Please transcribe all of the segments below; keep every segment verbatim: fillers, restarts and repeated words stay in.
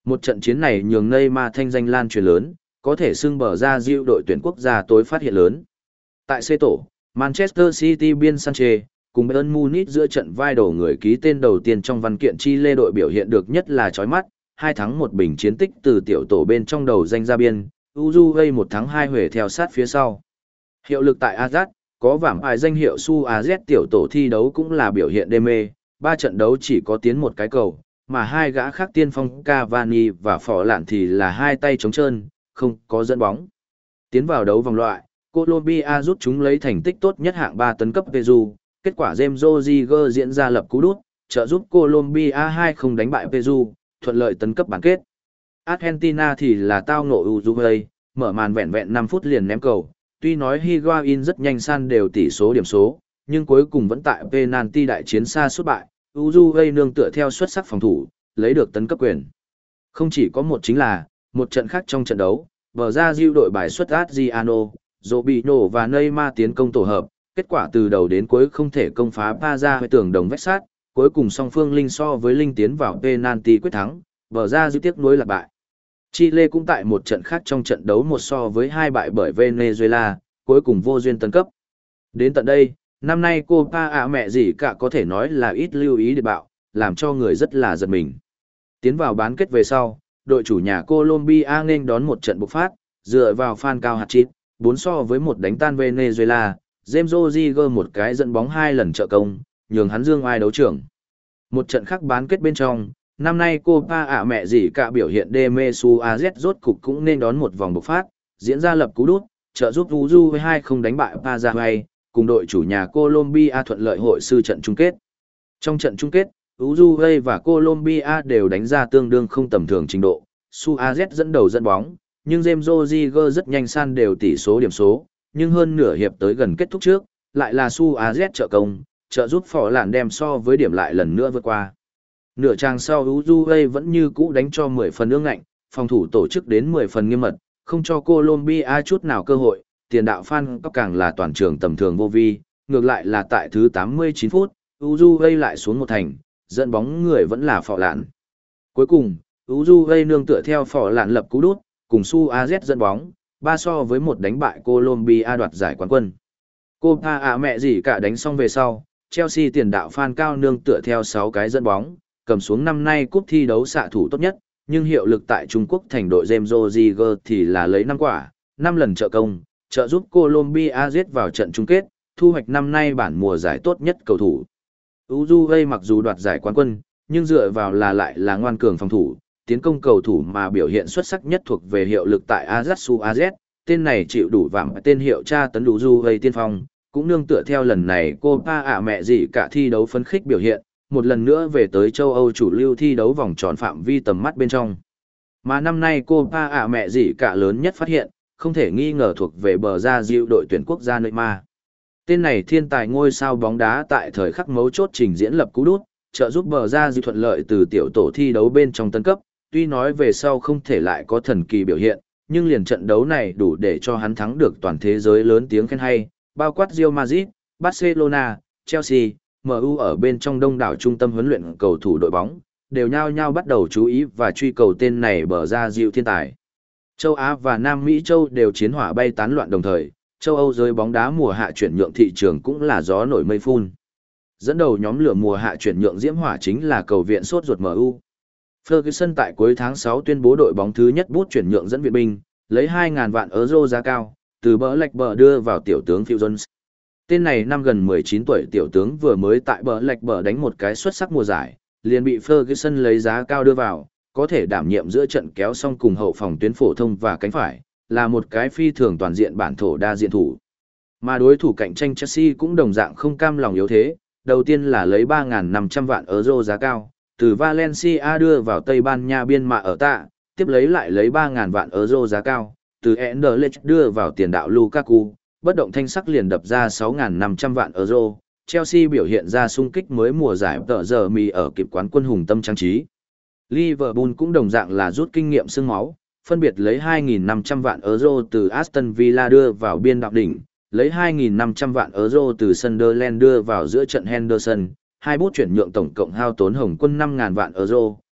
Một trận chiến này nhường Neymar thanh danh lan truyền lớn, có thể xưng bờ ra diệu đội tuyển quốc gia tối phát hiện lớn. Tại C tổ, Manchester City biên Sanchez, cùng Bayern Munich giữa trận vai đổ người ký tên đầu tiên trong văn kiện Chile đội biểu hiện được nhất là chói mắt, hai thắng một bình chiến tích từ tiểu tổ bên trong đầu danh ra biên, Uruguay một thắng hai huề theo sát phía sau. Hiệu lực tại Ajax, có vảm ai danh hiệu Su a zét tiểu tổ thi đấu cũng là biểu hiện đê mê, ba trận đấu chỉ có tiến một cái cầu, mà hai gã khác tiên phong Cavani và Phỏ Lạn thì là hai tay trống trơn, không có dẫn bóng. Tiến vào đấu vòng loại, Colombia rút chúng lấy thành tích tốt nhất hạng ba tấn cấp Peru, kết quả James Rodriguez diễn ra lập cú đút, trợ giúp Colombia hai không đánh bại Peru, thuận lợi tấn cấp bán kết. Argentina thì là tao ngộ Uruguay, mở màn vẹn vẹn năm phút liền ném cầu, tuy nói Higuain rất nhanh san đều tỷ số điểm số, nhưng cuối cùng vẫn tại penalty đại chiến xa suốt bại, Uruguay nương tựa theo xuất sắc phòng thủ, lấy được tấn cấp quyền. Không chỉ có một chính là, một trận khác trong trận đấu, bờ ra diệu đội bài xuất Adriano, Robinho và Neymar tiến công tổ hợp, kết quả từ đầu đến cuối không thể công phá ba ra với tường đồng vách sát, cuối cùng song phương linh so với linh tiến vào penalty quyết thắng, bờ ra diệu tiếc nuối lạc bại. Chile cũng tại một trận khác trong trận đấu một so với hai bại bởi Venezuela, cuối cùng vô duyên tấn cấp. Đến tận đây, năm nay Copa ạ mẹ gì cả có thể nói là ít lưu ý để bạo, làm cho người rất là giật mình. Tiến vào bán kết về sau, đội chủ nhà Colombia nghênh đón một trận bộc phát, dựa vào fan cao hạt chít, bốn so với một đánh tan Venezuela, James Rodriguez một cái dẫn bóng hai lần trợ công, nhường hắn dương ai đấu trưởng. Một trận khác bán kết bên trong, năm nay Copa ạ mẹ gì cả biểu hiện đê mê Su a zét rốt cục cũng nên đón một vòng bộc phát, diễn ra lập cú đút, trợ giúp Uruguay hai không đánh bại Paraguay, cùng đội chủ nhà Colombia thuận lợi hội sư trận chung kết. Trong trận chung kết, Uruguay và Colombia đều đánh ra tương đương không tầm thường trình độ, Su a zét dẫn đầu dẫn bóng, nhưng James Rodriguez rất nhanh san đều tỷ số điểm số, nhưng hơn nửa hiệp tới gần kết thúc trước, lại là Su a zét trợ công, trợ giúp Phỏ Lạn đem so với điểm lại lần nữa vượt qua. Nửa trang sau Uruguay vẫn như cũ đánh cho mười phần ương ngạnh, phòng thủ tổ chức đến mười phần nghiêm mật, không cho Colombia chút nào cơ hội, tiền đạo fan có càng là toàn trường tầm thường vô vi, ngược lại là tại thứ tám mươi chín phút, Uruguay lại xuống một thành, dẫn bóng người vẫn là Phỏ Lạn. Cuối cùng, Uruguay nương tựa theo Phỏ Lạn lập cú đút, cùng Su a zét dẫn bóng, ba so với một đánh bại Colombia đoạt giải quán quân. Copa ạ mẹ gì cả đánh xong về sau, Chelsea tiền đạo fan cao nương tựa theo sáu cái dẫn bóng, cầm xuống năm nay cúp thi đấu xạ thủ tốt nhất, nhưng hiệu lực tại Trung Quốc thành đội James Rodriguez thì là lấy năm quả, năm lần trợ công, trợ giúp Colombia giết vào trận chung kết, thu hoạch năm nay bản mùa giải tốt nhất cầu thủ. Uruguay mặc dù đoạt giải quán quân, nhưng dựa vào là lại là ngoan cường phòng thủ, tiến công cầu thủ mà biểu hiện xuất sắc nhất thuộc về hiệu lực tại Ajax Su a zét, tên này chịu đủ vạm tên hiệu tra tấn Uruguay tiên phong, cũng nương tựa theo lần này Copa ạ mẹ gì cả thi đấu phấn khích biểu hiện, một lần nữa về tới châu Âu chủ lưu thi đấu vòng tròn phạm vi tầm mắt bên trong. Mà năm nay Copa ạ mẹ gì cả lớn nhất phát hiện, không thể nghi ngờ thuộc về bờ ra diệu đội tuyển quốc gia Neymar. Tên này thiên tài ngôi sao bóng đá tại thời khắc mấu chốt trình diễn lập cú đút, trợ giúp bờ ra diệu thuận lợi từ tiểu tổ thi đấu bên trong tấn cấp, tuy nói về sau không thể lại có thần kỳ biểu hiện, nhưng liền trận đấu này đủ để cho hắn thắng được toàn thế giới lớn tiếng khen hay, bao quát Real Madrid, Barcelona, Chelsea, em u ở bên trong đông đảo trung tâm huấn luyện cầu thủ đội bóng, đều nhao nhao bắt đầu chú ý và truy cầu tên này bờ ra diệu thiên tài. Châu Á và Nam Mỹ châu đều chiến hỏa bay tán loạn đồng thời, châu Âu giới bóng đá mùa hạ chuyển nhượng thị trường cũng là gió nổi mây phun. Dẫn đầu nhóm lửa mùa hạ chuyển nhượng diễm hỏa chính là cầu viện sốt ruột em u. Ferguson tại cuối tháng sáu tuyên bố đội bóng thứ nhất bút chuyển nhượng dẫn viện binh, lấy hai nghìn vạn euro giá cao, từ bờ lạch bờ đưa vào tiểu tướng Phil Jones. Tên này năm gần mười chín tuổi tiểu tướng vừa mới tại bờ lạch bờ đánh một cái xuất sắc mùa giải, liền bị Ferguson lấy giá cao đưa vào, có thể đảm nhiệm giữa trận kéo song cùng hậu phòng tuyến phổ thông và cánh phải, là một cái phi thường toàn diện bản thổ đa diện thủ. Mà đối thủ cạnh tranh Chelsea cũng đồng dạng không cam lòng yếu thế, đầu tiên là lấy ba nghìn năm trăm vạn euro giá cao, từ Valencia đưa vào Tây Ban Nha biên mạ ở tạ, tiếp lấy lại lấy ba nghìn vạn euro giá cao, từ Anderlecht đưa vào tiền đạo Lukaku, bất động thanh sắc liền đập ra sáu nghìn năm trăm vạn euro. Chelsea biểu hiện ra sung kích mới mùa giải tờ giờ mì ở kịp quán quân hùng tâm trang trí. Liverpool cũng đồng dạng là rút kinh nghiệm xương máu, phân biệt lấy hai nghìn năm trăm vạn euro từ Aston Villa đưa vào biên đạo đỉnh, lấy hai nghìn năm trăm vạn euro từ Sunderland đưa vào giữa trận Henderson, hai bút chuyển nhượng tổng cộng hao tốn hồng quân năm nghìn vạn euro,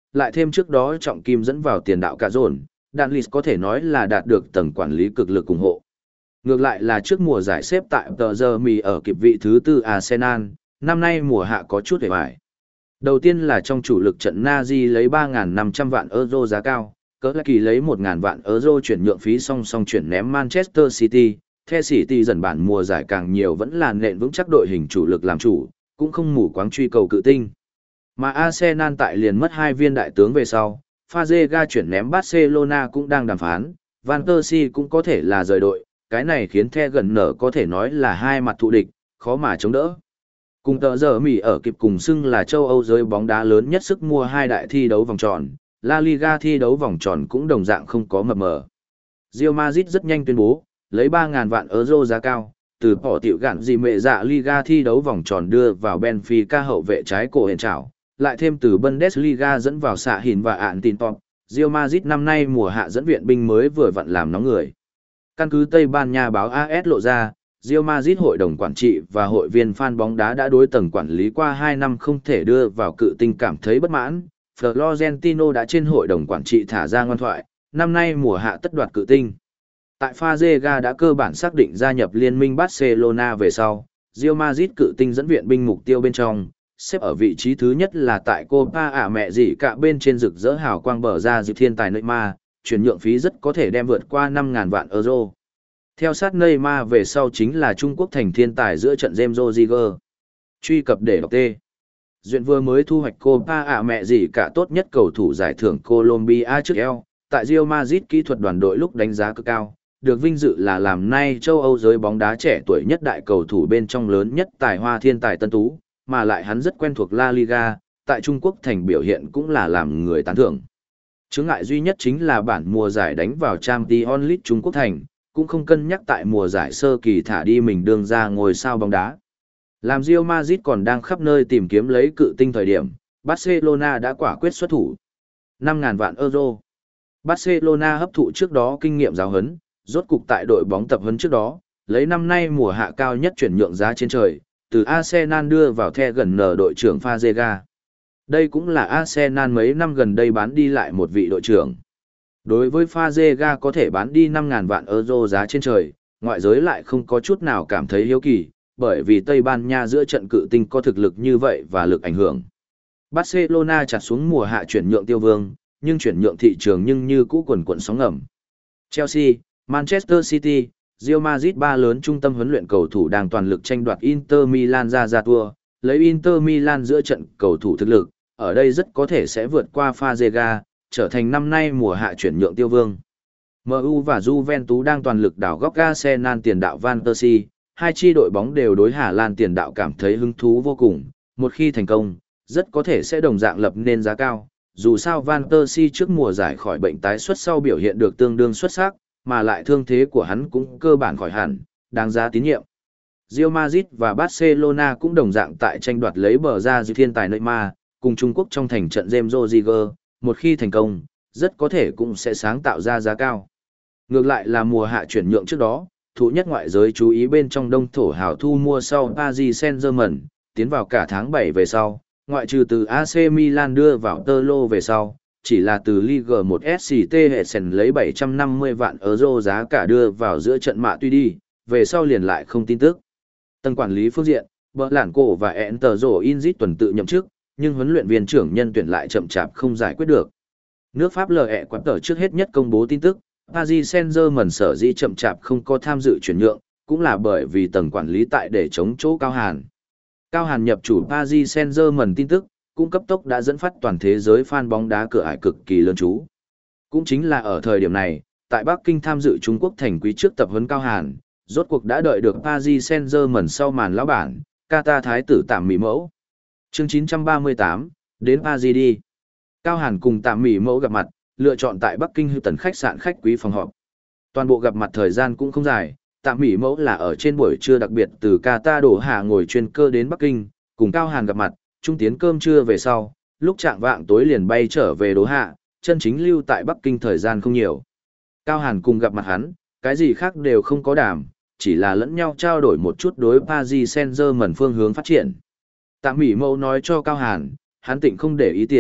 lại thêm trước đó trọng kim dẫn vào tiền đạo cả dồn, Danlis có thể nói là đạt được tầng quản lý cực lực ủng hộ. Ngược lại là trước mùa giải xếp tại tờ giờ mì ở kịp vị thứ tư Arsenal, năm nay mùa hạ có chút hề bại. Đầu tiên là trong chủ lực trận Nazi lấy ba nghìn năm trăm vạn euro giá cao, cỡ là kỳ lấy một nghìn vạn euro chuyển nhượng phí song song chuyển ném Manchester City, The City dần bản mùa giải càng nhiều vẫn là nền vững chắc đội hình chủ lực làm chủ, cũng không mù quáng truy cầu cự tinh. Mà Arsenal tại liền mất hai viên đại tướng về sau, Fazega chuyển ném Barcelona cũng đang đàm phán, Van Persie cũng có thể là rời đội, cái này khiến The gần nở có thể nói là hai mặt thù địch, khó mà chống đỡ. Cùng tờ giờ Mỹ ở kịp cùng xưng là châu Âu giới bóng đá lớn nhất sức mua hai đại thi đấu vòng tròn, La Liga thi đấu vòng tròn cũng đồng dạng không có mập mờ. Real Madrid rất nhanh tuyên bố, lấy ba nghìn vạn euro giá cao, từ bỏ tiểu gạn gì mẹ dạ Liga thi đấu vòng tròn đưa vào Benfica hậu vệ trái cổ hền trảo, lại thêm từ Bundesliga dẫn vào xạ hình và ạn tin top. Real Madrid năm nay mùa hạ dẫn viện binh mới vừa vặn làm nóng người. Căn cứ Tây Ban Nha báo a ét lộ ra, Real Madrid hội đồng quản trị và hội viên fan bóng đá đã đối tầng quản lý qua hai năm không thể đưa vào cự tinh cảm thấy bất mãn. Florentino đã trên hội đồng quản trị thả ra ngoan thoại, năm nay mùa hạ tất đoạt cự tinh. Tại Fazega đã cơ bản xác định gia nhập liên minh Barcelona về sau, Real Madrid cự tinh dẫn viện binh mục tiêu bên trong, xếp ở vị trí thứ nhất là tại Copa ả mẹ gì cả bên trên rực rỡ hào quang bờ ra dịp thiên tài Neymar, chuyển nhượng phí rất có thể đem vượt qua năm nghìn vạn euro. Theo sát Neymar về sau chính là Trung Quốc thành thiên tài giữa trận James Rodriguez. Truy cập để đọc tê. Duyện vừa mới thu hoạch Copa ả mẹ gì cả tốt nhất cầu thủ giải thưởng Colombia trước eo, tại Real Madrid kỹ thuật đoàn đội lúc đánh giá cực cao, được vinh dự là làm nay châu Âu giới bóng đá trẻ tuổi nhất đại cầu thủ bên trong lớn nhất tài hoa thiên tài tân tú, mà lại hắn rất quen thuộc La Liga, tại Trung Quốc thành biểu hiện cũng là làm người tán thưởng. Chướng ngại duy nhất chính là bản mùa giải đánh vào Champions League Trung Quốc thành, cũng không cân nhắc tại mùa giải sơ kỳ thả đi mình đương ra ngôi sao bóng đá. Làm Real Madrid còn đang khắp nơi tìm kiếm lấy cự tinh thời điểm, Barcelona đã quả quyết xuất thủ. năm nghìn vạn euro. Barcelona hấp thụ trước đó kinh nghiệm giáo huấn, rốt cục tại đội bóng tập huấn trước đó, lấy năm nay mùa hạ cao nhất chuyển nhượng giá trên trời, từ Arsenal đưa vào The gần nở đội trưởng Fazega. Đây cũng là Arsenal mấy năm gần đây bán đi lại một vị đội trưởng. Đối với Fazega có thể bán đi năm nghìn vạn euro giá trên trời, ngoại giới lại không có chút nào cảm thấy hiếu kỳ, bởi vì Tây Ban Nha giữa trận cự tinh có thực lực như vậy và lực ảnh hưởng. Barcelona chặt xuống mùa hạ chuyển nhượng tiêu vương, nhưng chuyển nhượng thị trường nhưng như cũ quần quần sóng ngầm. Chelsea, Manchester City, Real Madrid ba lớn trung tâm huấn luyện cầu thủ đang toàn lực tranh đoạt Inter Milan ra ra tour, lấy Inter Milan giữa trận cầu thủ thực lực, ở đây rất có thể sẽ vượt qua Fazega, trở thành năm nay mùa hạ chuyển nhượng tiêu vương. em u và Juventus đang toàn lực đảo góc Arsenal tiền đạo Van Persie, hai chi đội bóng đều đối Hà Lan tiền đạo cảm thấy hứng thú vô cùng, một khi thành công, rất có thể sẽ đồng dạng lập nên giá cao. Dù sao Van Persie trước mùa giải khỏi bệnh tái xuất sau biểu hiện được tương đương xuất sắc, mà lại thương thế của hắn cũng cơ bản khỏi hẳn, đáng giá tín nhiệm. Real Madrid và Barcelona cũng đồng dạng tại tranh đoạt lấy bờ ra dư thiên tài Neymar, cùng Trung Quốc trong thành trận James Rodriguez, một khi thành công, rất có thể cũng sẽ sáng tạo ra giá cao. Ngược lại là mùa hạ chuyển nhượng trước đó, thủ nhất ngoại giới chú ý bên trong đông thổ hào thu mua sau Paris Saint-Germain, tiến vào cả tháng bảy về sau, ngoại trừ từ a xê Milan đưa vào tơ lô về sau, chỉ là từ Ligue một ét xê tê Hessen lấy bảy trăm năm mươi vạn euro giá cả đưa vào giữa trận mạ tuy đi, về sau liền lại không tin tức. Tầng quản lý phương diện, Bờ Lản Cổ và Enter Rổ Inzit tuần tự nhậm chức, nhưng huấn luyện viên trưởng nhân tuyển lại chậm chạp không giải quyết được. Nước Pháp lờ ẹ quán tờ trước hết nhất công bố tin tức, Paris Saint-Germain sở dĩ chậm chạp không có tham dự chuyển nhượng, cũng là bởi vì tầng quản lý tại để chống chỗ Cao Hàn. Cao Hàn nhập chủ Paris Saint-Germain tin tức, cũng cấp tốc đã dẫn phát toàn thế giới fan bóng đá cửa ải cực kỳ lớn chú. Cũng chính là ở thời điểm này, tại Bắc Kinh tham dự Trung Quốc thành quý trước tập huấn Cao Hàn, rốt cuộc đã đợi được Paris Saint-Germain sau màn lão bản, Qatar thái tử Tạm Mỹ Mẫu. Chương chín trăm ba mươi tám, đến Paris đi. Cao Hàn cùng Tạm Mỹ Mẫu gặp mặt, lựa chọn tại Bắc Kinh Hilton khách sạn khách quý phòng họp. Toàn bộ gặp mặt thời gian cũng không dài, Tạm Mỹ Mẫu là ở trên buổi trưa đặc biệt từ Qatar đổ hạ ngồi chuyên cơ đến Bắc Kinh, cùng Cao Hàn gặp mặt, trung tiến cơm trưa về sau, lúc trạng vạng tối liền bay trở về đổ hạ, chân chính lưu tại Bắc Kinh thời gian không nhiều. Cao Hàn cùng gặp mặt hắn, cái gì khác đều không có đảm, chỉ là lẫn nhau trao đổi một chút đối Paris Saint-Germain phương hướng phát triển. Tạm Mỹ Mẫu nói cho Cao Hàn, hắn tịnh không để ý tiền,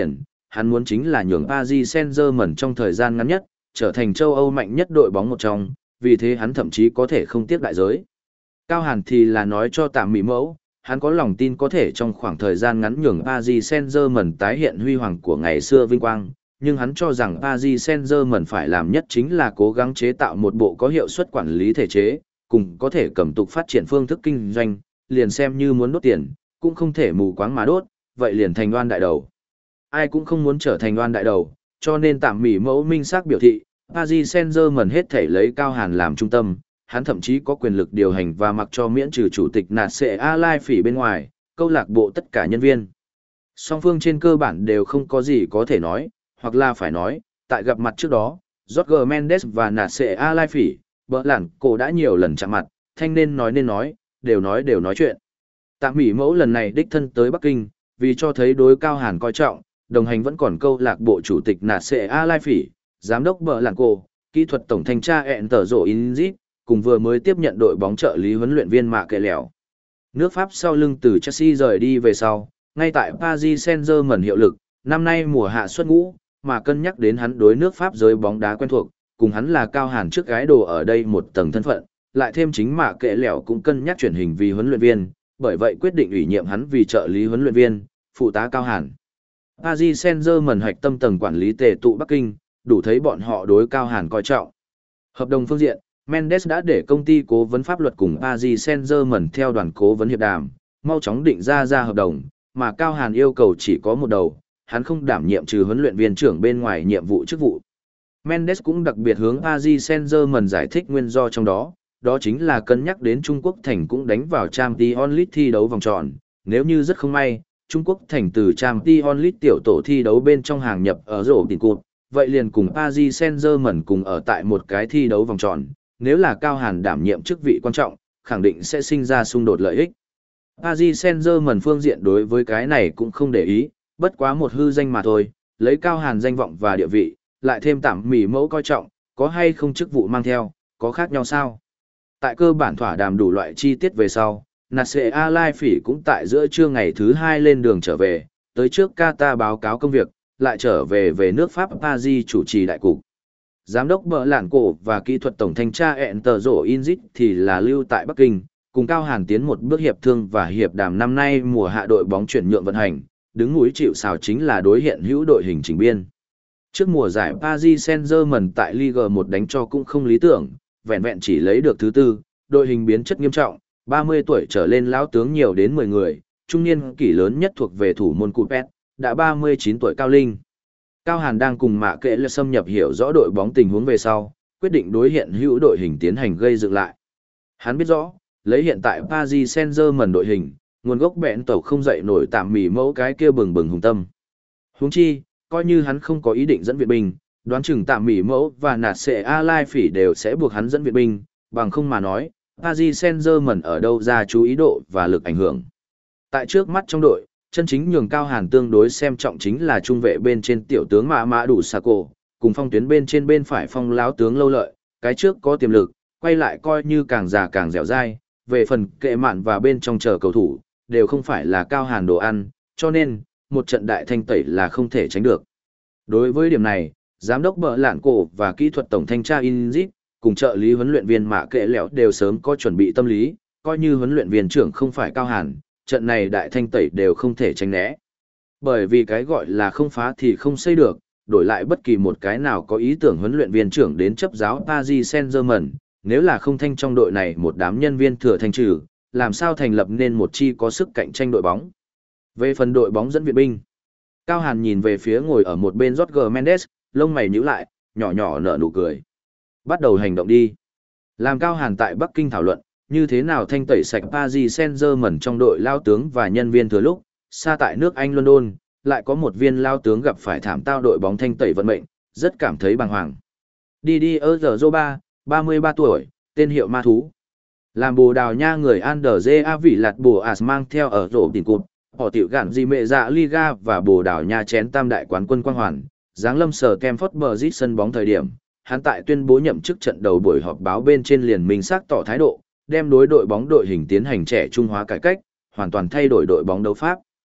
hắn muốn chính là nhường Paris Saint-Germain trong thời gian ngắn nhất, trở thành châu Âu mạnh nhất đội bóng một trong, vì thế hắn thậm chí có thể không tiếc đại giới. Cao Hàn thì là nói cho Tạm Mỹ Mẫu, hắn có lòng tin có thể trong khoảng thời gian ngắn nhường Paris Saint-Germain tái hiện huy hoàng của ngày xưa vinh quang, nhưng hắn cho rằng Paris Saint-Germain phải làm nhất chính là cố gắng chế tạo một bộ có hiệu suất quản lý thể chế, cùng có thể cầm tục phát triển phương thức kinh doanh, liền xem như muốn đốt tiền, cũng không thể mù quáng mà đốt, vậy liền thành đoan đại đầu. Ai cũng không muốn trở thành đoan đại đầu, cho nên Tạm Mỹ Mẫu minh xác biểu thị, Paris Saint-Germain hết thể lấy Cao Hàn làm trung tâm, hắn thậm chí có quyền lực điều hành và mặc cho miễn trừ chủ tịch nạt sệ A Lai Phỉ bên ngoài, câu lạc bộ tất cả nhân viên. Song phương trên cơ bản đều không có gì có thể nói, hoặc là phải nói, tại gặp mặt trước đó, Jorge Mendes và nạt sệ A Lai Phỉ, bỡ lản cổ đã nhiều lần chạm mặt, thanh nên nói nên nói, đều nói đều nói chuyện. Tạm Mỹ Mẫu lần này đích thân tới Bắc Kinh, vì cho thấy đối Cao Hàn coi trọng, đồng hành vẫn còn câu lạc bộ chủ tịch nạt sệ A Lai Phỉ, giám đốc bỡ lản cổ, kỹ thuật tổng thanh tra ẹn tờ rộ Inzit, cùng vừa mới tiếp nhận đội bóng trợ lý huấn luyện viên Mạ Kệ Lẻo. Nước Pháp sau lưng từ Chelsea rời đi về sau, ngay tại Paris Saint-Germain hiệu lực, năm nay mùa hạ xuất ngũ, mà cân nhắc đến hắn đối nước Pháp giới bóng đá quen thuộc, cùng hắn là Cao Hàn trước gái đồ ở đây một tầng thân phận, lại thêm chính Mạ Kệ Lẻo cũng cân nhắc chuyển hình vì huấn luyện viên, bởi vậy quyết định ủy nhiệm hắn vì trợ lý huấn luyện viên, phụ tá Cao Hàn. Paris Saint-Germain hoạch tâm tầng quản lý tề tụ Bắc Kinh, đủ thấy bọn họ đối Cao Hàn coi trọng. Hợp đồng phương diện, Mendes đã để công ty cố vấn pháp luật cùng Paris Saint-Germain theo đoàn cố vấn hiệp đàm, mau chóng định ra ra hợp đồng, mà Cao Hàn yêu cầu chỉ có một đầu, hắn không đảm nhiệm trừ huấn luyện viên trưởng bên ngoài nhiệm vụ chức vụ. Mendes cũng đặc biệt hướng Paris Saint-Germain giải thích nguyên do trong đó, đó chính là cân nhắc đến Trung Quốc Thành cũng đánh vào Champions League thi đấu vòng tròn, nếu như rất không may, Trung Quốc Thành từ Champions League tiểu tổ thi đấu bên trong hàng nhập ở rổ tiền cụt, vậy liền cùng Paris Saint-Germain cùng ở tại một cái thi đấu vòng tròn, nếu là Cao Hàn đảm nhiệm chức vị quan trọng, khẳng định sẽ sinh ra xung đột lợi ích. Paris Saint-Germain phương diện đối với cái này cũng không để ý, bất quá một hư danh mà thôi, lấy Cao Hàn danh vọng và địa vị, lại thêm Tạm Mỹ Mẫu coi trọng, có hay không chức vụ mang theo, có khác nhau sao? Tại cơ bản thỏa đàm đủ loại chi tiết về sau, nạt sệ A Lai Phỉ cũng tại giữa trưa ngày thứ hai lên đường trở về, tới trước Qatar báo cáo công việc, lại trở về về nước Pháp Paris chủ trì đại cục. Giám đốc bỡ lạn cổ và kỹ thuật tổng thanh tra ẹn tờ rổ Inzit thì là lưu tại Bắc Kinh, cùng Cao Hàn tiến một bước hiệp thương và hiệp đàm năm nay mùa hạ đội bóng chuyển nhượng vận hành, đứng núi chịu sào chính là đối hiện hữu đội hình chỉnh biên. Trước mùa giải Paris Saint-Germain tại Ligue một đánh cho cũng không lý tưởng, vẹn vẹn chỉ lấy được thứ tư, đội hình biến chất nghiêm trọng, ba mươi tuổi trở lên lão tướng nhiều đến mười người, trung niên kỷ lớn nhất thuộc về thủ môn Cupet, đã ba mươi chín tuổi Cao Linh. Cao Hàn đang cùng Mạ Kệ Lẻo xâm nhập hiểu rõ đội bóng tình huống về sau, quyết định đối hiện hữu đội hình tiến hành gây dựng lại. Hắn biết rõ, lấy hiện tại Paris Saint-Germain đội hình, nguồn gốc bẹn tẩu không dậy nổi Tạm Mỹ Mẫu cái kia bừng bừng hùng tâm. Huống chi, coi như hắn không có ý định dẫn viện binh, đoán chừng Tạm Mỹ Mẫu và nạt sệ A Lai Phỉ đều sẽ buộc hắn dẫn viện binh, bằng không mà nói, Paris Saint-Germain ở đâu ra chú ý độ và lực ảnh hưởng. Tại trước mắt trong đội, chân chính nhường Cao Hàn tương đối xem trọng chính là trung vệ bên trên tiểu tướng Mã Mã Đủ Sà Cổ, cùng phong tuyến bên trên bên phải phong láo tướng Lâu Lợi, cái trước có tiềm lực, quay lại coi như càng già càng dẻo dai, về phần kệ mạn và bên trong chờ cầu thủ, đều không phải là Cao Hàn đồ ăn, cho nên, một trận đại thanh tẩy là không thể tránh được. Đối với điểm này, giám đốc bỡ lạn cổ và kỹ thuật tổng thanh tra Inzit, cùng trợ lý huấn luyện viên Mạ Kệ Lẻo đều sớm có chuẩn bị tâm lý, coi như huấn luyện viên trưởng không phải Cao Hàn, trận này đại thanh tẩy đều không thể tránh né. Bởi vì cái gọi là không phá thì không xây được, đổi lại bất kỳ một cái nào có ý tưởng huấn luyện viên trưởng đến chấp giáo Paris Saint-Germain, nếu là không thanh trong đội này một đám nhân viên thừa thanh trừ, làm sao thành lập nên một chi có sức cạnh tranh đội bóng. Về phần đội bóng dẫn viện binh, Cao Hàn nhìn về phía ngồi ở một bên Jorge Mendes, lông mày nhíu lại, nhỏ nhỏ nở nụ cười. Bắt đầu hành động đi. Làm Cao Hàn tại Bắc Kinh thảo luận, như thế nào thanh tẩy sạch Paris Saint-Germain trong đội lao tướng và nhân viên thừa lúc, xa tại nước Anh London, lại có một viên lao tướng gặp phải thảm tao đội bóng thanh tẩy vận mệnh, rất cảm thấy bàng hoàng. Didier Drogba, ba mươi ba tuổi, tên hiệu ma thú. Làm Bồ Đào Nha người Andrzej Vĩ Lạt Bồ As mang theo ở rổ tiền cụt, họ tiểu gạn gì mẹ dạ Liga và Bồ Đào Nha chén tam đại quán quân quang hoàn, giáng lâm sở Stamford Bridge sân bóng thời điểm, hắn tại tuyên bố nhậm chức trận đầu buổi họp báo bên trên liền minh xác tỏ thái độ, đem đối đội bóng đội hình tiến hành trẻ trung hóa cải cách, hoàn toàn thay đổi đội bóng đấu pháp.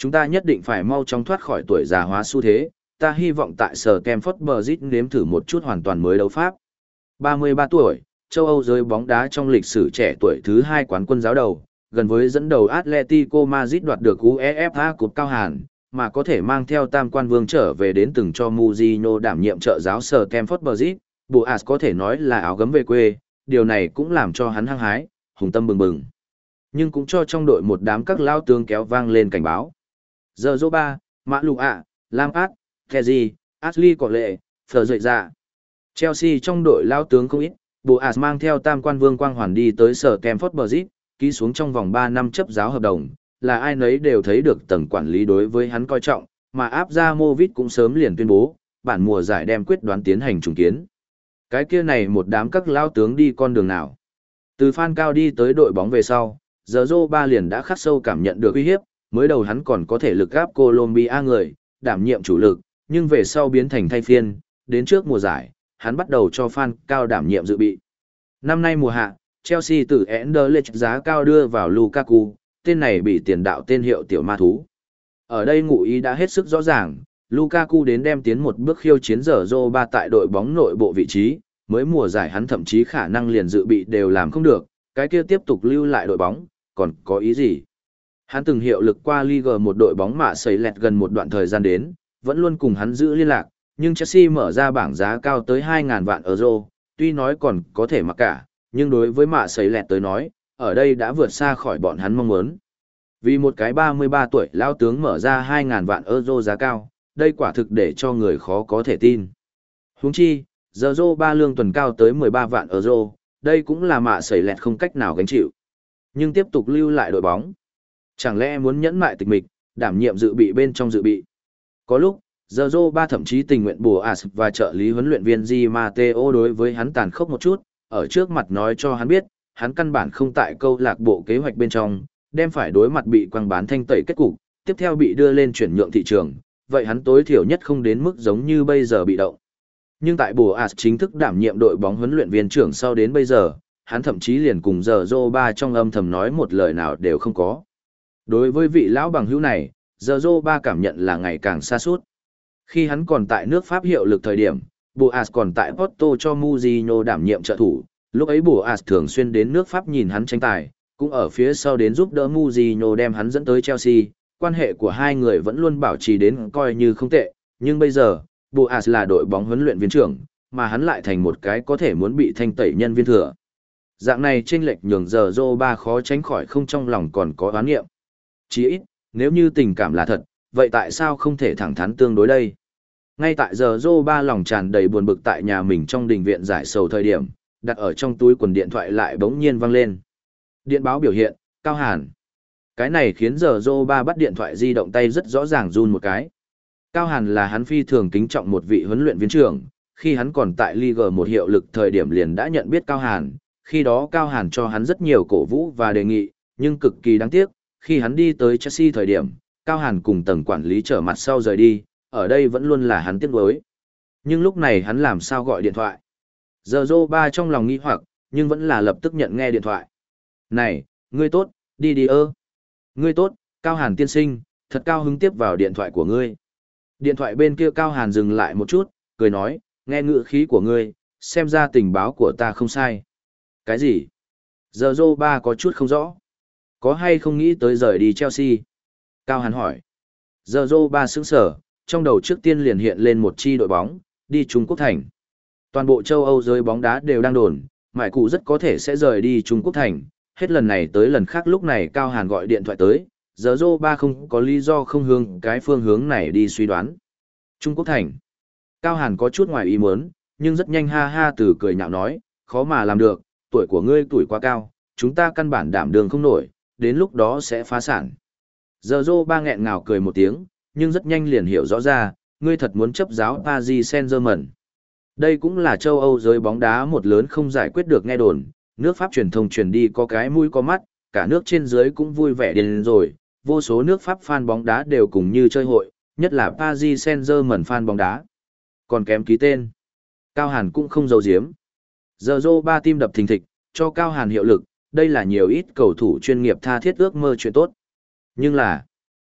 Chúng ta nhất định phải mau chóng thoát khỏi tuổi già hóa xu thế, ta hy vọng tại sở Stamford Bridge nếm thử một chút hoàn toàn mới đấu pháp. ba mươi ba tuổi, châu Âu giới bóng đá trong lịch sử trẻ tuổi thứ hai quán quân giáo đầu, gần với dẫn đầu Atletico Madrid đoạt được UEFA Cup cao hàn, mà có thể mang theo tam quan vương trở về đến từng cho Mourinho đảm nhiệm trợ giáo sở Stamford Bridge, Boas có thể nói là áo gấm về quê, điều này cũng làm cho hắn hăng hái, hùng tâm bừng bừng. Nhưng cũng cho trong đội một đám các lao tướng kéo vang lên cảnh báo. Giờ Zoba, Mã Lục ạ, Lampard, Kezi, Ashley Cole lệ, Phở dậy ra. Chelsea trong đội lao tướng không ít, Boas mang theo tam quan vương quang hoàn đi tới sở Stamford Bridge, ký xuống trong vòng ba năm chấp giáo hợp đồng, là ai nấy đều thấy được tầng quản lý đối với hắn coi trọng, mà Abramovich cũng sớm liền tuyên bố, bản mùa giải đem quyết đoán tiến hành trùng kiến. Cái kia này một đám các lao tướng đi con đường nào? Từ fan cao đi tới đội bóng về sau, giờ Zoba liền đã khắc sâu cảm nhận được uy hiếp, mới đầu hắn còn có thể lực gáp Colombia người, đảm nhiệm chủ lực, nhưng về sau biến thành thay phiên, đến trước mùa giải, hắn bắt đầu cho fan cao đảm nhiệm dự bị. Năm nay mùa hạ, Chelsea từ Anderlecht giá cao đưa vào Lukaku, tên này bị tiền đạo tên hiệu tiểu ma thú. Ở đây ngụ ý đã hết sức rõ ràng, Lukaku đến đem tiến một bước khiêu chiến giờ Zoba tại đội bóng nội bộ vị trí, mới mùa giải hắn thậm chí khả năng liền dự bị đều làm không được, cái kia tiếp tục lưu lại đội bóng, còn có ý gì? Hắn từng hiệu lực qua Ligue một đội bóng mạ sấy lẹt gần một đoạn thời gian đến, vẫn luôn cùng hắn giữ liên lạc, nhưng Chelsea mở ra bảng giá cao tới hai nghìn vạn euro, tuy nói còn có thể mặc cả, nhưng đối với mạ sấy lẹt tới nói, ở đây đã vượt xa khỏi bọn hắn mong muốn. Vì một cái ba mươi ba tuổi lao tướng mở ra hai nghìn vạn euro giá cao, đây quả thực để cho người khó có thể tin. Huống chi, giờ Zoba lương tuần cao tới mười ba vạn euro, đây cũng là mạ sấy lẹt không cách nào gánh chịu. Nhưng tiếp tục lưu lại đội bóng. Chẳng lẽ muốn nhẫn mại tịch mịch, đảm nhiệm dự bị bên trong dự bị. Có lúc, giờ Zoba thậm chí tình nguyện bổ As và trợ lý huấn luyện viên Di Matteo đối với hắn tàn khốc một chút, ở trước mặt nói cho hắn biết, hắn căn bản không tại câu lạc bộ kế hoạch bên trong, đem phải đối mặt bị quăng bán thanh tẩy kết cục, tiếp theo bị đưa lên chuyển nhượng thị trường, vậy hắn tối thiểu nhất không đến mức giống như bây giờ bị động. Nhưng tại Boas chính thức đảm nhiệm đội bóng huấn luyện viên trưởng sau đến bây giờ, hắn thậm chí liền cùng giờ Zoba trong âm thầm nói một lời nào đều không có. Đối với vị lão bằng hữu này, giờ Zoba cảm nhận là ngày càng xa suốt. Khi hắn còn tại nước Pháp hiệu lực thời điểm, Boas còn tại Porto cho Mourinho đảm nhiệm trợ thủ, lúc ấy Boas thường xuyên đến nước Pháp nhìn hắn tranh tài, cũng ở phía sau đến giúp đỡ Mourinho đem hắn dẫn tới Chelsea, quan hệ của hai người vẫn luôn bảo trì đến coi như không tệ, nhưng bây giờ, Boas là đội bóng huấn luyện viên trưởng, mà hắn lại thành một cái có thể muốn bị thanh tẩy nhân viên thừa. Dạng này chênh lệch nhường giờ Zoba khó tránh khỏi không trong lòng còn có oán nghiệm. Chỉ ít, nếu như tình cảm là thật, vậy tại sao không thể thẳng thắn tương đối đây? Ngay tại giờ Zoba lòng tràn đầy buồn bực tại nhà mình trong đình viện giải sầu thời điểm, đặt ở trong túi quần điện thoại lại bỗng nhiên vang lên. Điện báo biểu hiện, Cao Hàn. Cái này khiến giờ Zoba bắt điện thoại di động tay rất rõ ràng run một cái. Cao Hàn là hắn phi thường kính trọng một vị huấn luyện viên trưởng, khi hắn còn tại Ligue một hiệu lực thời điểm liền đã nhận biết Cao Hàn, khi đó Cao Hàn cho hắn rất nhiều cổ vũ và đề nghị, nhưng cực kỳ đáng tiếc, khi hắn đi tới Chelsea thời điểm, Cao Hàn cùng tầng quản lý trở mặt sau rời đi, ở đây vẫn luôn là hắn tiếc nuối. Nhưng lúc này hắn làm sao gọi điện thoại? Giờ Zoba trong lòng nghi hoặc, nhưng vẫn là lập tức nhận nghe điện thoại. Này, ngươi tốt, đi đi ơ. Ngươi tốt, Cao Hàn tiên sinh, thật cao hứng tiếp vào điện thoại của ngươi. Điện thoại bên kia Cao Hàn dừng lại một chút, cười nói, nghe ngữ khí của ngươi, xem ra tình báo của ta không sai. Cái gì? Giờ Zoba có chút không rõ. Có hay không nghĩ tới rời đi Chelsea? Cao Hàn hỏi. Giờ Zoba sững sở, trong đầu trước tiên liền hiện lên một chi đội bóng, đi Trung Quốc thành. Toàn bộ châu Âu giới bóng đá đều đang đồn, Mại Cụ rất có thể sẽ rời đi Trung Quốc thành. Hết lần này tới lần khác lúc này Cao Hàn gọi điện thoại tới, giờ Zoba không có lý do không hướng cái phương hướng này đi suy đoán. Trung Quốc thành. Cao Hàn có chút ngoài ý muốn, nhưng rất nhanh ha ha từ cười nhạo nói, khó mà làm được, tuổi của ngươi tuổi quá cao, chúng ta căn bản đảm đường không nổi, đến lúc đó sẽ phá sản. Giờ Zoba nghẹn ngào cười một tiếng, nhưng rất nhanh liền hiểu rõ ra, ngươi thật muốn chấp giáo Paris Saint-Germain. Đây cũng là châu Âu giới bóng đá một lớn không giải quyết được nghe đồn, nước Pháp truyền thông truyền đi có cái mũi có mắt, cả nước trên dưới cũng vui vẻ điên rồi, vô số nước Pháp fan bóng đá đều cùng như chơi hội, nhất là Paris Saint-Germain fan bóng đá. Còn kém ký tên. Cao Hàn cũng không giấu giếm. Giờ Zoba tim đập thình thịch, cho Cao Hàn hiệu lực, đây là nhiều ít cầu thủ chuyên nghiệp tha thiết ước mơ chuyện tốt. Nhưng là,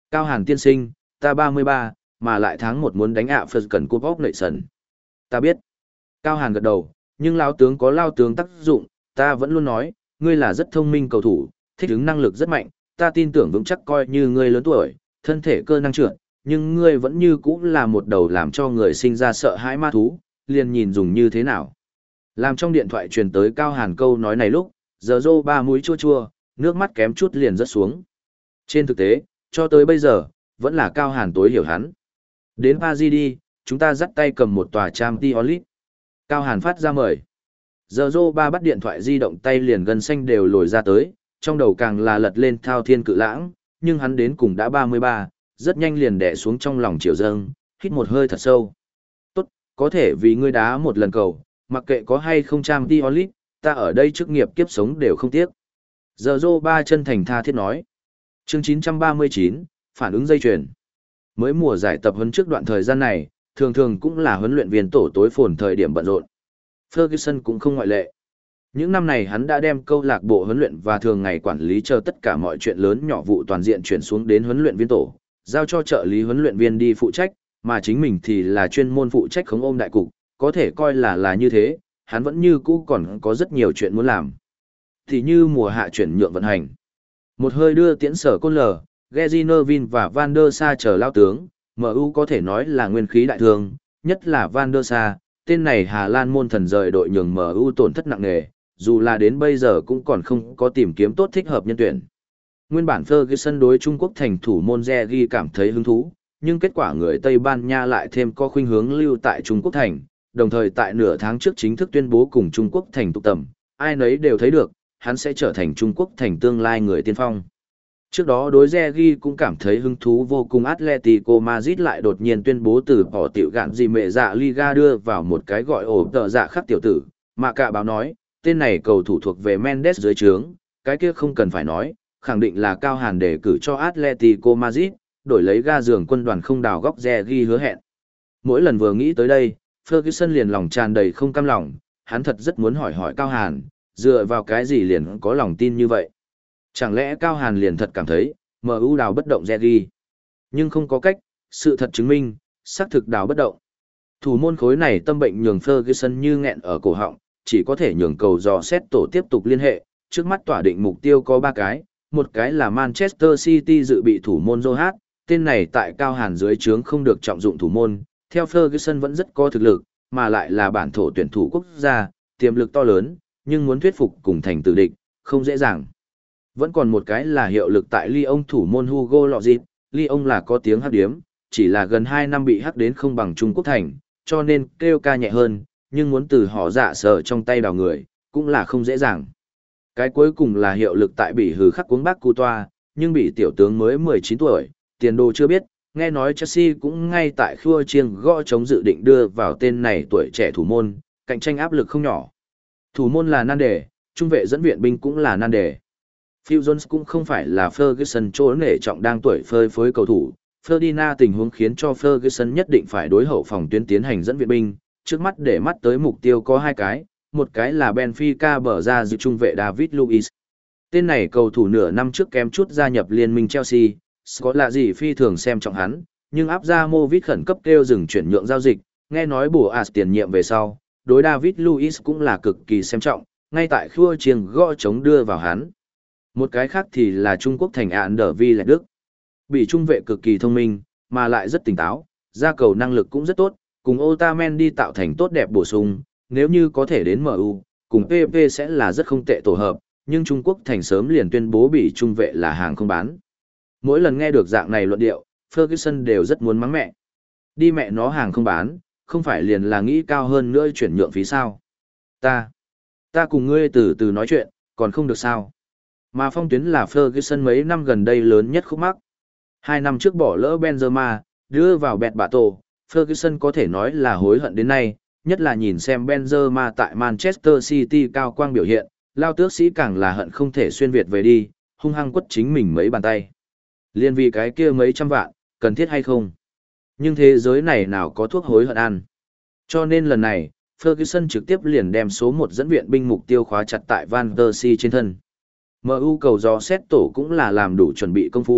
Cao Hàn tiên sinh, ta ba mươi ba, mà lại tháng một muốn đánh ạ Phật cần cúp óc nệ sần. Ta biết. Cao Hàn gật đầu, nhưng lao tướng có lao tướng tác dụng, ta vẫn luôn nói, ngươi là rất thông minh cầu thủ, thích ứng năng lực rất mạnh, ta tin tưởng vững chắc coi như ngươi lớn tuổi, thân thể cơ năng trượt, nhưng ngươi vẫn như cũ là một đầu làm cho người sinh ra sợ hãi ma thú, liền nhìn dùng như thế nào. Làm trong điện thoại truyền tới Cao Hàn câu nói này lúc, giờ rô ba mũi chua chua, nước mắt kém chút liền rớt xuống. Trên thực tế, cho tới bây giờ, vẫn là Cao Hàn tối hiểu hắn. Đến Paris đi, chúng ta dắt tay cầm một tòa Champions League. Cao Hàn phát ra mời. Giờ rô ba bắt điện thoại di động tay liền gần xanh đều lồi ra tới, trong đầu càng là lật lên thao thiên cự lãng, nhưng hắn đến cùng đã ba mươi ba, rất nhanh liền đè xuống trong lòng chiều dâng, hít một hơi thật sâu. Tốt, có thể vì ngươi đá một lần cầu, mặc kệ có hay không Champions League, ta ở đây chức nghiệp kiếp sống đều không tiếc. Giờ rô ba chân thành tha thiết nói. Chương chín trăm ba mươi chín, phản ứng dây chuyền. Mới mùa giải tập huấn trước đoạn thời gian này, thường thường cũng là huấn luyện viên tổ tối phồn thời điểm bận rộn. Ferguson cũng không ngoại lệ. Những năm này hắn đã đem câu lạc bộ huấn luyện và thường ngày quản lý chờ tất cả mọi chuyện lớn nhỏ vụ toàn diện chuyển xuống đến huấn luyện viên tổ, giao cho trợ lý huấn luyện viên đi phụ trách, mà chính mình thì là chuyên môn phụ trách khống ôm đại cục, có thể coi là là như thế, hắn vẫn như cũ còn có rất nhiều chuyện muốn làm. Thì như mùa hạ chuyển nhượng vận hành. Một hơi đưa tiễn sở côn lờ, Gezi Nervin và Van der Sa chờ lao tướng, em u có thể nói là nguyên khí đại thương, nhất là Van der Sa, tên này Hà Lan môn thần rời đội nhường em u tổn thất nặng nề, dù là đến bây giờ cũng còn không có tìm kiếm tốt thích hợp nhân tuyển. Nguyên bản Ferguson đối Trung Quốc thành thủ môn Regi cảm thấy hứng thú, nhưng kết quả người Tây Ban Nha lại thêm có khuynh hướng lưu tại Trung Quốc thành, đồng thời tại nửa tháng trước chính thức tuyên bố cùng Trung Quốc thành tụ tầm, ai nấy đều thấy được, hắn sẽ trở thành Trung Quốc thành tương lai người tiên phong. Trước đó đối Regi cũng cảm thấy hứng thú vô cùng, Atletico Madrid lại đột nhiên tuyên bố từ bỏ tiểu gạn gì mẹ dạ Liga đưa vào một cái gọi ổ tợ dạ khắc tiểu tử, mà cả báo nói, tên này cầu thủ thuộc về Mendes dưới trướng, cái kia không cần phải nói, khẳng định là Cao Hàn đề cử cho Atletico Madrid, đổi lấy ga giường quân đoàn không đào góc Regi hứa hẹn. Mỗi lần vừa nghĩ tới đây, Ferguson liền lòng tràn đầy không cam lòng, hắn thật rất muốn hỏi hỏi Cao Hàn, dựa vào cái gì liền có lòng tin như vậy. Chẳng lẽ Cao Hàn liền thật cảm thấy, em u đào bất động Regi. Nhưng không có cách, sự thật chứng minh, xác thực đào bất động. Thủ môn khối này tâm bệnh nhường Ferguson như nghẹn ở cổ họng, chỉ có thể nhường cầu dò xét tổ tiếp tục liên hệ, trước mắt tỏa định mục tiêu có ba cái, một cái là Manchester City dự bị thủ môn Joe Hart, tên này tại Cao Hàn dưới trướng không được trọng dụng thủ môn, theo Ferguson vẫn rất có thực lực, mà lại là bản thổ tuyển thủ quốc gia, tiềm lực to lớn, nhưng muốn thuyết phục cùng thành tử địch, không dễ dàng. Vẫn còn một cái là hiệu lực tại Lyon thủ môn Hugo Lloris, Lyon là có tiếng hắc điếm, chỉ là gần hai năm bị hắc đến không bằng Trung Quốc thành, cho nên kêu ca nhẹ hơn, nhưng muốn từ họ dạ sở trong tay đào người, cũng là không dễ dàng. Cái cuối cùng là hiệu lực tại Bỉ hừ khắc cuống bác Cu Toa, nhưng bị tiểu tướng mới mười chín tuổi, tiền đồ chưa biết, nghe nói Chelsea cũng ngay tại khua chiêng gõ chống dự định đưa vào tên này tuổi trẻ thủ môn, cạnh tranh áp lực không nhỏ. Thủ môn là nan đề, trung vệ dẫn viện binh cũng là nan đề. Phil Jones cũng không phải là Ferguson chỗ nể trọng đang tuổi phơi phới cầu thủ, Ferdinand tình huống khiến cho Ferguson nhất định phải đối hậu phòng tuyến tiến hành dẫn viện binh, trước mắt để mắt tới mục tiêu có hai cái, một cái là Benfica bở ra dự trung vệ David Luiz. Tên này cầu thủ nửa năm trước kém chút gia nhập liên minh Chelsea, Scott là gì phi thường xem trọng hắn, nhưng áp ra Movit khẩn cấp kêu dừng chuyển nhượng giao dịch, nghe nói bổ ạt tiền nhiệm về sau, đối David Luiz cũng là cực kỳ xem trọng, ngay tại khua chiêng gõ chống đưa vào hắn. Một cái khác thì là Trung Quốc thành ạn đờ vi lạch Đức. Bị trung vệ cực kỳ thông minh, mà lại rất tỉnh táo, ra cầu năng lực cũng rất tốt, cùng Otamendi tạo thành tốt đẹp bổ sung, nếu như có thể đến em u, cùng pê pê sẽ là rất không tệ tổ hợp, nhưng Trung Quốc thành sớm liền tuyên bố bị trung vệ là hàng không bán. Mỗi lần nghe được dạng này luận điệu, Ferguson đều rất muốn mắng mẹ. Đi mẹ nó hàng không bán, không phải liền là nghĩ cao hơn nữa chuyển nhượng phí sao. Ta, ta cùng ngươi từ từ nói chuyện, còn không được sao. Mà phong tuyến là Ferguson mấy năm gần đây lớn nhất khúc mắc. Hai năm trước bỏ lỡ Benzema, đưa vào bẹt bạ tổ, Ferguson có thể nói là hối hận đến nay, nhất là nhìn xem Benzema tại Manchester City cao quang biểu hiện, lao tước sĩ càng là hận không thể xuyên Việt về đi, hung hăng quất chính mình mấy bàn tay. Liên vì cái kia mấy trăm vạn, cần thiết hay không? Nhưng thế giới này nào có thuốc hối hận ăn. Cho nên lần này, Ferguson trực tiếp liền đem số một dẫn viện binh mục tiêu khóa chặt tại Van der Si trên thân. em u cầu dò xét tổ cũng là làm đủ chuẩn bị công phu,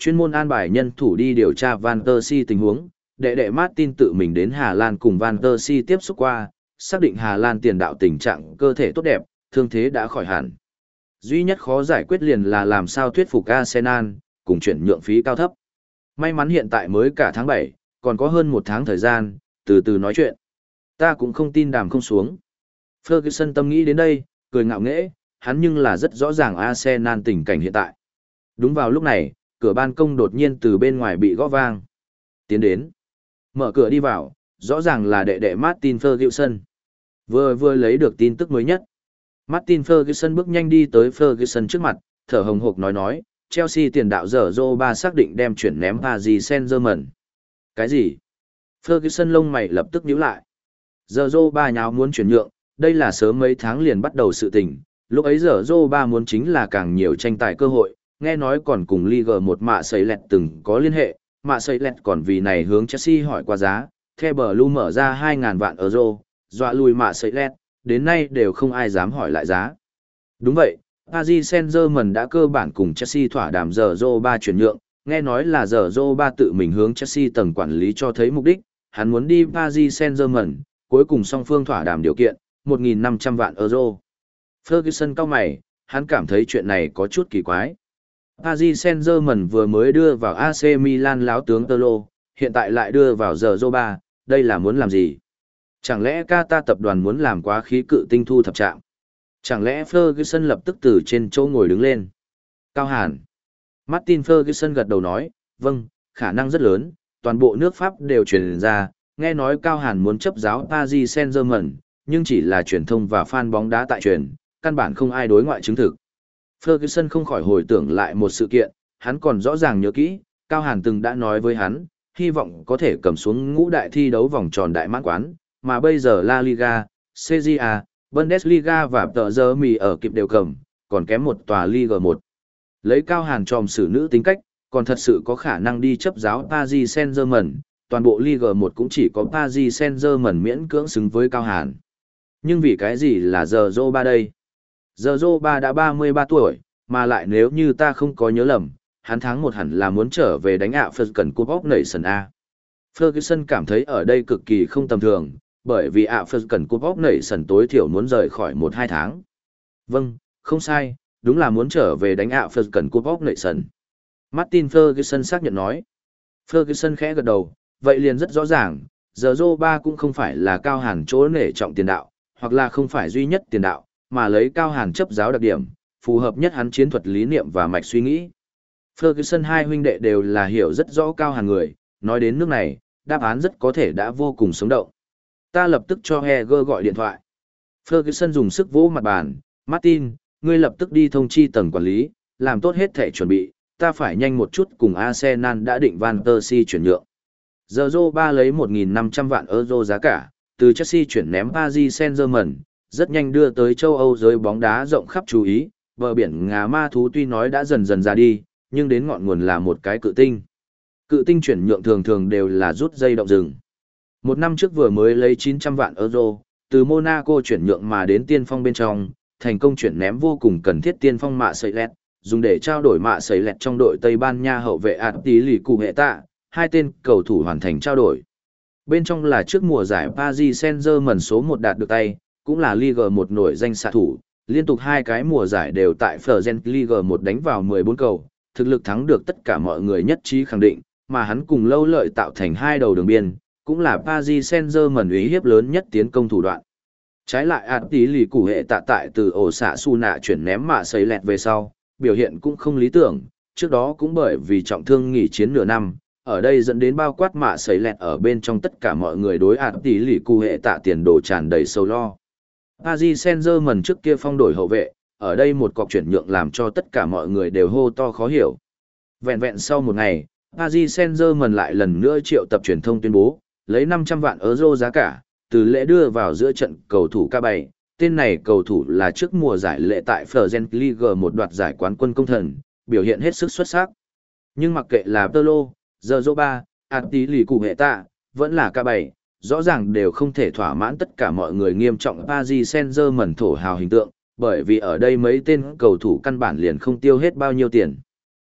chuyên môn an bài nhân thủ đi điều tra Van Persie tình huống, đệ đệ Martin tự mình đến Hà Lan cùng Van Persie tiếp xúc qua, xác định Hà Lan tiền đạo tình trạng cơ thể tốt đẹp, thương thế đã khỏi hẳn. Duy nhất khó giải quyết liền là làm sao thuyết phục Arsenal, cùng chuyển nhượng phí cao thấp. May mắn hiện tại mới cả tháng bảy, còn có hơn một tháng thời gian, từ từ nói chuyện. Ta cũng không tin đàm không xuống. Ferguson tâm nghĩ đến đây, cười ngạo nghễ, hắn nhưng là rất rõ ràng Arsenal tình cảnh hiện tại. Đúng vào lúc này, cửa ban công đột nhiên từ bên ngoài bị gõ vang. Tiến đến. Mở cửa đi vào, rõ ràng là đệ đệ Martin Ferguson. Vừa vừa lấy được tin tức mới nhất. Martin Ferguson bước nhanh đi tới Ferguson trước mặt, thở hồng hộc nói nói, Chelsea tiền đạo Zorro ba xác định đem chuyển ném Paris Saint-Germain. Cái gì? Ferguson lông mày lập tức nhíu lại. Zorro ba nháo muốn chuyển nhượng, đây là sớm mấy tháng liền bắt đầu sự tình, lúc ấy Zorro ba muốn chính là càng nhiều tranh tài cơ hội, nghe nói còn cùng Ligue một mạ sấy lẹt từng có liên hệ, mạ sấy lẹt còn vì này hướng Chelsea hỏi qua giá, The Blue mở ra hai nghìn vạn euro, dọa lùi mạ sấy lẹt, đến nay đều không ai dám hỏi lại giá. Đúng vậy, Paris Saint-Germain đã cơ bản cùng Chelsea thỏa đàm Zorro ba chuyển nhượng, nghe nói là Zorro ba tự mình hướng Chelsea tầng quản lý cho thấy mục đích, hắn muốn đi Paris Saint-Germain, cuối cùng song phương thỏa đàm điều kiện, một nghìn năm trăm vạn euro. Ferguson cau mày, hắn cảm thấy chuyện này có chút kỳ quái. Paris Saint-Germain vừa mới đưa vào a xê Milan láo tướng Tơ Lô, hiện tại lại đưa vào Zorro ba, đây là muốn làm gì? Chẳng lẽ Qatar tập đoàn muốn làm quá khí cự tinh thu thập trạm? Chẳng lẽ Ferguson lập tức từ trên chỗ ngồi đứng lên? Cao Hàn. Martin Ferguson gật đầu nói, vâng, khả năng rất lớn, toàn bộ nước Pháp đều truyền ra, nghe nói Cao Hàn muốn chấp giáo Paris Saint-Germain, nhưng chỉ là truyền thông và fan bóng đá tại truyền, căn bản không ai đối ngoại chứng thực. Ferguson không khỏi hồi tưởng lại một sự kiện, hắn còn rõ ràng nhớ kỹ, Cao Hàn từng đã nói với hắn, hy vọng có thể cầm xuống ngũ đại thi đấu vòng tròn đại mãn quán, mà bây giờ La Liga, Serie A, Bundesliga và tờ giờ mì ở kịp đều cầm, còn kém một tòa Ligue một. Lấy Cao Hàn tròm xử nữ tính cách, còn thật sự có khả năng đi chấp giáo Paris Saint-Germain, toàn bộ Ligue một cũng chỉ có Paris Saint-Germain miễn cưỡng xứng với Cao Hàn. Nhưng vì cái gì là Zorro ba đây? Zorro ba đã ba mươi ba tuổi, mà lại nếu như ta không có nhớ lầm, hắn tháng một hẳn là muốn trở về đánh ạ Ferguson Cup of Nations A. Ferguson cảm thấy ở đây cực kỳ không tầm thường, bởi vì ạ Ferguson Cup of Nations tối thiểu muốn rời khỏi một hai tháng. Vâng, không sai, đúng là muốn trở về đánh ạ Ferguson Cup of Nations. Martin Ferguson xác nhận nói. Ferguson khẽ gật đầu, vậy liền rất rõ ràng, Zorro ba cũng không phải là Cao Hàn chỗ nể trọng tiền đạo, hoặc là không phải duy nhất tiền đạo, mà lấy Cao Hàn chấp giáo đặc điểm, phù hợp nhất hắn chiến thuật lý niệm và mạch suy nghĩ. Ferguson hai huynh đệ đều là hiểu rất rõ Cao Hàn người, nói đến nước này, đáp án rất có thể đã vô cùng sống động. Ta lập tức cho Heger gọi điện thoại. Ferguson dùng sức vỗ mặt bàn, Martin, ngươi lập tức đi thông chi tầng quản lý, làm tốt hết thể chuẩn bị, ta phải nhanh một chút cùng Arsenal đã định Van Persie chuyển nhượng. Zorro ba lấy một nghìn năm trăm vạn euro giá cả, từ Chelsea chuyển ném Paris Saint-Germain, rất nhanh đưa tới châu Âu giới bóng đá rộng khắp chú ý, bờ biển ngà ma thú tuy nói đã dần dần ra đi, nhưng đến ngọn nguồn là một cái cự tinh. Cự tinh chuyển nhượng thường thường đều là rút dây động rừng. Một năm trước vừa mới lấy chín trăm vạn euro, từ Monaco chuyển nhượng mà đến tiên phong bên trong, thành công chuyển ném vô cùng cần thiết tiên phong mạ sấy lẹt, dùng để trao đổi mạ sấy lẹt trong đội Tây Ban Nha hậu vệ ạt tí lì cụ hệ tạ, hai tên cầu thủ hoàn thành trao đổi. Bên trong là trước mùa giải Paris Saint-Germain số một đạt được tay, cũng là Ligue một nổi danh xạ thủ, liên tục hai cái mùa giải đều tại Fergen Ligue một đánh vào mười bốn cầu, thực lực thắng được tất cả mọi người nhất trí khẳng định, mà hắn cùng lâu lợi tạo thành hai đầu đường biên, cũng là Paris Saint-Germain uy hiếp lớn nhất tiến công thủ đoạn. Trái lại ạt tí lì củ hệ tạ tại từ ổ xạ su nạ chuyển ném mạ sấy lẹt về sau, biểu hiện cũng không lý tưởng, trước đó cũng bởi vì trọng thương nghỉ chiến nửa năm, ở đây dẫn đến bao quát mạ sấy lẹt ở bên trong tất cả mọi người đối ạt tí lì củ hệ tạ tiền đồ tràn đầy sâu lo. Paris Saint-Germain trước kia phong đổi hậu vệ, ở đây một cọc chuyển nhượng làm cho tất cả mọi người đều hô to khó hiểu. Vẹn vẹn sau một ngày, Paris Saint-Germain lại lần nữa triệu tập truyền thông tuyên bố, lấy năm trăm vạn euro giá cả, từ lễ đưa vào giữa trận cầu thủ K bảy, tên này cầu thủ là trước mùa giải lễ tại Fergen Ligue một đoạt giải quán quân công thần, biểu hiện hết sức xuất sắc. Nhưng mặc kệ là Tolo, Zorro ba, Attili Cụ Hệ Tạ, vẫn là K bảy, rõ ràng đều không thể thỏa mãn tất cả mọi người nghiêm trọng Paris Saint-Germain thổ hào hình tượng, bởi vì ở đây mấy tên cầu thủ căn bản liền không tiêu hết bao nhiêu tiền.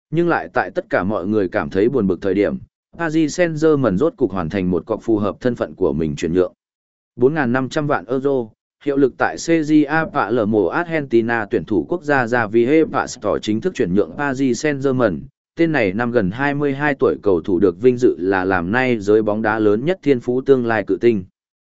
Nhưng lại tại tất cả mọi người cảm thấy buồn bực thời điểm, Paris Saint-Germain rốt cục hoàn thành một cọc phù hợp thân phận của mình chuyển nhượng. bốn nghìn năm trăm vạn euro, hiệu lực tại xê giê a Palermo Argentina tuyển thủ quốc gia Javier Pastore chính thức chuyển nhượng Paris Saint-Germain. Tên này năm gần hai mươi hai tuổi cầu thủ được vinh dự là làm nay giới bóng đá lớn nhất thiên phú tương lai cự tinh.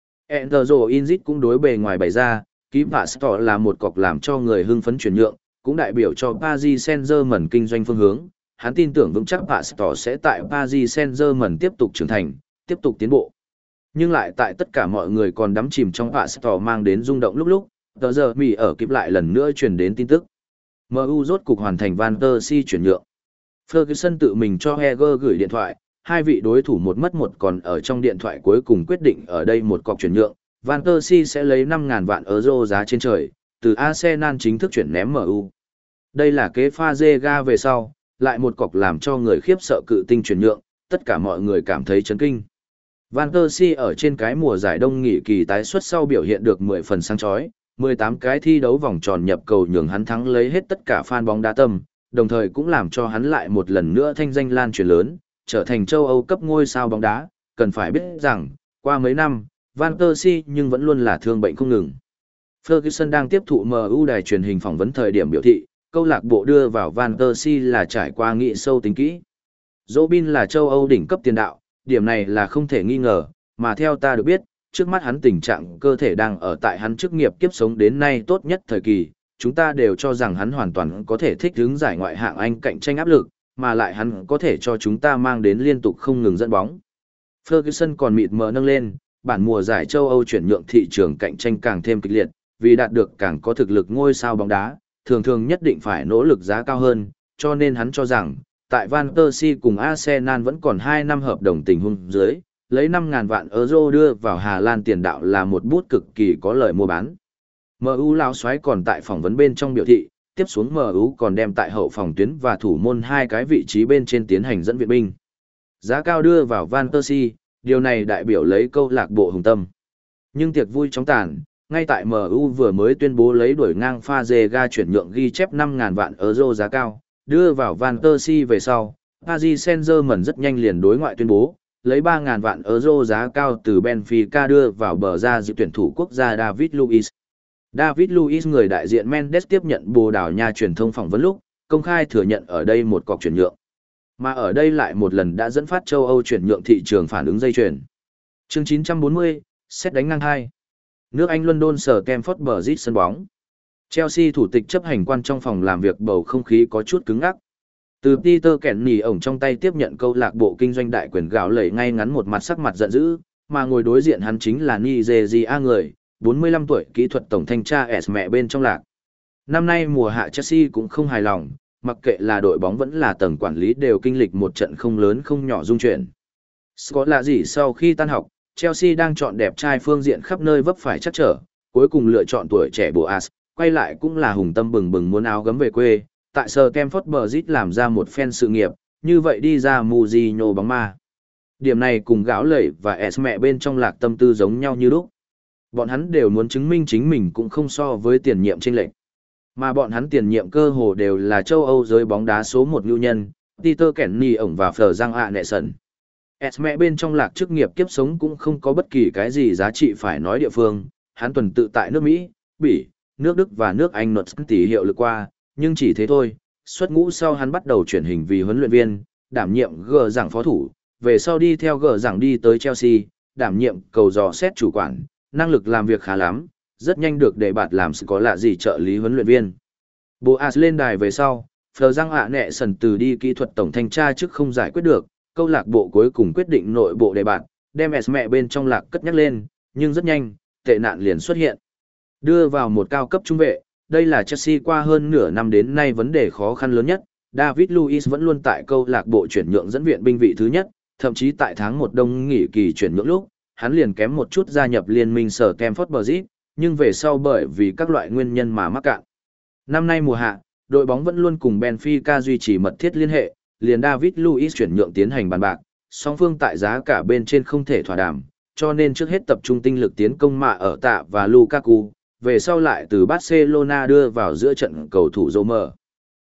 Enzo Inzit cũng đối bề ngoài bày ra, ký Pastore là một cọc làm cho người hưng phấn chuyển nhượng, cũng đại biểu cho Paris Saint-Germain kinh doanh phương hướng. Hắn tin tưởng vững chắc Pastore sẽ tại Paris Saint-Germain tiếp tục trưởng thành, tiếp tục tiến bộ. Nhưng lại tại tất cả mọi người còn đắm chìm trong Pastore mang đến rung động lúc lúc, tờ giờ Mỹ ở kịp lại lần nữa truyền đến tin tức. em u rốt cục hoàn thành Van der Si chuyển nhượng. Ferguson tự mình cho Heger gửi điện thoại, hai vị đối thủ một mất một còn ở trong điện thoại cuối cùng quyết định ở đây một cọc chuyển nhượng. Van der Si sẽ lấy năm nghìn vạn euro giá trên trời, từ Arsenal chính thức chuyển ném em u. Đây là kế pha Zega về sau, lại một cọc làm cho người khiếp sợ cự tinh chuyển nhượng, tất cả mọi người cảm thấy chấn kinh. Van der Si ở trên cái mùa giải đông nghỉ kỳ tái xuất sau biểu hiện được mười phần sáng chói, mười tám cái thi đấu vòng tròn nhập cầu nhường hắn thắng lấy hết tất cả fan bóng đá tâm, đồng thời cũng làm cho hắn lại một lần nữa thanh danh lan truyền lớn, trở thành châu Âu cấp ngôi sao bóng đá. Cần phải biết rằng, qua mấy năm, Van der Si nhưng vẫn luôn là thương bệnh không ngừng. Ferguson đang tiếp thụ em u đài truyền hình phỏng vấn thời điểm biểu thị, câu lạc bộ đưa vào Van der Si là trải qua nghị sâu tính kỹ. Robin là châu Âu đỉnh cấp tiền đạo, điểm này là không thể nghi ngờ, mà theo ta được biết, trước mắt hắn tình trạng cơ thể đang ở tại hắn chức nghiệp kiếp sống đến nay tốt nhất thời kỳ, chúng ta đều cho rằng hắn hoàn toàn có thể thích ứng giải ngoại hạng Anh cạnh tranh áp lực, mà lại hắn có thể cho chúng ta mang đến liên tục không ngừng dẫn bóng. Ferguson còn mịt mờ nâng lên, bản mùa giải châu Âu chuyển nhượng thị trường cạnh tranh càng thêm kịch liệt, vì đạt được càng có thực lực ngôi sao bóng đá, thường thường nhất định phải nỗ lực giá cao hơn, cho nên hắn cho rằng, tại Van der Si cùng Arsenal vẫn còn hai năm hợp đồng tình huống dưới, lấy năm nghìn vạn euro đưa vào Hà Lan tiền đạo là một bút cực kỳ có lợi mua bán. em u lão soái còn tại phỏng vấn bên trong biểu thị, tiếp xuống em u còn đem tại hậu phòng tuyến và thủ môn hai cái vị trí bên trên tiến hành dẫn viện binh. Giá cao đưa vào Van der Si, điều này đại biểu lấy câu lạc bộ hùng tâm. Nhưng tiệc vui chóng tàn, ngay tại em u vừa mới tuyên bố lấy đuổi ngang pha Zega chuyển nhượng ghi chép năm nghìn vạn euro giá cao, đưa vào Van der Si về sau, Paris Saint-Germain rất nhanh liền đối ngoại tuyên bố, lấy ba nghìn vạn euro giá cao từ Benfica đưa vào bờ ra dự tuyển thủ quốc gia David Luiz. David Luiz người đại diện Mendes tiếp nhận Bồ Đào Nha truyền thông phỏng vấn lúc, công khai thừa nhận ở đây một cọc chuyển nhượng. Mà ở đây lại một lần đã dẫn phát châu Âu chuyển nhượng thị trường phản ứng dây chuyền. Chương chín trăm bốn mươi, xét đánh ngang hai. Nước Anh London sở Stamford Bridge sân bóng. Chelsea thủ tịch chấp hành quan trong phòng làm việc bầu không khí có chút cứng ngắc. Từ Peter Kenny ổng trong tay tiếp nhận câu lạc bộ kinh doanh đại quyền gạo lẩy ngay ngắn một mặt sắc mặt giận dữ, mà ngồi đối diện hắn chính là Nigeria người, bốn mươi lăm tuổi kỹ thuật tổng thanh tra S mẹ bên trong lạc. Năm nay mùa hạ Chelsea cũng không hài lòng, mặc kệ là đội bóng vẫn là tầng quản lý đều kinh lịch một trận không lớn không nhỏ dung chuyển. Scott là gì sau khi tan học, Chelsea đang chọn đẹp trai phương diện khắp nơi vấp phải chắc trở, cuối cùng lựa chọn tuổi trẻ Boas, quay lại cũng là hùng tâm bừng bừng muốn áo gấm về quê, tại Stamford Bridge làm ra một phen sự nghiệp, như vậy đi ra Mourinho bóng ma. Điểm này cùng gáo lẩy và S mẹ bên trong lạc tâm tư giống nhau như lúc. Bọn hắn đều muốn chứng minh chính mình cũng không so với tiền nhiệm chênh lệch. Mà bọn hắn tiền nhiệm cơ hồ đều là châu Âu giới bóng đá số một nhu nhân, Peter Kenny ổng và Fleur Giang ạ nệ sần. S mẹ bên trong lạc chức nghiệp kiếp sống cũng không có bất kỳ cái gì giá trị phải nói địa phương, hắn tuần tự tại nước Mỹ, Bỉ, nước Đức và nước Anh nột tỷ hiệu lực qua, nhưng chỉ thế thôi. Xuất ngũ sau hắn bắt đầu chuyển hình vì huấn luyện viên, đảm nhiệm gờ giảng phó thủ, về sau đi theo gờ giảng đi tới Chelsea, đảm nhiệm cầu dò xét chủ quản, năng lực làm việc khá lắm, rất nhanh được đề bạt làm sự có lạ gì trợ lý huấn luyện viên. Boas lên đài về sau, Fleur Giang ạ nệ sần từ đi kỹ thuật tổng thanh tra trước không giải quyết được, câu lạc bộ cuối cùng quyết định nội bộ đề bạt, đem S mẹ bên trong lạc cất nhắc lên, nhưng rất nhanh, tệ nạn liền xuất hiện. Đưa vào một cao cấp trung vệ, đây là Chelsea qua hơn nửa năm đến nay vấn đề khó khăn lớn nhất. David Luiz vẫn luôn tại câu lạc bộ chuyển nhượng dẫn viện binh vị thứ nhất, thậm chí tại tháng một đông nghỉ kỳ chuyển nhượng lúc, hắn liền kém một chút gia nhập liên minh sở Stamford Bridge, nhưng về sau bởi vì các loại nguyên nhân mà mắc cạn. Năm nay mùa hạ, đội bóng vẫn luôn cùng Benfica duy trì mật thiết liên hệ, liền David Luiz chuyển nhượng tiến hành bàn bạc, song phương tại giá cả bên trên không thể thỏa đàm, cho nên trước hết tập trung tinh lực tiến công mạ ở tạ và Lukaku, về sau lại từ Barcelona đưa vào giữa trận cầu thủ Zomer.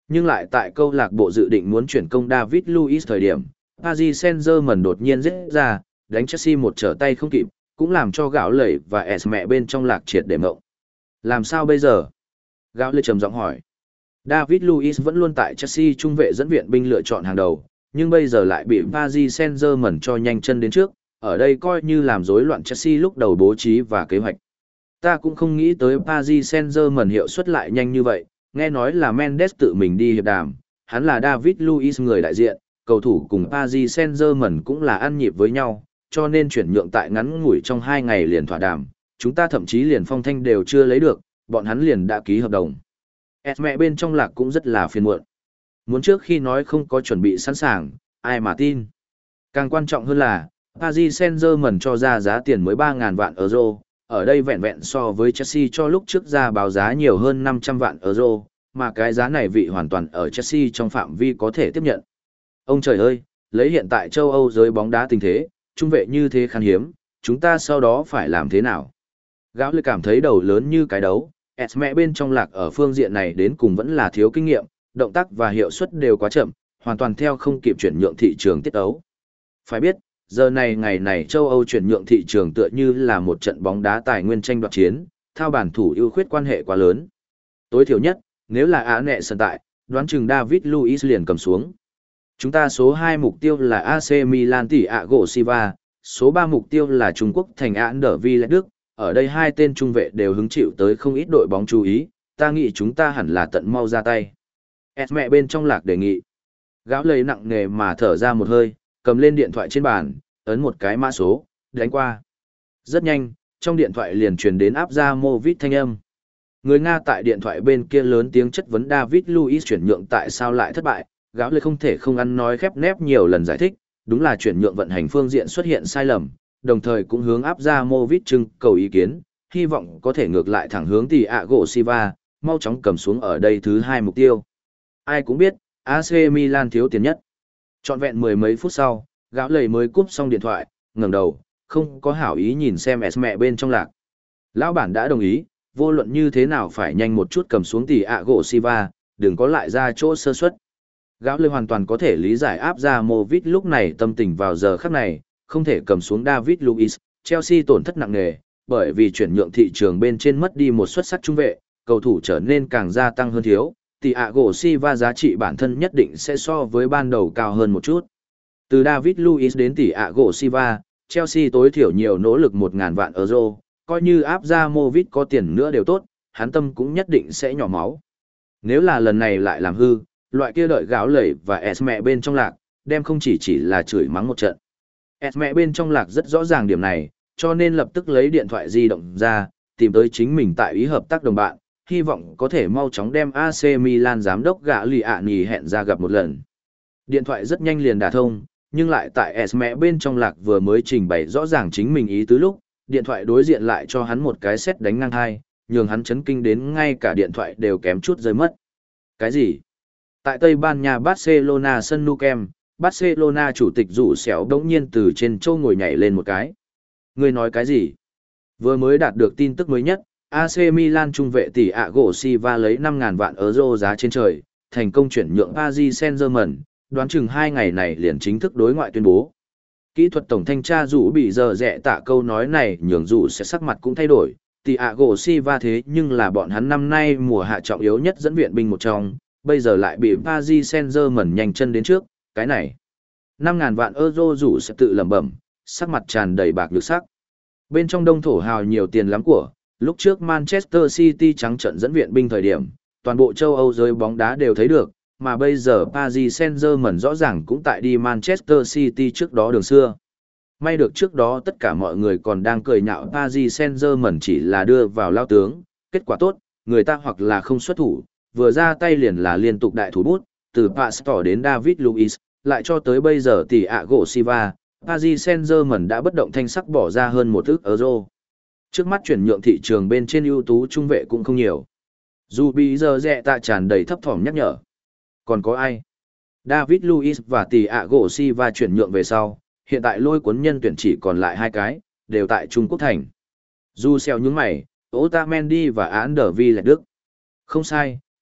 Nhưng lại tại câu lạc bộ dự định muốn chuyển công David Luiz thời điểm, Paris Saint-Germain đột nhiên giết ra, đánh Chelsea một trở tay không kịp, cũng làm cho gạo lẩy và Esme bên trong lạc triệt để mộng. Làm sao bây giờ? Gạo lẩy trầm giọng hỏi. David Luiz vẫn luôn tại Chelsea trung vệ dẫn viện binh lựa chọn hàng đầu, nhưng bây giờ lại bị Paris Saint-Germain cho nhanh chân đến trước, ở đây coi như làm rối loạn Chelsea lúc đầu bố trí và kế hoạch. Ta cũng không nghĩ tới Paris Saint-Germain hiệu suất lại nhanh như vậy, nghe nói là Mendes tự mình đi hiệp đàm, hắn là David Luiz người đại diện, cầu thủ cùng Paris Saint-Germain cũng là ăn nhịp với nhau, cho nên chuyển nhượng tại ngắn ngủi trong hai ngày liền thỏa đàm, chúng ta thậm chí liền phong thanh đều chưa lấy được, bọn hắn liền đã ký hợp đồng. Esme bên trong lạc cũng rất là phiền muộn. Muốn trước khi nói không có chuẩn bị sẵn sàng, ai mà tin. Càng quan trọng hơn là, Paris Saint-Germain cho ra giá tiền mới ba ngàn vạn euro, ở đây vẹn vẹn so với Chelsea cho lúc trước ra báo giá nhiều hơn năm trăm vạn euro, mà cái giá này vị hoàn toàn ở Chelsea trong phạm vi có thể tiếp nhận. Ông trời ơi, lấy hiện tại châu Âu giới bóng đá tình thế, trung vệ như thế khan hiếm, chúng ta sau đó phải làm thế nào? Gáo lười cảm thấy đầu lớn như cái đấu, Esme bên trong lạc ở phương diện này đến cùng vẫn là thiếu kinh nghiệm, động tác và hiệu suất đều quá chậm, hoàn toàn theo không kịp chuyển nhượng thị trường tiết ấu. Phải biết, giờ này ngày này châu Âu chuyển nhượng thị trường tựa như là một trận bóng đá tài nguyên tranh đoạt chiến, thao bản thủ ưu khuyết quan hệ quá lớn. Tối thiểu nhất, nếu là Á nẹ sân tại, đoán chừng David Luiz liền cầm xuống. Chúng ta số hai mục tiêu là a xê Milan tỷ Thiago Silva, số ba mục tiêu là Trung Quốc thành Ander Villette Đức, ở đây hai tên trung vệ đều hứng chịu tới không ít đội bóng chú ý, ta nghĩ chúng ta hẳn là tận mau ra tay. Esme bên trong lạc đề nghị. Gáo lấy nặng nề mà thở ra một hơi, cầm lên điện thoại trên bàn, ấn một cái mã số, đánh qua. Rất nhanh, trong điện thoại liền truyền đến áp ra Movit thanh âm. Người Nga tại điện thoại bên kia lớn tiếng chất vấn David Luiz chuyển nhượng tại sao lại thất bại, gáo lời không thể không ăn nói khép nép nhiều lần giải thích, đúng là chuyển nhượng vận hành phương diện xuất hiện sai lầm, đồng thời cũng hướng áp ra Movit trưng cầu ý kiến, hy vọng có thể ngược lại thẳng hướng Thiago Silva, mau chóng cầm xuống ở đây thứ hai mục tiêu. Ai cũng biết, a xê Milan thiếu tiền nhất. Trọn vẹn mười mấy phút sau, gáo lầy mới cúp xong điện thoại, ngẩng đầu, không có hảo ý nhìn xem Esme bên trong lạc. Lão bản đã đồng ý, vô luận như thế nào phải nhanh một chút cầm xuống Thiago Silva, đừng có lại ra chỗ sơ suất. Gáo lầy hoàn toàn có thể lý giải áp ra Movit lúc này tâm tình vào giờ khắc này, không thể cầm xuống David Luiz, Chelsea tổn thất nặng nề, bởi vì chuyển nhượng thị trường bên trên mất đi một xuất sắc trung vệ, cầu thủ trở nên càng gia tăng hơn thiếu, Thiago Silva giá trị bản thân nhất định sẽ so với ban đầu cao hơn một chút. Từ David Luiz đến Thiago Silva, Chelsea tối thiểu nhiều nỗ lực một ngàn vạn euro, coi như áp ra Movit có tiền nữa đều tốt, hắn tâm cũng nhất định sẽ nhỏ máu. Nếu là lần này lại làm hư, loại kia đợi gáo lẩy và Esme bên trong lạc, đem không chỉ chỉ là chửi mắng một trận. Esme bên trong lạc rất rõ ràng điểm này, cho nên lập tức lấy điện thoại di động ra, tìm tới chính mình tại ý hợp tác đồng bạn, hy vọng có thể mau chóng đem a xê Milan giám đốc gã lì ạ nì hẹn ra gặp một lần. Điện thoại rất nhanh liền đả thông, nhưng lại tại Esme bên trong lạc vừa mới trình bày rõ ràng chính mình ý tứ lúc, điện thoại đối diện lại cho hắn một cái sét đánh ngang hai, nhường hắn chấn kinh đến ngay cả điện thoại đều kém chút rơi mất. Cái gì? Tại Tây Ban Nha Barcelona sân Nou Camp, Barcelona chủ tịch rủ xẻo đống nhiên từ trên châu ngồi nhảy lên một cái. Người nói cái gì? Vừa mới đạt được tin tức mới nhất, a xê Milan trung vệ tỷ Thiago Silva lấy năm ngàn vạn euro giá trên trời, thành công chuyển nhượng Paris Saint-Germain, đoán chừng hai ngày này liền chính thức đối ngoại tuyên bố. Kỹ thuật tổng thanh tra rủ bị giờ rẽ tạ câu nói này nhường rủ sẽ sắc mặt cũng thay đổi, Thiago Silva thế nhưng là bọn hắn năm nay mùa hạ trọng yếu nhất dẫn viện binh một trong, bây giờ lại bị Paris Saint-Germain nhanh chân đến trước, cái này. năm ngàn vạn euro rủ sẽ tự lẩm bẩm, sắc mặt tràn đầy bạc nhược sắc. Bên trong đông thổ hào nhiều tiền lắm của, lúc trước Manchester City trắng trận dẫn viện binh thời điểm, toàn bộ châu Âu giới bóng đá đều thấy được, mà bây giờ Paris Saint-Germain rõ ràng cũng tại đi Manchester City trước đó đường xưa. May được trước đó tất cả mọi người còn đang cười nhạo Paris Saint-Germain chỉ là đưa vào lao tướng, kết quả tốt, người ta hoặc là không xuất thủ, vừa ra tay liền là liên tục đại thủ bút, từ Pastor đến David Luiz, lại cho tới bây giờ Thiago Silva, Paris Saint-Germain đã bất động thanh sắc bỏ ra hơn một ức euro. Trước mắt chuyển nhượng thị trường bên trên ưu tú trung vệ cũng không nhiều. Dù bây giờ rẻ tạ tràn đầy thấp thỏm nhắc nhở. Còn có ai? David Luiz và Thiago Silva chuyển nhượng về sau, hiện tại lôi cuốn nhân tuyển chỉ còn lại hai cái, đều tại Trung Quốc thành. Dù xeo nhướng mày, Otamendi và Ander Villette Đức. Không sai,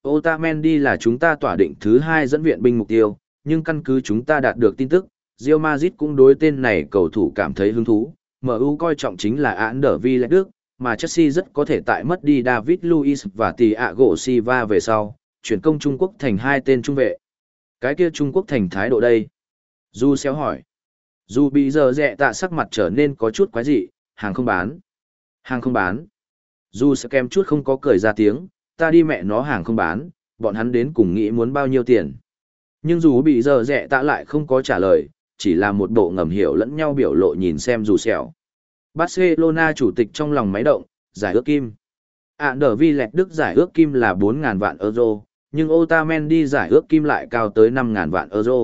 Otamendi là chúng ta tỏa định thứ hai dẫn viện binh mục tiêu, nhưng căn cứ chúng ta đạt được tin tức, Real Madrid cũng đối tên này cầu thủ cảm thấy hứng thú. em u coi trọng chính là Anderlecht Đức, mà Chelsea rất có thể tại mất đi David Luiz và Thiago Silva về sau, chuyển công Trung Quốc thành hai tên trung vệ. Cái kia Trung Quốc thành thái độ đây? Du xéo hỏi. Dù bị giờ rẹ tạ sắc mặt trở nên có chút quái dị, hàng không bán. Hàng không bán. Dù sẽ kèm chút không có cười ra tiếng, ta đi mẹ nó hàng không bán, bọn hắn đến cùng nghĩ muốn bao nhiêu tiền. Nhưng dù bị giờ rẹ tạ lại không có trả lời, chỉ là một bộ ngầm hiểu lẫn nhau biểu lộ nhìn xem dù xẻo. Barcelona chủ tịch trong lòng máy động, giải ước kim. Anderlecht Đức giải ước kim là bốn nghìn vạn euro, nhưng Otamendi giải ước kim lại cao tới năm nghìn vạn euro.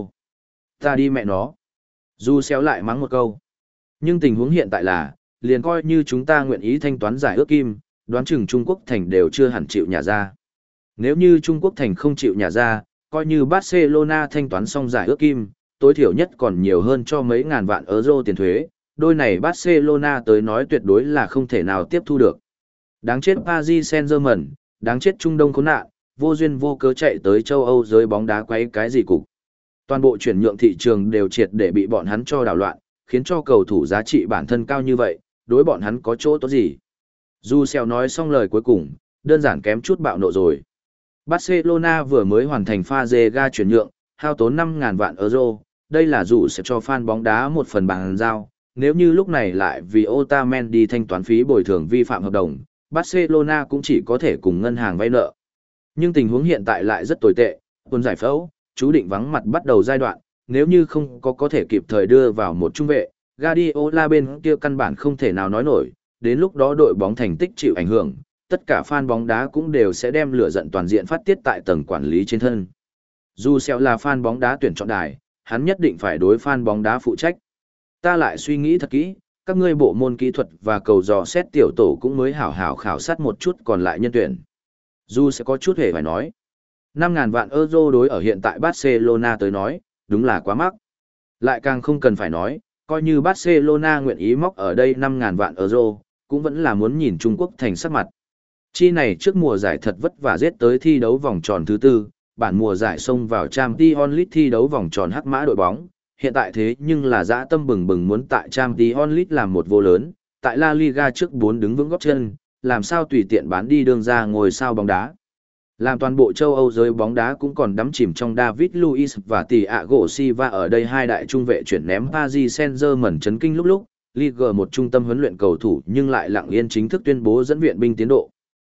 Ta đi mẹ nó. Du xéo lại mắng một câu. Nhưng tình huống hiện tại là, liền coi như chúng ta nguyện ý thanh toán giải ước kim, đoán chừng Trung Quốc thành đều chưa hẳn chịu nhà ra. Nếu như Trung Quốc thành không chịu nhà ra, coi như Barcelona thanh toán xong giải ước kim, tối thiểu nhất còn nhiều hơn cho mấy ngàn vạn euro tiền thuế, đôi này Barcelona tới nói tuyệt đối là không thể nào tiếp thu được. Đáng chết Paris Saint-Germain, đáng chết Trung Đông khốn nạn, vô duyên vô cớ chạy tới châu Âu giới bóng đá quấy cái gì cục. Toàn bộ chuyển nhượng thị trường đều triệt để bị bọn hắn cho đảo loạn, khiến cho cầu thủ giá trị bản thân cao như vậy, đối bọn hắn có chỗ tốt gì. Dù Sèo nói xong lời cuối cùng, đơn giản kém chút bạo nộ rồi. Barcelona vừa mới hoàn thành pha Zega chuyển nhượng, hao tốn năm nghìn vạn euro, đây là dù sẽ cho fan bóng đá một phần bàn giao, nếu như lúc này lại vì Otamendi thanh toán phí bồi thường vi phạm hợp đồng, Barcelona cũng chỉ có thể cùng ngân hàng vay nợ. Nhưng tình huống hiện tại lại rất tồi tệ, tuần giải phẫu, chú định vắng mặt bắt đầu giai đoạn, nếu như không có có thể kịp thời đưa vào một trung vệ, Guardiola bên kia căn bản không thể nào nói nổi, đến lúc đó đội bóng thành tích chịu ảnh hưởng, tất cả fan bóng đá cũng đều sẽ đem lửa giận toàn diện phát tiết tại tầng quản lý trên thân. Dù Sẹo là fan bóng đá tuyển chọn đài, hắn nhất định phải đối fan bóng đá phụ trách. Ta lại suy nghĩ thật kỹ, các ngươi bộ môn kỹ thuật và cầu dò xét tiểu tổ cũng mới hảo hảo khảo sát một chút còn lại nhân tuyển. Dù sẽ có chút hề phải nói. năm nghìn vạn euro đối ở hiện tại Barcelona tới nói, đúng là quá mắc. Lại càng không cần phải nói, coi như Barcelona nguyện ý móc ở đây năm nghìn vạn euro, cũng vẫn là muốn nhìn Trung Quốc thành sắc mặt. Chi này trước mùa giải thật vất vả giết tới thi đấu vòng tròn thứ tư, bản mùa giải xông vào Champions League thi đấu vòng tròn hắc mã đội bóng, hiện tại thế nhưng là dã tâm bừng bừng muốn tại Champions League làm một vô lớn, tại La Liga trước bốn đứng vững gót chân, làm sao tùy tiện bán đi đường ra ngồi sao bóng đá. Làm toàn bộ châu Âu giới bóng đá cũng còn đắm chìm trong David Luiz và Thiago Silva ở đây hai đại trung vệ chuyển ném Paris Saint-Germain chấn kinh lúc lúc, Ligue một trung tâm huấn luyện cầu thủ nhưng lại lặng yên chính thức tuyên bố dẫn viện binh tiến độ.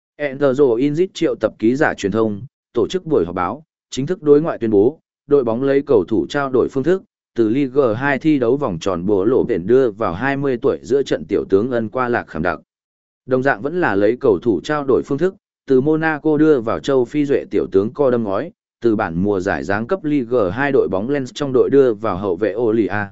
Enzo Inzit triệu tập ký giả truyền thông, tổ chức buổi họp báo, chính thức đối ngoại tuyên bố, đội bóng lấy cầu thủ trao đổi phương thức, từ Ligue hai thi đấu vòng tròn bổ lộ biển đưa vào hai mươi tuổi giữa trận tiểu tướng ân qua lạc khảm đặc. Đồng dạng vẫn là lấy cầu thủ trao đổi phương thức, từ Monaco đưa vào châu Phi duệ tiểu tướng co đâm ngói, từ bản mùa giải giáng cấp Ligue hai đội bóng Lens trong đội đưa vào hậu vệ Olia.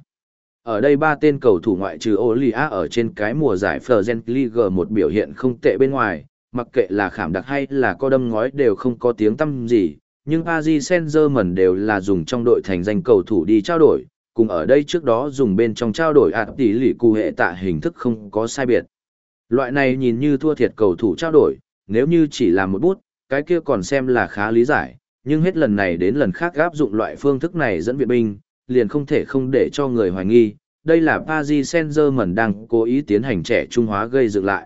Ở đây ba tên cầu thủ ngoại trừ Olia ở trên cái mùa giải Fergen Ligue một biểu hiện không tệ bên ngoài, mặc kệ là khảm đặc hay là co đâm ngói đều không có tiếng tăm gì, nhưng Paris Saint-Germain đều là dùng trong đội thành danh cầu thủ đi trao đổi, cùng ở đây trước đó dùng bên trong trao đổi ạt tỷ lỷ cụ hệ tạ hình thức không có sai biệt. Loại này nhìn như thua thiệt cầu thủ trao đổi, nếu như chỉ làm một bút, cái kia còn xem là khá lý giải, nhưng hết lần này đến lần khác áp dụng loại phương thức này dẫn viện binh, liền không thể không để cho người hoài nghi, đây là Paris Saint-Germain đang cố ý tiến hành trẻ trung hóa gây dựng lại.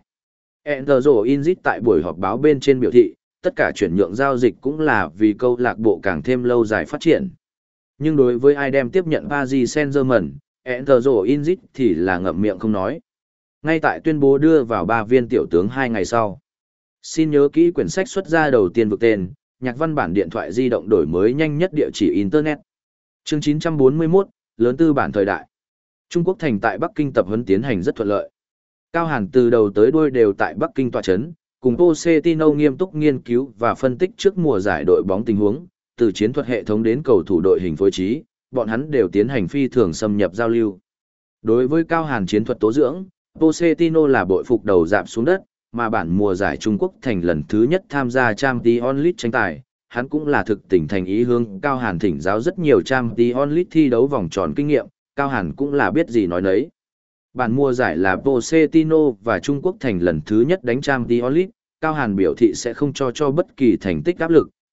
Enzo Inzit tại buổi họp báo bên trên biểu thị, tất cả chuyển nhượng giao dịch cũng là vì câu lạc bộ càng thêm lâu dài phát triển. Nhưng đối với ai đem tiếp nhận Paris Saint-Germain, Enzo Inzit thì là ngậm miệng không nói. Ngay tại tuyên bố đưa vào ba viên tiểu tướng hai ngày sau. Xin nhớ kỹ quyển sách xuất ra đầu tiên vực tên, nhạc văn bản điện thoại di động đổi mới nhanh nhất địa chỉ Internet. Chương chín trăm bốn mươi mốt, lớn tư bản thời đại. Trung Quốc thành tại Bắc Kinh tập huấn tiến hành rất thuận lợi. Cao Hàn từ đầu tới đuôi đều tại Bắc Kinh tọa chấn, cùng Pochettino nghiêm túc nghiên cứu và phân tích trước mùa giải đội bóng tình huống, từ chiến thuật hệ thống đến cầu thủ đội hình phối trí, bọn hắn đều tiến hành phi thường xâm nhập giao lưu. Đối với Cao Hàn chiến thuật tố dưỡng, Pochettino là bội phục đầu dạp xuống đất, mà bản mùa giải Trung Quốc thành lần thứ nhất tham gia Champions League tranh tài, hắn cũng là thực tình thành ý hướng Cao Hàn thỉnh giáo rất nhiều Champions League thi đấu vòng tròn kinh nghiệm, Cao Hàn cũng là biết gì nói nấy. Bản mùa giải là Pochettino và Trung Quốc thành lần thứ nhất đánh Champions League, Cao Hàn biểu thị sẽ không cho cho bất kỳ thành tích áp lực,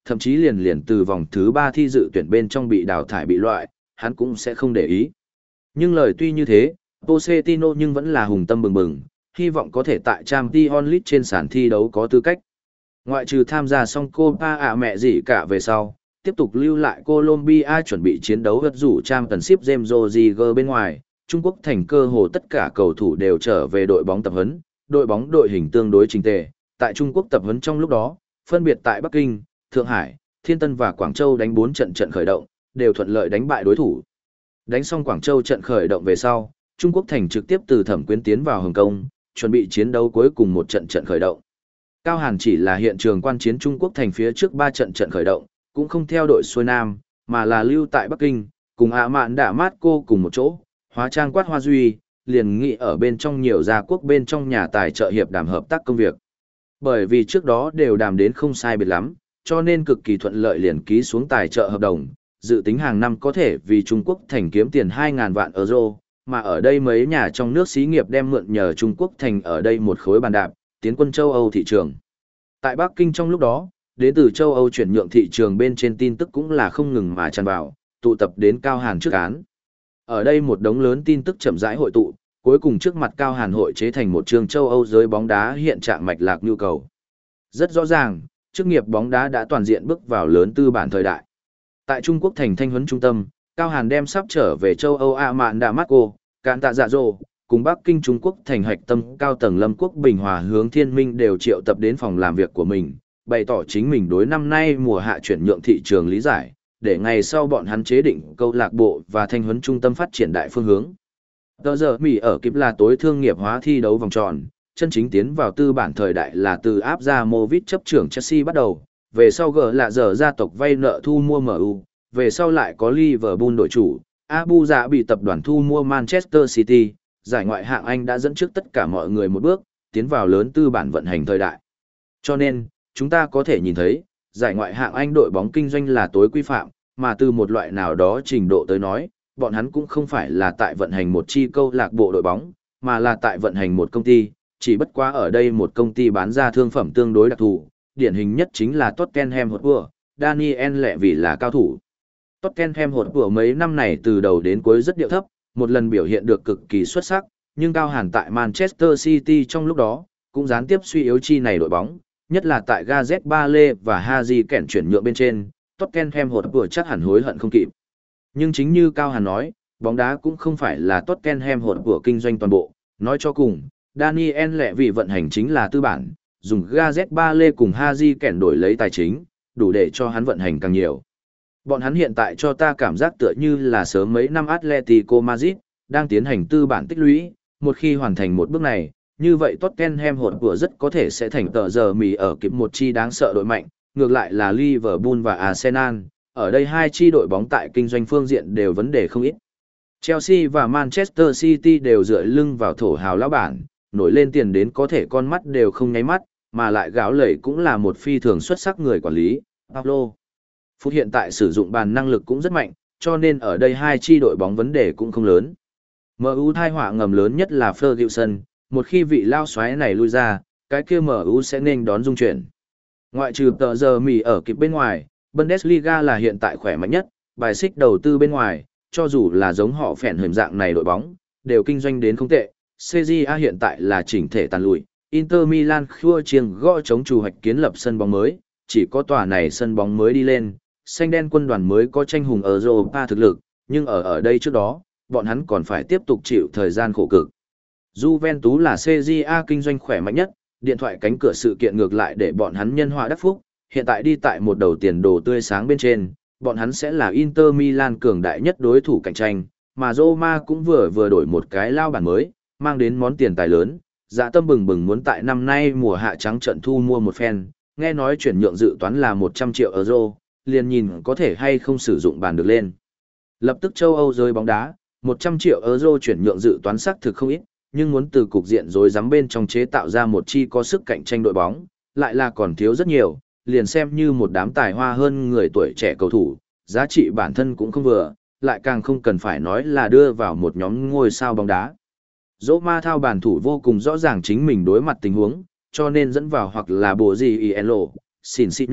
thậm chí liền liền từ vòng thứ ba thi dự tuyển bên trong bị đào thải bị loại, hắn cũng sẽ không để ý. Nhưng lời tuy như thế, Pochettino nhưng vẫn là hùng tâm bừng bừng, hy vọng có thể tại Champions League trên sàn thi đấu có tư cách. Ngoại trừ tham gia xong Copa ạ mẹ gì cả về sau, tiếp tục lưu lại Colombia chuẩn bị chiến đấu vật rủ Championship James Rodriguez bên ngoài, Trung Quốc thành cơ hồ tất cả cầu thủ đều trở về đội bóng tập huấn, đội bóng đội hình tương đối chỉnh tề, tại Trung Quốc tập huấn trong lúc đó, phân biệt tại Bắc Kinh, Thượng Hải, Thiên Tân và Quảng Châu đánh bốn trận trận khởi động, đều thuận lợi đánh bại đối thủ. Đánh xong Quảng Châu trận khởi động về sau, Trung Quốc thành trực tiếp từ Thẩm Quyến tiến vào Hồng Kông, chuẩn bị chiến đấu cuối cùng một trận trận khởi động. Cao Hàn chỉ là hiện trường quan chiến Trung Quốc thành phía trước ba trận trận khởi động, cũng không theo đội xuôi nam, mà là lưu tại Bắc Kinh, cùng ạ mạn đả mát cô cùng một chỗ, hóa trang quát hoa duy, liền nghị ở bên trong nhiều gia quốc bên trong nhà tài trợ hiệp đàm hợp tác công việc. Bởi vì trước đó đều đàm đến không sai biệt lắm, cho nên cực kỳ thuận lợi liền ký xuống tài trợ hợp đồng, dự tính hàng năm có thể vì Trung Quốc thành kiếm tiền hai nghìn vạn euro, mà ở đây mấy nhà trong nước xí nghiệp đem mượn nhờ Trung Quốc thành ở đây một khối bàn đạp, tiến quân châu Âu thị trường. Tại Bắc Kinh trong lúc đó, đến từ châu Âu chuyển nhượng thị trường bên trên tin tức cũng là không ngừng mà tràn vào, tụ tập đến Cao Hàn trước án. Ở đây một đống lớn tin tức chậm rãi hội tụ, cuối cùng trước mặt Cao Hàn hội chế thành một trường châu Âu giới bóng đá hiện trạng mạch lạc nhu cầu. Rất rõ ràng, chức nghiệp bóng đá đã toàn diện bước vào lớn tư bản thời đại. Tại Trung Quốc thành thanh huấn trung tâm, Cao Hàn đem sắp trở về châu Âu A Mạn Đà Mát Cô, Cạn Tạ Dạ Dô, cùng Bắc Kinh Trung Quốc thành hạch tâm cao tầng Lâm Quốc Bình Hòa hướng Thiên Minh đều triệu tập đến phòng làm việc của mình, bày tỏ chính mình đối năm nay mùa hạ chuyển nhượng thị trường lý giải, để ngày sau bọn hắn chế định câu lạc bộ và thanh huấn trung tâm phát triển đại phương hướng. Tờ giờ Mỹ ở kịp là tối thương nghiệp hóa thi đấu vòng tròn, chân chính tiến vào tư bản thời đại là từ áp ra Movit chấp trưởng Chelsea bắt đầu, về sau gỡ là giờ gia tộc vay nợ thu mua em u, về sau lại có Liverpool đổi chủ, Abu Dhabi bị tập đoàn thu mua Manchester City, giải ngoại hạng Anh đã dẫn trước tất cả mọi người một bước, tiến vào lớn tư bản vận hành thời đại. Cho nên, chúng ta có thể nhìn thấy, giải ngoại hạng Anh đội bóng kinh doanh là tối quy phạm, mà từ một loại nào đó trình độ tới nói, bọn hắn cũng không phải là tại vận hành một chi câu lạc bộ đội bóng, mà là tại vận hành một công ty, chỉ bất quá ở đây một công ty bán ra thương phẩm tương đối đặc thù, điển hình nhất chính là Tottenham Hotspur, Daniel lệ vì là cao thủ. Tottenham Hotspur mấy năm này từ đầu đến cuối rất điệu thấp, một lần biểu hiện được cực kỳ xuất sắc, nhưng Cao Hàn tại Manchester City trong lúc đó, cũng gián tiếp suy yếu chi này đội bóng, nhất là tại Gareth Bale và Harry Kane chuyển nhượng bên trên, Tottenham Hotspur chắc hẳn hối hận không kịp. Nhưng chính như Cao Hàn nói, bóng đá cũng không phải là Tottenham Hotspur kinh doanh toàn bộ, nói cho cùng, Daniel lệ vì vận hành chính là tư bản, dùng Gareth Bale cùng Harry Kane đổi lấy tài chính, đủ để cho hắn vận hành càng nhiều. Bọn hắn hiện tại cho ta cảm giác tựa như là sớm mấy năm Atletico Madrid, đang tiến hành tư bản tích lũy, một khi hoàn thành một bước này, như vậy Tottenham Hotspur rất có thể sẽ thành tờ giờ mì ở kịp một chi đáng sợ đội mạnh, ngược lại là Liverpool và Arsenal, ở đây hai chi đội bóng tại kinh doanh phương diện đều vấn đề không ít. Chelsea và Manchester City đều dựa lưng vào thổ hào lão bản, nổi lên tiền đến có thể con mắt đều không nháy mắt, mà lại gáo lẩy cũng là một phi thường xuất sắc người quản lý, Pablo. Phút hiện tại sử dụng bàn năng lực cũng rất mạnh, cho nên ở đây hai chi đội bóng vấn đề cũng không lớn. em u thai họa ngầm lớn nhất là Ferguson, một khi vị lao xoáy này lui ra, cái kia em u sẽ nên đón dung chuyển. Ngoại trừ tờ giờ mì ở kịp bên ngoài, Bundesliga là hiện tại khỏe mạnh nhất, bài xích đầu tư bên ngoài, cho dù là giống họ phèn hình dạng này đội bóng, đều kinh doanh đến không tệ. xê giê a hiện tại là chỉnh thể tàn lùi, Inter Milan khua chiêng gõ chống chủ hoạch kiến lập sân bóng mới, chỉ có tòa này sân bóng mới đi lên, xanh đen quân đoàn mới có tranh hùng ở Europa thực lực, nhưng ở ở đây trước đó, bọn hắn còn phải tiếp tục chịu thời gian khổ cực. Juventus là xê giê a kinh doanh khỏe mạnh nhất, điện thoại cánh cửa sự kiện ngược lại để bọn hắn nhân họa đắc phúc, hiện tại đi tại một đầu tiền đồ tươi sáng bên trên, bọn hắn sẽ là Inter Milan cường đại nhất đối thủ cạnh tranh, mà Roma cũng vừa vừa đổi một cái lao bản mới, mang đến món tiền tài lớn, dạ tâm bừng bừng muốn tại năm nay mùa hạ trắng trận thu mua một phen, nghe nói chuyển nhượng dự toán là một trăm triệu euro, liền nhìn có thể hay không sử dụng bàn được lên. Lập tức châu Âu rơi bóng đá, một trăm triệu euro chuyển nhượng dự toán xác thực không ít, nhưng muốn từ cục diện rối rắm bên trong chế tạo ra một chi có sức cạnh tranh đội bóng, lại là còn thiếu rất nhiều, liền xem như một đám tài hoa hơn người tuổi trẻ cầu thủ, giá trị bản thân cũng không vừa, lại càng không cần phải nói là đưa vào một nhóm ngôi sao bóng đá. Roma thao bản thủ vô cùng rõ ràng chính mình đối mặt tình huống, cho nên dẫn vào hoặc là bộ gì Ielo, Sincino,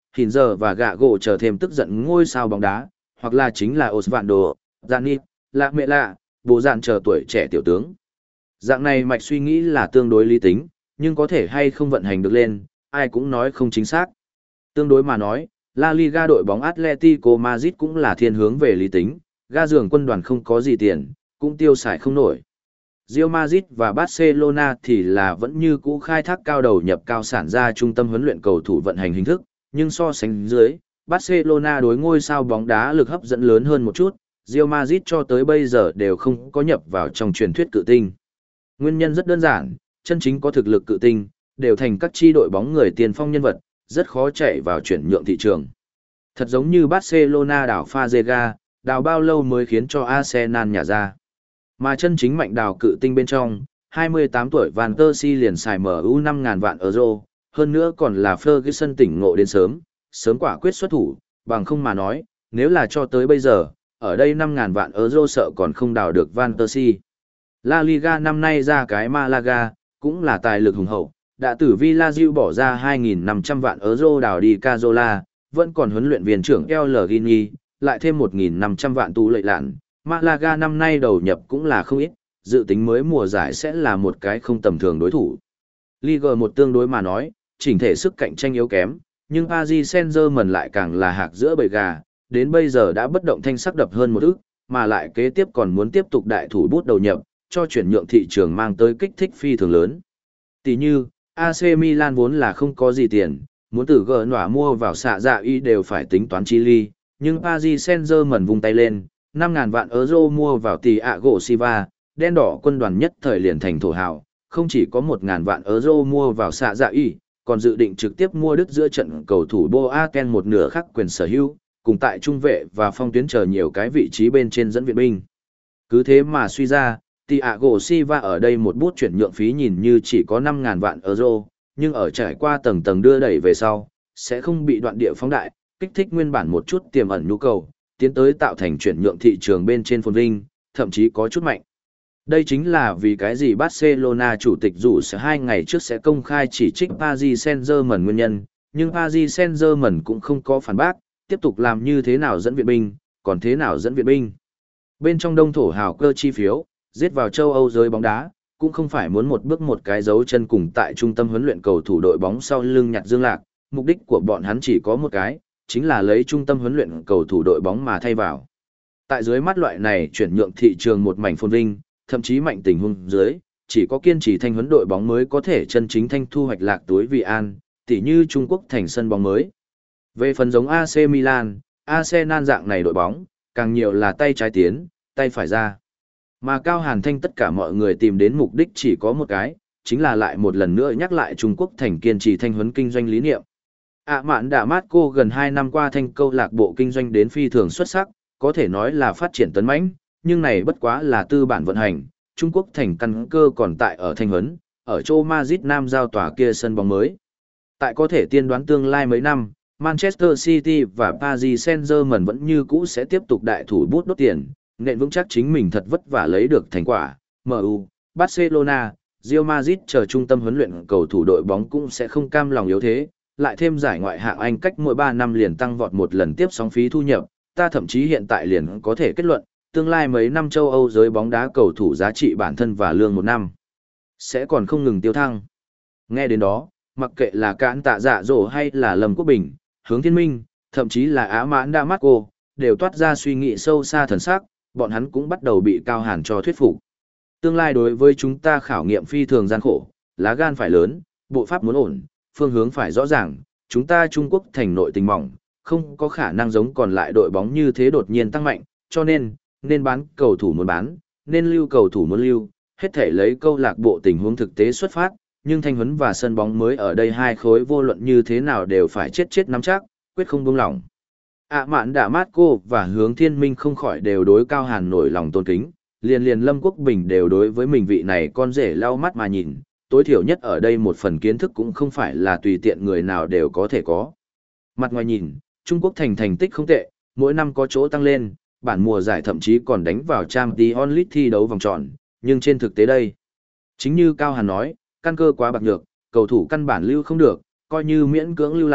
Hình giờ và gạ gỗ chờ thêm tức giận ngôi sao bóng đá, hoặc là chính là Osvaldo, Gianni, Lạ Mẹ Lạ, bố dạn chờ tuổi trẻ tiểu tướng. Dạng này mạch suy nghĩ là tương đối lý tính, nhưng có thể hay không vận hành được lên, ai cũng nói không chính xác. Tương đối mà nói, La Liga đội bóng Atletico Madrid cũng là thiên hướng về lý tính, ga giường quân đoàn không có gì tiền, cũng tiêu xài không nổi. Real Madrid và Barcelona thì là vẫn như cũ khai thác cao đầu nhập cao sản ra trung tâm huấn luyện cầu thủ vận hành hình thức, nhưng so sánh dưới, Barcelona đối ngôi sao bóng đá lực hấp dẫn lớn hơn một chút, Real Madrid cho tới bây giờ đều không có nhập vào trong truyền thuyết cự tinh. Nguyên nhân rất đơn giản, chân chính có thực lực cự tinh, đều thành các chi đội bóng người tiền phong nhân vật, rất khó chạy vào chuyển nhượng thị trường. Thật giống như Barcelona đảo Fazega, đào bao lâu mới khiến cho Arsenal nhả ra. Mà chân chính mạnh đào cự tinh bên trong, hai mươi tám tuổi Van Persie liền xài em u năm nghìn vạn euro, hơn nữa còn là Ferguson tỉnh ngộ đến sớm, sớm quả quyết xuất thủ, bằng không mà nói, nếu là cho tới bây giờ, ở đây năm nghìn vạn euro sợ còn không đào được Van Persie. La Liga năm nay ra cái Malaga, cũng là tài lực hùng hậu, đã từ Villarreal bỏ ra hai nghìn năm trăm vạn euro đào đi Cazorla, vẫn còn huấn luyện viên trưởng El Gini, lại thêm một nghìn năm trăm vạn tu lợi lạn. Malaga năm nay đầu nhập cũng là không ít, dự tính mới mùa giải sẽ là một cái không tầm thường đối thủ. Ligue một tương đối mà nói, chỉnh thể sức cạnh tranh yếu kém, nhưng Paris Saint-Germain lại càng là hạc giữa bầy gà, đến bây giờ đã bất động thanh sắc đập hơn một ức, mà lại kế tiếp còn muốn tiếp tục đại thủ bút đầu nhập, cho chuyển nhượng thị trường mang tới kích thích phi thường lớn. Tỷ như, a xê Milan vốn là không có gì tiền, muốn từ gỡ nỏa mua vào xạ dạ y đều phải tính toán chi ly, nhưng Paris Saint-Germain vung tay lên, năm nghìn vạn euro mua vào Thiago Silva, đen đỏ quân đoàn nhất thời liền thành thổ hào, không chỉ có một nghìn vạn euro mua vào xạ dạ y, còn dự định trực tiếp mua đứt giữa trận cầu thủ Boateng một nửa khác quyền sở hữu, cùng tại trung vệ và phong tuyến chờ nhiều cái vị trí bên trên dẫn viện binh. Cứ thế mà suy ra, Thiago Silva ở đây một bút chuyển nhượng phí nhìn như chỉ có năm nghìn vạn euro, nhưng ở trải qua tầng tầng đưa đẩy về sau, sẽ không bị đoạn địa phóng đại, kích thích nguyên bản một chút tiềm ẩn nhu cầu, tiến tới tạo thành chuyển nhượng thị trường bên trên phồn vinh, thậm chí có chút mạnh. Đây chính là vì cái gì Barcelona chủ tịch dù sẽ hai ngày trước sẽ công khai chỉ trích Paris Saint-Germain nguyên nhân, nhưng Paris Saint-Germain cũng không có phản bác, tiếp tục làm như thế nào dẫn viện binh, còn thế nào dẫn viện binh. Bên trong đông thổ hào cơ chi phiếu, giết vào châu Âu giới bóng đá, cũng không phải muốn một bước một cái dấu chân cùng tại trung tâm huấn luyện cầu thủ đội bóng sau lưng nhặt dương lạc, mục đích của bọn hắn chỉ có một cái, chính là lấy trung tâm huấn luyện cầu thủ đội bóng mà thay vào. Tại dưới mắt loại này chuyển nhượng thị trường một mảnh phồn vinh, thậm chí mạnh tình huống dưới, chỉ có kiên trì thanh huấn đội bóng mới có thể chân chính thanh thu hoạch lạc túi vị an, tỉ như Trung Quốc thành sân bóng mới. Về phần giống a xê Milan, Arsenal dạng này đội bóng, càng nhiều là tay trái tiến, tay phải ra. Mà Cao Hàn Thanh tất cả mọi người tìm đến mục đích chỉ có một cái, chính là lại một lần nữa nhắc lại Trung Quốc thành kiên trì thanh huấn kinh doanh lý niệm. ạ mạn đạ mát cô gần hai năm qua thanh câu lạc bộ kinh doanh đến phi thường xuất sắc, có thể nói là phát triển tấn mãnh, nhưng này bất quá là tư bản vận hành, Trung Quốc thành căn cơ còn tại ở thanh huấn, ở châu Madrid Nam giao tòa kia sân bóng mới. Tại có thể tiên đoán tương lai mấy năm, Manchester City và Paris Saint-Germain vẫn như cũ sẽ tiếp tục đại thủ bút đốt tiền, nện vững chắc chính mình thật vất vả lấy được thành quả. em u, Barcelona, Real Madrid chờ trung tâm huấn luyện cầu thủ đội bóng cũng sẽ không cam lòng yếu thế, lại thêm giải ngoại hạng Anh cách mỗi ba năm liền tăng vọt một lần tiếp sóng phí thu nhập, ta thậm chí hiện tại liền có thể kết luận, tương lai mấy năm châu Âu giới bóng đá cầu thủ giá trị bản thân và lương một năm sẽ còn không ngừng tiêu thăng. Nghe đến đó, mặc kệ là Cản Tạ Dạ Dỗ hay là Lâm Quốc Bình, Hướng Thiên Minh, thậm chí là Á Mãn Đa Mát Cô, đều toát ra suy nghĩ sâu xa thần sắc, bọn hắn cũng bắt đầu bị Cao Hàn cho thuyết phục. Tương lai đối với chúng ta khảo nghiệm phi thường gian khổ, lá gan phải lớn, bộ pháp muốn ổn, phương hướng phải rõ ràng, chúng ta Trung Quốc thành nội tình mỏng, không có khả năng giống còn lại đội bóng như thế đột nhiên tăng mạnh, cho nên, nên bán cầu thủ muốn bán, nên lưu cầu thủ muốn lưu, hết thể lấy câu lạc bộ tình huống thực tế xuất phát, nhưng thanh huấn và sân bóng mới ở đây hai khối vô luận như thế nào đều phải chết chết nắm chắc, quyết không buông lỏng. ạ mạn đạ mát cô và Hướng Thiên Minh không khỏi đều đối Cao Hàn nổi lòng tôn kính, liền liền Lâm Quốc Bình đều đối với mình vị này con rể lau mắt mà nhìn, tối thiểu nhất ở đây một phần kiến thức cũng không phải là tùy tiện người nào đều có thể có. Mặt ngoài nhìn, Trung Quốc thành thành tích không tệ, mỗi năm có chỗ tăng lên, bản mùa giải thậm chí còn đánh vào Champions League thi đấu vòng tròn, nhưng trên thực tế đây, chính như Cao Hàn nói, căn cơ quá bạc nhược, cầu thủ căn bản lưu không được, coi như miễn cưỡng lưu lại,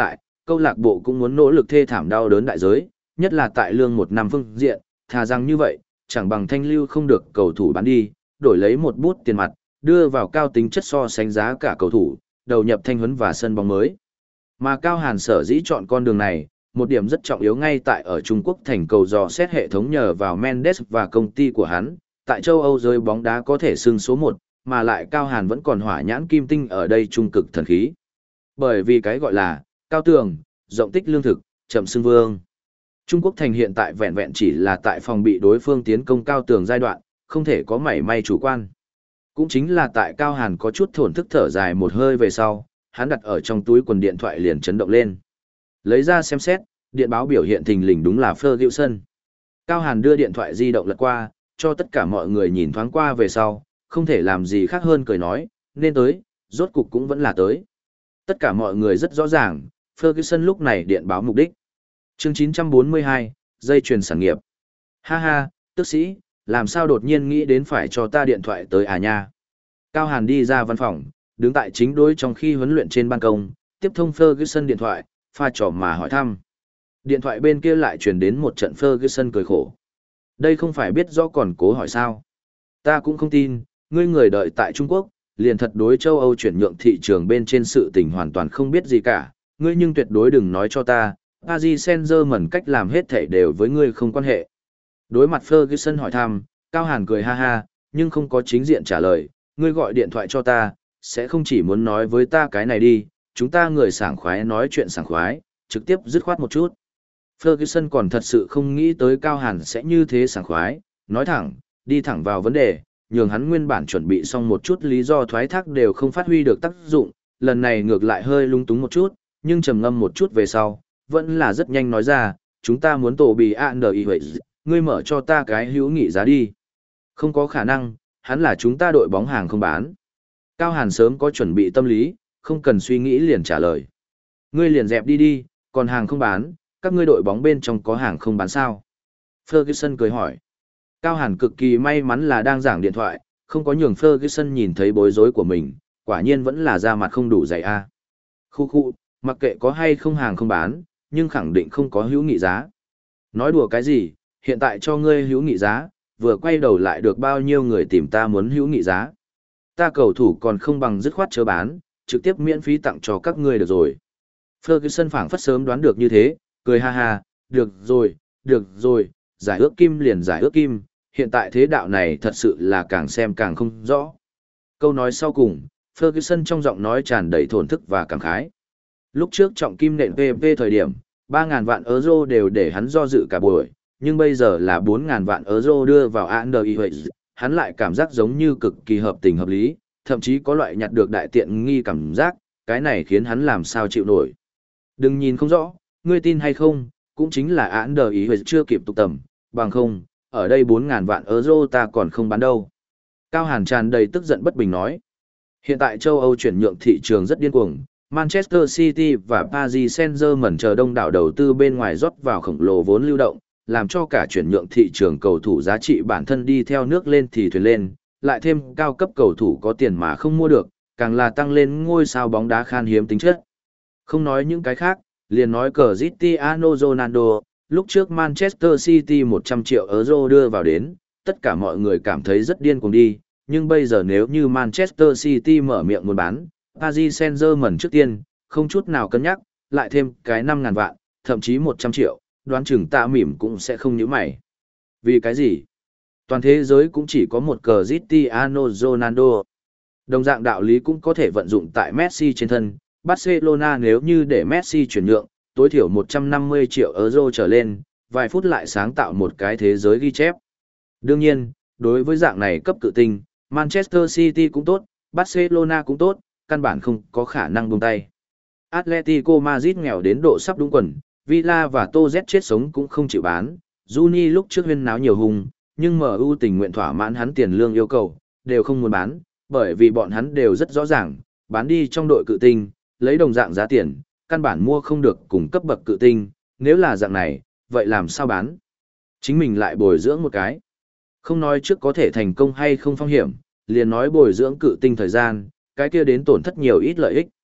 câu lạc bộ cũng muốn nỗ lực thê thảm đau đớn đại giới, nhất là tại lương một năm phương diện, thà rằng như vậy, chẳng bằng thanh lưu không được cầu thủ bán đi, đổi lấy một bút tiền mặt, đưa vào cao tính chất so sánh giá cả cầu thủ, đầu nhập thanh huấn và sân bóng mới. Mà Cao Hàn sở dĩ chọn con đường này, một điểm rất trọng yếu ngay tại ở Trung Quốc thành cầu dò xét hệ thống nhờ vào Mendes và công ty của hắn, tại châu Âu giới bóng đá có thể xưng số một, mà lại Cao Hàn vẫn còn hỏa nhãn kim tinh ở đây trung cực thần khí. Bởi vì cái gọi là cao tường, rộng tích lương thực, chậm xưng vương. Trung Quốc thành hiện tại vẹn vẹn chỉ là tại phòng bị đối phương tiến công cao tường giai đoạn, không thể có mảy may chủ quan. Cũng chính là tại Cao Hàn có chút thổn thức thở dài một hơi về sau, hắn đặt ở trong túi quần điện thoại liền chấn động lên. Lấy ra xem xét, điện báo biểu hiện thình lình đúng là Ferguson. Cao Hàn đưa điện thoại di động lật qua, cho tất cả mọi người nhìn thoáng qua về sau, không thể làm gì khác hơn cười nói, nên tới, rốt cục cũng vẫn là tới. Tất cả mọi người rất rõ ràng, Ferguson lúc này điện báo mục đích. Chương chín trăm bốn mươi hai, dây chuyền sản nghiệp. Ha ha, tức sĩ, làm sao đột nhiên nghĩ đến phải cho ta điện thoại tới à nha. Cao Hàn đi ra văn phòng, đứng tại chính đối trong khi huấn luyện trên ban công, tiếp thông Ferguson điện thoại, pha trò mà hỏi thăm. Điện thoại bên kia lại truyền đến một trận Ferguson cười khổ. Đây không phải biết rõ còn cố hỏi sao. Ta cũng không tin, ngươi người đợi tại Trung Quốc, liền thật đối châu Âu chuyển nhượng thị trường bên trên sự tình hoàn toàn không biết gì cả, ngươi nhưng tuyệt đối đừng nói cho ta, Paris Saint-Germain cách làm hết thảy đều với ngươi không quan hệ. Đối mặt Ferguson hỏi thăm, Cao Hàn cười ha ha, nhưng không có chính diện trả lời, ngươi gọi điện thoại cho ta, sẽ không chỉ muốn nói với ta cái này đi, chúng ta người sảng khoái nói chuyện sảng khoái, trực tiếp dứt khoát một chút. Ferguson còn thật sự không nghĩ tới Cao Hàn sẽ như thế sảng khoái, nói thẳng, đi thẳng vào vấn đề, nhường hắn nguyên bản chuẩn bị xong một chút lý do thoái thác đều không phát huy được tác dụng, lần này ngược lại hơi lung túng một chút, nhưng trầm ngâm một chút về sau, vẫn là rất nhanh nói ra, chúng ta muốn tổ bì a nờ i vậy, ngươi mở cho ta cái hữu nghị giá đi. Không có khả năng, hắn là chúng ta đội bóng hàng không bán. Cao Hàn sớm có chuẩn bị tâm lý, không cần suy nghĩ liền trả lời. Ngươi liền dẹp đi đi, còn hàng không bán, các ngươi đội bóng bên trong có hàng không bán sao? Ferguson cười hỏi. Cao Hàn cực kỳ may mắn là đang giảng điện thoại, không có nhường Ferguson nhìn thấy bối rối của mình, quả nhiên vẫn là da mặt không đủ dày a. Khu khu, mặc kệ có hay không hàng không bán, nhưng khẳng định không có hữu nghị giá. Nói đùa cái gì, hiện tại cho ngươi hữu nghị giá, vừa quay đầu lại được bao nhiêu người tìm ta muốn hữu nghị giá. Ta cầu thủ còn không bằng dứt khoát chớ bán, trực tiếp miễn phí tặng cho các ngươi được rồi. Ferguson phảng phất sớm đoán được như thế, cười ha ha, được rồi, được rồi, giải ước kim liền giải ước kim, hiện tại thế đạo này thật sự là càng xem càng không rõ. Câu nói sau cùng, Ferguson trong giọng nói tràn đầy thổn thức và cảm khái. Lúc trước trọng kim nện pê pê thời điểm, ba ngàn vạn euro đều để hắn do dự cả buổi, nhưng bây giờ là bốn ngàn vạn euro đưa vào a en i, hắn lại cảm giác giống như cực kỳ hợp tình hợp lý, thậm chí có loại nhặt được đại tiện nghi cảm giác, cái này khiến hắn làm sao chịu nổi. Đừng nhìn không rõ, ngươi tin hay không, cũng chính là a en i chưa kịp tục tầm, bằng không, ở đây bốn ngàn vạn euro ta còn không bán đâu. Cao Hàn tràn đầy tức giận bất bình nói. Hiện tại châu Âu chuyển nhượng thị trường rất điên cuồng, Manchester City và Paris Saint-Germain chờ đông đảo đầu tư bên ngoài rót vào khổng lồ vốn lưu động, làm cho cả chuyển nhượng thị trường cầu thủ giá trị bản thân đi theo nước lên thì thuyền lên, lại thêm cao cấp cầu thủ có tiền mà không mua được, càng là tăng lên ngôi sao bóng đá khan hiếm tính chất. Không nói những cái khác, liền nói Cristiano Ronaldo, lúc trước Manchester City một trăm triệu euro đưa vào đến, tất cả mọi người cảm thấy rất điên cuồng đi, nhưng bây giờ nếu như Manchester City mở miệng muốn bán, Paris Saint-Germain trước tiên, không chút nào cân nhắc, lại thêm cái năm ngàn vạn, thậm chí một trăm triệu, đoán chừng tạ mỉm cũng sẽ không nhíu mày. Vì cái gì? Toàn thế giới cũng chỉ có một Cristiano Ronaldo. Đồng dạng đạo lý cũng có thể vận dụng tại Messi trên thân, Barcelona nếu như để Messi chuyển nhượng, tối thiểu một trăm năm mươi triệu euro trở lên, vài phút lại sáng tạo một cái thế giới ghi chép. Đương nhiên, đối với dạng này cấp cự tinh, Manchester City cũng tốt, Barcelona cũng tốt, căn bản không có khả năng buông tay. Atletico Madrid nghèo đến độ sắp đúng quần, Villa và Tô Z chết sống cũng không chịu bán, Juni lúc trước huyên náo nhiều hùng, nhưng em u tình nguyện thỏa mãn hắn tiền lương yêu cầu, đều không muốn bán, bởi vì bọn hắn đều rất rõ ràng, bán đi trong đội cự tinh, lấy đồng dạng giá tiền, căn bản mua không được cùng cấp bậc cự tinh, nếu là dạng này, vậy làm sao bán? Chính mình lại bồi dưỡng một cái. Không nói trước có thể thành công hay không phong hiểm, liền nói bồi dưỡng cự tinh thời gian, cái kia đến tổn thất nhiều ít lợi ích.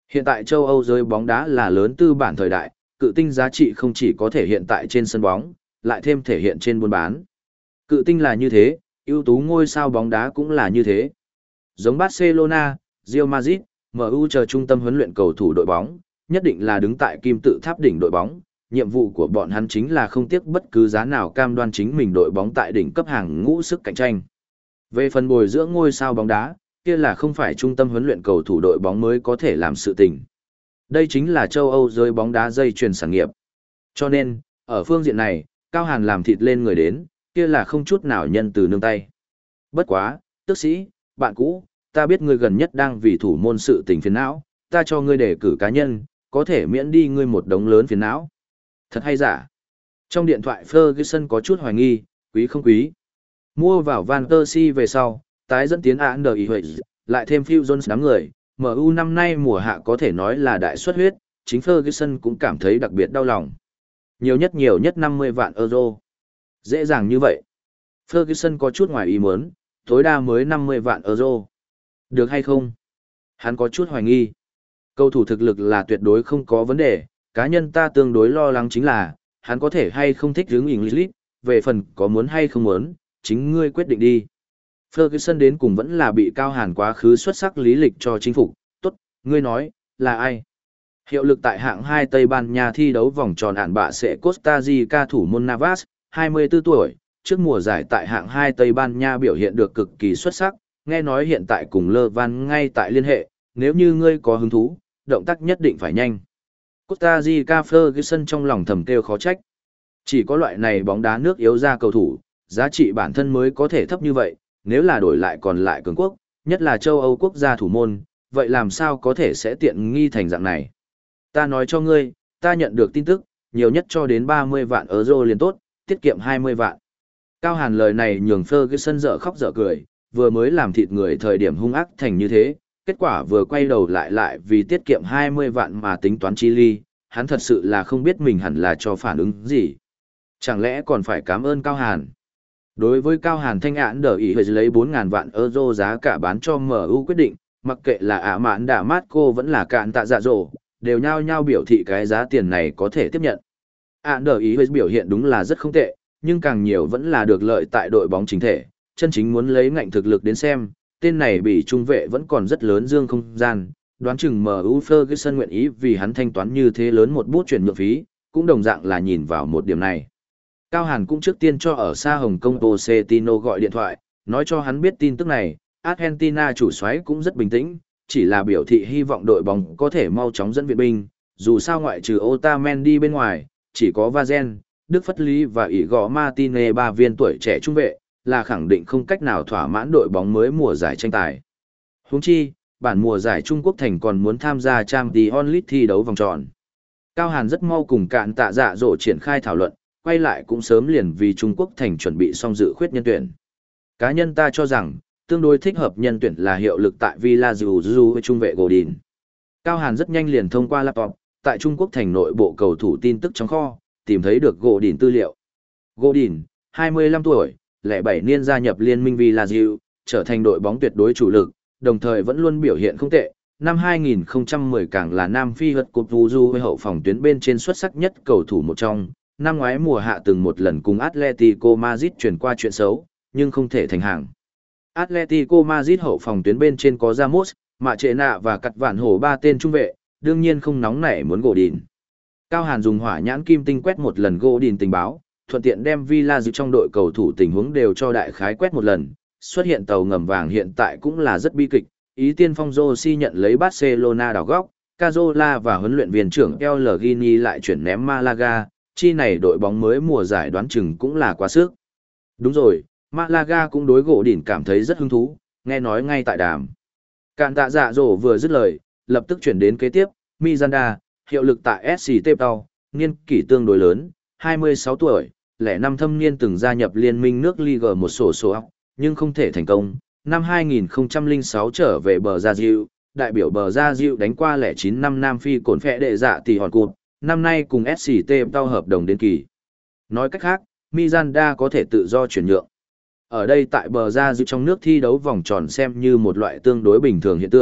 Hiện tại châu Âu giới bóng đá là lớn tư bản thời đại, cự tinh giá trị không chỉ có thể hiện tại trên sân bóng, lại thêm thể hiện trên buôn bán. Cự tinh là như thế, ưu tú ngôi sao bóng đá cũng là như thế. Giống Barcelona, Real Madrid, em u chờ trung tâm huấn luyện cầu thủ đội bóng, nhất định là đứng tại kim tự tháp đỉnh đội bóng, nhiệm vụ của bọn hắn chính là không tiếc bất cứ giá nào cam đoan chính mình đội bóng tại đỉnh cấp hàng ngũ sức cạnh tranh. Về phần bồi dưỡng ngôi sao bóng đá, kia là không phải trung tâm huấn luyện cầu thủ đội bóng mới có thể làm sự tình. Đây chính là châu Âu giới bóng đá dây chuyền sản nghiệp. Cho nên, ở phương diện này, Cao Hàn làm thịt lên người đến, kia là không chút nào nhân từ nương tay. Bất quá, tước sĩ, bạn cũ, ta biết ngươi gần nhất đang vì thủ môn sự tình phiền não, ta cho ngươi đề cử cá nhân, có thể miễn đi ngươi một đống lớn phiền não. Thật hay giả? Trong điện thoại Ferguson có chút hoài nghi, quý không quý. Mua vào Van Persie về sau, tái dẫn tiến án đời huệ, lại thêm Phil Jones đám người, em u năm nay mùa hạ có thể nói là đại xuất huyết, chính Ferguson cũng cảm thấy đặc biệt đau lòng. Nhiều nhất nhiều nhất năm mươi vạn euro. Dễ dàng như vậy. Ferguson có chút ngoài ý muốn, tối đa mới năm mươi vạn euro. Được hay không? Hắn có chút hoài nghi. Cầu thủ thực lực là tuyệt đối không có vấn đề, cá nhân ta tương đối lo lắng chính là, hắn có thể hay không thích hướng English League, về phần có muốn hay không muốn, chính ngươi quyết định đi. Ferguson đến cùng vẫn là bị Cao Hàn quá khứ xuất sắc lý lịch cho chính phục, tốt, ngươi nói, là ai? Hiệu lực tại hạng hai Tây Ban Nha thi đấu vòng tròn ản bạ sẽ Costa Rica thủ môn Navas, hai mươi tư tuổi, trước mùa giải tại hạng hai Tây Ban Nha biểu hiện được cực kỳ xuất sắc, nghe nói hiện tại cùng Lơ Van ngay tại liên hệ, nếu như ngươi có hứng thú, động tác nhất định phải nhanh. Costa Rica Ferguson trong lòng thầm kêu khó trách. Chỉ có loại này bóng đá nước yếu ra cầu thủ, giá trị bản thân mới có thể thấp như vậy, nếu là đổi lại còn lại cường quốc, nhất là châu Âu quốc gia thủ môn, vậy làm sao có thể sẽ tiện nghi thành dạng này. Ta nói cho ngươi, ta nhận được tin tức, nhiều nhất cho đến ba mươi vạn euro liền tốt, tiết kiệm hai mươi vạn. Cao Hàn lời này nhường Ferguson dở khóc dở cười, vừa mới làm thịt người thời điểm hung ác thành như thế, kết quả vừa quay đầu lại lại vì tiết kiệm hai mươi vạn mà tính toán chi ly, hắn thật sự là không biết mình hẳn là cho phản ứng gì. Chẳng lẽ còn phải cảm ơn Cao Hàn? Đối với Cao Hàn thanh án đỡ ý lấy bốn nghìn vạn euro giá cả bán cho em u quyết định, mặc kệ là ả mạn đả mát cô vẫn là cạn tạ dạ dỗ, đều nhao nhao biểu thị cái giá tiền này có thể tiếp nhận. Án đỡ ý biểu hiện đúng là rất không tệ, nhưng càng nhiều vẫn là được lợi tại đội bóng chính thể, chân chính muốn lấy ngạnh thực lực đến xem, tên này bị trung vệ vẫn còn rất lớn dương không gian, đoán chừng em u Ferguson nguyện ý vì hắn thanh toán như thế lớn một bút chuyển nhượng phí, cũng đồng dạng là nhìn vào một điểm này. Cao Hàn cũng trước tiên cho ở xa Hồng Kông Pochettino gọi điện thoại, nói cho hắn biết tin tức này, Argentina chủ soái cũng rất bình tĩnh, chỉ là biểu thị hy vọng đội bóng có thể mau chóng dẫn viện binh, dù sao ngoại trừ Otamendi bên ngoài, chỉ có Vazen, Đức Phất Lý và Igor Martinez ba viên tuổi trẻ trung vệ, là khẳng định không cách nào thỏa mãn đội bóng mới mùa giải tranh tài. Huống chi, bản mùa giải Trung Quốc thành còn muốn tham gia Champions League thi đấu vòng tròn. Cao Hàn rất mau cùng cạn tạ dạ dỗ triển khai thảo luận, quay lại cũng sớm liền vì Trung Quốc thành chuẩn bị xong dự khuyết nhân tuyển. Cá nhân ta cho rằng, tương đối thích hợp nhân tuyển là hiệu lực tại Villa Giugiu với trung vệ Godin. Cao Hàn rất nhanh liền thông qua laptop, tại Trung Quốc thành nội bộ cầu thủ tin tức trong kho, tìm thấy được Godin tư liệu. Godin, hai mươi lăm tuổi, lẻ bảy niên gia nhập liên minh Villa Giugiu, trở thành đội bóng tuyệt đối chủ lực, đồng thời vẫn luôn biểu hiện không tệ. Năm hai nghìn không trăm mười càng là Nam Phi vật cột Vuju với hậu phòng tuyến bên trên xuất sắc nhất cầu thủ một trong. Năm ngoái mùa hạ từng một lần cùng Atletico Madrid chuyển qua chuyện xấu, nhưng không thể thành hàng. Atletico Madrid hậu phòng tuyến bên trên có Ramos, Mạ Trệ Nạ và Cặt Vạn Hổ ba tên trung vệ, đương nhiên không nóng nảy muốn Godin. Cao Hàn dùng hỏa nhãn kim tinh quét một lần Godin tình báo, thuận tiện đem Villa dự trong đội cầu thủ tình huống đều cho đại khái quét một lần, xuất hiện tàu ngầm vàng hiện tại cũng là rất bi kịch, ý tiên phong Rossi nhận lấy Barcelona đảo góc, Cazorla và huấn luyện viên trưởng El Gini lại chuyển ném Malaga, chi này đội bóng mới mùa giải đoán chừng cũng là quá sức. Đúng rồi, Malaga cũng đối gỗ đỉnh cảm thấy rất hứng thú, nghe nói ngay tại đàm. Cạn tạ dạ dỗ vừa dứt lời, lập tức chuyển đến kế tiếp, Miranda, hiệu lực tại ét xê Cape Town, niên kỷ tương đối lớn, hai mươi sáu tuổi, lẻ năm thâm niên từng gia nhập liên minh nước Ligue một sổ số óc, nhưng không thể thành công. Năm hai nghìn không trăm lẻ sáu trở về bờ Gia Diệu, đại biểu bờ Gia Diệu đánh qua lẻ chín năm Nam Phi cổn phẹ đệ dạ tỷ hòn cụt, năm nay cùng ét xê Cape Town hợp đồng đến kỳ. Nói cách khác, Miranda có thể tự do chuyển nhượng. Ở đây tại bờ Gia Diệu trong nước thi đấu vòng tròn xem như một loại tương đối bình thường hiện tượng,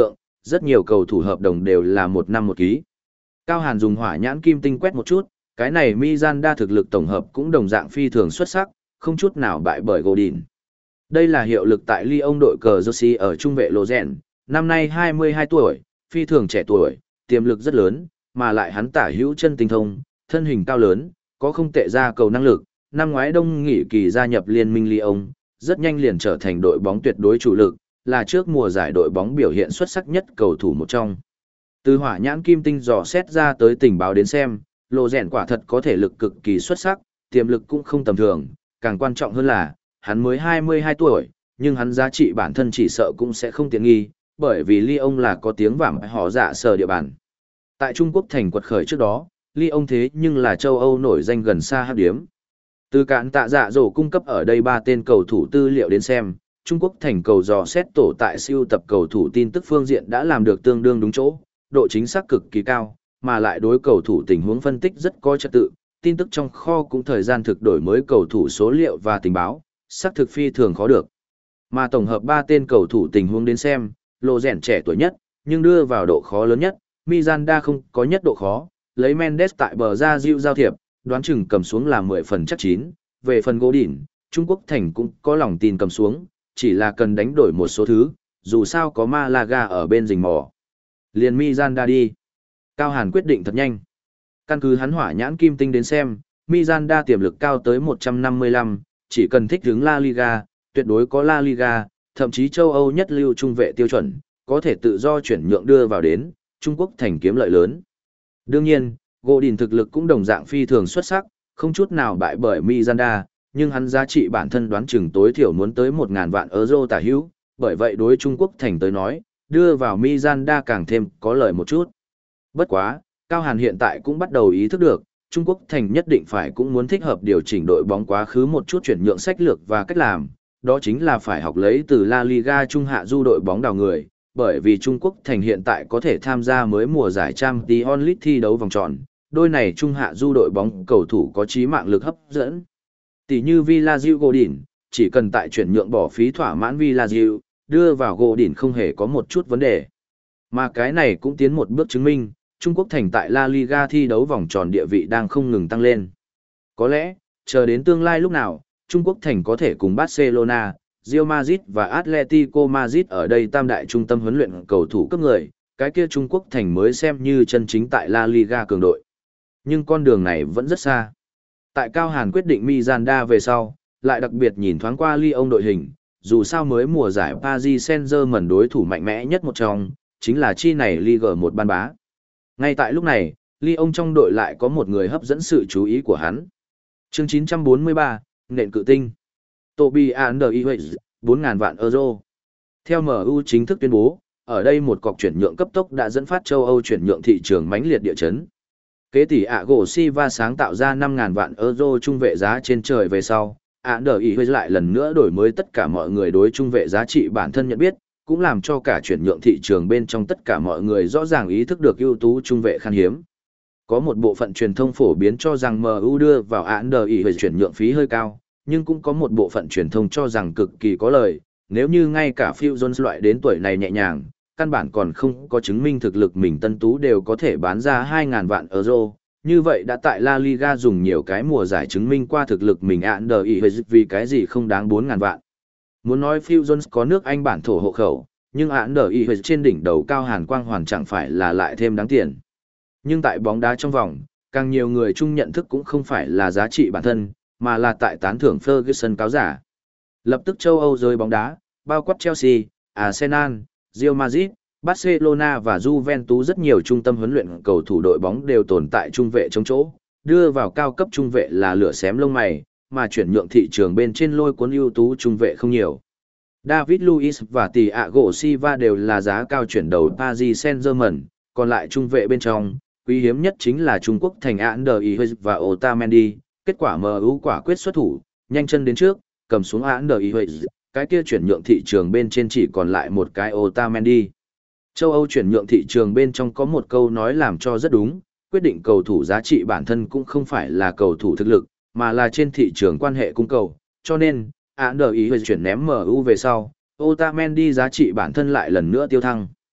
rất nhiều cầu thủ hợp đồng đều là một năm một ký. Cao Hàn dùng hỏa nhãn kim tinh quét một chút, cái này Miranda thực lực tổng hợp cũng đồng dạng phi thường xuất sắc, không chút nào bại bởi Godin. Đây là hiệu lực tại Lyon đội cờ Jersey ở trung vệ Lô Rèn, năm nay hai mươi hai tuổi, phi thường trẻ tuổi, tiềm lực rất lớn, mà lại hắn tả hữu chân tinh thông, thân hình cao lớn, có không tệ ra cầu năng lực, năm ngoái đông nghỉ kỳ gia nhập liên minh Lyon, rất nhanh liền trở thành đội bóng tuyệt đối chủ lực, là trước mùa giải đội bóng biểu hiện xuất sắc nhất cầu thủ một trong. Từ hỏa nhãn kim tinh dò xét ra tới tình báo đến xem, Lô Rèn quả thật có thể lực cực kỳ xuất sắc, tiềm lực cũng không tầm thường, càng quan trọng hơn là, hắn mới hai mươi hai tuổi, nhưng hắn giá trị bản thân chỉ sợ cũng sẽ không tiện nghi, bởi vì Lyon là có tiếng vảm họ dạ sở địa bàn. Tại Trung Quốc thành quật khởi trước đó, Lyon thế nhưng là châu Âu nổi danh gần xa hắc điếm. Từ cạn tạ dạ dỗ cung cấp ở đây ba tên cầu thủ tư liệu đến xem, Trung Quốc thành cầu dò xét tổ tại siêu tập cầu thủ tin tức phương diện đã làm được tương đương đúng chỗ, độ chính xác cực kỳ cao, mà lại đối cầu thủ tình huống phân tích rất có trật tự, tin tức trong kho cũng thời gian thực đổi mới cầu thủ số liệu và tình báo, xác thực phi thường khó được. Mà tổng hợp ba tên cầu thủ tình huống đến xem, Lô Rèn trẻ tuổi nhất, nhưng đưa vào độ khó lớn nhất, Miranda không có nhất độ khó, lấy Mendes tại bờ ra dịu giao thiệp, đoán chừng cầm xuống là mười phần chắc chín, về phần Godin, Trung Quốc thành cũng có lòng tin cầm xuống, chỉ là cần đánh đổi một số thứ, dù sao có Malaga ở bên rình mò. Liền Miranda đi. Cao Hàn quyết định thật nhanh. Căn cứ hắn hỏa nhãn kim tinh đến xem, Miranda tiềm lực cao tới một trăm năm mươi lăm, chỉ cần thích ứng La Liga, tuyệt đối có La Liga, thậm chí châu Âu nhất lưu trung vệ tiêu chuẩn, có thể tự do chuyển nhượng đưa vào đến, Trung Quốc thành kiếm lợi lớn. Đương nhiên, Godin thực lực cũng đồng dạng phi thường xuất sắc, không chút nào bại bởi Miranda, nhưng hắn giá trị bản thân đoán chừng tối thiểu muốn tới một nghìn vạn euro tả hữu, bởi vậy đối Trung Quốc thành tới nói, đưa vào Miranda càng thêm có lợi một chút. Bất quá, Cao Hàn hiện tại cũng bắt đầu ý thức được, Trung Quốc thành nhất định phải cũng muốn thích hợp điều chỉnh đội bóng quá khứ một chút chuyển nhượng sách lược và cách làm, đó chính là phải học lấy từ La Liga trung hạ du đội bóng đào người, bởi vì Trung Quốc thành hiện tại có thể tham gia mới mùa giải Champions League thi đấu vòng tròn, đôi này trung hạ du đội bóng cầu thủ có chí mạng lực hấp dẫn. Tỷ như Villarreal Godin, chỉ cần tại chuyển nhượng bỏ phí thỏa mãn Villarreal, đưa vào Godin không hề có một chút vấn đề. Mà cái này cũng tiến một bước chứng minh, Trung Quốc thành tại La Liga thi đấu vòng tròn địa vị đang không ngừng tăng lên. Có lẽ, chờ đến tương lai lúc nào, Trung Quốc thành có thể cùng Barcelona, Real Madrid và Atletico Madrid ở đây tam đại trung tâm huấn luyện cầu thủ cấp người, cái kia Trung Quốc thành mới xem như chân chính tại La Liga cường đội. Nhưng con đường này vẫn rất xa. Tại Cao Hàn quyết định Miranda về sau, lại đặc biệt nhìn thoáng qua Lyon đội hình, dù sao mới mùa giải Paris Saint-Germain đối thủ mạnh mẽ nhất một trong, chính là chi này Ligue một ban bá. Ngay tại lúc này, Lyon trong đội lại có một người hấp dẫn sự chú ý của hắn. Chương chín trăm bốn mươi ba, nện cự tinh. Toby Alderweireld, bốn nghìn vạn euro. Theo em u chính thức tuyên bố, ở đây một cọc chuyển nhượng cấp tốc đã dẫn phát châu Âu chuyển nhượng thị trường mãnh liệt địa chấn. Kế tỷ Thiago Silva sáng tạo ra năm nghìn vạn euro trung vệ giá trên trời về sau, Alderweireld lại lần nữa đổi mới tất cả mọi người đối trung vệ giá trị bản thân nhận biết, cũng làm cho cả chuyển nhượng thị trường bên trong tất cả mọi người rõ ràng ý thức được ưu tú trung vệ khan hiếm. Có một bộ phận truyền thông phổ biến cho rằng em u đưa vào Alderweireld chuyển nhượng phí hơi cao, nhưng cũng có một bộ phận truyền thông cho rằng cực kỳ có lời, nếu như ngay cả Phil Jones loại đến tuổi này nhẹ nhàng, căn bản còn không có chứng minh thực lực mình tân tú đều có thể bán ra hai nghìn vạn euro, như vậy đã tại La Liga dùng nhiều cái mùa giải chứng minh qua thực lực mình Alderweireld vì cái gì không đáng bốn nghìn vạn. Muốn nói Phil Jones có nước Anh bản thổ hộ khẩu, nhưng Alderweireld trên đỉnh đầu Cao Hàn quang hoàn chẳng phải là lại thêm đáng tiền. Nhưng tại bóng đá trong vòng, càng nhiều người chung nhận thức cũng không phải là giá trị bản thân, mà là tại tán thưởng Ferguson cáo giả. Lập tức châu Âu rơi bóng đá, bao quát Chelsea, Arsenal, Real Madrid, Barcelona và Juventus rất nhiều trung tâm huấn luyện cầu thủ đội bóng đều tồn tại trung vệ chống chỗ, đưa vào cao cấp trung vệ là lửa xém lông mày, mà chuyển nhượng thị trường bên trên lôi cuốn ưu tú trung vệ không nhiều. David Luiz và Thiago Silva đều là giá cao chuyển đầu Paris Saint-Germain, còn lại trung vệ bên trong, quý hiếm nhất chính là Trung Quốc thành Anderlecht và Otamendi, kết quả em u quả quyết xuất thủ, nhanh chân đến trước, cầm xuống Anderlecht, cái kia chuyển nhượng thị trường bên trên chỉ còn lại một cái Otamendi. Châu Âu chuyển nhượng thị trường bên trong có một câu nói làm cho rất đúng, quyết định cầu thủ giá trị bản thân cũng không phải là cầu thủ thực lực, mà là trên thị trường quan hệ cung cầu, cho nên, Anderlecht chuyển ném em u về sau, Otamendi giá trị bản thân lại lần nữa tiêu thăng.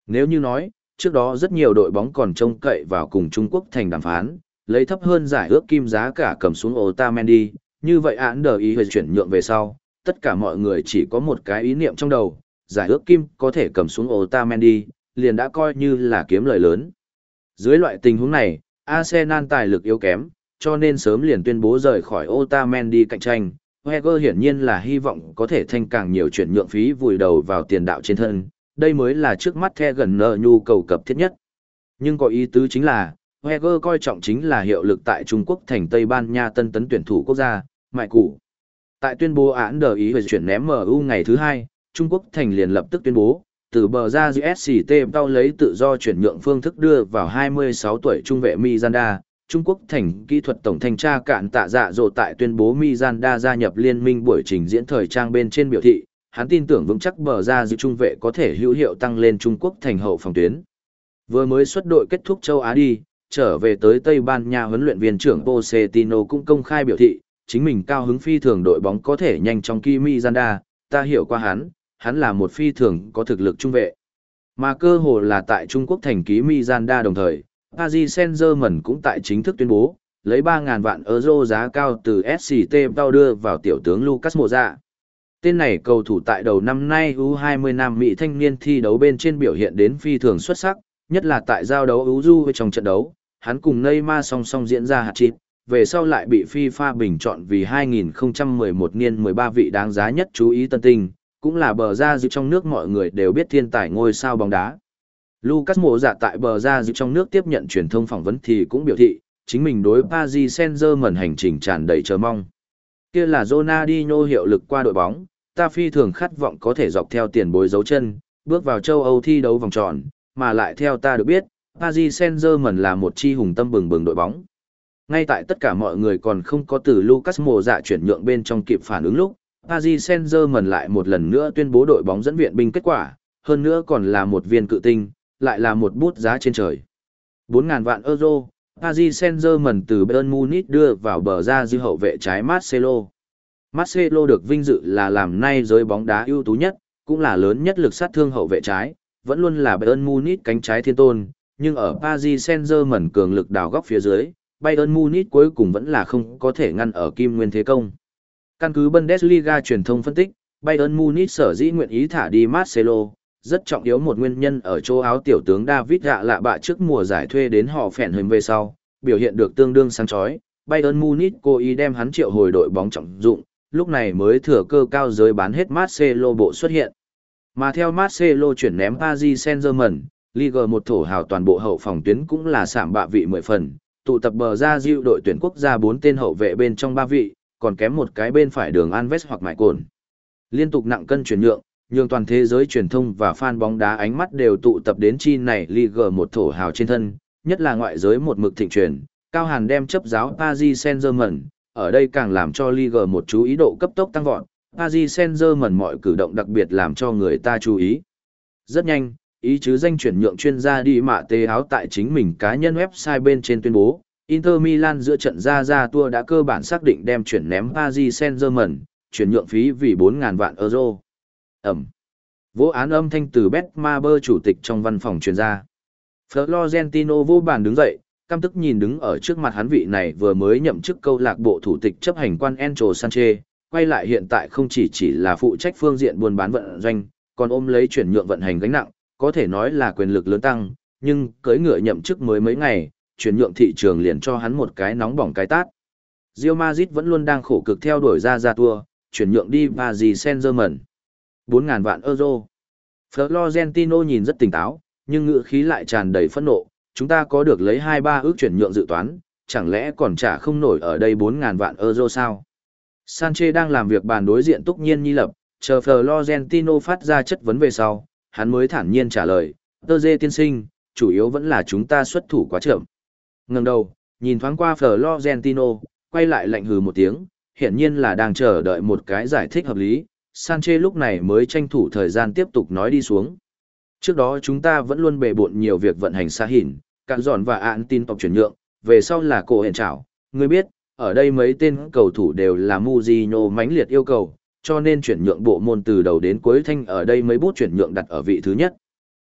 Nếu như nói, trước đó rất nhiều đội bóng còn trông cậy vào cùng Trung Quốc thành đàm phán, lấy thấp hơn giải ước kim giá cả cầm xuống Otamendi, như vậy án đờ ý về chuyển nhượng về sau, tất cả mọi người chỉ có một cái ý niệm trong đầu, giải ước kim có thể cầm xuống Otamendi, liền đã coi như là kiếm lời lớn. Dưới loại tình huống này, Arsenal tài lực yếu kém, cho nên sớm liền tuyên bố rời khỏi Otamendi cạnh tranh. Wenger hiển nhiên là hy vọng có thể thanh càng nhiều chuyển nhượng phí vùi đầu vào tiền đạo trên thân, đây mới là trước mắt The gần nợ nhu cầu cấp thiết nhất. Nhưng có ý tứ chính là, Wenger coi trọng chính là hiệu lực tại Trung Quốc thành Tây Ban Nha tân tấn tuyển thủ quốc gia, Mại Củ. Tại tuyên bố án đờ ý về chuyển ném em u ngày thứ hai, Trung Quốc thành liền lập tức tuyên bố, từ bờ ra giê ét xê tê tao lấy tự do chuyển nhượng phương thức đưa vào hai mươi sáu tuổi trung vệ Miranda. Trung Quốc thành kỹ thuật tổng thanh tra cạn tạ dạ dỗ tại tuyên bố Miranda gia nhập liên minh buổi trình diễn thời trang bên trên biểu thị, hắn tin tưởng vững chắc bờ ra giê trung vệ có thể hữu hiệu tăng lên Trung Quốc thành hậu phòng tuyến. Vừa mới xuất đội kết thúc châu Á đi, trở về tới Tây Ban Nha huấn luyện viên trưởng Pochettino cũng công khai biểu thị, chính mình cao hứng phi thường đội bóng có thể nhanh trong ký Miranda, ta hiểu qua hắn, hắn là một phi thường có thực lực trung vệ. Mà cơ hồ là tại Trung Quốc thành ký Miranda đồng thời, Paris Saint-Germain cũng tại chính thức tuyên bố, lấy ba nghìn vạn euro giá cao từ ét xê tê Tao đưa vào tiểu tướng Lucas Moura. Tên này cầu thủ tại đầu năm nay u hai mươi Nam Mỹ thanh niên thi đấu bên trên biểu hiện đến phi thường xuất sắc, nhất là tại giao đấu ưu du trong trận đấu, hắn cùng Neymar song song diễn ra hat-trick, về sau lại bị FIFA bình chọn vì hai nghìn không trăm mười một niên mười ba vị đáng giá nhất chú ý tân tinh, cũng là bờ ra dịu trong nước mọi người đều biết thiên tài ngôi sao bóng đá. Lucas Moura tại bờ ra dịu trong nước tiếp nhận truyền thông phỏng vấn thì cũng biểu thị, chính mình đối Paris Saint-Germain hành trình tràn đầy chờ mong. Kia là Ronaldinho hiệu lực qua đội bóng, ta phi thường khát vọng có thể dọc theo tiền bối dấu chân, bước vào châu Âu thi đấu vòng tròn, mà lại theo ta được biết, Paris Saint-Germain là một chi hùng tâm bừng bừng đội bóng. Ngay tại tất cả mọi người còn không có từ Lucas Moura chuyển nhượng bên trong kịp phản ứng lúc, Paris Saint-Germain lại một lần nữa tuyên bố đội bóng dẫn viện binh kết quả, hơn nữa còn là một viên cự tinh, lại là một bút giá trên trời. bốn nghìn vạn euro, Paris Saint-Germain từ Bayern Munich đưa vào bờ ra dư hậu vệ trái Marcelo. Marcelo được vinh dự là làm nay giới bóng đá ưu tú nhất, cũng là lớn nhất lực sát thương hậu vệ trái, vẫn luôn là Bayern Munich cánh trái thiên tôn, nhưng ở Paris Saint-Germain cường lực đào góc phía dưới, Bayern Munich cuối cùng vẫn là không có thể ngăn ở kim nguyên thế công. Căn cứ Bundesliga truyền thông phân tích, Bayern Munich sở dĩ nguyện ý thả đi Marcelo, rất trọng yếu một nguyên nhân ở châu Áo tiểu tướng David gạ lạ bạ trước mùa giải thuê đến họ phèn hình về sau, biểu hiện được tương đương sáng chói, Bayern Munich cố ý đem hắn triệu hồi đội bóng trọng dụng, lúc này mới thừa cơ cao giới bán hết Marcelo bộ xuất hiện. Mà theo Marcelo chuyển ném Paris Saint-Germain, Ligue một thổ hào toàn bộ hậu phòng tuyến cũng là sạm bạ vị mười phần, tụ tập bờ ra diệu đội tuyển quốc gia bốn tên hậu vệ bên trong ba vị, còn kém một cái bên phải đường Alves hoặc Mại Cồn. Liên tục nặng cân chuyển nhượng, nhường toàn thế giới truyền thông và fan bóng đá ánh mắt đều tụ tập đến chi này Ligue một thổ hào trên thân, nhất là ngoại giới một mực thịnh truyền, Cao Hàn đem chấp giáo Paris Saint-Germain, ở đây càng làm cho Ligue một chú ý độ cấp tốc tăng vọt, Paris Saint-Germain mọi cử động đặc biệt làm cho người ta chú ý. Rất nhanh, ý chứ danh chuyển nhượng chuyên gia đi mạ tê áo tại chính mình cá nhân website bên trên tuyên bố, Inter Milan giữa trận ra ra tour đã cơ bản xác định đem chuyển ném Paris Saint-Germain, chuyển nhượng phí vì bốn nghìn vạn euro. Ẩm. Vô án âm thanh từ Betmaber chủ tịch trong văn phòng truyền ra. Florentino vô bàn đứng dậy, căm tức nhìn đứng ở trước mặt hắn vị này vừa mới nhậm chức câu lạc bộ thủ tịch chấp hành quan Enzo Sanchez, quay lại hiện tại không chỉ chỉ là phụ trách phương diện buôn bán vận doanh, còn ôm lấy chuyển nhượng vận hành gánh nặng, có thể nói là quyền lực lớn tăng, nhưng cưới ngựa nhậm chức mới mấy ngày, chuyển nhượng thị trường liền cho hắn một cái nóng bỏng cái tát. Real Madrid vẫn luôn đang khổ cực theo đuổi ra ra tour, chuyển nhượng đi Paris Saint-Germain. bốn nghìn vạn euro. Florentino nhìn rất tỉnh táo, nhưng ngữ khí lại tràn đầy phẫn nộ, chúng ta có được lấy hai ba ước chuyển nhượng dự toán, chẳng lẽ còn trả không nổi ở đây bốn nghìn vạn euro sao? Sanchez đang làm việc bàn đối diện túc nhiên nhi lập, chờ Florentino phát ra chất vấn về sau, hắn mới thản nhiên trả lời, Tơ Dê tiên sinh, chủ yếu vẫn là chúng ta xuất thủ quá chậm. Ngẩng đầu, nhìn thoáng qua Florentino, quay lại lạnh hừ một tiếng, hiển nhiên là đang chờ đợi một cái giải thích hợp lý, Sanchez lúc này mới tranh thủ thời gian tiếp tục nói đi xuống. Trước đó chúng ta vẫn luôn bề bộn nhiều việc vận hành xa hỉn, cạn dọn và án tin tộc chuyển nhượng, về sau là cổ hẹn trảo, ngươi biết, ở đây mấy tên cầu thủ đều là Mujinho mãnh liệt yêu cầu, cho nên chuyển nhượng bộ môn từ đầu đến cuối thanh ở đây mấy bút chuyển nhượng đặt ở vị thứ nhất.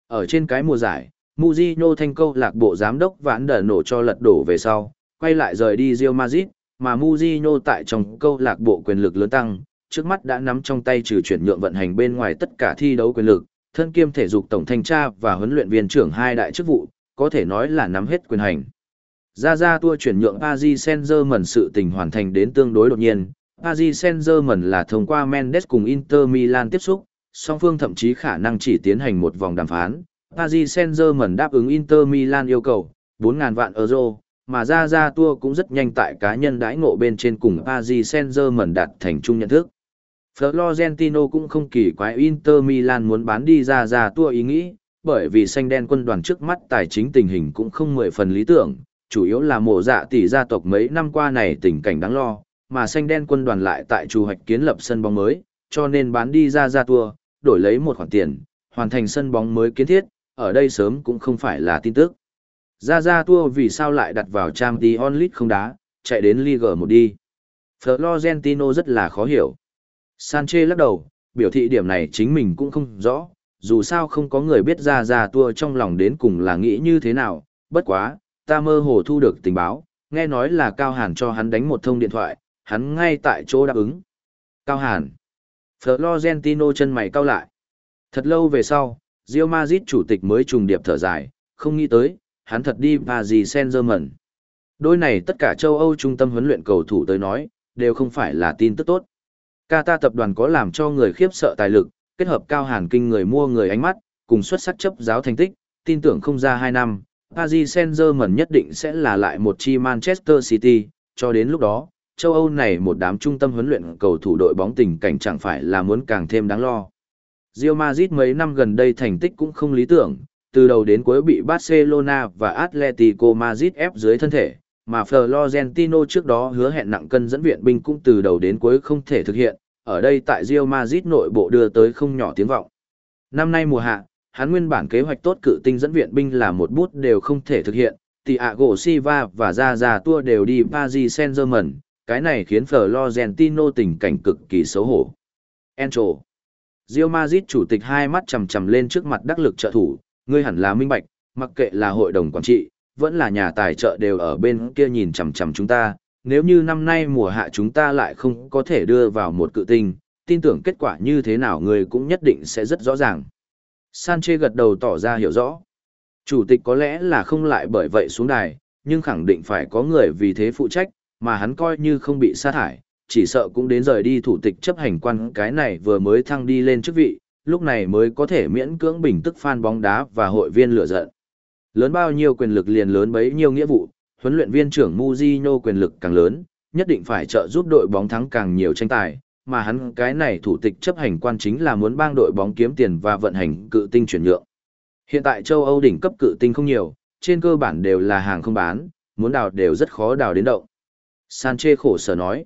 Ở trên cái mùa giải, Mourinho thanh câu lạc bộ giám đốc vãn đờ nổ cho lật đổ về sau, quay lại rời đi Real Madrid, mà Mourinho tại trong câu lạc bộ quyền lực lớn tăng, trước mắt đã nắm trong tay trừ chuyển nhượng vận hành bên ngoài tất cả thi đấu quyền lực, thân kiêm thể dục tổng thanh tra và huấn luyện viên trưởng hai đại chức vụ, có thể nói là nắm hết quyền hành. Ra ra tour chuyển nhượng Paris Saint-Germain sự tình hoàn thành đến tương đối đột nhiên, Paris Saint-Germain là thông qua Mendes cùng Inter Milan tiếp xúc, song phương thậm chí khả năng chỉ tiến hành một vòng đàm phán. Paris Saint-Germain đáp ứng Inter Milan yêu cầu bốn nghìn vạn euro, mà ra ra tour cũng rất nhanh tại cá nhân đãi ngộ bên trên cùng Paris Saint-Germain đạt thành chung nhận thức. Florentino cũng không kỳ quái Inter Milan muốn bán đi ra ra tour ý nghĩ, bởi vì xanh đen quân đoàn trước mắt tài chính tình hình cũng không mười phần lý tưởng, chủ yếu là mổ dạ tỷ gia tộc mấy năm qua này tình cảnh đáng lo, mà xanh đen quân đoàn lại tại chủ hoạch kiến lập sân bóng mới, cho nên bán đi ra ra tour, đổi lấy một khoản tiền, hoàn thành sân bóng mới kiến thiết, ở đây sớm cũng không phải là tin tức. Ra ra tour vì sao lại đặt vào Champions League không đá, chạy đến Ligue một đi. Florentino rất là khó hiểu. Sanchez lắc đầu, biểu thị điểm này chính mình cũng không rõ, dù sao không có người biết ra ra tour trong lòng đến cùng là nghĩ như thế nào, bất quá, ta mơ hồ thu được tình báo, nghe nói là Cao Hàn cho hắn đánh một thông điện thoại, hắn ngay tại chỗ đáp ứng. Cao Hàn. Florentino chân mày cau lại. Thật lâu về sau, Real Madrid chủ tịch mới trùng điệp thở dài, không nghĩ tới, hắn thật đi Paris Saint-Germain. Đôi này tất cả châu Âu trung tâm huấn luyện cầu thủ tới nói, đều không phải là tin tức tốt. Qatar tập đoàn có làm cho người khiếp sợ tài lực, kết hợp Cao Hàn kinh người mua người ánh mắt, cùng xuất sắc chấp giáo thành tích, tin tưởng không ra hai năm, Paris Saint-Germain nhất định sẽ là lại một chi Manchester City, cho đến lúc đó, châu Âu này một đám trung tâm huấn luyện cầu thủ đội bóng tình cảnh chẳng phải là muốn càng thêm đáng lo. Real Madrid mấy năm gần đây thành tích cũng không lý tưởng, từ đầu đến cuối bị Barcelona và Atletico Madrid ép dưới thân thể, mà Florentino trước đó hứa hẹn nặng cân dẫn viện binh cũng từ đầu đến cuối không thể thực hiện, ở đây tại Real Madrid nội bộ đưa tới không nhỏ tiếng vọng. Năm nay mùa hạ, hắn nguyên bản kế hoạch tốt cự tinh dẫn viện binh là một bút đều không thể thực hiện, Thiago Silva và Ra Ra Tour đều đi Paris Saint-Germain, cái này khiến Florentino tình cảnh cực kỳ xấu hổ. Encho. Real Madrid chủ tịch hai mắt chằm chằm lên trước mặt đắc lực trợ thủ, ngươi hẳn là minh bạch, mặc kệ là hội đồng quản trị, vẫn là nhà tài trợ đều ở bên kia nhìn chằm chằm chúng ta, nếu như năm nay mùa hạ chúng ta lại không có thể đưa vào một cự tinh, tin tưởng kết quả như thế nào ngươi cũng nhất định sẽ rất rõ ràng. Sanchez gật đầu tỏ ra hiểu rõ. Chủ tịch có lẽ là không lại bởi vậy xuống đài, nhưng khẳng định phải có người vì thế phụ trách, mà hắn coi như không bị sa thải, chỉ sợ cũng đến rời đi thủ tịch chấp hành quan cái này vừa mới thăng đi lên chức vị, lúc này mới có thể miễn cưỡng bình tức fan bóng đá và hội viên lửa giận. Lớn bao nhiêu quyền lực liền lớn bấy nhiêu nghĩa vụ, huấn luyện viên trưởng Mourinho quyền lực càng lớn, nhất định phải trợ giúp đội bóng thắng càng nhiều tranh tài, mà hắn cái này thủ tịch chấp hành quan chính là muốn bang đội bóng kiếm tiền và vận hành cự tinh chuyển nhượng. Hiện tại châu Âu đỉnh cấp cự tinh không nhiều, trên cơ bản đều là hàng không bán, muốn đào đều rất khó đào đến động. Sanchez khổ sở nói.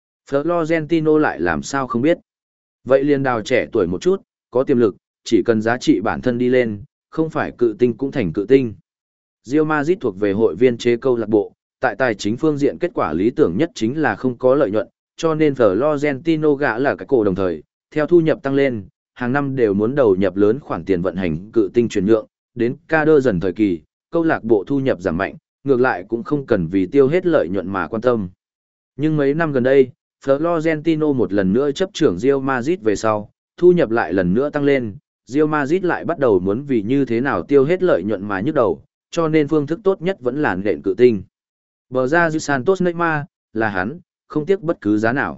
Florentino lại làm sao không biết. Vậy liền đào trẻ tuổi một chút, có tiềm lực, chỉ cần giá trị bản thân đi lên, không phải cự tinh cũng thành cự tinh. Real Madrid thuộc về hội viên chế câu lạc bộ, tại tài chính phương diện kết quả lý tưởng nhất chính là không có lợi nhuận, cho nên Florentino gã là cái cổ đồng thời, theo thu nhập tăng lên, hàng năm đều muốn đầu nhập lớn khoản tiền vận hành cự tinh chuyển nhượng, đến ca đơ dần thời kỳ, câu lạc bộ thu nhập giảm mạnh, ngược lại cũng không cần vì tiêu hết lợi nhuận mà quan tâm. Nhưng mấy năm gần đây, Florentino một lần nữa chấp trưởng Real Madrid về sau, thu nhập lại lần nữa tăng lên, Real Madrid lại bắt đầu muốn vì như thế nào tiêu hết lợi nhuận mà nhức đầu, cho nên phương thức tốt nhất vẫn là nện cự tinh. Bờ ra như Santos Neymar, là hắn, không tiếc bất cứ giá nào.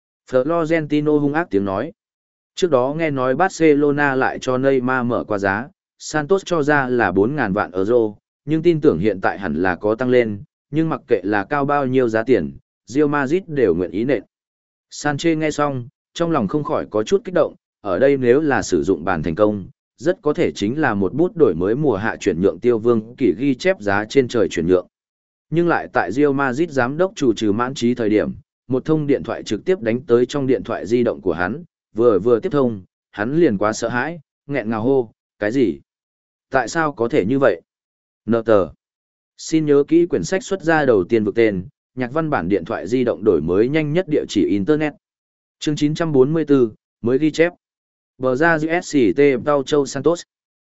Florentino hung ác tiếng nói. Trước đó nghe nói Barcelona lại cho Neymar mở qua giá, Santos cho ra là bốn nghìn vạn euro, nhưng tin tưởng hiện tại hẳn là có tăng lên, nhưng mặc kệ là cao bao nhiêu giá tiền, Real Madrid đều nguyện ý nện. Sanchez nghe xong, trong lòng không khỏi có chút kích động, ở đây nếu là sử dụng bàn thành công, rất có thể chính là một bút đổi mới mùa hạ chuyển nhượng tiêu vương kỷ ghi chép giá trên trời chuyển nhượng. Nhưng lại tại Real Madrid giám đốc chủ trừ mãn trí thời điểm, một thông điện thoại trực tiếp đánh tới trong điện thoại di động của hắn, vừa vừa tiếp thông, hắn liền quá sợ hãi, nghẹn ngào hô, cái gì? Tại sao có thể như vậy? Nợ tờ. Xin nhớ kỹ quyển sách xuất ra đầu tiên vực tên, nhạc văn bản điện thoại di động đổi mới nhanh nhất địa chỉ Internet. Chương chín trăm bốn mươi tư, mới ghi chép. Bờ ra u ét xê tê Tao Châu Santos.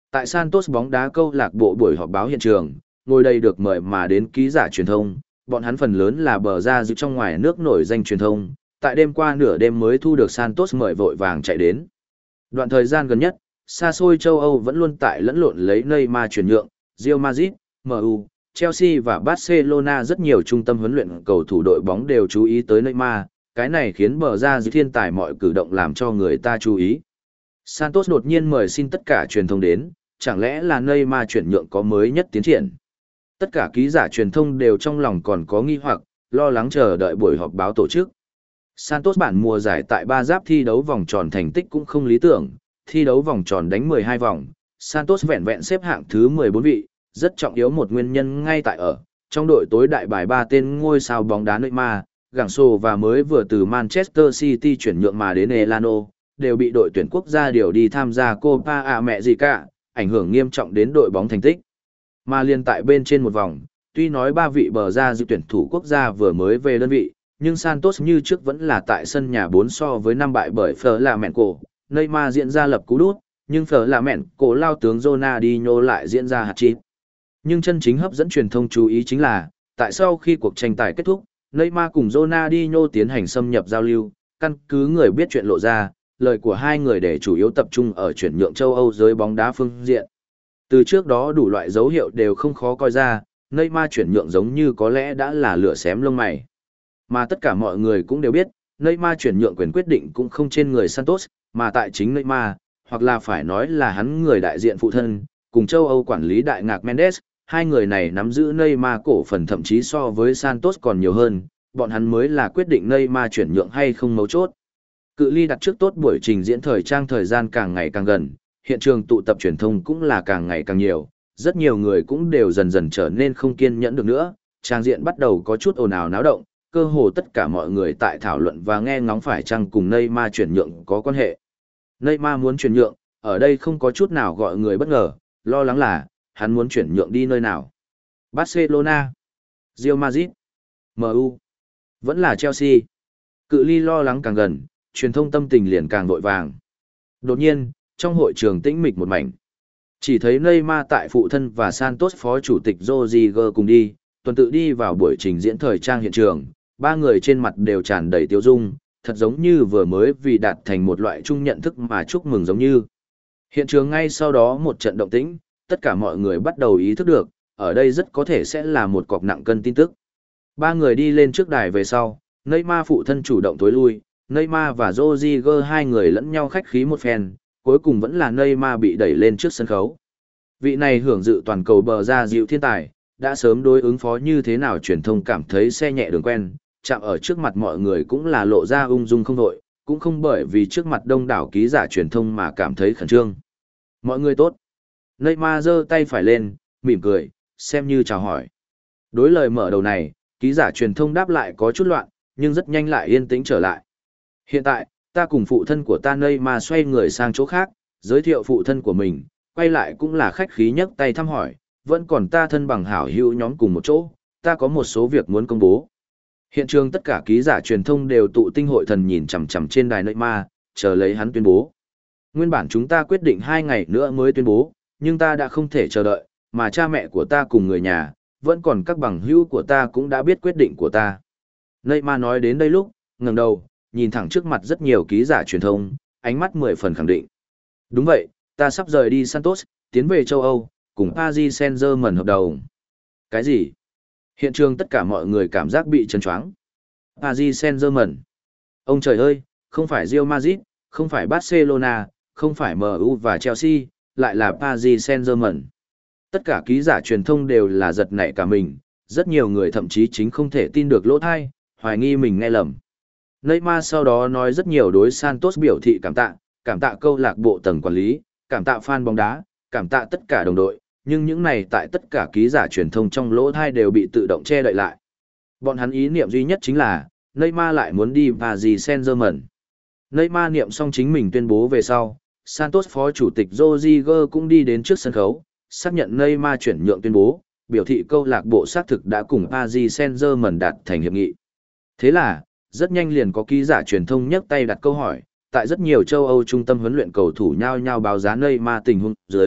Tại Santos bóng đá câu lạc bộ buổi họp báo hiện trường, ngồi đây được mời mà đến ký giả truyền thông, bọn hắn phần lớn là bờ ra giữ trong ngoài nước nổi danh truyền thông, tại đêm qua nửa đêm mới thu được Santos mời vội vàng chạy đến. Đoạn thời gian gần nhất, xa xôi châu Âu vẫn luôn tại lẫn lộn lấy Neymar chuyển nhượng, Real Madrid, em u, Chelsea và Barcelona rất nhiều trung tâm huấn luyện cầu thủ đội bóng đều chú ý tới Neymar, cái này khiến bờ ra giữ thiên tài mọi cử động làm cho người ta chú ý. Santos đột nhiên mời xin tất cả truyền thông đến, chẳng lẽ là Neymar chuyển nhượng có mới nhất tiến triển. Tất cả ký giả truyền thông đều trong lòng còn có nghi hoặc, lo lắng chờ đợi buổi họp báo tổ chức. Santos bản mùa giải tại ba giáp thi đấu vòng tròn thành tích cũng không lý tưởng, thi đấu vòng tròn đánh mười hai vòng, Santos vẹn vẹn xếp hạng thứ mười bốn vị, rất trọng yếu một nguyên nhân ngay tại ở, trong đội tối đại bài ba tên ngôi sao bóng đá Neymar, Ganso và mới vừa từ Manchester City chuyển nhượng mà đến Elano, đều bị đội tuyển quốc gia điều đi tham gia Copa America, ảnh hưởng nghiêm trọng đến đội bóng thành tích. Mà liên tại bên trên một vòng, tuy nói ba vị bờ ra dự tuyển thủ quốc gia vừa mới về đơn vị, nhưng Santos như trước vẫn là tại sân nhà bốn so với năm bại bởi Flamengo. Neymar diễn ra lập cú đút, nhưng Flamengo lao tướng Ronaldinho lại diễn ra hat-trick. Nhưng chân chính hấp dẫn truyền thông chú ý chính là, tại sau khi cuộc tranh tài kết thúc, Neymar cùng Ronaldinho tiến hành xâm nhập giao lưu, căn cứ người biết chuyện lộ ra, lời của hai người để chủ yếu tập trung ở chuyển nhượng châu Âu giới bóng đá phương diện. Từ trước đó đủ loại dấu hiệu đều không khó coi ra, Neymar chuyển nhượng giống như có lẽ đã là lửa xém lông mày. Mà tất cả mọi người cũng đều biết, Neymar chuyển nhượng quyền quyết định cũng không trên người Santos, mà tại chính Neymar, hoặc là phải nói là hắn người đại diện phụ thân, cùng châu Âu quản lý đại ngạc Mendes, hai người này nắm giữ Neymar cổ phần thậm chí so với Santos còn nhiều hơn, bọn hắn mới là quyết định Neymar chuyển nhượng hay không mấu chốt. Cự ly đặt trước tốt buổi trình diễn thời trang thời gian càng ngày càng gần, hiện trường tụ tập truyền thông cũng là càng ngày càng nhiều, rất nhiều người cũng đều dần dần trở nên không kiên nhẫn được nữa, trang diện bắt đầu có chút ồn ào náo động, cơ hồ tất cả mọi người tại thảo luận và nghe ngóng phải chăng cùng Neymar chuyển nhượng có quan hệ. Neymar muốn chuyển nhượng, ở đây không có chút nào gọi người bất ngờ, lo lắng là, hắn muốn chuyển nhượng đi nơi nào. Barcelona, Real Madrid, em u, vẫn là Chelsea. Cự ly lo lắng càng gần, truyền thông tâm tình liền càng vội vàng. Đột nhiên, trong hội trường tĩnh mịch một mảnh. Chỉ thấy Neymar tại phụ thân và Santos phó chủ tịch Rodriguez cùng đi, tuần tự đi vào buổi trình diễn thời trang hiện trường, ba người trên mặt đều tràn đầy tiêu dung, thật giống như vừa mới vì đạt thành một loại chung nhận thức mà chúc mừng giống như. Hiện trường ngay sau đó một trận động tĩnh, tất cả mọi người bắt đầu ý thức được, ở đây rất có thể sẽ là một cọc nặng cân tin tức. Ba người đi lên trước đài về sau, Neymar phụ thân chủ động tối lui, Neymar và Rodriguez hai người lẫn nhau khách khí một phen, cuối cùng vẫn là Neymar bị đẩy lên trước sân khấu. Vị này hưởng dự toàn cầu bờ ra dịu thiên tài, đã sớm đối ứng phó như thế nào truyền thông cảm thấy xe nhẹ đường quen, chạm ở trước mặt mọi người cũng là lộ ra ung dung không đội, cũng không bởi vì trước mặt đông đảo ký giả truyền thông mà cảm thấy khẩn trương. Mọi người tốt. Neymar giơ tay phải lên, mỉm cười, xem như chào hỏi. Đối lời mở đầu này, ký giả truyền thông đáp lại có chút loạn, nhưng rất nhanh lại yên tĩnh trở lại. Hiện tại, ta cùng phụ thân của ta Neymar xoay người sang chỗ khác, giới thiệu phụ thân của mình, quay lại cũng là khách khí nhấc tay thăm hỏi, vẫn còn ta thân bằng hảo hữu nhóm cùng một chỗ, ta có một số việc muốn công bố. Hiện trường tất cả ký giả truyền thông đều tụ tinh hội thần nhìn chằm chằm trên đài Neymar, chờ lấy hắn tuyên bố. Nguyên bản chúng ta quyết định hai ngày nữa mới tuyên bố, nhưng ta đã không thể chờ đợi, mà cha mẹ của ta cùng người nhà, vẫn còn các bằng hữu của ta cũng đã biết quyết định của ta. Neymar nói đến đây lúc, ngẩng đầu, nhìn thẳng trước mặt rất nhiều ký giả truyền thông, ánh mắt mười phần khẳng định. Đúng vậy, ta sắp rời đi Santos, tiến về châu Âu, cùng Paris Saint-Germain hợp đồng. Cái gì? Hiện trường tất cả mọi người cảm giác bị chấn choáng. Paris Saint-Germain. Ông trời ơi, không phải Real Madrid, không phải Barcelona, không phải em u và Chelsea, lại là Paris Saint-Germain. Tất cả ký giả truyền thông đều là giật nảy cả mình, rất nhiều người thậm chí chính không thể tin được lỗ tai, hoài nghi mình nghe lầm. Neymar sau đó nói rất nhiều đối Santos biểu thị cảm tạ, cảm tạ câu lạc bộ tầng quản lý, cảm tạ fan bóng đá, cảm tạ tất cả đồng đội, nhưng những này tại tất cả ký giả truyền thông trong lỗ tai đều bị tự động che đậy lại. Bọn hắn ý niệm duy nhất chính là, Neymar lại muốn đi Paris Saint-Germain. Neymar niệm xong chính mình tuyên bố về sau, Santos phó chủ tịch Rodriguez cũng đi đến trước sân khấu, xác nhận Neymar chuyển nhượng tuyên bố, biểu thị câu lạc bộ xác thực đã cùng Paris Saint-Germain đạt thành hiệp nghị. Thế là, rất nhanh liền có ký giả truyền thông nhấc tay đặt câu hỏi, tại rất nhiều châu Âu trung tâm huấn luyện cầu thủ nhao nhao báo giá Neymar tình huống dưới,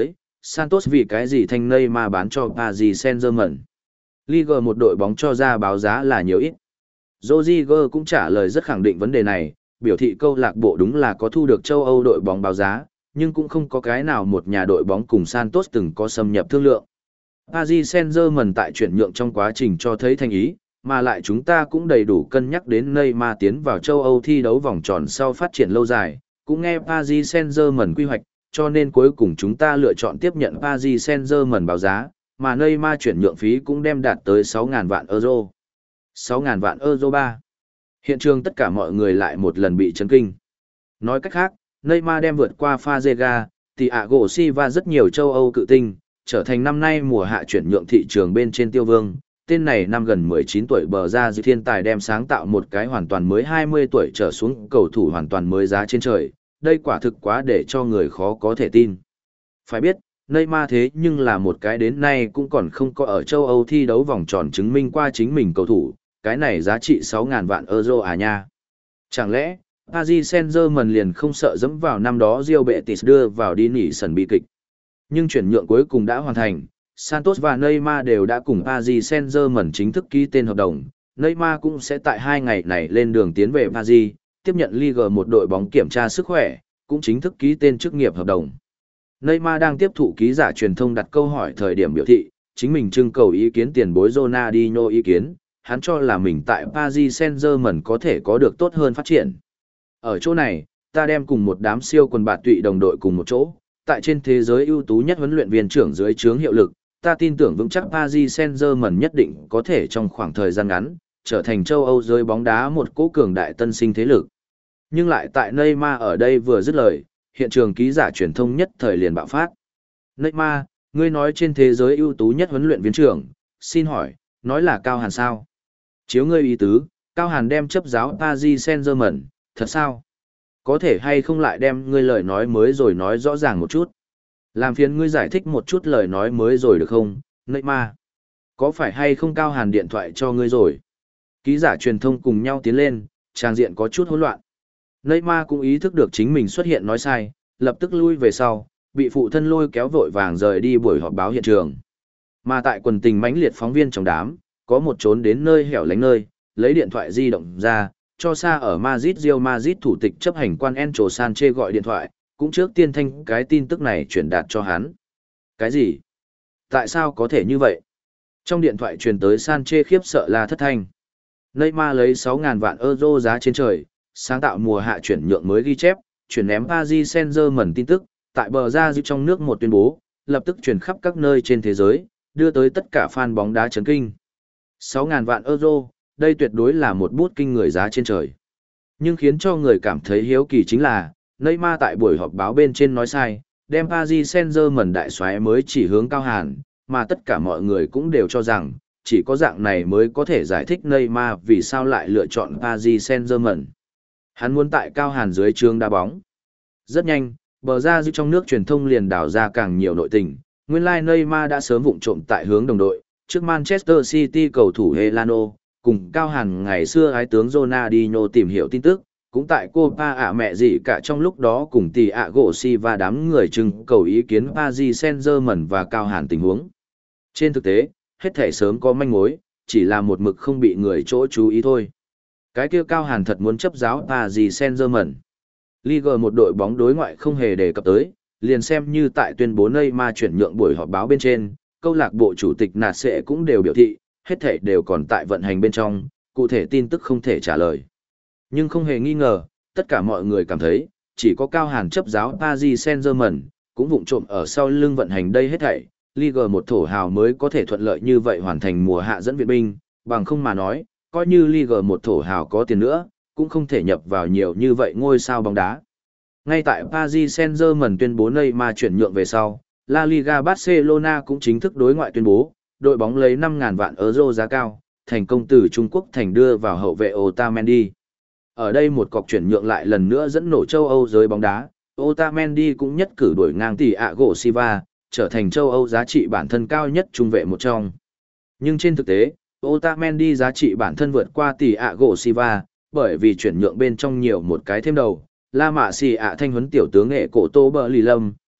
Santos vì cái gì thanh Neymar bán cho Paris Saint-Germain? Ligue một đội bóng cho ra báo giá là nhiều ít. Rodriguez cũng trả lời rất khẳng định vấn đề này, biểu thị câu lạc bộ đúng là có thu được châu Âu đội bóng báo giá, nhưng cũng không có cái nào một nhà đội bóng cùng Santos từng có xâm nhập thương lượng. Paris Saint-Germain tại chuyển nhượng trong quá trình cho thấy thành ý, mà lại chúng ta cũng đầy đủ cân nhắc đến Neymar tiến vào châu Âu thi đấu vòng tròn sau phát triển lâu dài, cũng nghe Paris Saint-Germain quy hoạch, cho nên cuối cùng chúng ta lựa chọn tiếp nhận Paris Saint-Germain báo giá, mà Neymar chuyển nhượng phí cũng đem đạt tới sáu nghìn vạn euro. sáu nghìn vạn euro ba. Hiện trường tất cả mọi người lại một lần bị chấn kinh. Nói cách khác, Neymar đem vượt qua Fazega, Thiago Silva rất nhiều châu Âu cự tinh, trở thành năm nay mùa hạ chuyển nhượng thị trường bên trên tiêu vương. Tên này năm gần mười chín tuổi bờ ra dư thiên tài đem sáng tạo một cái hoàn toàn mới hai mươi tuổi trở xuống cầu thủ hoàn toàn mới giá trên trời. Đây quả thực quá để cho người khó có thể tin. Phải biết, Neymar thế nhưng là một cái đến nay cũng còn không có ở châu Âu thi đấu vòng tròn chứng minh qua chính mình cầu thủ, cái này giá trị sáu nghìn vạn euro à nha. Chẳng lẽ, Paris Saint-Germain liền không sợ dẫm vào năm đó Real Betis đưa vào đi nỉ sần bi kịch. Nhưng chuyển nhượng cuối cùng đã hoàn thành, Santos và Neymar đều đã cùng Paris Saint-Germain chính thức ký tên hợp đồng. Neymar cũng sẽ tại hai ngày này lên đường tiến về Paris, tiếp nhận Ligue một đội bóng kiểm tra sức khỏe, cũng chính thức ký tên chức nghiệp hợp đồng. Neymar đang tiếp thụ ký giả truyền thông đặt câu hỏi thời điểm biểu thị, chính mình trưng cầu ý kiến tiền bối Ronaldinho ý kiến, hắn cho là mình tại Paris Saint-Germain có thể có được tốt hơn phát triển. Ở chỗ này, ta đem cùng một đám siêu quần bạt tụy đồng đội cùng một chỗ, tại trên thế giới ưu tú nhất huấn luyện viên trưởng dưới trướng hiệu lực, ta tin tưởng vững chắc Paris Saint-Germain nhất định có thể trong khoảng thời gian ngắn, trở thành châu Âu giới bóng đá một cỗ cường đại tân sinh thế lực. Nhưng lại tại Neymar ở đây vừa dứt lời, hiện trường ký giả truyền thông nhất thời liền bạo phát. Neymar, ngươi nói trên thế giới ưu tú nhất huấn luyện viên trưởng, xin hỏi, nói là Cao Hàn sao? Chiếu ngươi ý tứ, Cao Hàn đem chấp giáo Paris Saint-Germain, thật sao? Có thể hay không lại đem ngươi lời nói mới rồi nói rõ ràng một chút? Làm phiền ngươi giải thích một chút lời nói mới rồi được không, Neymar? Có phải hay không Cao Hàn điện thoại cho ngươi rồi? Ký giả truyền thông cùng nhau tiến lên, trang diện có chút hỗn loạn. Neymar cũng ý thức được chính mình xuất hiện nói sai, lập tức lui về sau, bị phụ thân lôi kéo vội vàng rời đi buổi họp báo hiện trường. Mà tại quần tình mãnh liệt phóng viên trong đám, có một trốn đến nơi hẻo lánh nơi, lấy điện thoại di động ra, cho xa ở Madrid Real Madrid thủ tịch chấp hành quan Enzo Sanchez gọi điện thoại, cũng trước tiên thanh cái tin tức này truyền đạt cho hắn. Cái gì? Tại sao có thể như vậy? Trong điện thoại truyền tới Sanchez khiếp sợ là thất thanh. Neymar lấy sáu nghìn vạn euro giá trên trời, sáng tạo mùa hạ chuyển nhượng mới ghi chép, chuyển ném Paris Saint-Germain tin tức, tại bờ ra dư trong nước một tuyên bố, lập tức truyền khắp các nơi trên thế giới, đưa tới tất cả fan bóng đá chấn kinh. sáu nghìn vạn euro, đây tuyệt đối là một bút kinh người giá trên trời. Nhưng khiến cho người cảm thấy hiếu kỳ chính là, Neymar tại buổi họp báo bên trên nói sai, đem Paris Saint-Germain đại soái mới chỉ hướng Cao Hàn, mà tất cả mọi người cũng đều cho rằng, chỉ có dạng này mới có thể giải thích Neymar vì sao lại lựa chọn Paris Saint-Germain. Hắn muốn tại Cao Hàn dưới trướng đá bóng. Rất nhanh, bờ ra dư trong nước truyền thông liền đào ra càng nhiều nội tình. Nguyên lai like Neymar đã sớm vụng trộm tại hướng đồng đội, trước Manchester City cầu thủ Helano, cùng Cao Hàn ngày xưa ái tướng Ronaldinho tìm hiểu tin tức, cũng tại Copa ạ mẹ gì cả trong lúc đó cùng Thiago Silva đám người trưng cầu ý kiến Paris Saint-Germain và Cao Hàn tình huống. Trên thực tế, hết thể sớm có manh mối, chỉ là một mực không bị người chỗ chú ý thôi. Cái kia Cao Hàn thật muốn chấp giáo Paris Saint-Germain. Ligue một đội bóng đối ngoại không hề đề cập tới, liền xem như tại tuyên bố Neymar chuyển nhượng buổi họp báo bên trên, câu lạc bộ chủ tịch Nạt Sệ cũng đều biểu thị, hết thảy đều còn tại vận hành bên trong, cụ thể tin tức không thể trả lời. Nhưng không hề nghi ngờ, tất cả mọi người cảm thấy, chỉ có Cao Hàn chấp giáo Paris Saint-Germain, cũng vụng trộm ở sau lưng vận hành đây hết thảy, Ligue một thổ hào mới có thể thuận lợi như vậy hoàn thành mùa hạ dẫn viện binh, bằng không mà nói, coi như Ligue một thổ hào có tiền nữa, cũng không thể nhập vào nhiều như vậy ngôi sao bóng đá. Ngay tại Paris Saint-Germain tuyên bố Neymar chuyển nhượng về sau, La Liga Barcelona cũng chính thức đối ngoại tuyên bố, đội bóng lấy năm nghìn vạn euro giá cao, thành công từ Trung Quốc thành đưa vào hậu vệ Otamendi. Ở đây một cọc chuyển nhượng lại lần nữa dẫn nổ châu Âu giới bóng đá, Otamendi cũng nhất cử đuổi ngang Thiago Silva, trở thành châu Âu giá trị bản thân cao nhất trung vệ một trong. Nhưng trên thực tế, Otamendi giá trị bản thân vượt qua Thiago Silva, bởi vì chuyển nhượng bên trong nhiều một cái thêm đầu, La Mã Xì ạ thanh huấn tiểu tướng nghệ cổ Tô Bờ Lì Lâm,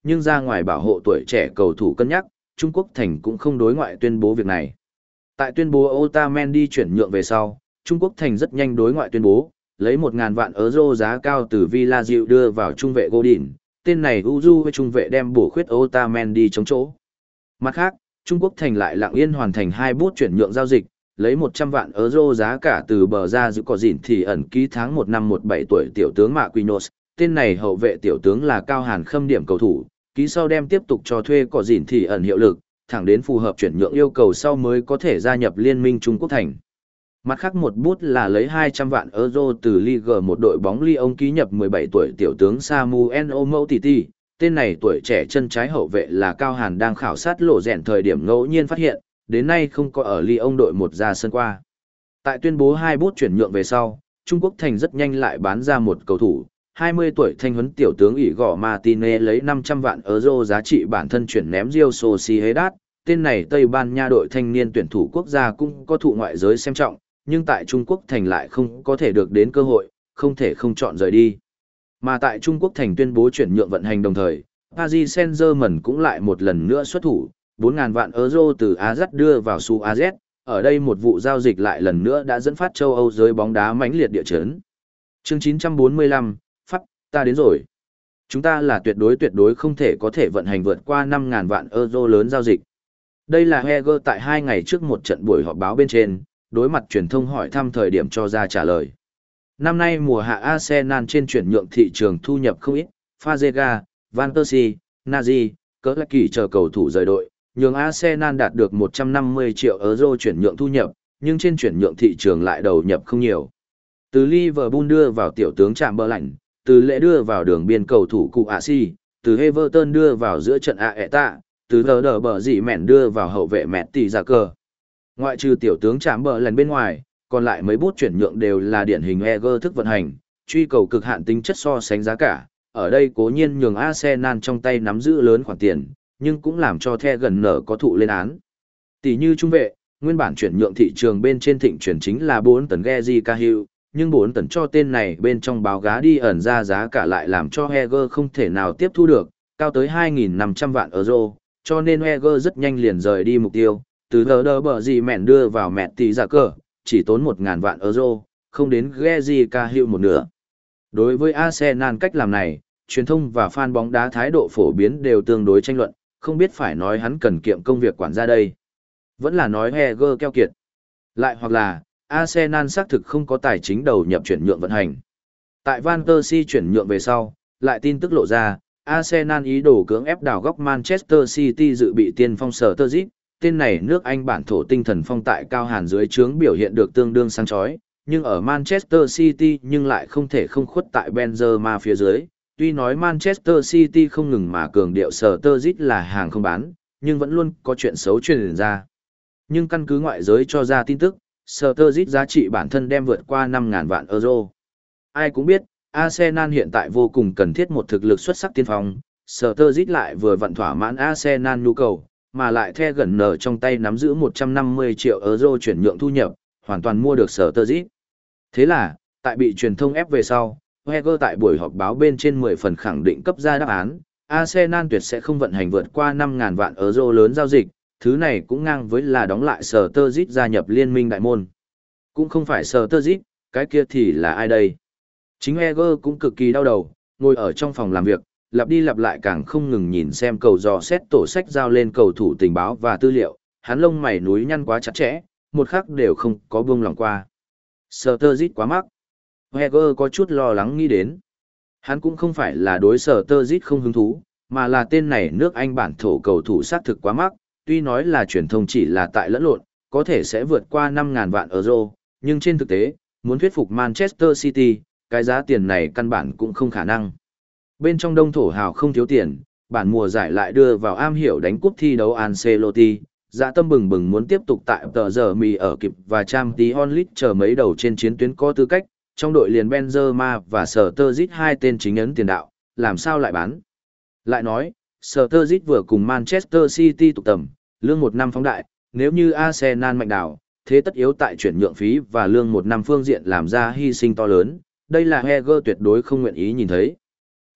nhưng ra ngoài bảo hộ tuổi trẻ cầu thủ cân nhắc, Trung Quốc Thành cũng không đối ngoại tuyên bố việc này. Tại tuyên bố Otamendi chuyển nhượng về sau, Trung Quốc Thành rất nhanh đối ngoại tuyên bố, lấy một nghìn vạn euro giá cao từ Villarreal đưa vào trung vệ Godin, tên này Uju với trung vệ đem bổ khuyết Otamendi chống chỗ. Mặt khác, Trung Quốc Thành lại lặng yên hoàn thành hai bút chuyển nhượng giao dịch, lấy một trăm vạn euro giá cả từ bờ ra giữ cỏ dịn thì ẩn ký tháng một năm một bảy tuổi tiểu tướng Mạ Quinos, tên này hậu vệ tiểu tướng là cao hàn khâm điểm cầu thủ, ký sau đem tiếp tục cho thuê cỏ dịn thì ẩn hiệu lực, thẳng đến phù hợp chuyển nhượng yêu cầu sau mới có thể gia nhập liên minh Trung Quốc Thành. Mặt khác một bút là lấy hai trăm vạn euro từ Ligue một đội bóng Lyon ký nhập mười bảy tuổi tiểu tướng Samuel Umtiti. Tên này tuổi trẻ chân trái hậu vệ là Cao Hàn đang khảo sát lộ rèn thời điểm ngẫu nhiên phát hiện, đến nay không có ở Lyon đội một ra sân qua. Tại tuyên bố hai bút chuyển nhượng về sau, Trung Quốc Thành rất nhanh lại bán ra một cầu thủ, hai mươi tuổi thanh huấn tiểu tướng Igor Martinez lấy năm trăm vạn euro giá trị bản thân chuyển ném Real Sociedad. Tên này Tây Ban Nha đội thanh niên tuyển thủ quốc gia cũng có thụ ngoại giới xem trọng, nhưng tại Trung Quốc Thành lại không có thể được đến cơ hội, không thể không chọn rời đi. Mà tại Trung Quốc Thành tuyên bố chuyển nhượng vận hành đồng thời, Paris Saint-Germain cũng lại một lần nữa xuất thủ, bốn nghìn vạn euro từ a dét đưa vào Su a dét, ở đây một vụ giao dịch lại lần nữa đã dẫn phát châu Âu giới bóng đá mãnh liệt địa chấn. Chương chín trăm bốn mươi lăm, Pháp, ta đến rồi. Chúng ta là tuyệt đối tuyệt đối không thể có thể vận hành vượt qua năm nghìn vạn euro lớn giao dịch. Đây là Heger tại hai ngày trước một trận buổi họp báo bên trên, đối mặt truyền thông hỏi thăm thời điểm cho ra trả lời. Năm nay mùa hạ Arsenal trên chuyển nhượng thị trường thu nhập không ít, Fazega, Van Persie, Nazi, Călăchi chờ cầu thủ rời đội, nhường Arsenal đạt được một trăm năm mươi triệu euro chuyển nhượng thu nhập, nhưng trên chuyển nhượng thị trường lại đầu nhập không nhiều. Từ Liverpool đưa vào tiểu tướng Chamberlain, từ lễ đưa vào đường biên cầu thủ Cụ Asi, từ Everton đưa vào giữa trận Aeta, từ lờ đờ bờ dị mẹn đưa vào hậu vệ mẹt tỷ giả cờ. Ngoại trừ tiểu tướng chạm bờ lần bên ngoài, còn lại mấy bút chuyển nhượng đều là điển hình Eger thức vận hành, truy cầu cực hạn tính chất so sánh giá cả. Ở đây cố nhiên nhường Arsenal trong tay nắm giữ lớn khoản tiền, nhưng cũng làm cho The gần nở có thụ lên án. Tỷ như trung vệ, nguyên bản chuyển nhượng thị trường bên trên thịnh chuyển chính là bốn tấn Gezi Cahill, nhưng bốn tấn cho tên này bên trong báo giá đi ẩn ra giá cả lại làm cho Eger không thể nào tiếp thu được, cao tới hai nghìn năm trăm vạn euro. Cho nên Eger rất nhanh liền rời đi mục tiêu, từ lờ đờ bờ gì mẹn đưa vào mẹt tỷ giả cờ, chỉ tốn một nghìn vạn euro, không đến Gezi Cahill một nửa. Đối với Arsenal cách làm này, truyền thông và fan bóng đá thái độ phổ biến đều tương đối tranh luận, không biết phải nói hắn cần kiệm công việc quản gia đây. Vẫn là nói Eger keo kiệt. Lại hoặc là, Arsenal xác thực không có tài chính đầu nhập chuyển nhượng vận hành. Tại Van Persie chuyển nhượng về sau, lại tin tức lộ ra, Arsenal ý đồ cưỡng ép đào góc Manchester City dự bị tiên phong Sturridge, tên này nước Anh bản thổ tinh thần phong tại cao hàn dưới trướng biểu hiện được tương đương sáng chói, nhưng ở Manchester City nhưng lại không thể không khuất tại Benzema phía dưới. Tuy nói Manchester City không ngừng mà cường điệu Sturridge là hàng không bán, nhưng vẫn luôn có chuyện xấu truyền ra. Nhưng căn cứ ngoại giới cho ra tin tức, Sturridge giá trị bản thân đem vượt qua năm nghìn vạn euro. Ai cũng biết, Arsenal hiện tại vô cùng cần thiết một thực lực xuất sắc tiên phong, Sturridge lại vừa vặn thỏa mãn Arsenal nhu cầu, mà lại The gần nở trong tay nắm giữ một trăm năm mươi triệu euro chuyển nhượng thu nhập, hoàn toàn mua được Sturridge. Thế là, tại bị truyền thông ép về sau, Wenger tại buổi họp báo bên trên mười phần khẳng định cấp ra đáp án, Arsenal tuyệt sẽ không vận hành vượt qua năm nghìn vạn euro lớn giao dịch, thứ này cũng ngang với là đóng lại Sturridge gia nhập liên minh đại môn. Cũng không phải Sturridge, cái kia thì là ai đây? Chính Wenger cũng cực kỳ đau đầu, ngồi ở trong phòng làm việc, lặp đi lặp lại càng không ngừng nhìn xem cầu dò xét tổ sách giao lên cầu thủ tình báo và tư liệu, hắn lông mày núi nhăn quá chặt chẽ, một khắc đều không có buông lòng qua. Sturridge quá mắc. Wenger có chút lo lắng nghĩ đến. Hắn cũng không phải là đối Sturridge không hứng thú, mà là tên này nước Anh bản thổ cầu thủ xác thực quá mắc, tuy nói là truyền thông chỉ là tại lẫn lộn, có thể sẽ vượt qua năm nghìn vạn euro, nhưng trên thực tế, muốn thuyết phục Manchester City, cái giá tiền này căn bản cũng không khả năng. Bên trong đông thổ hào không thiếu tiền, bản mùa giải lại đưa vào am hiểu đánh cúp thi đấu Ancelotti, dạ tâm bừng bừng muốn tiếp tục tại tờ giờ mì ở kịp và Champions League chờ mấy đầu trên chiến tuyến có tư cách, trong đội liền Benzema và Sturridge hai tên chính ấn tiền đạo, làm sao lại bán. Lại nói, Sturridge vừa cùng Manchester City tụ tầm, lương một năm phóng đại, nếu như Arsenal mạnh đảo, thế tất yếu tại chuyển nhượng phí và lương một năm phương diện làm ra hy sinh to lớn, đây là Heger tuyệt đối không nguyện ý nhìn thấy.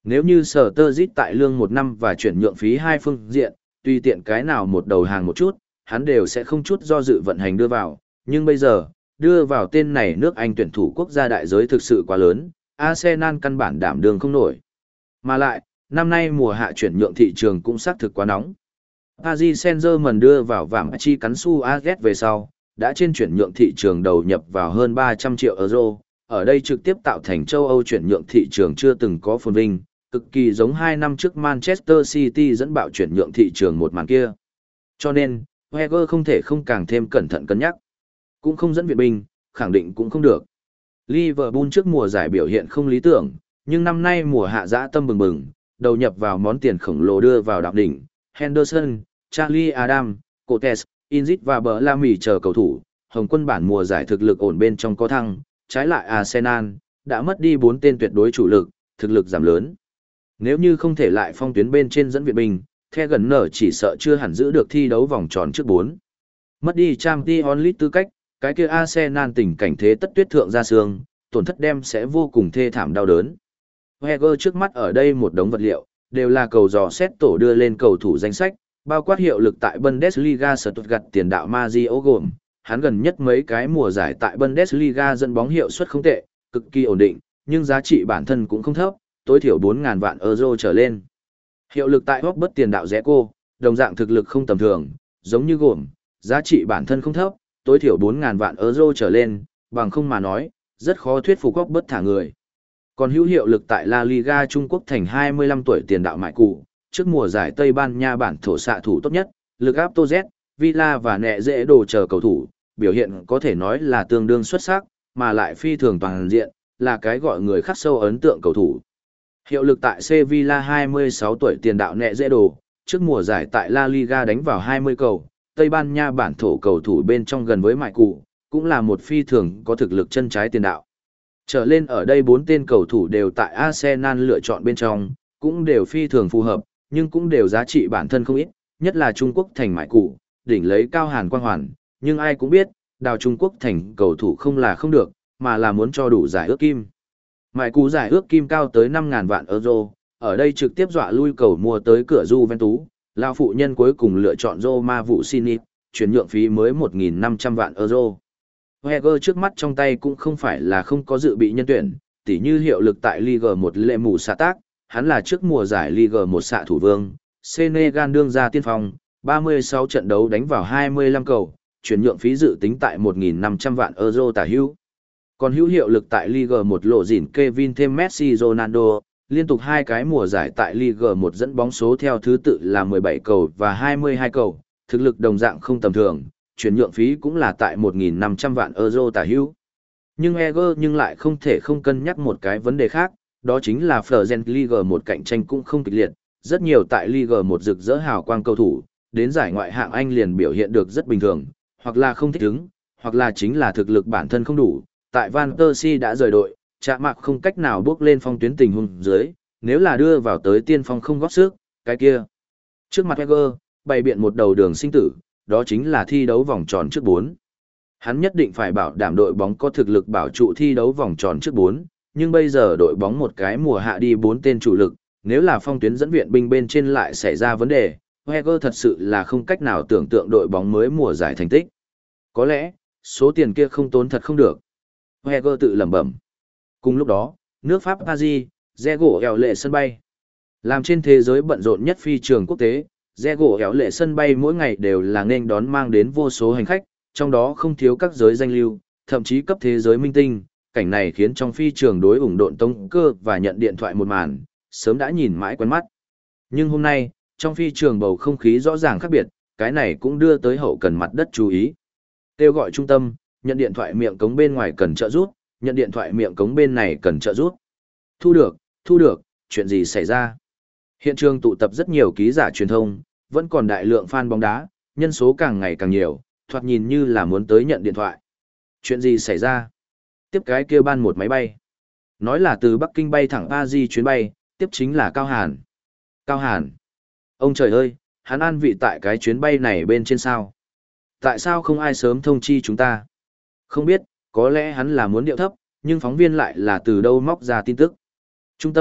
Nếu như sở tơ dít tại lương một năm và chuyển nhượng phí hai phương diện, tùy tiện cái nào một đầu hàng một chút, hắn đều sẽ không chút do dự vận hành đưa vào. Nhưng bây giờ, đưa vào tên này nước Anh tuyển thủ quốc gia đại giới thực sự quá lớn, Arsenal căn bản đảm đương không nổi. Mà lại, năm nay mùa hạ chuyển nhượng thị trường cũng xác thực quá nóng. Paris Saint-Germain đưa vào vàng chi cắn su a ét về sau, đã trên chuyển nhượng thị trường đầu nhập vào hơn ba trăm triệu euro, ở đây trực tiếp tạo thành châu Âu chuyển nhượng thị trường chưa từng có phồn vinh, cực kỳ giống hai năm trước Manchester City dẫn bạo chuyển nhượng thị trường một màn kia. Cho nên, Wenger không thể không càng thêm cẩn thận cân nhắc. Cũng không dẫn viện binh, khẳng định cũng không được. Liverpool trước mùa giải biểu hiện không lý tưởng, nhưng năm nay mùa hạ dã tâm bừng bừng, đầu nhập vào món tiền khổng lồ đưa vào đạo đỉnh, Henderson, Charlie Adam, Coates, Inzit và Bellamy chờ cầu thủ, Hồng quân bản mùa giải thực lực ổn bên trong có thăng, trái lại Arsenal đã mất đi bốn tên tuyệt đối chủ lực, thực lực giảm lớn. Nếu như không thể lại phong tuyến bên trên dẫn viện binh, The gần nở chỉ sợ chưa hẳn giữ được thi đấu vòng tròn trước bốn. Mất đi Champions League tư cách, cái kia Arsenal tình cảnh thế tất tuyết thượng ra sương, tổn thất đem sẽ vô cùng thê thảm đau đớn. Wenger trước mắt ở đây một đống vật liệu, đều là cầu dò xét tổ đưa lên cầu thủ danh sách, bao quát hiệu lực tại Bundesliga Stuttgart tiền đạo Mario gồm, hắn gần nhất mấy cái mùa giải tại Bundesliga dẫn bóng hiệu suất không tệ, cực kỳ ổn định, nhưng giá trị bản thân cũng không thấp, tối thiểu bốn nghìn vạn euro trở lên. Hiệu lực tại Hotspur tiền đạo Zeko, đồng dạng thực lực không tầm thường, giống như gồm, giá trị bản thân không thấp, tối thiểu bốn nghìn vạn euro trở lên, bằng không mà nói, rất khó thuyết phục Hotspur thả người. Còn hữu hiệu lực tại La Liga Trung Quốc thành hai mươi lăm tuổi tiền đạo Mại Cụ, trước mùa giải Tây Ban Nha bản thổ xạ thủ tốt nhất, lực áp Tô Z, Villa và nẹ dễ đồ chờ cầu thủ, biểu hiện có thể nói là tương đương xuất sắc, mà lại phi thường toàn diện, là cái gọi người khắc sâu ấn tượng cầu thủ. Hiệu lực tại Sevilla hai mươi sáu tuổi tiền đạo nẹ dễ đồ, trước mùa giải tại La Liga đánh vào hai mươi cầu, Tây Ban Nha bản thổ cầu thủ bên trong gần với Mại Cụ, cũng là một phi thường có thực lực chân trái tiền đạo. Trở lên ở đây bốn tên cầu thủ đều tại Arsenal lựa chọn bên trong, cũng đều phi thường phù hợp, nhưng cũng đều giá trị bản thân không ít, nhất là Trung Quốc thành Mại Cụ, đỉnh lấy cao hàn quang hoàn, nhưng ai cũng biết, đào Trung Quốc thành cầu thủ không là không được, mà là muốn cho đủ giải ước kim. Mại Cụ giải ước kim cao tới năm nghìn vạn euro, ở đây trực tiếp dọa lui cầu mua tới cửa Juventus, lao phụ nhân cuối cùng lựa chọn Roma vụ Sinip, chuyển nhượng phí mới một nghìn năm trăm vạn euro. Wenger trước mắt trong tay cũng không phải là không có dự bị nhân tuyển, tỉ như hiệu lực tại Ligue một lệ mù xạ tác, hắn là trước mùa giải Ligue một xạ thủ vương, Senegal đương ra tiên phong, ba mươi sáu trận đấu đánh vào hai mươi lăm cầu, chuyển nhượng phí dự tính tại một nghìn năm trăm vạn euro tả hữu. Còn hữu hiệu lực tại Ligue một lộ dỉn Kevin thêm Messi Ronaldo, liên tục hai cái mùa giải tại Ligue một dẫn bóng số theo thứ tự là mười bảy cầu và hai mươi hai cầu, thực lực đồng dạng không tầm thường, chuyển nhượng phí cũng là tại một nghìn năm trăm vạn euro tả hữu. Nhưng Eger nhưng lại không thể không cân nhắc một cái vấn đề khác, đó chính là Florent Ligue một cạnh tranh cũng không kịch liệt, rất nhiều tại Ligue một rực rỡ hào quang cầu thủ, đến giải ngoại hạng Anh liền biểu hiện được rất bình thường, hoặc là không thích ứng, hoặc là chính là thực lực bản thân không đủ. Tại Van Persie đã rời đội, Chạ Mạc không cách nào bước lên phong tuyến tình huống dưới, nếu là đưa vào tới tiên phong không góp sức, cái kia. Trước mặt Eger, bày biện một đầu đường sinh tử, đó chính là thi đấu vòng tròn trước bốn. Hắn nhất định phải bảo đảm đội bóng có thực lực bảo trụ thi đấu vòng tròn trước bốn, nhưng bây giờ đội bóng một cái mùa hạ đi bốn tên chủ lực, nếu là phong tuyến dẫn viện binh bên trên lại xảy ra vấn đề, Wenger thật sự là không cách nào tưởng tượng đội bóng mới mùa giải thành tích. Có lẽ, số tiền kia không tốn thật không được. Wenger tự lẩm bẩm. Cùng lúc đó, nước Pháp Paris, Diego ẻo lệ sân bay. Làm trên thế giới bận rộn nhất phi trường quốc tế, Diego ẻo lệ sân bay mỗi ngày đều là nên đón mang đến vô số hành khách, trong đó không thiếu các giới danh lưu, thậm chí cấp thế giới minh tinh. Cảnh này khiến trong phi trường đối ủng độn tống cơ và nhận điện thoại một màn, sớm đã nhìn mãi quen mắt. Nhưng hôm nay, trong phi trường bầu không khí rõ ràng khác biệt, cái này cũng đưa tới hậu cần mặt đất chú ý. Kêu gọi trung tâm, nhận điện thoại miệng cống bên ngoài cần trợ giúp, nhận điện thoại miệng cống bên này cần trợ giúp. Thu được, thu được, chuyện gì xảy ra? Hiện trường tụ tập rất nhiều ký giả truyền thông, vẫn còn đại lượng fan bóng đá, nhân số càng ngày càng nhiều, thoạt nhìn như là muốn tới nhận điện thoại. Chuyện gì xảy ra? Tiếp cái kia ban một máy bay. Nói là từ Bắc Kinh bay thẳng Paris chuyến bay, tiếp chính là Cao Hàn. Cao Hàn. Ông trời ơi, hắn an vị tại cái chuyến bay này bên trên sao? Tại sao không ai sớm thông chi chúng ta? Không biết, có lẽ hắn là muốn điệu thấp, nhưng phóng viên lại là từ đâu móc ra tin tức. Trung tâm,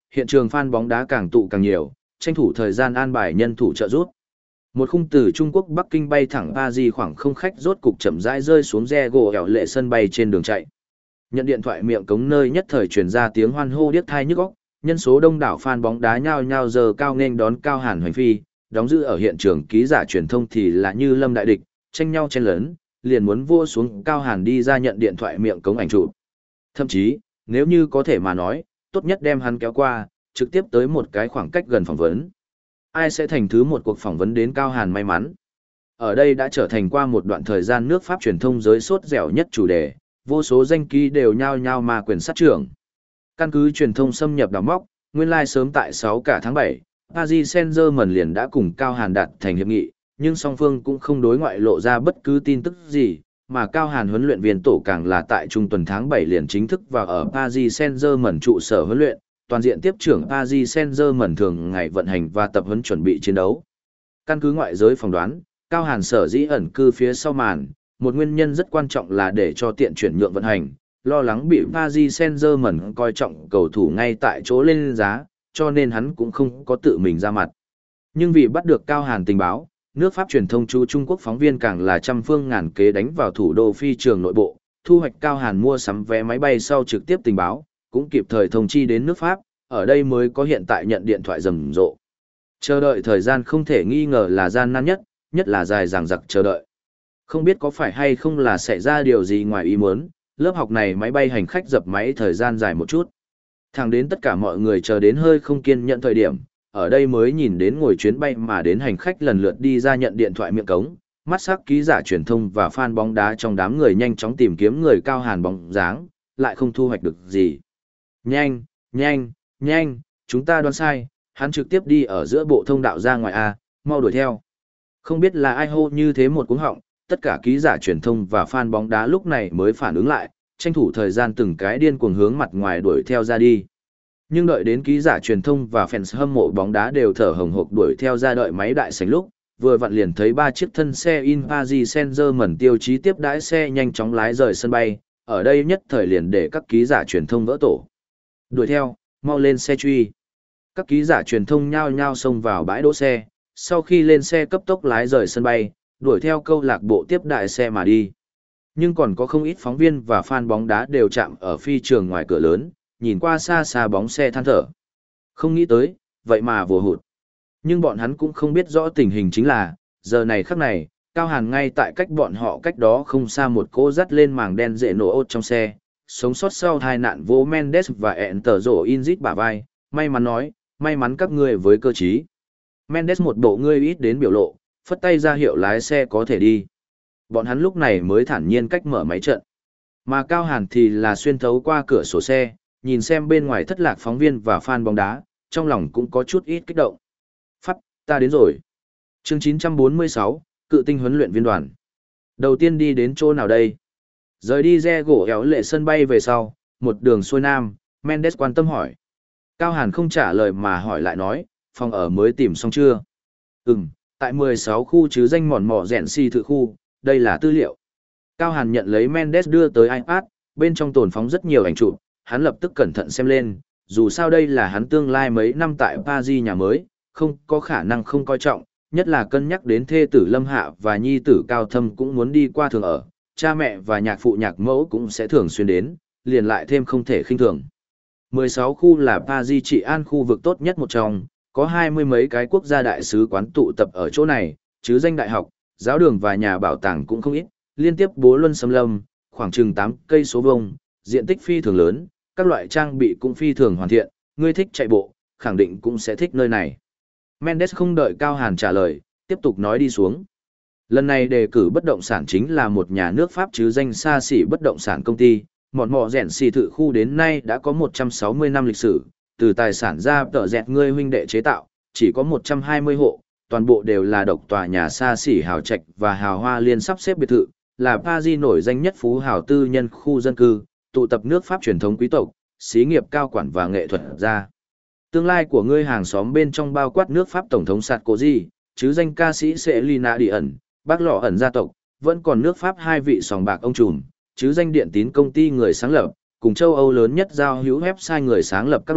hiện trường fan bóng đá càng tụ càng nhiều, tranh thủ thời gian an bài nhân thủ trợ giúp. Một khung từ Trung Quốc Bắc Kinh bay thẳng Paris khoảng không khách rốt cục chậm rãi rơi xuống re gỗ ẻo lệ sân bay trên đường chạy. Nhận điện thoại miệng cống nơi nhất thời truyền ra tiếng hoan hô điếc tai nhức óc, nhân số đông đảo fan bóng đá nhao nhao giờ cao nên đón Cao Hàn Hoành Phi, đóng giữ ở hiện trường ký giả truyền thông thì là như lâm đại địch, tranh nhau chen lớn, liền muốn vua xuống Cao Hàn đi ra nhận điện thoại miệng cống ảnh chụp. Thậm chí, nếu như có thể mà nói, tốt nhất đem hắn kéo qua, trực tiếp tới một cái khoảng cách gần phỏng vấn. Ai sẽ thành thứ một cuộc phỏng vấn đến Cao Hàn may mắn. Ở đây đã trở thành qua một đoạn thời gian nước Pháp truyền thông giới sốt dẻo nhất chủ đề, vô số danh ký đều nhao nhao mà quyền sát trưởng. Căn cứ truyền thông xâm nhập đào móc, nguyên lai like sớm tại sáu cả tháng bảy, Paris Saint-Germain liền đã cùng Cao Hàn đạt thành hiệp nghị, nhưng song phương cũng không đối ngoại lộ ra bất cứ tin tức gì, mà Cao Hàn huấn luyện viên tổ càng là tại trung tuần tháng bảy liền chính thức vào ở Paris Saint-Germain trụ sở huấn luyện, toàn diện tiếp trưởng Paris Saint-Germain thường ngày vận hành và tập huấn chuẩn bị chiến đấu. Căn cứ ngoại giới phỏng đoán, Cao Hàn sở dĩ ẩn cư phía sau màn, một nguyên nhân rất quan trọng là để cho tiện chuyển nhượng vận hành, lo lắng bị Paris Saint-Germain coi trọng cầu thủ ngay tại chỗ lên giá, cho nên hắn cũng không có tự mình ra mặt. Nhưng vì bắt được Cao Hàn tình báo, nước Pháp truyền thông chú Trung Quốc phóng viên càng là trăm phương ngàn kế đánh vào thủ đô phi trường nội bộ, thu hoạch Cao Hàn mua sắm vé máy bay sau trực tiếp tình báo, cũng kịp thời thông chi đến nước Pháp, ở đây mới có hiện tại nhận điện thoại rầm rộ. Chờ đợi thời gian không thể nghi ngờ là gian nan nhất, nhất là dài dằng dặc chờ đợi. Không biết có phải hay không là xảy ra điều gì ngoài ý muốn, lớp học này máy bay hành khách dập máy thời gian dài một chút. Thẳng đến tất cả mọi người chờ đến hơi không kiên nhẫn thời điểm, ở đây mới nhìn đến ngồi chuyến bay mà đến hành khách lần lượt đi ra nhận điện thoại miệng cống, mắt sắc ký giả truyền thông và fan bóng đá trong đám người nhanh chóng tìm kiếm người Cao Hàn bóng dáng, lại không thu hoạch được gì. Nhanh, nhanh, nhanh, chúng ta đoán sai, hắn trực tiếp đi ở giữa bộ thông đạo ra ngoài A, mau đuổi theo. Không biết là ai hô như thế một cuống họng, tất cả ký giả truyền thông và fan bóng đá lúc này mới phản ứng lại, tranh thủ thời gian từng cái điên cuồng hướng mặt ngoài đuổi theo ra đi. Nhưng đợi đến ký giả truyền thông và fans hâm mộ bóng đá đều thở hồng hộc đuổi theo ra đợi máy đại sảnh lúc, vừa vặn liền thấy ba chiếc thân xe in Paris Saint-Germain tiêu chí tiếp đãi xe nhanh chóng lái rời sân bay, ở đây nhất thời liền để các ký giả truyền thông vỡ tổ. Đuổi theo, mau lên xe truy. Các ký giả truyền thông nhao nhao xông vào bãi đỗ xe, sau khi lên xe cấp tốc lái rời sân bay, đuổi theo câu lạc bộ tiếp đại xe mà đi. Nhưng còn có không ít phóng viên và fan bóng đá đều chạm ở phi trường ngoài cửa lớn, nhìn qua xa xa bóng xe than thở. Không nghĩ tới, vậy mà vô hụt. Nhưng bọn hắn cũng không biết rõ tình hình chính là, giờ này khắc này, Cao Hàn ngay tại cách bọn họ cách đó không xa một cô dắt lên màng đen dễ nổ ốt trong xe, sống sót sau tai nạn vô Mendes và ẹn tờ rổ Inzit bả vai, may mắn nói, may mắn các ngươi với cơ trí. Mendes một bộ ngươi ít đến biểu lộ, phất tay ra hiệu lái xe có thể đi. Bọn hắn lúc này mới thản nhiên cách mở máy trận. Mà Cao Hàn thì là xuyên thấu qua cửa sổ xe, nhìn xem bên ngoài thất lạc phóng viên và fan bóng đá, trong lòng cũng có chút ít kích động. Pháp, ta đến rồi. Chương chín trăm bốn mươi sáu, cự tinh huấn luyện viên đoàn. Đầu tiên đi đến chỗ nào đây? Rời đi re gỗ éo lệ sân bay về sau, một đường xuôi nam, Mendes quan tâm hỏi. Cao Hàn không trả lời mà hỏi lại nói, phòng ở mới tìm xong chưa? Ừm, tại mười sáu khu chứ danh mòn mỏ rèn si thự khu, đây là tư liệu. Cao Hàn nhận lấy Mendes đưa tới iPad, bên trong tồn phóng rất nhiều ảnh chụp, hắn lập tức cẩn thận xem lên, dù sao đây là hắn tương lai mấy năm tại Paris nhà mới, không có khả năng không coi trọng, nhất là cân nhắc đến thê tử Lâm Hạ và nhi tử Cao Thâm cũng muốn đi qua thường ở, cha mẹ và nhạc phụ nhạc mẫu cũng sẽ thường xuyên đến, liền lại thêm không thể khinh thường. mười sáu khu là Paris trị an khu vực tốt nhất một trong, có hai mươi mấy cái quốc gia đại sứ quán tụ tập ở chỗ này, chứ danh đại học, giáo đường và nhà bảo tàng cũng không ít, liên tiếp bố luân xâm lâm, khoảng chừng tám cây số vuông, diện tích phi thường lớn, các loại trang bị cũng phi thường hoàn thiện, ngươi thích chạy bộ, khẳng định cũng sẽ thích nơi này. Mendes không đợi Cao Hàn trả lời, tiếp tục nói đi xuống. Lần này đề cử bất động sản chính là một nhà nước Pháp chứ danh xa xỉ bất động sản công ty, mọn mọ rèn xì thự khu đến nay đã có một trăm sáu mươi năm lịch sử, từ tài sản ra tợ dẹt ngươi huynh đệ chế tạo, chỉ có một trăm hai mươi hộ, toàn bộ đều là độc tòa nhà xa xỉ hào trạch và hào hoa liên sắp xếp biệt thự, là Paris nổi danh nhất phú hào tư nhân khu dân cư, tụ tập nước Pháp truyền thống quý tộc, xí nghiệp cao quản và nghệ thuật gia. Tương lai của ngươi hàng xóm bên trong bao quát nước Pháp tổng thống Sarkozy, chứ danh ca sĩ Selena Dion, bác lọ ẩn gia tộc, vẫn còn nước Pháp hai vị sòng bạc ông trùm, chứ danh điện tín công ty người sáng lập, cùng châu Âu lớn nhất giao hữu website người sáng lập các loại,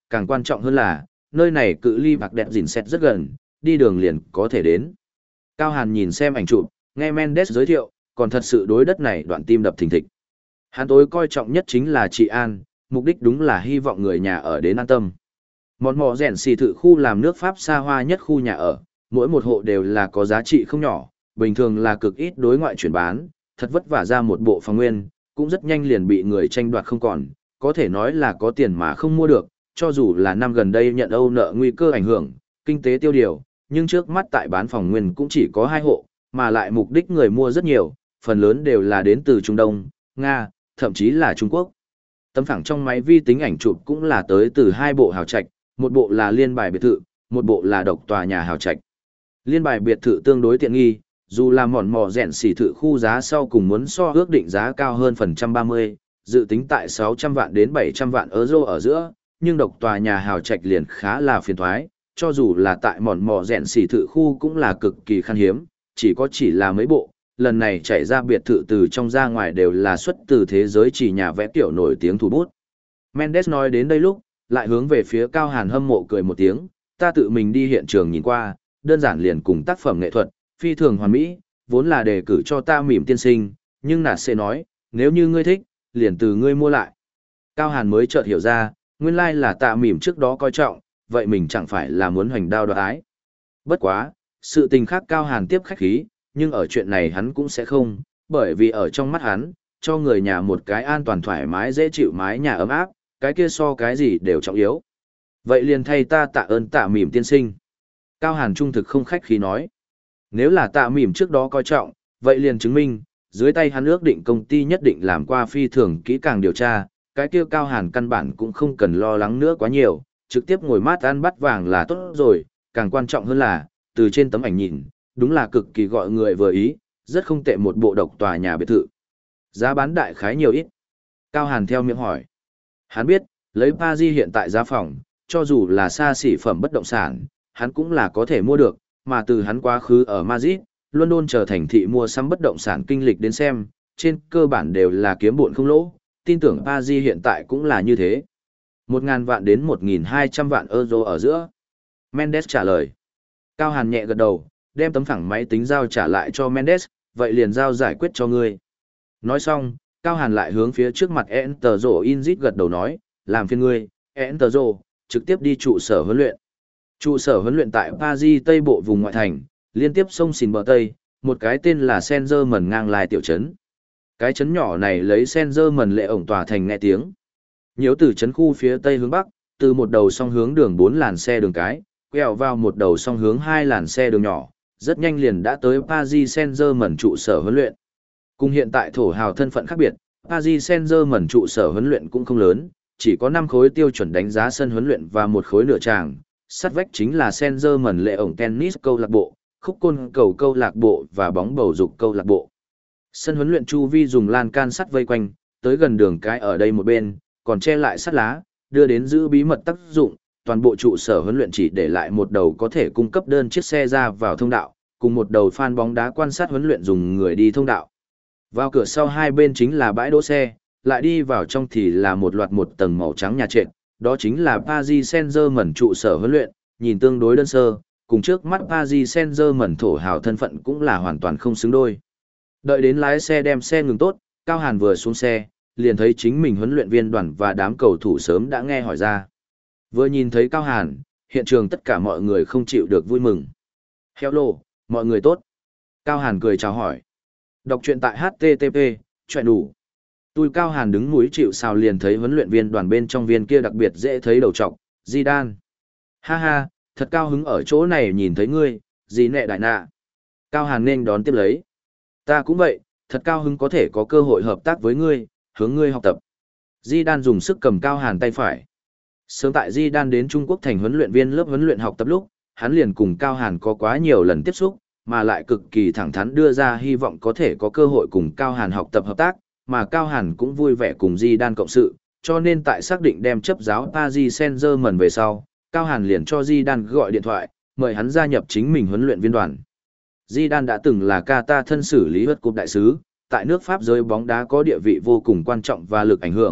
càng quan trọng hơn là, nơi này cự ly bạc đẹp dìn xét rất gần, đi đường liền có thể đến. Cao Hàn nhìn xem ảnh chụp, nghe Mendes giới thiệu, còn thật sự đối đất này đoạn tim đập thình thịch. Hắn tối coi trọng nhất chính là trị an, mục đích đúng là hy vọng người nhà ở đến an tâm. Món mò rèn xì thự khu làm nước Pháp xa hoa nhất khu nhà ở, mỗi một hộ đều là có giá trị không nhỏ, bình thường là cực ít đối ngoại chuyển bán, thật vất vả ra một bộ phòng nguyên, cũng rất nhanh liền bị người tranh đoạt không còn, có thể nói là có tiền mà không mua được, cho dù là năm gần đây nhận Âu nợ nguy cơ ảnh hưởng, kinh tế tiêu điều, nhưng trước mắt tại bán phòng nguyên cũng chỉ có hai hộ, mà lại mục đích người mua rất nhiều, phần lớn đều là đến từ Trung Đông, Nga, thậm chí là Trung Quốc. Tấm phẳng trong máy vi tính ảnh chụp cũng là tới từ hai bộ hào trạch, một bộ là liên bài biệt thự, một bộ là độc tòa nhà hào trạch. Liên bài biệt thự tương đối tiện nghi, dù là mòn mò rèn xỉ thự khu giá sau cùng muốn so ước định giá cao hơn phần trăm ba mươi, dự tính tại sáu trăm vạn đến bảy trăm vạn euro ở giữa, nhưng độc tòa nhà hào trạch liền khá là phiền thoái, cho dù là tại mòn mò rèn xỉ thự khu cũng là cực kỳ khan hiếm, chỉ có chỉ là mấy bộ, lần này chạy ra biệt thự từ trong ra ngoài đều là xuất từ thế giới chỉ nhà vẽ tiểu nổi tiếng thủ bút. Mendes nói đến đây lúc, lại hướng về phía Cao Hàn hâm mộ cười một tiếng, ta tự mình đi hiện trường nhìn qua, đơn giản liền cùng tác phẩm nghệ thuật, phi thường hoàn mỹ, vốn là đề cử cho ta mỉm tiên sinh, nhưng nạt sẽ nói, nếu như ngươi thích, liền từ ngươi mua lại. Cao Hàn mới chợt hiểu ra, nguyên lai là tạ mỉm trước đó coi trọng, vậy mình chẳng phải là muốn hoành đao đoạt ái. Bất quá, sự tình khác Cao Hàn tiếp khách khí, nhưng ở chuyện này hắn cũng sẽ không, bởi vì ở trong mắt hắn, cho người nhà một cái an toàn thoải mái dễ chịu mái nhà ấm áp, cái kia so cái gì đều trọng yếu. Vậy liền thay ta tạ ơn tạ mỉm tiên sinh. Cao Hàn trung thực không khách khí nói. Nếu là tạ mỉm trước đó coi trọng, vậy liền chứng minh, dưới tay hắn ước định công ty nhất định làm qua phi thường kỹ càng điều tra, cái kia Cao Hàn căn bản cũng không cần lo lắng nữa quá nhiều, trực tiếp ngồi mát ăn bát vàng là tốt rồi, càng quan trọng hơn là, từ trên tấm ảnh nhìn, đúng là cực kỳ gọi người vừa ý, rất không tệ một bộ độc tòa nhà biệt thự. Giá bán đại khái nhiều ít. Cao Hàn theo miệng hỏi. Hắn biết, lấy Paris hiện tại giá phòng, cho dù là xa xỉ phẩm bất động sản, hắn cũng là có thể mua được, mà từ hắn quá khứ ở Madrid, London trở thành thị mua sắm bất động sản kinh lịch đến xem, trên cơ bản đều là kiếm bộn không lỗ, tin tưởng Paris hiện tại cũng là như thế. Một ngàn vạn đến một nghìn hai trăm vạn euro ở giữa. Mendes trả lời. Cao Hàn nhẹ gật đầu, đem tấm phẳng máy tính giao trả lại cho Mendes, vậy liền giao giải quyết cho ngươi. Nói xong, Cao Hàn lại hướng phía trước mặt Enter Inzit gật đầu nói, làm phiền ngươi, Enter trực tiếp đi trụ sở huấn luyện. Trụ sở huấn luyện tại Paris Tây Bộ vùng ngoại thành, liên tiếp sông Sìn bờ Tây, một cái tên là Saint-Germain ngang lai tiểu trấn. Cái trấn nhỏ này lấy Saint-Germain lệ ổng tòa thành nghe tiếng. Nhiễu từ trấn khu phía Tây hướng Bắc, từ một đầu song hướng đường bốn làn xe đường cái, quẹo vào một đầu song hướng hai làn xe đường nhỏ, rất nhanh liền đã tới Paris Saint-Germain trụ sở huấn luyện. Cùng hiện tại thổ hào thân phận khác biệt, Paris Saint-Germain trụ sở huấn luyện cũng không lớn, chỉ có năm khối tiêu chuẩn đánh giá sân huấn luyện và một khối nửa tràng. Sát vách chính là Saint-Germain lệ ổng tennis câu lạc bộ, khúc côn cầu câu lạc bộ và bóng bầu dục câu lạc bộ. Sân huấn luyện chu vi dùng lan can sắt vây quanh, tới gần đường cái ở đây một bên, còn che lại sắt lá, đưa đến giữ bí mật tác dụng. Toàn bộ trụ sở huấn luyện chỉ để lại một đầu có thể cung cấp đơn chiếc xe ra vào thông đạo, cùng một đầu fan bóng đá quan sát huấn luyện dùng người đi thông đạo. Vào cửa sau hai bên chính là bãi đỗ xe, lại đi vào trong thì là một loạt một tầng màu trắng nhà trệt, đó chính là Paris Saint-Germain trụ sở huấn luyện, nhìn tương đối đơn sơ, cùng trước mắt Paris Saint-Germain thổ hào thân phận cũng là hoàn toàn không xứng đôi. Đợi đến lái xe đem xe ngừng tốt, Cao Hàn vừa xuống xe, liền thấy chính mình huấn luyện viên đoàn và đám cầu thủ sớm đã nghe hỏi ra. Vừa nhìn thấy Cao Hàn, hiện trường tất cả mọi người không chịu được vui mừng. Hello, mọi người tốt. Cao Hàn cười chào hỏi. Đọc truyện tại hát tê tê pê, chuyện đủ. Tôi Cao Hàn đứng mũi chịu sào liền thấy huấn luyện viên đoàn bên trong viên kia đặc biệt dễ thấy đầu trọc, Zidane. Ha ha, thật cao hứng ở chỗ này nhìn thấy ngươi, gì nệ đại nạ. Cao Hàn nên đón tiếp lấy. Ta cũng vậy, thật cao hứng có thể có cơ hội hợp tác với ngươi, hướng ngươi học tập. Zidane dùng sức cầm Cao Hàn tay phải. Sớm tại Zidane đến Trung Quốc thành huấn luyện viên lớp huấn luyện học tập lúc, hắn liền cùng Cao Hàn có quá nhiều lần tiếp xúc, mà lại cực kỳ thẳng thắn đưa ra hy vọng có thể có cơ hội cùng Cao Hàn học tập hợp tác, mà Cao Hàn cũng vui vẻ cùng Zidane cộng sự, cho nên tại xác định đem chấp giáo Paris Saint-Germain về sau, Cao Hàn liền cho Zidane gọi điện thoại, mời hắn gia nhập chính mình huấn luyện viên đoàn. Zidane đã từng là Qatar thân xử lý World Cup đại sứ, tại nước Pháp giới bóng đá có địa vị vô cùng quan trọng và lực ảnh hưởng,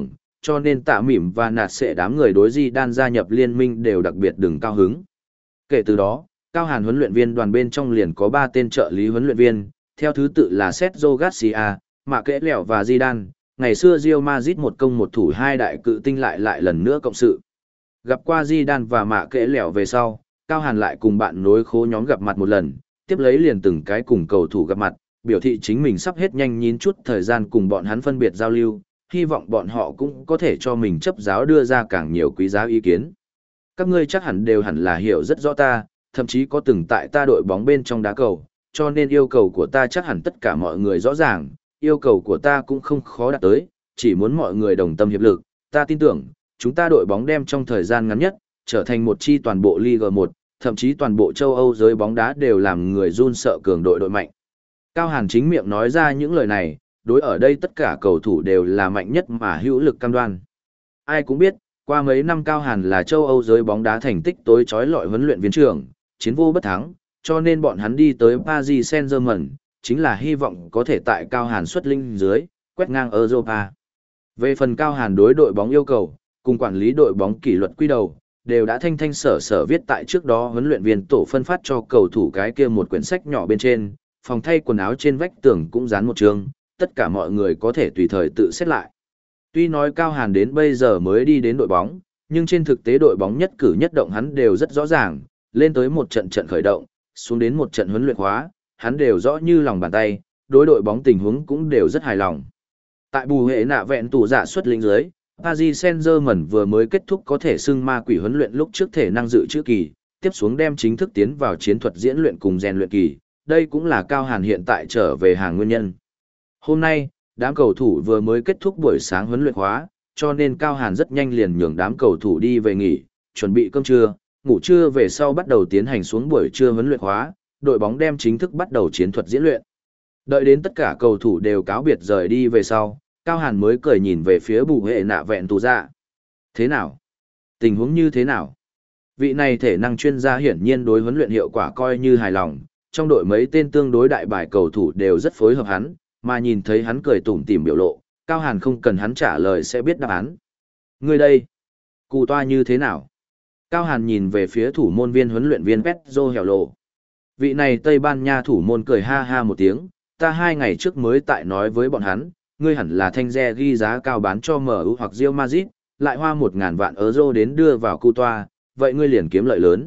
cho nên Tạ Mỉm và Nạt Sệ đám người đối Zidane gia nhập liên minh đều đặc biệt đừng cao hứng. Kể từ đó, Cao Hàn huấn luyện viên đoàn bên trong liền có ba tên trợ lý huấn luyện viên, theo thứ tự là Sergio Garcia, Mạ Kẽ Lẹo và Zidane. Ngày xưa Real Madrid một công một thủ hai đại cự tinh lại lại lần nữa cộng sự. Gặp qua Zidane và Mạ Kẽ Lẹo về sau, Cao Hàn lại cùng bạn nối khố nhóm gặp mặt một lần, tiếp lấy liền từng cái cùng cầu thủ gặp mặt, biểu thị chính mình sắp hết nhanh nhín chút thời gian cùng bọn hắn phân biệt giao lưu, hy vọng bọn họ cũng có thể cho mình chấp giáo đưa ra càng nhiều quý giá ý kiến. Các ngươi chắc hẳn đều hẳn là hiểu rất rõ ta, thậm chí có từng tại ta đội bóng bên trong đá cầu, cho nên yêu cầu của ta chắc hẳn tất cả mọi người rõ ràng, yêu cầu của ta cũng không khó đạt tới, chỉ muốn mọi người đồng tâm hiệp lực, ta tin tưởng, chúng ta đội bóng đem trong thời gian ngắn nhất, trở thành một chi toàn bộ Ligue một, thậm chí toàn bộ châu Âu giới bóng đá đều làm người run sợ cường đội đội mạnh. Cao Hàn chính miệng nói ra những lời này, đối ở đây tất cả cầu thủ đều là mạnh nhất mà hữu lực cam đoan. Ai cũng biết, qua mấy năm Cao Hàn là châu Âu giới bóng đá thành tích tối chói lọi huấn luyện viên trưởng, chiến vô bất thắng, cho nên bọn hắn đi tới Paris Saint-Germain, chính là hy vọng có thể tại Cao Hàn xuất linh dưới, quét ngang Europa. Về phần Cao Hàn đối đội bóng yêu cầu, cùng quản lý đội bóng kỷ luật quy đầu, đều đã thanh thanh sở sở viết tại trước đó huấn luyện viên tổ phân phát cho cầu thủ cái kia một quyển sách nhỏ bên trên, phòng thay quần áo trên vách tường cũng dán một chương, tất cả mọi người có thể tùy thời tự xét lại. Tuy nói Cao Hàn đến bây giờ mới đi đến đội bóng, nhưng trên thực tế đội bóng nhất cử nhất động hắn đều rất rõ ràng, lên tới một trận trận khởi động, xuống đến một trận huấn luyện hóa, hắn đều rõ như lòng bàn tay, đối đội bóng tình huống cũng đều rất hài lòng. Tại bù hệ nạ vẹn tủ giả xuất lĩnh dưới, Paris Saint-Germain vừa mới kết thúc có thể xưng ma quỷ huấn luyện lúc trước thể năng dự trữ kỳ, tiếp xuống đem chính thức tiến vào chiến thuật diễn luyện cùng rèn luyện kỳ, đây cũng là Cao Hàn hiện tại trở về hàng nguyên nhân. Hôm nay, đám cầu thủ vừa mới kết thúc buổi sáng huấn luyện khóa, cho nên Cao Hàn rất nhanh liền nhường đám cầu thủ đi về nghỉ, chuẩn bị cơm trưa, ngủ trưa về sau bắt đầu tiến hành xuống buổi trưa huấn luyện khóa, đội bóng đem chính thức bắt đầu chiến thuật diễn luyện. Đợi đến tất cả cầu thủ đều cáo biệt rời đi về sau, Cao Hàn mới cười nhìn về phía bù hệ nạ vẹn tù dạ. Thế nào? Tình huống như thế nào? Vị này thể năng chuyên gia hiển nhiên đối huấn luyện hiệu quả coi như hài lòng, trong đội mấy tên tương đối đại bài cầu thủ đều rất phối hợp hắn, mà nhìn thấy hắn cười tủm tỉm biểu lộ, Cao Hàn không cần hắn trả lời sẽ biết đáp án. Người đây, cụ toa như thế nào? Cao Hàn nhìn về phía thủ môn viên huấn luyện viên Pedro Hẻo Lộ. Vị này Tây Ban Nha thủ môn cười ha ha một tiếng, ta hai ngày trước mới tại nói với bọn hắn, ngươi hẳn là thanh re ghi giá cao bán cho em u hoặc Real Madrid, lại hoa một ngàn vạn euro đến đưa vào cụ toa, vậy ngươi liền kiếm lợi lớn.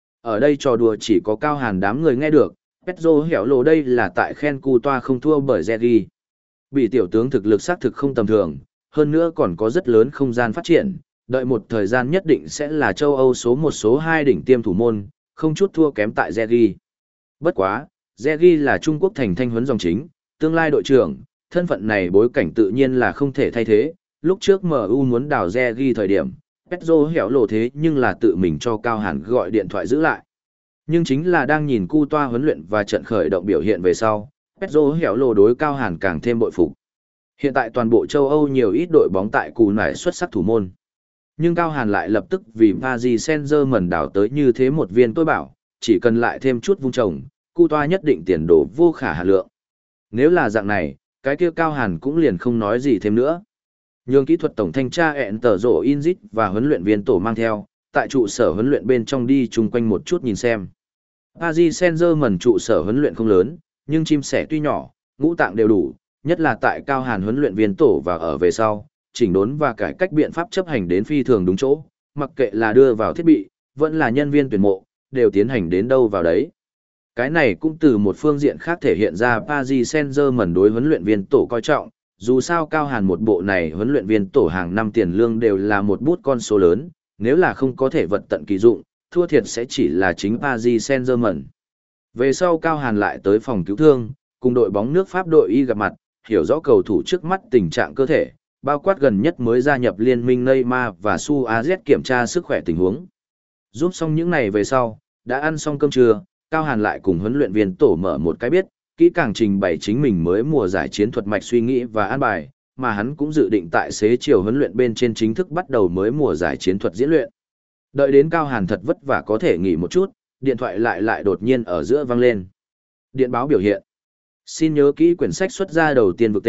Ở đây trò đùa chỉ có Cao Hàn đám người nghe được, Pedro Hẻo Lộ đây là tại khen cụ toa không thua bởi Zeri. Bị tiểu tướng thực lực xác thực không tầm thường, hơn nữa còn có rất lớn không gian phát triển, đợi một thời gian nhất định sẽ là châu Âu số một số hai đỉnh tiêm thủ môn, không chút thua kém tại Zeri. Bất quá, Zeri là Trung Quốc thành thanh huấn dòng chính, tương lai đội trưởng, thân phận này bối cảnh tự nhiên là không thể thay thế. Lúc trước em u muốn đào Zeri thời điểm, Pedro Hẻo Lộ thế nhưng là tự mình cho Cao Hàn gọi điện thoại giữ lại. Nhưng chính là đang nhìn cu toa huấn luyện và trận khởi động biểu hiện về sau, Pedro Hẻo Lộ đối Cao Hàn càng thêm bội phục. Hiện tại toàn bộ châu Âu nhiều ít đội bóng tại cù nải xuất sắc thủ môn. Nhưng Cao Hàn lại lập tức vì Paris Saint-Germain đào tới như thế một viên tôi bảo, chỉ cần lại thêm chút vung trồng, cu toa nhất định tiền đồ vô khả hạn lượng. Nếu là dạng này, cái kia Cao Hàn cũng liền không nói gì thêm nữa. Nhường kỹ thuật tổng thanh tra ẹn tờ rổ Inzit và huấn luyện viên tổ mang theo, tại trụ sở huấn luyện bên trong đi chung quanh một chút nhìn xem. Paris Saint-Germain trụ sở huấn luyện không lớn, nhưng chim sẻ tuy nhỏ, ngũ tạng đều đủ, nhất là tại Cao Hàn huấn luyện viên tổ và ở về sau, chỉnh đốn và cải cách biện pháp chấp hành đến phi thường đúng chỗ, mặc kệ là đưa vào thiết bị, vẫn là nhân viên tuyển mộ, đều tiến hành đến đâu vào đấy. Cái này cũng từ một phương diện khác thể hiện ra Paris Saint-Germain đối huấn luyện viên tổ coi trọng, dù sao Cao Hàn một bộ này huấn luyện viên tổ hàng năm tiền lương đều là một bút con số lớn, nếu là không có thể vật tận kỳ dụng, thua thiệt sẽ chỉ là chính Paris Saint-Germain. Về sau Cao Hàn lại tới phòng cứu thương, cùng đội bóng nước Pháp đội Y gặp mặt, hiểu rõ cầu thủ trước mắt tình trạng cơ thể, bao quát gần nhất mới gia nhập liên minh Neymar và Suarez kiểm tra sức khỏe tình huống. Giúp xong những này về sau, đã ăn xong cơm trưa, Cao Hàn lại cùng huấn luyện viên tổ mở một cái biết, kỹ càng trình bày chính mình mới mùa giải chiến thuật mạch suy nghĩ và an bài, mà hắn cũng dự định tại xế chiều huấn luyện bên trên chính thức bắt đầu mới mùa giải chiến thuật diễn luyện. Đợi đến Cao Hàn thật vất vả có thể nghỉ một chút, điện thoại lại lại đột nhiên ở giữa vang lên. Điện báo biểu hiện. Xin nhớ kỹ quyển sách xuất ra đầu tiên vực tên,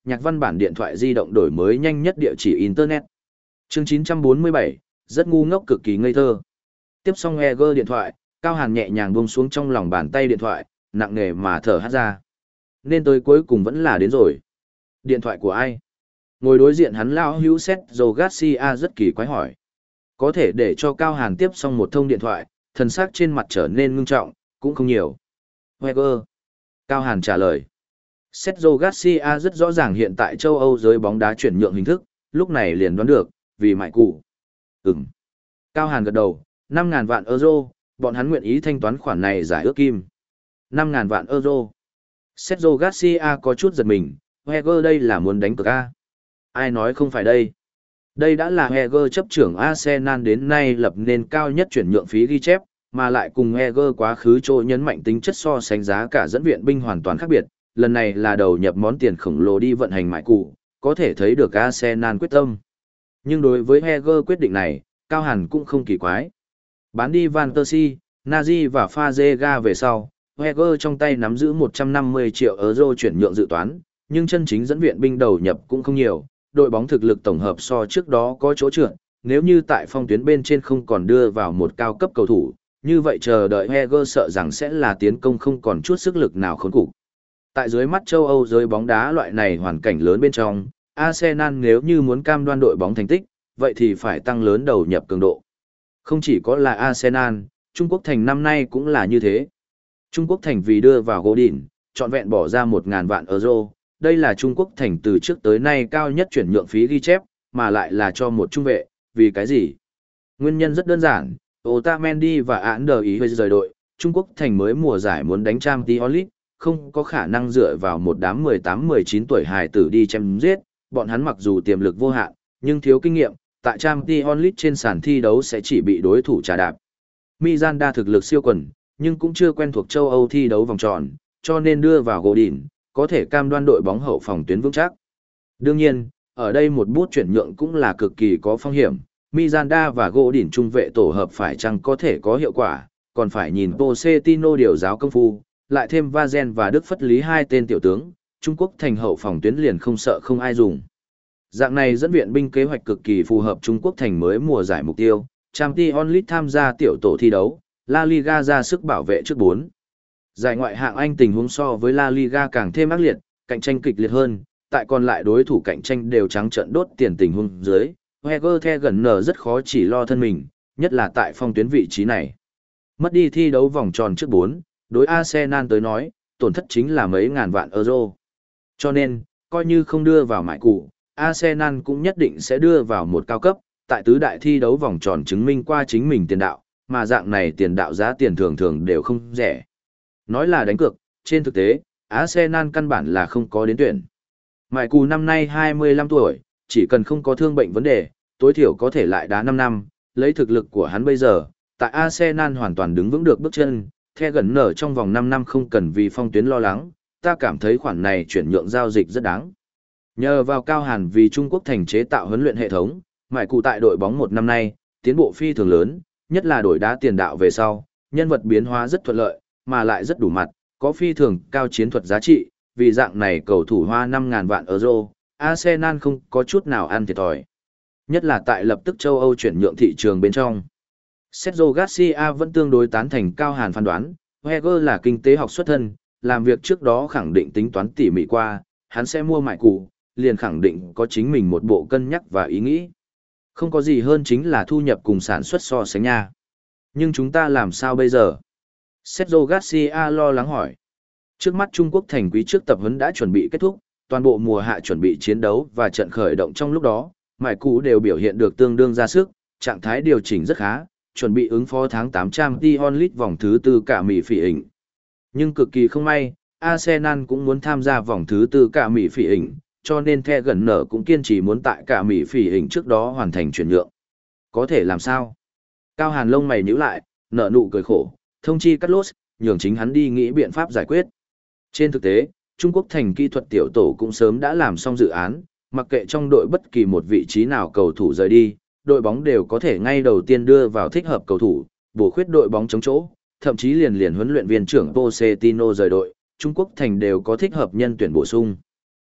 nhạc văn bản điện thoại di động đổi mới nhanh nhất địa chỉ Internet. Chương chín trăm bốn mươi bảy, rất ngu ngốc cực kỳ ngây thơ. Tiếp xong Heger điện thoại, Cao Hàn nhẹ nhàng buông xuống trong lòng bàn tay điện thoại, nặng nề mà thở hắt ra. Nên tới cuối cùng vẫn là đến rồi. Điện thoại của ai? Ngồi đối diện hắn lão hữu Sergio Garcia rất kỳ quái hỏi. Có thể để cho Cao Hàn tiếp xong một thông điện thoại, thần sắc trên mặt trở nên ngưng trọng, cũng không nhiều. Heger. Cao Hàn trả lời. Sergio Garcia rất rõ ràng hiện tại châu Âu giới bóng đá chuyển nhượng hình thức, lúc này liền đoán được, vì mại cụ. Ừm. Cao Hàn gật đầu, năm ngàn vạn euro, bọn hắn nguyện ý thanh toán khoản này giải ước kim. năm ngàn vạn euro. Sergio Garcia có chút giật mình, Heger đây là muốn đánh cược A. Ai nói không phải đây? Đây đã là Heger chấp trưởng Arsenal đến nay lập nên cao nhất chuyển nhượng phí ghi chép, mà lại cùng Heger quá khứ trô nhấn mạnh tính chất so sánh giá cả dẫn viện binh hoàn toàn khác biệt, lần này là đầu nhập món tiền khổng lồ đi vận hành mại cụ, có thể thấy được Arsenal quyết tâm. Nhưng đối với Heger quyết định này, Cao Hàn cũng không kỳ quái. Bán đi Van Persie, Nazi và Fazega về sau, Heger trong tay nắm giữ một trăm năm mươi triệu euro chuyển nhượng dự toán, nhưng chân chính dẫn viện binh đầu nhập cũng không nhiều, đội bóng thực lực tổng hợp so trước đó có chỗ trượt, nếu như tại phong tuyến bên trên không còn đưa vào một cao cấp cầu thủ, như vậy chờ đợi Heger sợ rằng sẽ là tiến công không còn chút sức lực nào khốn cục. Tại dưới mắt châu Âu giới bóng đá loại này hoàn cảnh lớn bên trong, Arsenal nếu như muốn cam đoan đội bóng thành tích, vậy thì phải tăng lớn đầu nhập cường độ. Không chỉ có là Arsenal, Trung Quốc Thành năm nay cũng là như thế. Trung Quốc Thành vì đưa vào Godin, trọn vẹn bỏ ra một ngàn vạn euro, đây là Trung Quốc Thành từ trước tới nay cao nhất chuyển nhượng phí ghi chép, mà lại là cho một trung vệ, vì cái gì? Nguyên nhân rất đơn giản, Otamendi và Ander ý rời đội, Trung Quốc Thành mới mùa giải muốn đánh Champions League, không có khả năng dựa vào một đám mười tám mười chín tuổi hài tử đi chém giết, bọn hắn mặc dù tiềm lực vô hạn, nhưng thiếu kinh nghiệm, tại Champions League trên sàn thi đấu sẽ chỉ bị đối thủ trà đạp. Miranda thực lực siêu quần, nhưng cũng chưa quen thuộc châu Âu thi đấu vòng tròn, cho nên đưa vào Godin, có thể cam đoan đội bóng hậu phòng tuyến vững chắc. Đương nhiên, ở đây một bút chuyển nhượng cũng là cực kỳ có phong hiểm, Miranda và Godin trung vệ tổ hợp phải chăng có thể có hiệu quả, còn phải nhìn Pochettino điều giáo công phu, lại thêm Vazen và Đức Phất Lý hai tên tiểu tướng, Trung Quốc Thành hậu phòng tuyến liền không sợ không ai dùng. Dạng này dẫn viện binh kế hoạch cực kỳ phù hợp Trung Quốc Thành mới mùa giải mục tiêu, Champions League tham gia tiểu tổ thi đấu, La Liga ra sức bảo vệ trước bốn. Giải ngoại hạng Anh tình huống so với La Liga càng thêm ác liệt, cạnh tranh kịch liệt hơn, tại còn lại đối thủ cạnh tranh đều trắng trợn đốt tiền tình huống dưới, Heger the gần nở rất khó chỉ lo thân mình, nhất là tại phong tuyến vị trí này. Mất đi thi đấu vòng tròn trước bốn, đối Arsenal tới nói, tổn thất chính là mấy ngàn vạn euro. Cho nên, coi như không đưa vào mại cụ, Arsenal cũng nhất định sẽ đưa vào một cao cấp, tại tứ đại thi đấu vòng tròn chứng minh qua chính mình tiền đạo, mà dạng này tiền đạo giá tiền thường thường đều không rẻ. Nói là đánh cược, trên thực tế, Arsenal căn bản là không có đến tuyển. Mại cụ năm nay hai mươi lăm tuổi, chỉ cần không có thương bệnh vấn đề, tối thiểu có thể lại đá năm năm, lấy thực lực của hắn bây giờ, tại Arsenal hoàn toàn đứng vững được bước chân, the gần nở trong vòng năm năm không cần vì phong tuyến lo lắng, ta cảm thấy khoản này chuyển nhượng giao dịch rất đáng. Nhờ vào Cao Hàn vì Trung Quốc Thành chế tạo huấn luyện hệ thống, mại cụ tại đội bóng một năm nay, tiến bộ phi thường lớn, nhất là đổi đá tiền đạo về sau, nhân vật biến hóa rất thuận lợi, mà lại rất đủ mặt, có phi thường cao chiến thuật giá trị, vì dạng này cầu thủ hoa năm ngàn vạn euro, Arsenal không có chút nào ăn thiệt thòi. Nhất là tại lập tức châu Âu chuyển nhượng thị trường bên trong. Sergio Garcia vẫn tương đối tán thành Cao Hàn phán đoán, Heger là kinh tế học xuất thân, làm việc trước đó khẳng định tính toán tỉ mỉ qua, hắn sẽ mua mại cụ, liền khẳng định có chính mình một bộ cân nhắc và ý nghĩ. Không có gì hơn chính là thu nhập cùng sản xuất so sánh nha. Nhưng chúng ta làm sao bây giờ? Sergio Garcia lo lắng hỏi. Trước mắt Trung Quốc Thành quý trước tập huấn đã chuẩn bị kết thúc, toàn bộ mùa hạ chuẩn bị chiến đấu và trận khởi động trong lúc đó, mại cụ đều biểu hiện được tương đương ra sức, trạng thái điều chỉnh rất khá, chuẩn bị ứng phó tháng tám Champions League vòng thứ tư cả Mỹ phỉ hình. Nhưng cực kỳ không may, Arsenal cũng muốn tham gia vòng thứ tư cả Mỹ phỉ hình, cho nên The gần nở cũng kiên trì muốn tại cả Mỹ phỉ hình trước đó hoàn thành chuyển nhượng. Có thể làm sao? Cao Hàn lông mày nhíu lại, nở nụ cười khổ, thông chi Carlos, nhường chính hắn đi nghĩ biện pháp giải quyết. Trên thực tế, Trung Quốc Thành kỹ thuật tiểu tổ cũng sớm đã làm xong dự án, mặc kệ trong đội bất kỳ một vị trí nào cầu thủ rời đi, đội bóng đều có thể ngay đầu tiên đưa vào thích hợp cầu thủ, bổ khuyết đội bóng chống chỗ, thậm chí liền liền huấn luyện viên trưởng Pochettino rời đội, Trung Quốc Thành đều có thích hợp nhân tuyển bổ sung.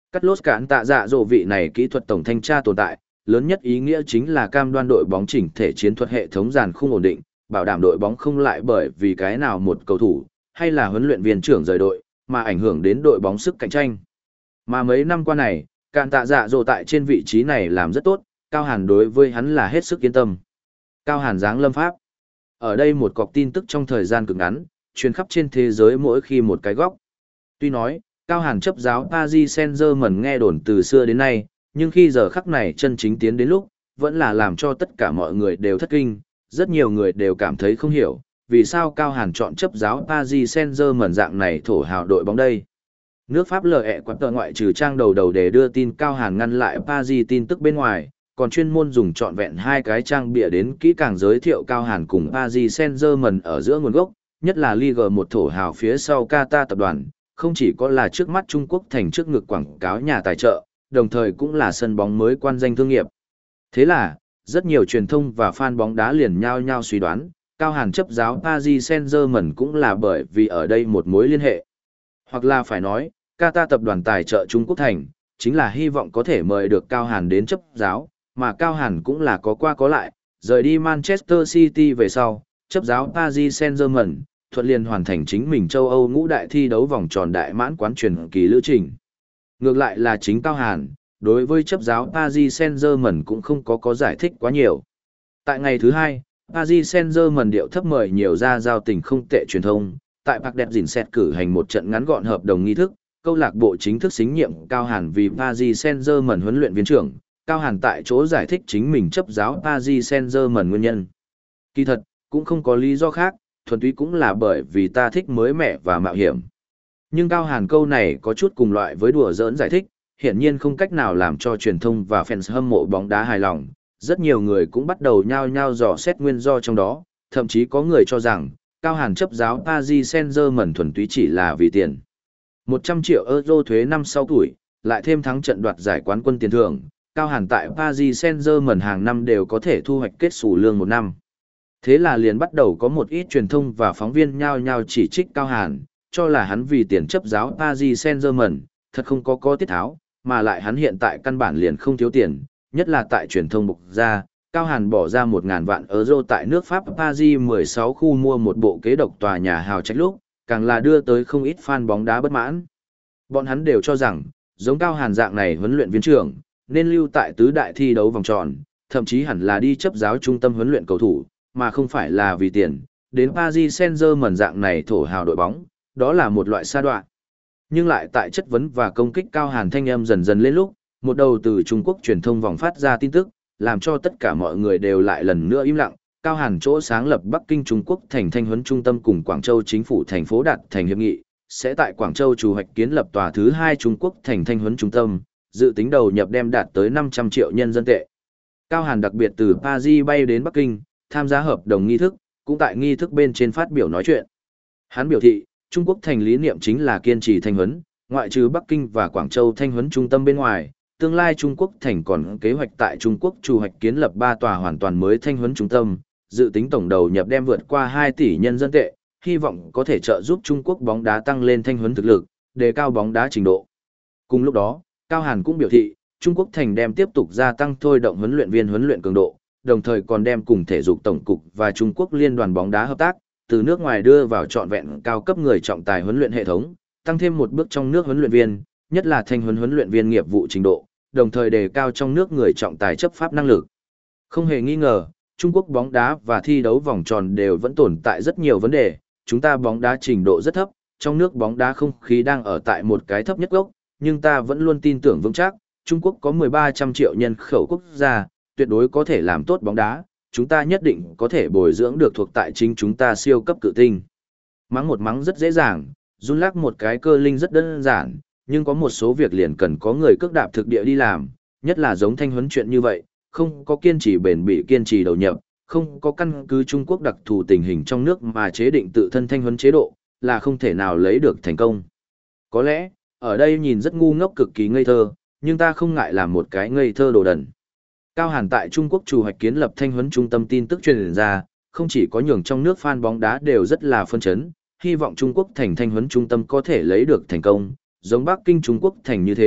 Cắt lốt cản tạ dạ dỗ vị này kỹ thuật tổng thanh tra tồn tại, lớn nhất ý nghĩa chính là cam đoan đội bóng chỉnh thể chiến thuật hệ thống dàn khung ổn định, bảo đảm đội bóng không lại bởi vì cái nào một cầu thủ, hay là huấn luyện viên trưởng rời đội, mà ảnh hưởng đến đội bóng sức cạnh tranh. Mà mấy năm qua này, cản tạ dạ dỗ tại trên vị trí này làm rất tốt, Cao Hàn đối với hắn là hết sức yên tâm. Cao Hàn giáng lâm pháp. Ở đây một cọc tin tức trong thời gian cực ngắn, truyền khắp trên thế giới mỗi khi một cái góc. Tuy nói, Cao Hàn chấp giáo Paris Saint-Germain nghe đồn từ xưa đến nay, nhưng khi giờ khắc này chân chính tiến đến lúc, vẫn là làm cho tất cả mọi người đều thất kinh, rất nhiều người đều cảm thấy không hiểu, vì sao Cao Hàn chọn chấp giáo Paris Saint-Germain dạng này thổ hào đội bóng đây. Nước Pháp lờ ẹ quán tờ ngoại trừ trang đầu đầu để đưa tin Cao Hàn ngăn lại Paris tin tức bên ngoài, còn chuyên môn dùng trọn vẹn hai cái trang bìa đến kỹ càng giới thiệu Cao Hàn cùng Paris Saint-Germain ở giữa nguồn gốc, nhất là Ligue một thổ hào phía sau Qatar tập đoàn, không chỉ có là trước mắt Trung Quốc thành trước ngực quảng cáo nhà tài trợ, đồng thời cũng là sân bóng mới quan danh thương nghiệp. Thế là, rất nhiều truyền thông và fan bóng đá liền nhao nhao suy đoán, Cao Hàn chấp giáo Paris Saint-Germain cũng là bởi vì ở đây một mối liên hệ. Hoặc là phải nói, Qatar tập đoàn tài trợ Trung Quốc thành, chính là hy vọng có thể mời được Cao Hàn đến chấp giáo, mà Cao Hàn cũng là có qua có lại, rời đi Manchester City về sau, chấp giáo Paris Saint-Germain, thuận liền hoàn thành chính mình châu Âu ngũ đại thi đấu vòng tròn đại mãn quán truyền kỳ lữ trình. Ngược lại là chính Cao Hàn, đối với chấp giáo Paris Saint-Germain cũng không có có giải thích quá nhiều. Tại ngày thứ hai, Paris Saint-Germain điệu thấp mời nhiều ra giao tình không tệ truyền thông, tại Parc des Princes cử hành một trận ngắn gọn hợp đồng nghi thức, câu lạc bộ chính thức xính nhiệm Cao Hàn vì Paris Saint-Germain huấn luyện viên trưởng. Cao Hàn tại chỗ giải thích chính mình chấp giáo Paris Saint-Germain nguyên nhân. Kỳ thật, cũng không có lý do khác, thuần túy cũng là bởi vì ta thích mới mẻ và mạo hiểm. Nhưng Cao Hàn câu này có chút cùng loại với đùa giỡn giải thích, hiển nhiên không cách nào làm cho truyền thông và fans hâm mộ bóng đá hài lòng. Rất nhiều người cũng bắt đầu nhao nhao dò xét nguyên do trong đó, thậm chí có người cho rằng, Cao Hàn chấp giáo Paris Saint-Germain thuần túy chỉ là vì tiền. một trăm triệu euro thuế năm sau tuổi, lại thêm thắng trận đoạt giải quán quân tiền thưởng, Cao Hàn tại Paris Saint-Germain hàng năm đều có thể thu hoạch kết xù lương một năm. Thế là liền bắt đầu có một ít truyền thông và phóng viên nhao nhao chỉ trích Cao Hàn, cho là hắn vì tiền chấp giáo Paris Saint-Germain, thật không có có tiết tháo, mà lại hắn hiện tại căn bản liền không thiếu tiền, nhất là tại truyền thông bục ra, Cao Hàn bỏ ra một nghìn vạn euro tại nước Pháp Paris mười sáu khu mua một bộ kế độc tòa nhà hào trạch lúc, càng là đưa tới không ít fan bóng đá bất mãn. Bọn hắn đều cho rằng, giống Cao Hàn dạng này huấn luyện viên trưởng, nên lưu tại tứ đại thi đấu vòng tròn, thậm chí hẳn là đi chấp giáo trung tâm huấn luyện cầu thủ, mà không phải là vì tiền, đến Paris Saint-Germain dạng này thổ hào đội bóng, đó là một loại sa đoạn. Nhưng lại tại chất vấn và công kích Cao Hàn thanh âm dần dần lên lúc, một đầu từ Trung Quốc truyền thông vòng phát ra tin tức, làm cho tất cả mọi người đều lại lần nữa im lặng. Cao Hàn chỗ sáng lập Bắc Kinh Trung Quốc thành thanh huấn trung tâm cùng Quảng Châu chính phủ thành phố đạt thành hiệp nghị, sẽ tại Quảng Châu chủ hoạch kiến lập tòa thứ hai Trung Quốc thành thanh huấn trung tâm, dự tính đầu nhập đem đạt tới năm trăm triệu nhân dân tệ. Cao Hàn đặc biệt từ Paris bay đến Bắc Kinh, tham gia hợp đồng nghi thức, cũng tại nghi thức bên trên phát biểu nói chuyện. Hắn biểu thị, Trung Quốc thành lý niệm chính là kiên trì thanh huấn, ngoại trừ Bắc Kinh và Quảng Châu thanh huấn trung tâm bên ngoài, tương lai Trung Quốc thành còn kế hoạch tại Trung Quốc chủ hoạch kiến lập ba tòa hoàn toàn mới thanh huấn trung tâm, dự tính tổng đầu nhập đem vượt qua hai tỷ nhân dân tệ, hy vọng có thể trợ giúp Trung Quốc bóng đá tăng lên thanh huấn thực lực, đề cao bóng đá trình độ. Cùng lúc đó, Cao Hàn cũng biểu thị, Trung Quốc thành đem tiếp tục gia tăng thôi động huấn luyện viên huấn luyện cường độ, đồng thời còn đem cùng thể dục tổng cục và Trung Quốc liên đoàn bóng đá hợp tác, từ nước ngoài đưa vào trọn vẹn cao cấp người trọng tài huấn luyện hệ thống, tăng thêm một bước trong nước huấn luyện viên, nhất là thanh huấn huấn luyện viên nghiệp vụ trình độ, đồng thời đề cao trong nước người trọng tài chấp pháp năng lực. Không hề nghi ngờ, Trung Quốc bóng đá và thi đấu vòng tròn đều vẫn tồn tại rất nhiều vấn đề, chúng ta bóng đá trình độ rất thấp, trong nước bóng đá không khí đang ở tại một cái thấp nhất gốc, nhưng ta vẫn luôn tin tưởng vững chắc, Trung Quốc có mười ba trăm triệu nhân khẩu quốc gia, tuyệt đối có thể làm tốt bóng đá, chúng ta nhất định có thể bồi dưỡng được thuộc tại chính chúng ta siêu cấp cự tinh. Mắng một mắng rất dễ dàng, run lắc một cái cơ linh rất đơn giản, nhưng có một số việc liền cần có người cước đạp thực địa đi làm, nhất là giống thanh huấn chuyện như vậy, không có kiên trì bền bỉ kiên trì đầu nhập, không có căn cứ Trung Quốc đặc thù tình hình trong nước mà chế định tự thân thanh huấn chế độ, là không thể nào lấy được thành công. Có lẽ, ở đây nhìn rất ngu ngốc cực kỳ ngây thơ, nhưng ta không ngại làm một cái ngây thơ đồ đần. Cao Hàn tại Trung Quốc chủ hoạch kiến lập thanh huấn trung tâm tin tức truyền ra, không chỉ có nhường trong nước fan bóng đá đều rất là phân chấn, hy vọng Trung Quốc thành thanh huấn trung tâm có thể lấy được thành công, giống Bắc Kinh Trung Quốc thành như thế,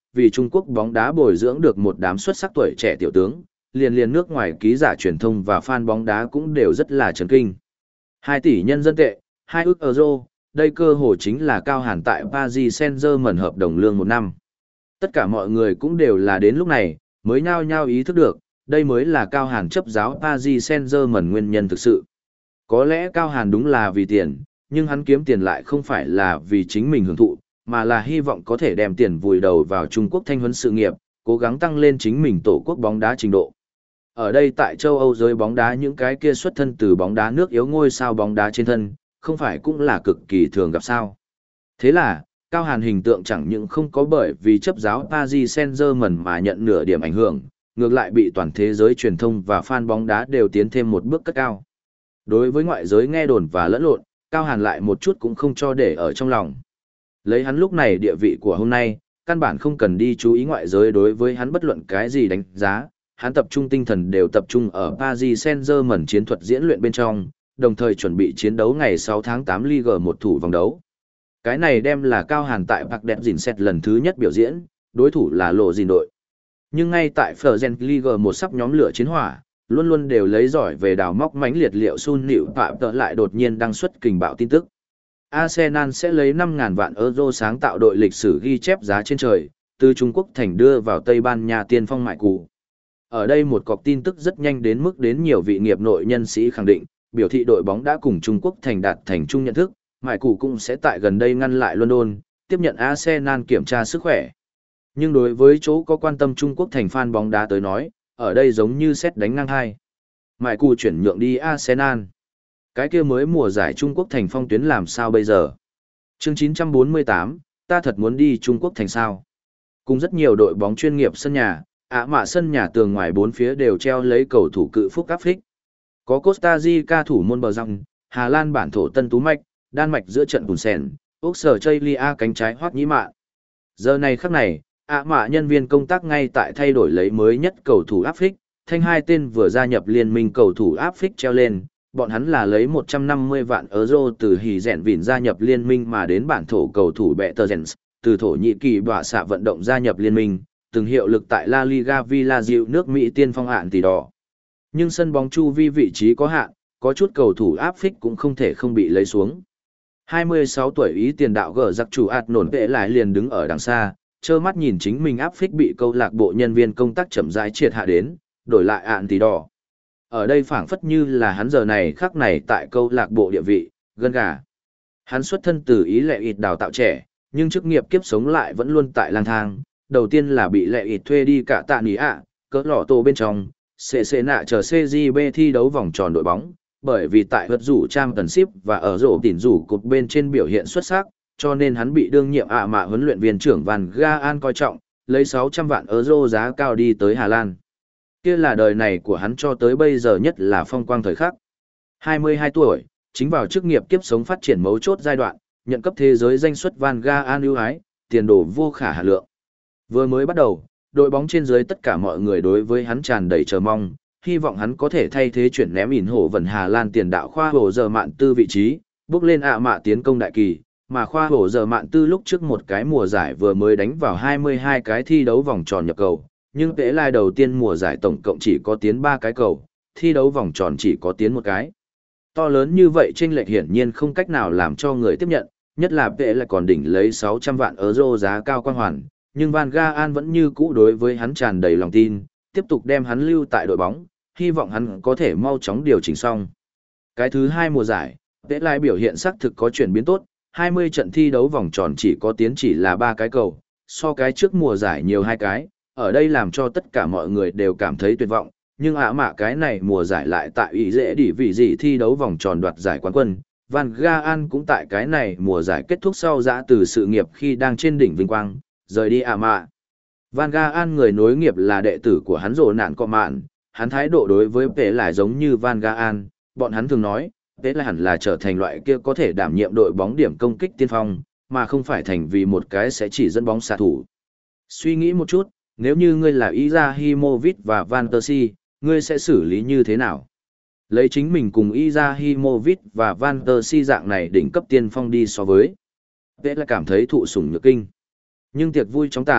vì Trung Quốc bóng đá bồi dưỡng được một đám xuất sắc tuổi trẻ tiểu tướng, liền liền nước ngoài ký giả truyền thông và fan bóng đá cũng đều rất là chấn kinh. hai tỷ nhân dân tệ, hai ức euro, đây cơ hồ chính là Cao Hàn tại Paris Saint-Germain hợp đồng lương một năm. Tất cả mọi người cũng đều là đến lúc này, mới nhao nhao ý thức được, đây mới là Cao Hàn chấp giáo Paris Saint-Germain nguyên nhân thực sự. Có lẽ Cao Hàn đúng là vì tiền, nhưng hắn kiếm tiền lại không phải là vì chính mình hưởng thụ, mà là hy vọng có thể đem tiền vùi đầu vào Trung Quốc thanh huấn sự nghiệp, cố gắng tăng lên chính mình tổ quốc bóng đá trình độ. Ở đây tại châu Âu giới bóng đá những cái kia xuất thân từ bóng đá nước yếu ngôi sao bóng đá trên thân, không phải cũng là cực kỳ thường gặp sao. Thế là, Cao Hàn hình tượng chẳng những không có bởi vì chấp giáo Paris Saint-Germain mà nhận nửa điểm ảnh hưởng, ngược lại bị toàn thế giới truyền thông và fan bóng đá đều tiến thêm một bước cất cao. Đối với ngoại giới nghe đồn và lẫn lộn, Cao Hàn lại một chút cũng không cho để ở trong lòng. Lấy hắn lúc này địa vị của hôm nay, căn bản không cần đi chú ý ngoại giới đối với hắn bất luận cái gì đánh giá, hắn tập trung tinh thần đều tập trung ở Paris Saint-Germain chiến thuật diễn luyện bên trong, đồng thời chuẩn bị chiến đấu ngày sáu tháng tám Ligue một thủ vòng đấu. Cái này đem là Cao Hàn tại Parc des Princes lần thứ nhất biểu diễn, đối thủ là Lộ Dìn đội. Nhưng ngay tại Fergen Ligue một sắp nhóm lửa chiến hỏa, luôn luôn đều lấy giỏi về đào móc mánh liệt liệu Sun Nịu Phạm tợ lại đột nhiên đăng xuất kình bạo tin tức. Arsenal sẽ lấy năm nghìn vạn euro sáng tạo đội lịch sử ghi chép giá trên trời, từ Trung Quốc thành đưa vào Tây Ban Nha tiên phong mại cụ. Ở đây một cọc tin tức rất nhanh đến mức đến nhiều vị nghiệp nội nhân sĩ khẳng định, biểu thị đội bóng đã cùng Trung Quốc thành đạt thành chung nhận thức, mại cụ cũng sẽ tại gần đây ngăn lại London, tiếp nhận Arsenal kiểm tra sức khỏe. Nhưng đối với chỗ có quan tâm Trung Quốc thành fan bóng đá tới nói, ở đây giống như sét đánh ngang hai. Mại cụ chuyển nhượng đi Arsenal. Cái kia mới mùa giải Trung Quốc thành phong tuyến làm sao bây giờ? Chương chín trăm bốn mươi tám, ta thật muốn đi Trung Quốc thành sao? Cùng rất nhiều đội bóng chuyên nghiệp sân nhà, ạ mạ sân nhà tường ngoài bốn phía đều treo lấy cầu thủ cự phúc áp phích. Có Costa Rica thủ môn bờ răng, Hà Lan bản thổ Tân Tú Mạch, Đan Mạch giữa trận Bùn Sèn, Úc Sở Chaylia cánh trái Hoắc Nhĩ Mạn. Giờ này khắc này, ạ mạ nhân viên công tác ngay tại thay đổi lấy mới nhất cầu thủ áp phích, thanh hai tên vừa gia nhập liên minh cầu thủ áp phích treo lên, bọn hắn là lấy một trăm năm mươi vạn euro từ Hỉ Rèn Vịn gia nhập liên minh mà đến bản thổ cầu thủ Betergens, từ thổ Nhĩ Kỳ bọa xạ vận động gia nhập liên minh, từng hiệu lực tại La Liga Villa Diệu nước Mỹ tiên phong hạn tỷ đỏ. Nhưng sân bóng chu vi vị trí có hạn, có chút cầu thủ áp phích cũng không thể không bị lấy xuống. hai mươi sáu tuổi ý tiền đạo gở giặc chủ ạt nổn vệ lại liền đứng ở đằng xa, trơ mắt nhìn chính mình áp phích bị câu lạc bộ nhân viên công tác chậm rãi triệt hạ đến, đổi lại ạn tỷ đỏ. Ở đây phảng phất như là hắn giờ này khắc này tại câu lạc bộ địa vị, gân gà. Hắn xuất thân từ ý lệ ịt đào tạo trẻ, nhưng chức nghiệp kiếp sống lại vẫn luôn tại lang thang. Đầu tiên là bị lệ ịt thuê đi cả tạ nỉ ạ, cỡ lọ tổ bên trong, xê xê nạ chờ xê giê bê thi đấu vòng tròn đội bóng, bởi vì tại vật rủ trang tần ship và ở rổ tỉn rủ cột bên trên biểu hiện xuất sắc, cho nên hắn bị đương nhiệm ạ mạ huấn luyện viên trưởng Van Gaal coi trọng, lấy sáu trăm vạn euro giá cao đi tới Hà Lan. Kia là đời này của hắn cho tới bây giờ nhất là phong quang thời khắc. hai mươi hai tuổi, chính vào chức nghiệp kiếp sống phát triển mấu chốt giai đoạn, nhận cấp thế giới danh xuất Van Gaal ưu ái, tiền đồ vô khả hạn lượng. Vừa mới bắt đầu, đội bóng trên dưới tất cả mọi người đối với hắn tràn đầy chờ mong, hy vọng hắn có thể thay thế chuyển ném ỉn hổ vần Hà Lan tiền đạo khoa hổ giờ mạn tư vị trí, bước lên ạ mạ tiến công đại kỳ, mà khoa hổ giờ mạn tư lúc trước một cái mùa giải vừa mới đánh vào hai mươi hai cái thi đấu vòng tròn nhập cầu, nhưng tệ lai đầu tiên mùa giải tổng cộng chỉ có tiến ba cái cầu, thi đấu vòng tròn chỉ có tiến một cái. To lớn như vậy chênh lệch hiển nhiên không cách nào làm cho người tiếp nhận, nhất là tệ lại còn đỉnh lấy sáu trăm vạn euro giá cao quang hoàn, nhưng Van Gaal vẫn như cũ đối với hắn tràn đầy lòng tin, tiếp tục đem hắn lưu tại đội bóng, hy vọng hắn có thể mau chóng điều chỉnh xong. Cái thứ hai mùa giải, tệ lai biểu hiện xác thực có chuyển biến tốt, hai mươi trận thi đấu vòng tròn chỉ có tiến chỉ là ba cái cầu, so cái trước mùa giải nhiều hai cái. Ở đây làm cho tất cả mọi người đều cảm thấy tuyệt vọng, nhưng ạ mạ cái này mùa giải lại tại ý dễ đỉ vì gì thi đấu vòng tròn đoạt giải quán quân. Van Gaal cũng tại cái này mùa giải kết thúc sau giã từ sự nghiệp khi đang trên đỉnh vinh quang, rời đi ạ mạ. Van Gaal người nối nghiệp là đệ tử của hắn rồ nạn cọ mạn, hắn thái độ đối với Pele lại giống như Van Gaal, bọn hắn thường nói, Pele hẳn là trở thành loại kia có thể đảm nhiệm đội bóng điểm công kích tiên phong, mà không phải thành vì một cái sẽ chỉ dẫn bóng xạ thủ. Suy nghĩ một chút, nếu như ngươi là Izahimovic và Van Persie, ngươi sẽ xử lý như thế nào? Lấy chính mình cùng Izahimovic và Van Persie dạng này đỉnh cấp tiên phong đi so với. Tệ là cảm thấy thụ sủng nhược kinh. Nhưng tiệc vui chóng tàn,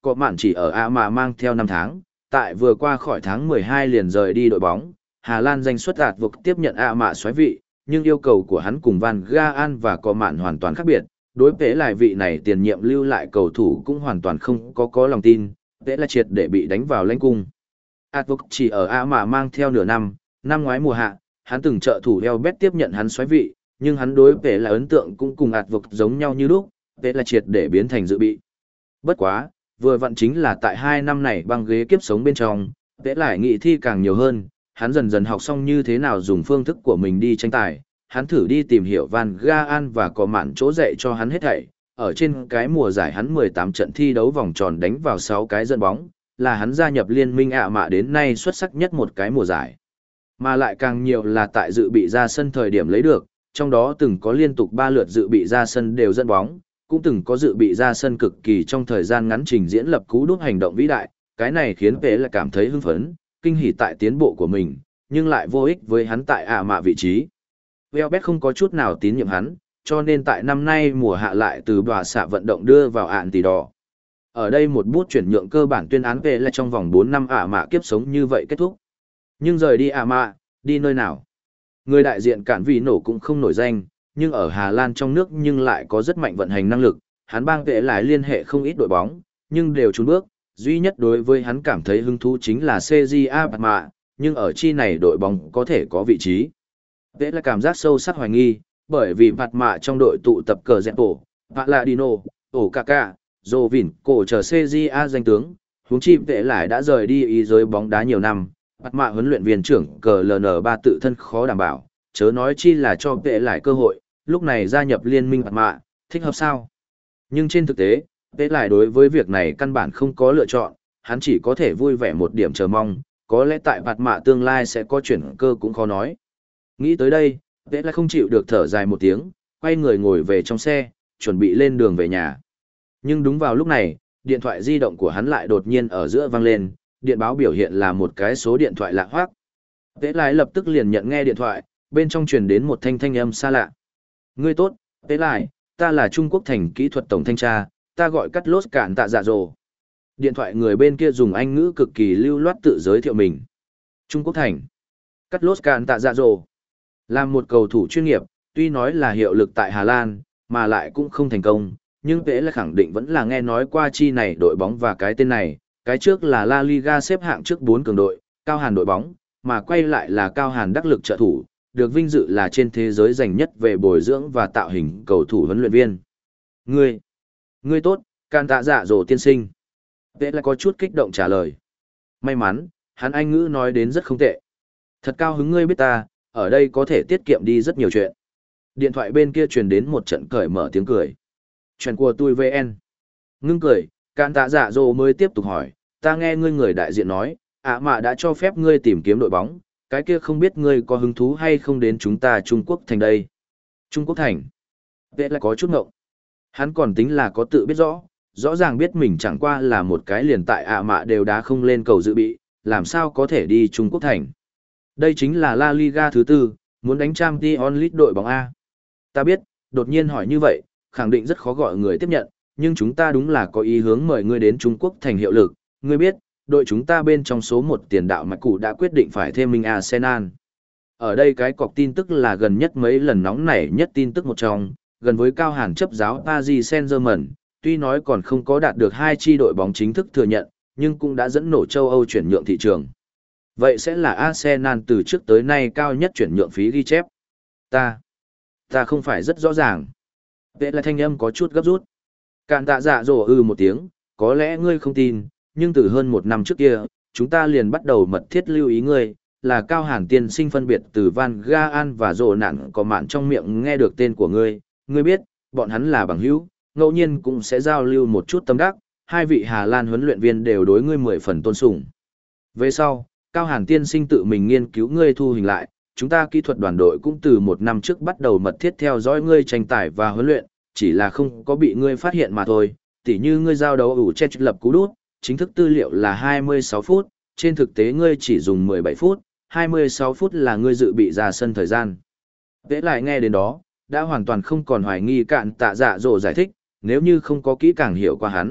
có mạn chỉ ở A mà mang theo năm tháng, tại vừa qua khỏi tháng mười hai liền rời đi đội bóng, Hà Lan danh xuất đạt vực tiếp nhận A mạ xoáy vị, nhưng yêu cầu của hắn cùng Van Gaal và có mạn hoàn toàn khác biệt, đối với lại vị này tiền nhiệm lưu lại cầu thủ cũng hoàn toàn không có có lòng tin, thế là triệt để bị đánh vào lãnh cung. Át vực chỉ ở A mạ mang theo nửa năm, năm ngoái mùa hạ, hắn từng trợ thủ Elbet tiếp nhận hắn xoáy vị, nhưng hắn đối với là ấn tượng cũng cùng ạt vực giống nhau như lúc, thế là triệt để biến thành dự bị. Bất quá, vừa vặn chính là tại hai năm này băng ghế kiếp sống bên trong, thế lại nghị thi càng nhiều hơn, hắn dần dần học xong như thế nào dùng phương thức của mình đi tranh tài, hắn thử đi tìm hiểu Van Gaal và có mạn chỗ dạy cho hắn hết thảy. Ở trên cái mùa giải hắn mười tám trận thi đấu vòng tròn đánh vào sáu cái dẫn bóng, là hắn gia nhập liên minh ạ mạ đến nay xuất sắc nhất một cái mùa giải. Mà lại càng nhiều là tại dự bị ra sân thời điểm lấy được, trong đó từng có liên tục ba lượt dự bị ra sân đều dẫn bóng, cũng từng có dự bị ra sân cực kỳ trong thời gian ngắn trình diễn lập cú đúp hành động vĩ đại, cái này khiến Pele là cảm thấy hưng phấn, kinh hỉ tại tiến bộ của mình, nhưng lại vô ích với hắn tại ạ mạ vị trí. Welbeck không có chút nào tín nhiệm hắn, cho nên tại năm nay mùa hạ lại từ bòa xạ vận động đưa vào ạn tỷ đỏ. Ở đây một bút chuyển nhượng cơ bản tuyên án về là trong vòng bốn năm ạ mạ kiếp sống như vậy kết thúc. Nhưng rời đi ạ mạ, đi nơi nào? Người đại diện cản vì nổ cũng không nổi danh, nhưng ở Hà Lan trong nước nhưng lại có rất mạnh vận hành năng lực, hắn bang vệ lại liên hệ không ít đội bóng, nhưng đều trốn bước, duy nhất đối với hắn cảm thấy hứng thú chính là xê giê a Bạt Mạ, nhưng ở chi này đội bóng có thể có vị trí. Vệ là cảm giác sâu sắc hoài nghi, bởi vì Bạt Mạ trong đội tụ tập cờ dẹp tổ, Paladino, ổ Kaká, Dô Vìn, cổ chờ xê giê a danh tướng, huống chi vệ lại đã rời đi ý giới bóng đá nhiều năm. Bạt Mạ huấn luyện viên trưởng cờ lờ en ba tự thân khó đảm bảo, chớ nói chi là cho vệ lại cơ hội, lúc này gia nhập liên minh Bạt Mạ, thích hợp sao? Nhưng trên thực tế, vệ lại đối với việc này căn bản không có lựa chọn, hắn chỉ có thể vui vẻ một điểm chờ mong, có lẽ tại Bạt Mạ tương lai sẽ có chuyển cơ cũng khó nói. Nghĩ tới đây, vệ lại không chịu được thở dài một tiếng, quay người ngồi về trong xe, chuẩn bị lên đường về nhà. Nhưng đúng vào lúc này, điện thoại di động của hắn lại đột nhiên ở giữa vang lên, điện báo biểu hiện là một cái số điện thoại lạ hoắc. Tế Lại lập tức liền nhận nghe điện thoại, bên trong truyền đến một thanh thanh âm xa lạ. Ngươi tốt, Tế Lại, ta là Trung Quốc Thành kỹ thuật tổng thanh tra, ta gọi cắt lốt cạn tạ dạ dồ. Điện thoại người bên kia dùng Anh ngữ cực kỳ lưu loát tự giới thiệu mình. Trung Quốc Thành, cắt lốt cạn tạ dạ dồ. Là một cầu thủ chuyên nghiệp, tuy nói là hiệu lực tại Hà Lan, mà lại cũng không thành công, nhưng Tế Lại khẳng định vẫn là nghe nói qua chi này đội bóng và cái tên này. Cái trước là La Liga xếp hạng trước bốn cường đội, Cao Hàn đội bóng, mà quay lại là Cao Hàn đắc lực trợ thủ, được vinh dự là trên thế giới giành nhất về bồi dưỡng và tạo hình cầu thủ huấn luyện viên. Ngươi, ngươi tốt, Càn Tạ Dạ Dồ tiên sinh. Tế Lại có chút kích động trả lời. May mắn, hắn Anh ngữ nói đến rất không tệ. Thật cao hứng ngươi biết ta, ở đây có thể tiết kiệm đi rất nhiều chuyện. Điện thoại bên kia truyền đến một trận cởi mở tiếng cười. Chuyện của tôi vê en. Ngưng cười. Càn Tạ Dạ Dồ mới tiếp tục hỏi, ta nghe ngươi người đại diện nói, ạ mạ đã cho phép ngươi tìm kiếm đội bóng, cái kia không biết ngươi có hứng thú hay không đến chúng ta Trung Quốc Thành đây. Trung Quốc Thành. Vệ lại có chút ngộng. Hắn còn tính là có tự biết rõ, rõ ràng biết mình chẳng qua là một cái liền tại ạ mạ đều đá không lên cầu dự bị, làm sao có thể đi Trung Quốc Thành. Đây chính là La Liga thứ tư, muốn đánh Champions League đội bóng A. Ta biết, đột nhiên hỏi như vậy, khẳng định rất khó gọi người tiếp nhận. Nhưng chúng ta đúng là có ý hướng mời ngươi đến Trung Quốc Thành hiệu lực, ngươi biết, đội chúng ta bên trong số một tiền đạo mạch cụ đã quyết định phải thêm mình Arsenal. Ở đây cái cọc tin tức là gần nhất mấy lần nóng nảy nhất tin tức một trong, gần với Cao Hàn chấp giáo Paris Saint-Germain, tuy nói còn không có đạt được hai chi đội bóng chính thức thừa nhận, nhưng cũng đã dẫn nổ châu Âu chuyển nhượng thị trường. Vậy sẽ là Arsenal từ trước tới nay cao nhất chuyển nhượng phí ghi chép. Ta, ta không phải rất rõ ràng. Vệ là thanh âm có chút gấp rút. Càn Tạ Dạ Dồ ư một tiếng, có lẽ ngươi không tin, nhưng từ hơn một năm trước kia, chúng ta liền bắt đầu mật thiết lưu ý ngươi, là Cao Hàn tiên sinh phân biệt từ Van Gaal và Dồ Nạn có mạn trong miệng nghe được tên của ngươi, ngươi biết, bọn hắn là bằng hữu, ngẫu nhiên cũng sẽ giao lưu một chút tâm đắc, hai vị Hà Lan huấn luyện viên đều đối ngươi mười phần tôn sùng. Về sau, Cao Hàn tiên sinh tự mình nghiên cứu ngươi thu hình lại, chúng ta kỹ thuật đoàn đội cũng từ một năm trước bắt đầu mật thiết theo dõi ngươi tranh tài và huấn luyện, chỉ là không có bị ngươi phát hiện mà thôi, tỉ như ngươi giao đấu ủ che lập cú đút, chính thức tư liệu là hai mươi sáu phút, trên thực tế ngươi chỉ dùng mười bảy phút, hai mươi sáu phút là ngươi dự bị ra sân thời gian. Tế lại nghe đến đó, đã hoàn toàn không còn hoài nghi Cạn Tạ Dạ Dồ giải thích, nếu như không có kỹ càng hiểu qua hắn,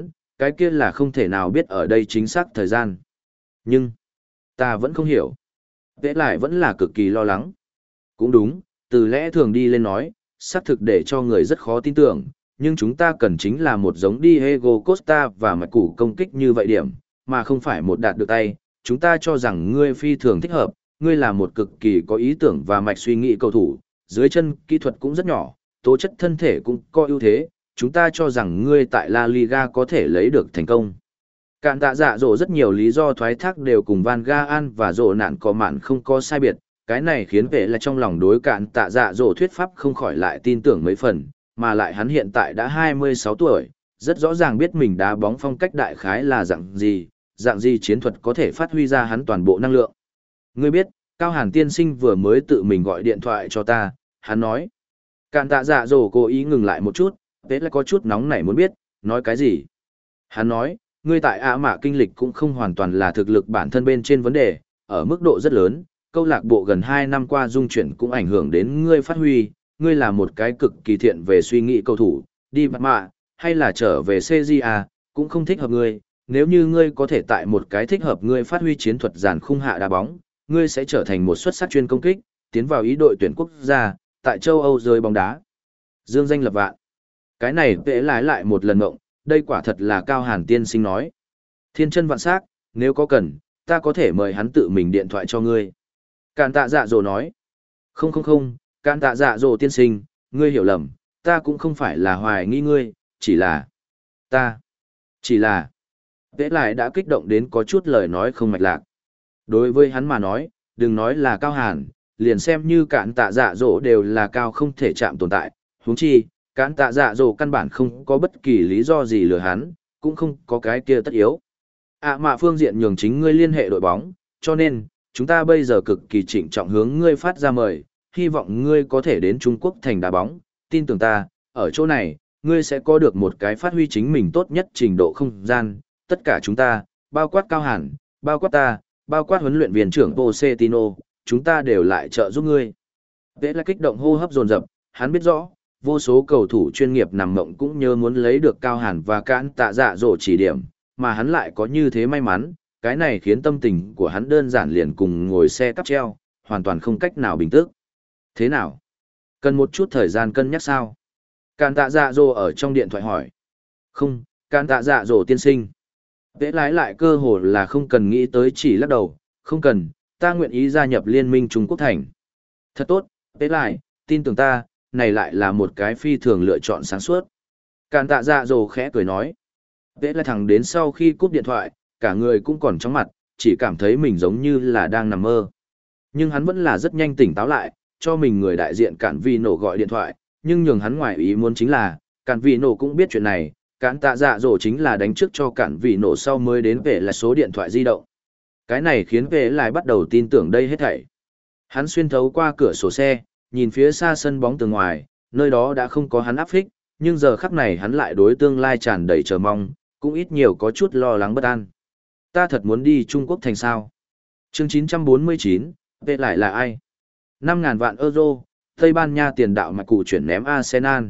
cái kia là không thể nào biết ở đây chính xác thời gian. Nhưng, ta vẫn không hiểu. Vẽ lại vẫn là cực kỳ lo lắng. Cũng đúng, từ lẽ thường đi lên nói, xác thực để cho người rất khó tin tưởng, nhưng chúng ta cần chính là một giống Diego Costa và mạch củ công kích như vậy điểm, mà không phải một đạt được tay. Chúng ta cho rằng ngươi phi thường thích hợp, ngươi là một cực kỳ có ý tưởng và mạch suy nghĩ cầu thủ, dưới chân kỹ thuật cũng rất nhỏ, tố chất thân thể cũng có ưu thế, chúng ta cho rằng ngươi tại La Liga có thể lấy được thành công. Cạn tạ dạ dỗ rất nhiều lý do thoái thác đều cùng Van Gaal và dỗ nạn có mạn không có sai biệt, cái này khiến vệ là trong lòng đối cạn tạ dạ dỗ thuyết pháp không khỏi lại tin tưởng mấy phần, mà lại hắn hiện tại đã hai mươi sáu tuổi, rất rõ ràng biết mình đá bóng phong cách đại khái là dạng gì, dạng gì chiến thuật có thể phát huy ra hắn toàn bộ năng lượng. Ngươi biết, Cao Hàn tiên sinh vừa mới tự mình gọi điện thoại cho ta, hắn nói. Cạn tạ dạ dỗ cố ý ngừng lại một chút, thế là có chút nóng nảy muốn biết, nói cái gì. Hắn nói, ngươi tại Ả Mạ kinh lịch cũng không hoàn toàn là thực lực bản thân bên trên vấn đề, ở mức độ rất lớn, câu lạc bộ gần hai năm qua dung chuyển cũng ảnh hưởng đến ngươi phát huy, ngươi là một cái cực kỳ thiện về suy nghĩ cầu thủ, đi Ả Mạ, hay là trở về xê giê a, cũng không thích hợp ngươi, nếu như ngươi có thể tại một cái thích hợp ngươi phát huy chiến thuật giàn khung hạ đá bóng, ngươi sẽ trở thành một xuất sắc chuyên công kích, tiến vào ý đội tuyển quốc gia, tại châu Âu rơi bóng đá. Dương danh lập vạn. Cái này vẽ lái lại một lần ngộng, đây quả thật là Cao Hàn tiên sinh nói. Thiên chân vạn sắc, nếu có cần, ta có thể mời hắn tự mình điện thoại cho ngươi. Càn tạ dạ dỗ nói. Không không không, càn tạ dạ dỗ tiên sinh, ngươi hiểu lầm, ta cũng không phải là hoài nghi ngươi, chỉ là... Ta... Chỉ là... Vẽ lại đã kích động đến có chút lời nói không mạch lạc. Đối với hắn mà nói, đừng nói là Cao Hàn, liền xem như cạn tạ dạ dỗ đều là cao không thể chạm tồn tại, huống chi, cạn tạ dạ dỗ căn bản không có bất kỳ lý do gì lừa hắn, cũng không có cái kia tất yếu. À mà phương diện nhường chính ngươi liên hệ đội bóng, cho nên, chúng ta bây giờ cực kỳ trịnh trọng hướng ngươi phát ra mời, hy vọng ngươi có thể đến Trung Quốc thành đá bóng, tin tưởng ta, ở chỗ này, ngươi sẽ có được một cái phát huy chính mình tốt nhất trình độ không gian, tất cả chúng ta, bao quát Cao Hàn, bao quát ta, bao quát huấn luyện viên trưởng Pochettino, chúng ta đều lại trợ giúp ngươi. Vẽ là kích động hô hấp dồn dập, hắn biết rõ, vô số cầu thủ chuyên nghiệp nằm mộng cũng nhớ muốn lấy được Cao Hàn và cạn tạ dạ dỗ chỉ điểm, mà hắn lại có như thế may mắn, cái này khiến tâm tình của hắn đơn giản liền cùng ngồi xe cắp treo, hoàn toàn không cách nào bình tức. Thế nào? Cần một chút thời gian cân nhắc sao? Cạn tạ dạ dỗ ở trong điện thoại hỏi. Không, cạn tạ dạ dỗ tiên sinh. Vẽ lái lại cơ hồ là không cần nghĩ tới chỉ lắc đầu, không cần, ta nguyện ý gia nhập liên minh Trung Quốc thành. Thật tốt, vẽ lại, tin tưởng ta, này lại là một cái phi thường lựa chọn sáng suốt. Càn tạ dạ dồ khẽ cười nói. Vẽ lại thẳng đến sau khi cúp điện thoại, cả người cũng còn chóng mặt, chỉ cảm thấy mình giống như là đang nằm mơ. Nhưng hắn vẫn là rất nhanh tỉnh táo lại, cho mình người đại diện Cản Vi Nổ gọi điện thoại, nhưng nhường hắn ngoài ý muốn chính là, Cản Vi Nổ cũng biết chuyện này, Cản tạ dạ dỗ chính là đánh trước cho Cản Vi Nổ sau mới đến về là số điện thoại di động. Cái này khiến về lại bắt đầu tin tưởng đây hết thảy. Hắn xuyên thấu qua cửa sổ xe, nhìn phía xa sân bóng từ ngoài, nơi đó đã không có hắn áp phích, nhưng giờ khắc này hắn lại đối tương lai tràn đầy chờ mong, cũng ít nhiều có chút lo lắng bất an. Ta thật muốn đi Trung Quốc thành sao? Chương chín trăm bốn mươi chín, về lại là ai? năm ngàn vạn euro, Tây Ban Nha tiền đạo mạch cụ chuyển ném Arsenal.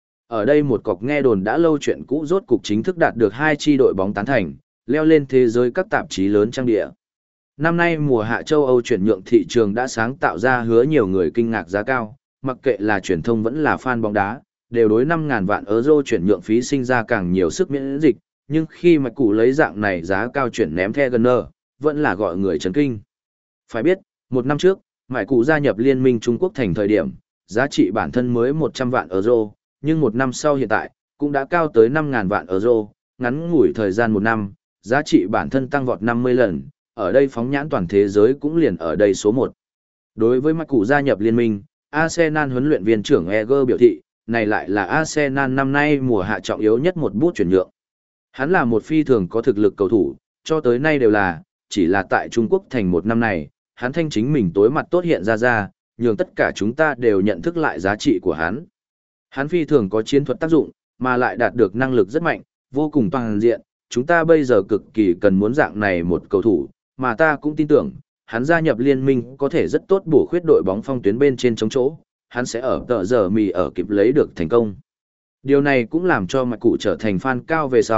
Ở đây một cọc nghe đồn đã lâu chuyện cũ rốt cục chính thức đạt được hai chi đội bóng tán thành, leo lên thế giới các tạp chí lớn trang địa. Năm nay mùa hạ châu Âu chuyển nhượng thị trường đã sáng tạo ra hứa nhiều người kinh ngạc giá cao, mặc kệ là truyền thông vẫn là fan bóng đá, đều đối năm ngàn vạn euro chuyển nhượng phí sinh ra càng nhiều sức miễn dịch, nhưng khi mạch cụ lấy dạng này giá cao chuyển ném The Gunner, vẫn là gọi người chấn kinh. Phải biết, một năm trước, mạch cụ gia nhập liên minh Trung Quốc thành thời điểm, giá trị bản thân mới một trăm vạn euro, nhưng một năm sau hiện tại, cũng đã cao tới năm ngàn vạn euro, ngắn ngủi thời gian một năm, giá trị bản thân tăng vọt năm mươi lần, ở đây phóng nhãn toàn thế giới cũng liền ở đây số một. Đối với mạch cụ gia nhập liên minh, Arsenal huấn luyện viên trưởng Eger biểu thị, này lại là Arsenal năm nay mùa hạ trọng yếu nhất một bút chuyển nhượng. Hắn là một phi thường có thực lực cầu thủ, cho tới nay đều là, chỉ là tại Trung Quốc thành một năm này, hắn thanh chính mình tối mặt tốt hiện ra ra, nhường tất cả chúng ta đều nhận thức lại giá trị của hắn. Hắn phi thường có chiến thuật tác dụng, mà lại đạt được năng lực rất mạnh, vô cùng toàn diện, chúng ta bây giờ cực kỳ cần muốn dạng này một cầu thủ, mà ta cũng tin tưởng, hắn gia nhập liên minh có thể rất tốt bổ khuyết đội bóng phong tuyến bên trên chống chỗ, hắn sẽ ở tờ giờ mì ở kịp lấy được thành công. Điều này cũng làm cho mạch cụ trở thành fan cao về sau,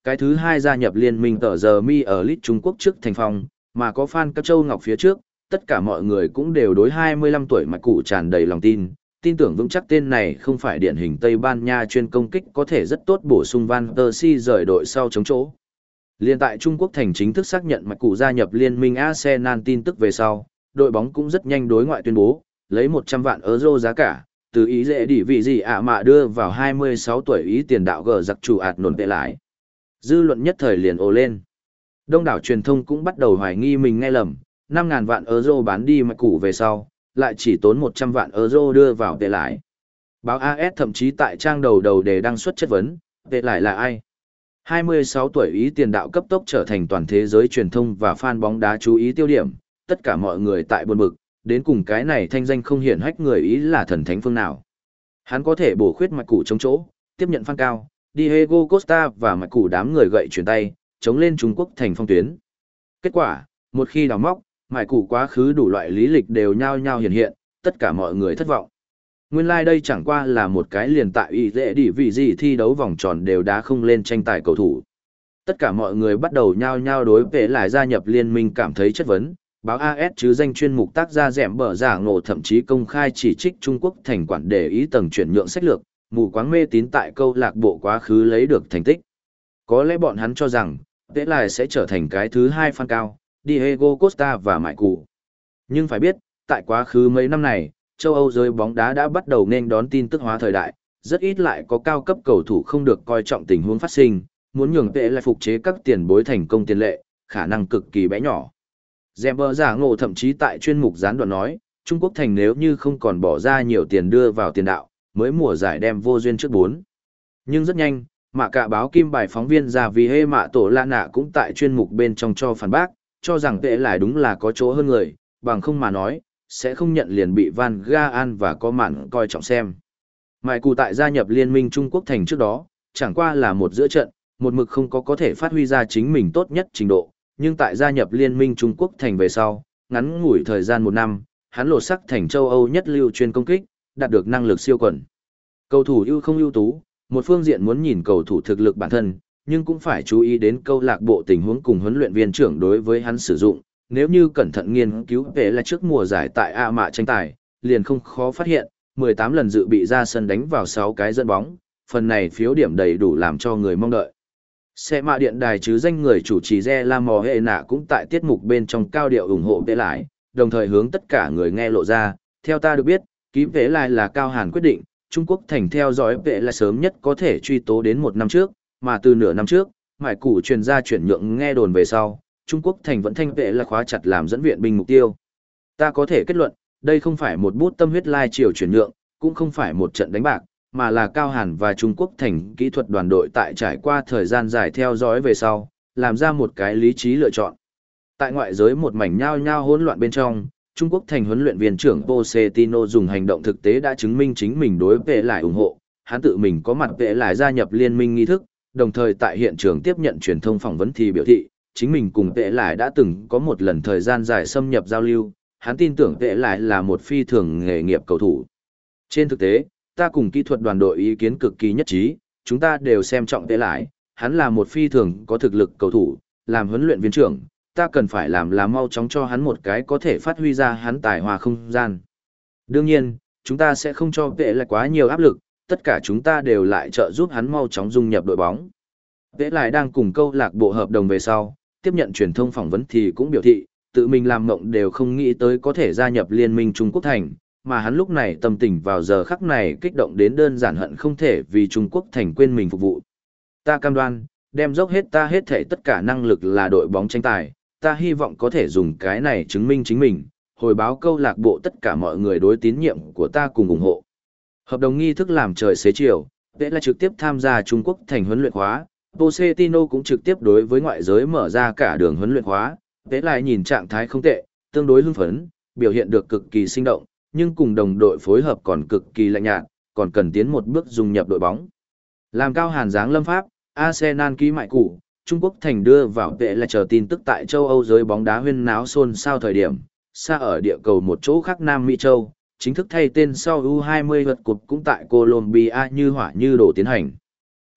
cái thứ hai gia nhập liên minh tờ giờ mi ở League Trung Quốc trước thành phong, mà có fan các châu Ngọc phía trước, tất cả mọi người cũng đều đối hai mươi lăm tuổi Mạch Cụ tràn đầy lòng tin, tin tưởng vững chắc tên này không phải điển hình Tây Ban Nha chuyên công kích có thể rất tốt bổ sung Van der Si rời đội sau chống chỗ. Liên tại Trung Quốc thành chính thức xác nhận Mạch Cụ gia nhập liên minh Arsenal tin tức về sau, đội bóng cũng rất nhanh đối ngoại tuyên bố, lấy một trăm vạn euro giá cả, từ ý dễ đỉ vị gì ạ mà đưa vào hai mươi sáu tuổi ý tiền đạo gờ giặc chủ ạt nổn tệ lại. Dư luận nhất thời liền ồ lên. Đông đảo truyền thông cũng bắt đầu hoài nghi mình nghe lầm, năm ngàn vạn euro bán đi Mạch Cụ về sau, lại chỉ tốn một trăm vạn euro đưa vào tệ lại. Báo a ét thậm chí tại trang đầu đầu đề đăng xuất chất vấn, tệ lại là ai? hai mươi sáu tuổi ý tiền đạo cấp tốc trở thành toàn thế giới truyền thông và fan bóng đá chú ý tiêu điểm, tất cả mọi người tại buồn bực, đến cùng cái này thanh danh không hiển hách người ý là thần thánh phương nào. Hắn có thể bổ khuyết Mạch Cụ chống chỗ, tiếp nhận fan cao, Diego Costa và Mạch Cụ đám người gậy chuyển tay, chống lên Trung Quốc thành phong tuyến. Kết quả, một khi đào móc, Mạch Cụ quá khứ đủ loại lý lịch đều nhao nhao hiện hiện, tất cả mọi người thất vọng. Nguyên lai like đây chẳng qua là một cái liền tại ý dễ đỉ vị gì thi đấu vòng tròn đều đá không lên tranh tài cầu thủ. Tất cả mọi người bắt đầu nhao nhao đối về lại gia nhập liên minh cảm thấy chất vấn. Báo a ét chứ danh chuyên mục tác gia dẻm bở giả ngộ thậm chí công khai chỉ trích Trung Quốc thành quản để ý tầng chuyển nhượng sách lược, mù quáng mê tín tại câu lạc bộ quá khứ lấy được thành tích. Có lẽ bọn hắn cho rằng, Tệ lại sẽ trở thành cái thứ hai fan cao, Diego Costa và Mạch Cụ. Nhưng phải biết, tại quá khứ mấy năm này, châu Âu giới bóng đá đã bắt đầu nên đón tin tức hóa thời đại, rất ít lại có cao cấp cầu thủ không được coi trọng tình huống phát sinh, muốn nhường Tệ lại phục chế các tiền bối thành công tiền lệ, khả năng cực kỳ bé nhỏ. Dèm bờ giả ngộ thậm chí tại chuyên mục gián đoạn nói, Trung Quốc thành nếu như không còn bỏ ra nhiều tiền đưa vào tiền đạo, mới mùa giải đem vô duyên trước bốn. Nhưng rất nhanh, mà cả báo Kim bài phóng viên già vì hê mạ tổ lạ nạ cũng tại chuyên mục bên trong cho phản bác, cho rằng Tệ lại đúng là có chỗ hơn người, bằng không mà nói, sẽ không nhận liền bị Van Gaal và có mạn coi trọng xem. Mạch Cụ tại gia nhập liên minh Trung Quốc thành trước đó, chẳng qua là một giữa trận, một mực không có có thể phát huy ra chính mình tốt nhất trình độ, nhưng tại gia nhập liên minh Trung Quốc thành về sau, ngắn ngủi thời gian một năm, hắn lột sắc thành châu Âu nhất lưu chuyên công kích, đạt được năng lực siêu quần. Cầu thủ ưu không ưu tú, một phương diện muốn nhìn cầu thủ thực lực bản thân, nhưng cũng phải chú ý đến câu lạc bộ tình huống cùng huấn luyện viên trưởng đối với hắn sử dụng. Nếu như cẩn thận nghiên cứu về là trước mùa giải tại A Mạ tranh tài, liền không khó phát hiện, mười tám lần dự bị ra sân đánh vào sáu cái dẫn bóng, phần này phiếu điểm đầy đủ làm cho người mong đợi. Xe mạ điện đài chứ danh người chủ trì Re La Mò Hệ Nạ cũng tại tiết mục bên trong cao điệu ủng hộ Tệ lại, đồng thời hướng tất cả người nghe lộ ra, theo ta được biết, ký Tệ lại là Cao Hàn quyết định, Trung Quốc thành theo dõi Tệ lại sớm nhất có thể truy tố đến một năm trước, mà từ nửa năm trước, Mạch Cụ truyền ra chuyển nhượng nghe đồn về sau, Trung Quốc thành vẫn thanh Tệ lại khóa chặt làm dẫn viện binh mục tiêu. Ta có thể kết luận, đây không phải một bút tâm huyết lai chiều chuyển nhượng, cũng không phải một trận đánh bạc, mà là Cao Hàn và Trung Quốc thành kỹ thuật đoàn đội tại trải qua thời gian dài theo dõi về sau, làm ra một cái lý trí lựa chọn. Tại ngoại giới một mảnh nhao nhao hỗn loạn bên trong, Trung Quốc thành huấn luyện viên trưởng Pochettino dùng hành động thực tế đã chứng minh chính mình đối Tệ lại ủng hộ, hắn tự mình có mặt Tệ lại gia nhập liên minh nghi thức, đồng thời tại hiện trường tiếp nhận truyền thông phỏng vấn thì biểu thị, chính mình cùng Tệ lại đã từng có một lần thời gian dài xâm nhập giao lưu, hắn tin tưởng Tệ lại là một phi thường nghề nghiệp cầu thủ. Trên thực tế, ta cùng kỹ thuật đoàn đội ý kiến cực kỳ nhất trí, chúng ta đều xem trọng Tệ lại, hắn là một phi thường có thực lực cầu thủ, làm huấn luyện viên trưởng, ta cần phải làm là mau chóng cho hắn một cái có thể phát huy ra hắn tài hoa không gian. Đương nhiên, chúng ta sẽ không cho Tệ lại quá nhiều áp lực, tất cả chúng ta đều lại trợ giúp hắn mau chóng dung nhập đội bóng. Tệ lại đang cùng câu lạc bộ hợp đồng về sau, tiếp nhận truyền thông phỏng vấn thì cũng biểu thị, tự mình làm mộng đều không nghĩ tới có thể gia nhập liên minh Trung Quốc thành, mà hắn lúc này tâm tình vào giờ khắc này kích động đến đơn giản hận không thể vì Trung Quốc thành quên mình phục vụ. Ta cam đoan, đem dốc hết ta hết thể tất cả năng lực là đội bóng tranh tài, ta hy vọng có thể dùng cái này chứng minh chính mình, hồi báo câu lạc bộ tất cả mọi người đối tín nhiệm của ta cùng ủng hộ. Hợp đồng nghi thức làm trời xế chiều, Tệ lại trực tiếp tham gia Trung Quốc thành huấn luyện khóa, Pochettino cũng trực tiếp đối với ngoại giới mở ra cả đường huấn luyện khóa, Tệ lại nhìn trạng thái không tệ, tương đối hưng phấn, biểu hiện được cực kỳ sinh động, nhưng cùng đồng đội phối hợp còn cực kỳ lạnh nhạt, còn cần tiến một bước dung nhập đội bóng. Làm Cao Hàn dáng lâm pháp, Arsenal ký Mạch Cụ, Trung Quốc thành đưa vào Tệ lại chờ tin tức tại châu Âu giới bóng đá huyên náo xôn xao thời điểm, xa ở địa cầu một chỗ khác Nam Mỹ Châu, chính thức thay tên sau U hai mươi vật cục cũng tại Colombia như hỏa như đổ tiến hành.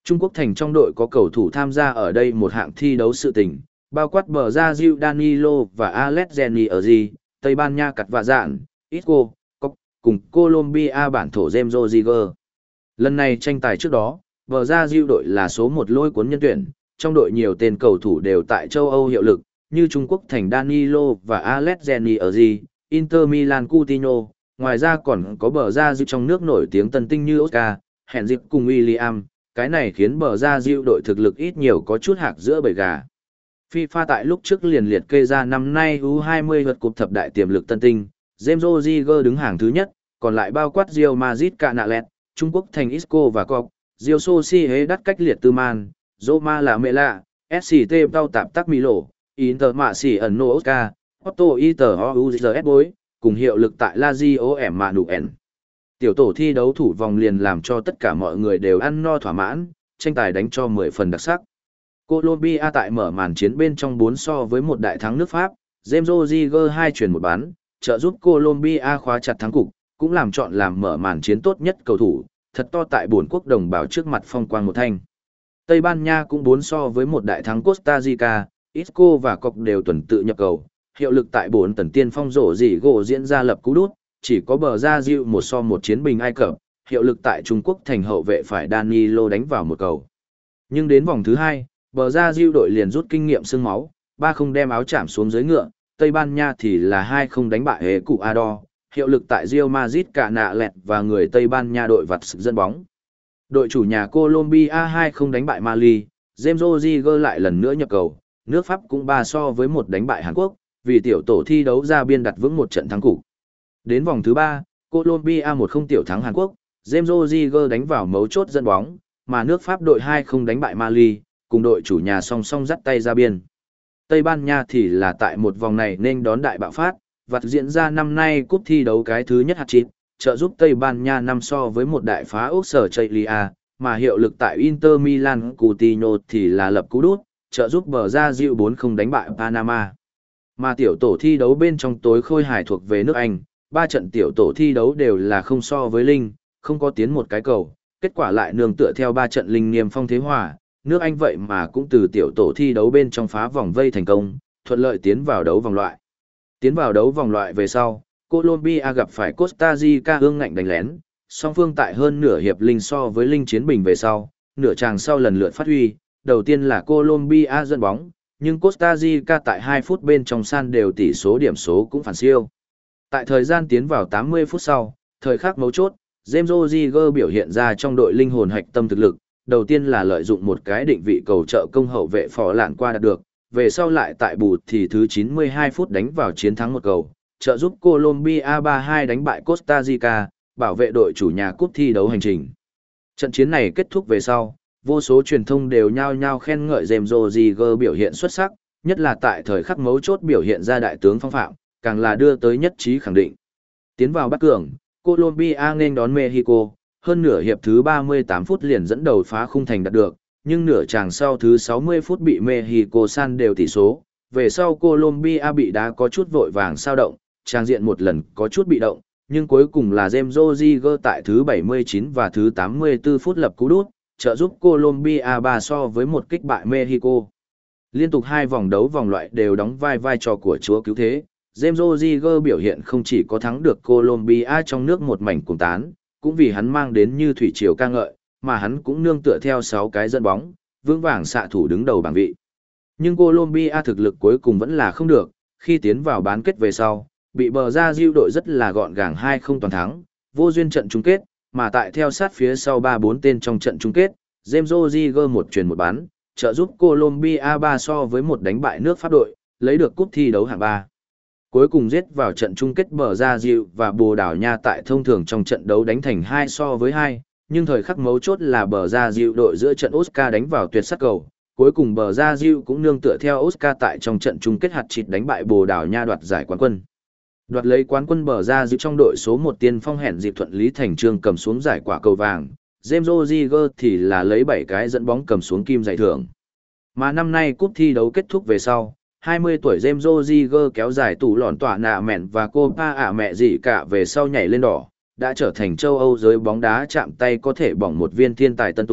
Trung Quốc thành trong đội có cầu thủ tham gia ở đây một hạng thi đấu sự tình, bao quát bờ ra Gil Danilo và Alexandri ở gì, Tây Ban Nha cặt vạ dạn, Isco, Cóc, cùng Colombia bản thổ James Rodriguez. Lần này tranh tài trước đó, bờ ra Gil đội là số một lôi cuốn nhân tuyển, trong đội nhiều tên cầu thủ đều tại châu Âu hiệu lực, như Trung Quốc thành Danilo và Alexandri ở gì, Inter Milan Coutinho, ngoài ra còn có bờ ra Gil trong nước nổi tiếng tân tinh như Oscar, Henrik cùng William, cái này khiến bờ ra Gil đội thực lực ít nhiều có chút hạc giữa bầy gà. FIFA tại lúc trước liền liệt kê ra năm nay U hai mươi vượt cúp thập đại tiềm lực tân tinh, James Rodriguez đứng hàng thứ nhất, còn lại bao quát Real Madrid Canales, Trung Quốc thành Isco và Cóc, Real Sociedad đắt cách liệt Tư Man, Roma là Mẹ Lạ, ét xê tê Tao Tạp Tắc Milo, Inter Mạ Xỉ ẩn Nô Oscar, Otto Inter Ouzs Bối, cùng hiệu lực tại Lazio Emmanuel. Tiểu tổ thi đấu thủ vòng liền làm cho tất cả mọi người đều ăn no thỏa mãn, tranh tài đánh cho mười phần đặc sắc. Colombia tại mở màn chiến bên trong bốn so với một đại thắng nước Pháp, James Rodriguez hai chuyển một bán, trợ giúp Colombia khóa chặt thắng cục, cũng làm chọn làm mở màn chiến tốt nhất cầu thủ, thật to tại bốn quốc đồng bào trước mặt phong quang một thanh. Tây Ban Nha cũng bốn so với một đại thắng Costa Rica, Isco và Cọc đều tuần tự nhập cầu, hiệu lực tại bốn tần tiên phong rổ rỉ gỗ diễn ra lập cú đút, chỉ có bờ ra Gil một so một chiến bình Ai Cập, hiệu lực tại Trung Quốc thành hậu vệ phải Danilo đánh vào một cầu. Nhưng đến vòng thứ hai, bờ ra Gil đội liền rút kinh nghiệm xương máu, ba không đem áo chạm xuống dưới ngựa, Tây Ban Nha thì là hai không đánh bại hệ cụ Ador, hiệu lực tại Real Madrid cả nạ lẹt và người Tây Ban Nha đội vặt sự dẫn bóng. Đội chủ nhà Colombia hai không đánh bại Mali, James Rodriguez lại lần nữa nhập cầu, nước Pháp cũng ba so với một đánh bại Hàn Quốc, vì tiểu tổ thi đấu ra biên đặt vững một trận thắng cục. Đến vòng thứ ba, Colombia một không tiểu thắng Hàn Quốc, James Rodriguez đánh vào mấu chốt dẫn bóng, mà nước Pháp đội hai không đánh bại Mali, cùng đội chủ nhà song song dắt tay ra biên. Tây Ban Nha thì là tại một vòng này nên đón đại bạo phát, và diễn ra năm nay cúp thi đấu cái thứ nhất hat-trick, trợ giúp Tây Ban Nha năm so với một đại phá ốc sở Chaylia, mà hiệu lực tại Inter Milan Coutinho thì là lập cú đút, trợ giúp bờ ra Gil bốn không đánh bại Panama. Mà tiểu tổ thi đấu bên trong tối khôi hài thuộc về nước Anh, ba trận tiểu tổ thi đấu đều là không so với linh, không có tiến một cái cầu, kết quả lại nương tựa theo ba trận linh niềm phong thế hòa, nước Anh vậy mà cũng từ tiểu tổ thi đấu bên trong phá vòng vây thành công, thuận lợi tiến vào đấu vòng loại. Tiến vào đấu vòng loại về sau, Colombia gặp phải Costa Rica ương ngạnh đánh lén, song phương tại hơn nửa hiệp linh so với linh chiến bình về sau, nửa chàng sau lần lượt phát huy, đầu tiên là Colombia dẫn bóng, nhưng Costa Rica tại hai phút bên trong san đều tỷ số điểm số cũng phản siêu. Tại thời gian tiến vào tám mươi phút sau, thời khắc mấu chốt, James Rodriguez biểu hiện ra trong đội linh hồn hạch tâm thực lực, đầu tiên là lợi dụng một cái định vị cầu trợ công hậu vệ phò lạn qua đạt được, về sau lại tại bù thì thứ chín mươi hai phút đánh vào chiến thắng một cầu, trợ giúp Colombia ba hai đánh bại Costa Rica, bảo vệ đội chủ nhà cúp thi đấu hành trình. Trận chiến này kết thúc về sau, vô số truyền thông đều nhao nhao khen ngợi James Rodriguez biểu hiện xuất sắc, nhất là tại thời khắc mấu chốt biểu hiện ra đại tướng phong phạm, càng là đưa tới nhất trí khẳng định. Tiến vào bắt cường, Colombia nên đón Mexico, hơn nửa hiệp thứ ba mươi tám phút liền dẫn đầu phá khung thành đạt được, nhưng nửa chàng sau thứ sáu mươi phút bị Mexico san đều tỷ số, về sau Colombia bị đá có chút vội vàng sao động, trang diện một lần có chút bị động, nhưng cuối cùng là James Rodriguez tại thứ bảy mươi chín và thứ tám mươi tư phút lập cú đút, trợ giúp Colombia ba so với một kích bại Mexico. Liên tục hai vòng đấu vòng loại đều đóng vai vai trò của chúa cứu thế, James Rodriguez biểu hiện không chỉ có thắng được Colombia trong nước một mảnh cuồng tán, cũng vì hắn mang đến như thủy triều ca ngợi, mà hắn cũng nương tựa theo sáu cái dẫn bóng, vững vàng xạ thủ đứng đầu bảng vị. Nhưng Colombia thực lực cuối cùng vẫn là không được, khi tiến vào bán kết về sau, bị bờ ra Gil đội rất là gọn gàng hai không toàn thắng, vô duyên trận chung kết, mà tại theo sát phía sau ba bốn tên trong trận chung kết, James Rodriguez một truyền một bán, trợ giúp Colombia ba so với một đánh bại nước Pháp đội, lấy được cúp thi đấu hạng ba. Cuối cùng giết vào trận chung kết bờ ra Gil và Bồ Đào Nha tại thông thường trong trận đấu đánh thành hai so với hai, nhưng thời khắc mấu chốt là bờ ra Gil đội giữa trận Oscar đánh vào tuyệt sắc cầu, cuối cùng bờ ra Gil cũng nương tựa theo Oscar tại trong trận chung kết hạt chịt đánh bại Bồ Đào Nha đoạt giải quán quân. Đoạt lấy quán quân bờ ra Gil trong đội số một tiên phong hẹn dịp thuận lý thành trương cầm xuống giải quả cầu vàng, James Rodriguez thì là lấy bảy cái dẫn bóng cầm xuống kim giải thưởng. Mà năm nay cúp thi đấu kết thúc về sau, hai mươi tuổi James Rodriguez kéo dài tủ lòn tỏa nạ mẹn và Copa ả mẹ gì cả về sau nhảy lên đỏ, đã trở thành châu Âu giới bóng đá chạm tay có thể bỏng một viên thiên tài tân tú,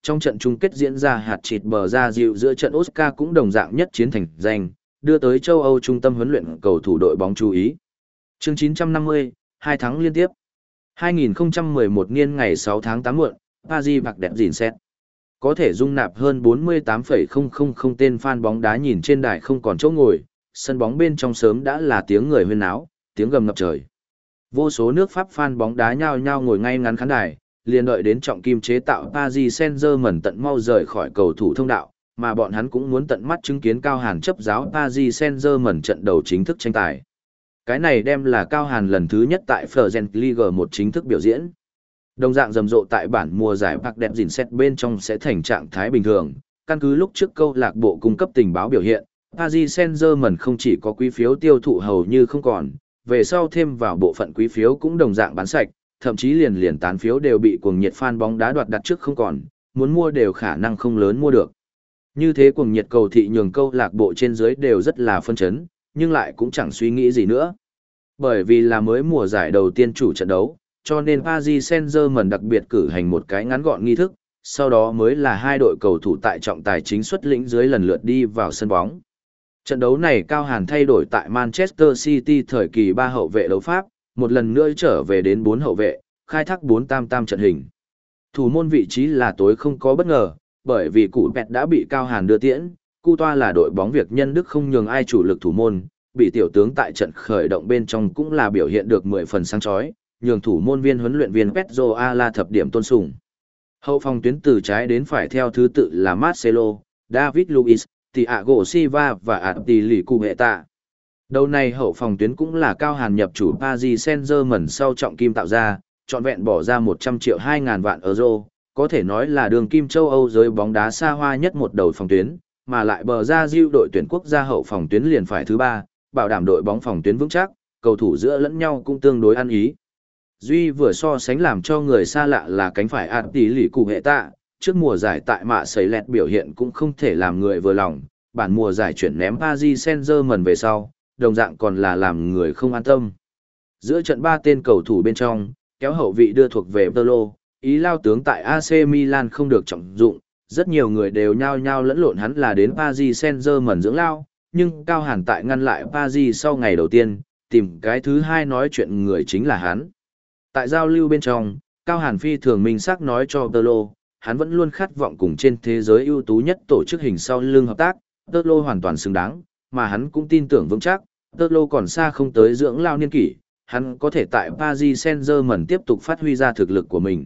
trong trận chung kết diễn ra hạt chịt bờ ra dịu giữa trận Oscar cũng đồng dạng nhất chiến thành danh, đưa tới châu Âu trung tâm huấn luyện cầu thủ đội bóng chú ý. Chương chín trăm năm mươi, hai tháng liên tiếp. hai nghìn không trăm mười một niên ngày sáu tháng tám muộn, Paris bạc đẹp dìn xét. Có thể dung nạp hơn bốn mươi tám phẩy không không không tên fan bóng đá nhìn trên đài không còn chỗ ngồi, sân bóng bên trong sớm đã là tiếng người huyên náo, tiếng gầm ngập trời. Vô số nước Pháp fan bóng đá nhao nhao ngồi ngay ngắn khán đài, liền đợi đến trọng kim chế tạo Paris Saint-Germain tận mau rời khỏi cầu thủ thông đạo, mà bọn hắn cũng muốn tận mắt chứng kiến Cao Hàn chấp giáo Paris Saint-Germain trận đầu chính thức tranh tài. Cái này đem là Cao Hàn lần thứ nhất tại Fergen Ligue một chính thức biểu diễn. Đồng dạng rầm rộ tại bản mùa giải bạc đẹp dìn xét bên trong sẽ thành trạng thái bình thường, căn cứ lúc trước câu lạc bộ cung cấp tình báo biểu hiện, Paris Saint-Germain không chỉ có quý phiếu tiêu thụ hầu như không còn, về sau thêm vào bộ phận quý phiếu cũng đồng dạng bán sạch, thậm chí liền liền tán phiếu đều bị cuồng nhiệt fan bóng đá đoạt đặt trước không còn, muốn mua đều khả năng không lớn mua được. Như thế cuồng nhiệt cầu thị nhường câu lạc bộ trên dưới đều rất là phân chấn, nhưng lại cũng chẳng suy nghĩ gì nữa. Bởi vì là mới mùa giải đầu tiên chủ trận đấu, cho nên Paris Saint-Germain đặc biệt cử hành một cái ngắn gọn nghi thức, sau đó mới là hai đội cầu thủ tại trọng tài chính xuất lĩnh dưới lần lượt đi vào sân bóng. Trận đấu này Cao Hàn thay đổi tại Manchester City thời kỳ ba hậu vệ đấu pháp, một lần nữa trở về đến bốn hậu vệ, khai thác bốn tam tam trận hình. Thủ môn vị trí là tối không có bất ngờ, bởi vì cụ Pẹt đã bị Cao Hàn đưa tiễn, Cu Toa là đội bóng Việt nhân Đức không nhường ai chủ lực thủ môn, bị tiểu tướng tại trận khởi động bên trong cũng là biểu hiện được mười phần sáng chói, nhường thủ môn viên huấn luyện viên Pedro Ala thập điểm tôn sùng. Hậu phòng tuyến từ trái đến phải theo thứ tự là Marcelo, David Luiz, Thiago Silva và Attili Cubeta. Đầu này hậu phòng tuyến cũng là Cao Hàn nhập chủ Paris Saint-Germain sau trọng kim tạo ra, trọn vẹn bỏ ra một trăm triệu hai ngàn vạn euro, có thể nói là đường kim châu Âu giới bóng đá xa hoa nhất một đầu phòng tuyến, mà lại bờ ra diêu đội tuyển quốc gia hậu phòng tuyến liền phải thứ ba, bảo đảm đội bóng phòng tuyến vững chắc, cầu thủ giữa lẫn nhau cũng tương đối ăn ý. Duy vừa so sánh làm cho người xa lạ là cánh phải Attili Cubeta, trước mùa giải tại mạ sấy lẹt biểu hiện cũng không thể làm người vừa lòng, bản mùa giải chuyển ném Paris Saint-Germain về sau, đồng dạng còn là làm người không an tâm. Giữa trận ba tên cầu thủ bên trong, kéo hậu vị đưa thuộc về Pirlo, ý lao tướng tại a xê Milan không được trọng dụng, rất nhiều người đều nhao nhao lẫn lộn hắn là đến Paris Saint-Germain dưỡng lao, nhưng Cao Hàn tại ngăn lại Paris sau ngày đầu tiên, tìm cái thứ hai nói chuyện người chính là hắn. Tại giao lưu bên trong, Cao Hàn phi thường minh xác nói cho Pirlo, hắn vẫn luôn khát vọng cùng trên thế giới ưu tú nhất tổ chức hình sau lưng hợp tác, Pirlo hoàn toàn xứng đáng, mà hắn cũng tin tưởng vững chắc, Pirlo còn xa không tới dưỡng lao niên kỷ, hắn có thể tại Paris Saint-Germain tiếp tục phát huy ra thực lực của mình.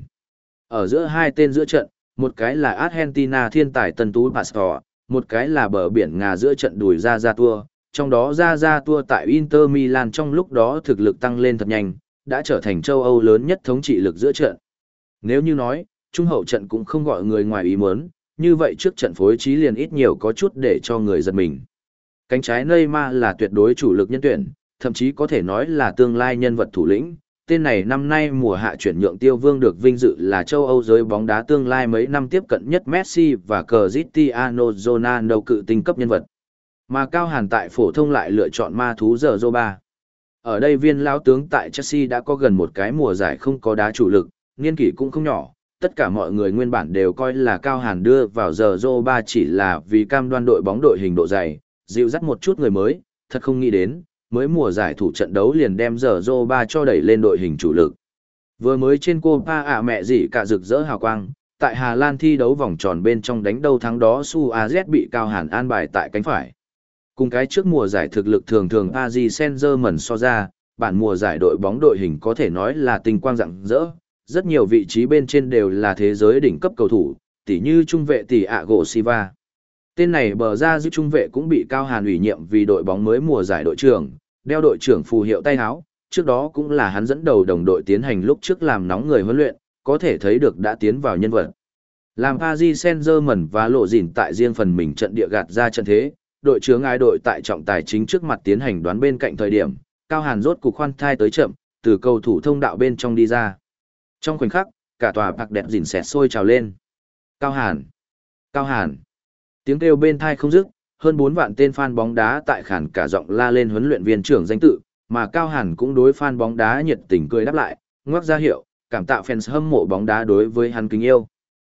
Ở giữa hai tên giữa trận, một cái là Argentina thiên tài Tân Tú Pastor, một cái là bờ biển Ngà giữa trận đùi ra ra tua, trong đó ra ra tua tại Inter Milan trong lúc đó thực lực tăng lên thật nhanh, đã trở thành châu Âu lớn nhất thống trị lực giữa trận. Nếu như nói, trung hậu trận cũng không gọi người ngoài ý muốn, như vậy trước trận phối trí liền ít nhiều có chút để cho người giật mình. Cánh trái Neymar là tuyệt đối chủ lực nhân tuyển, thậm chí có thể nói là tương lai nhân vật thủ lĩnh. Tên này năm nay mùa hạ chuyển nhượng tiêu vương được vinh dự là châu Âu giới bóng đá tương lai mấy năm tiếp cận nhất Messi và Cristiano Ronaldo cự tinh cấp nhân vật. Mà Cao Hàn tại phổ thông lại lựa chọn ma thú giờ Zoba. Ở đây viên lão tướng tại Chelsea đã có gần một cái mùa giải không có đá chủ lực, niên kỷ cũng không nhỏ. Tất cả mọi người nguyên bản đều coi là Cao Hàn đưa vào giờ Zoba chỉ là vì cam đoan đội bóng đội hình độ dày, dịu dắt một chút người mới, thật không nghĩ đến, mới mùa giải thủ trận đấu liền đem giờ Zoba cho đẩy lên đội hình chủ lực. Vừa mới trên Copa ạ mẹ gì cả rực rỡ hào quang, tại Hà Lan thi đấu vòng tròn bên trong đánh đầu thắng đó Su a zét bị Cao Hàn an bài tại cánh phải. Cùng cái trước mùa giải thực lực thường thường Paris Saint-Germain so ra, bản mùa giải đội bóng đội hình có thể nói là tinh quang rạng rỡ, rất nhiều vị trí bên trên đều là thế giới đỉnh cấp cầu thủ, tỉ như trung vệ Thiago Silva. Tên này bờ ra giữ trung vệ cũng bị Cao Hàn ủy nhiệm vì đội bóng mới mùa giải đội trưởng, đeo đội trưởng phù hiệu tay áo, trước đó cũng là hắn dẫn đầu đồng đội tiến hành lúc trước làm nóng người huấn luyện, có thể thấy được đã tiến vào nhân vật. Làm Paris Saint-Germain và lộ dỉn tại riêng phần mình trận địa gạt ra trận thế, đội trưởng ai đội tại trọng tài chính trước mặt tiến hành đoán bên cạnh thời điểm, Cao Hàn rốt cục khoan thai tới chậm, từ cầu thủ thông đạo bên trong đi ra. Trong khoảnh khắc, cả tòa bạc đẹp dỉn xẹt sôi trào lên. Cao Hàn! Cao Hàn! Tiếng kêu bên thai không dứt, hơn bốn vạn tên fan bóng đá tại khản cả giọng la lên huấn luyện viên trưởng danh tự, mà Cao Hàn cũng đối fan bóng đá nhiệt tình cười đáp lại, ngoắc ra hiệu, cảm tạ fans hâm mộ bóng đá đối với hắn kính yêu.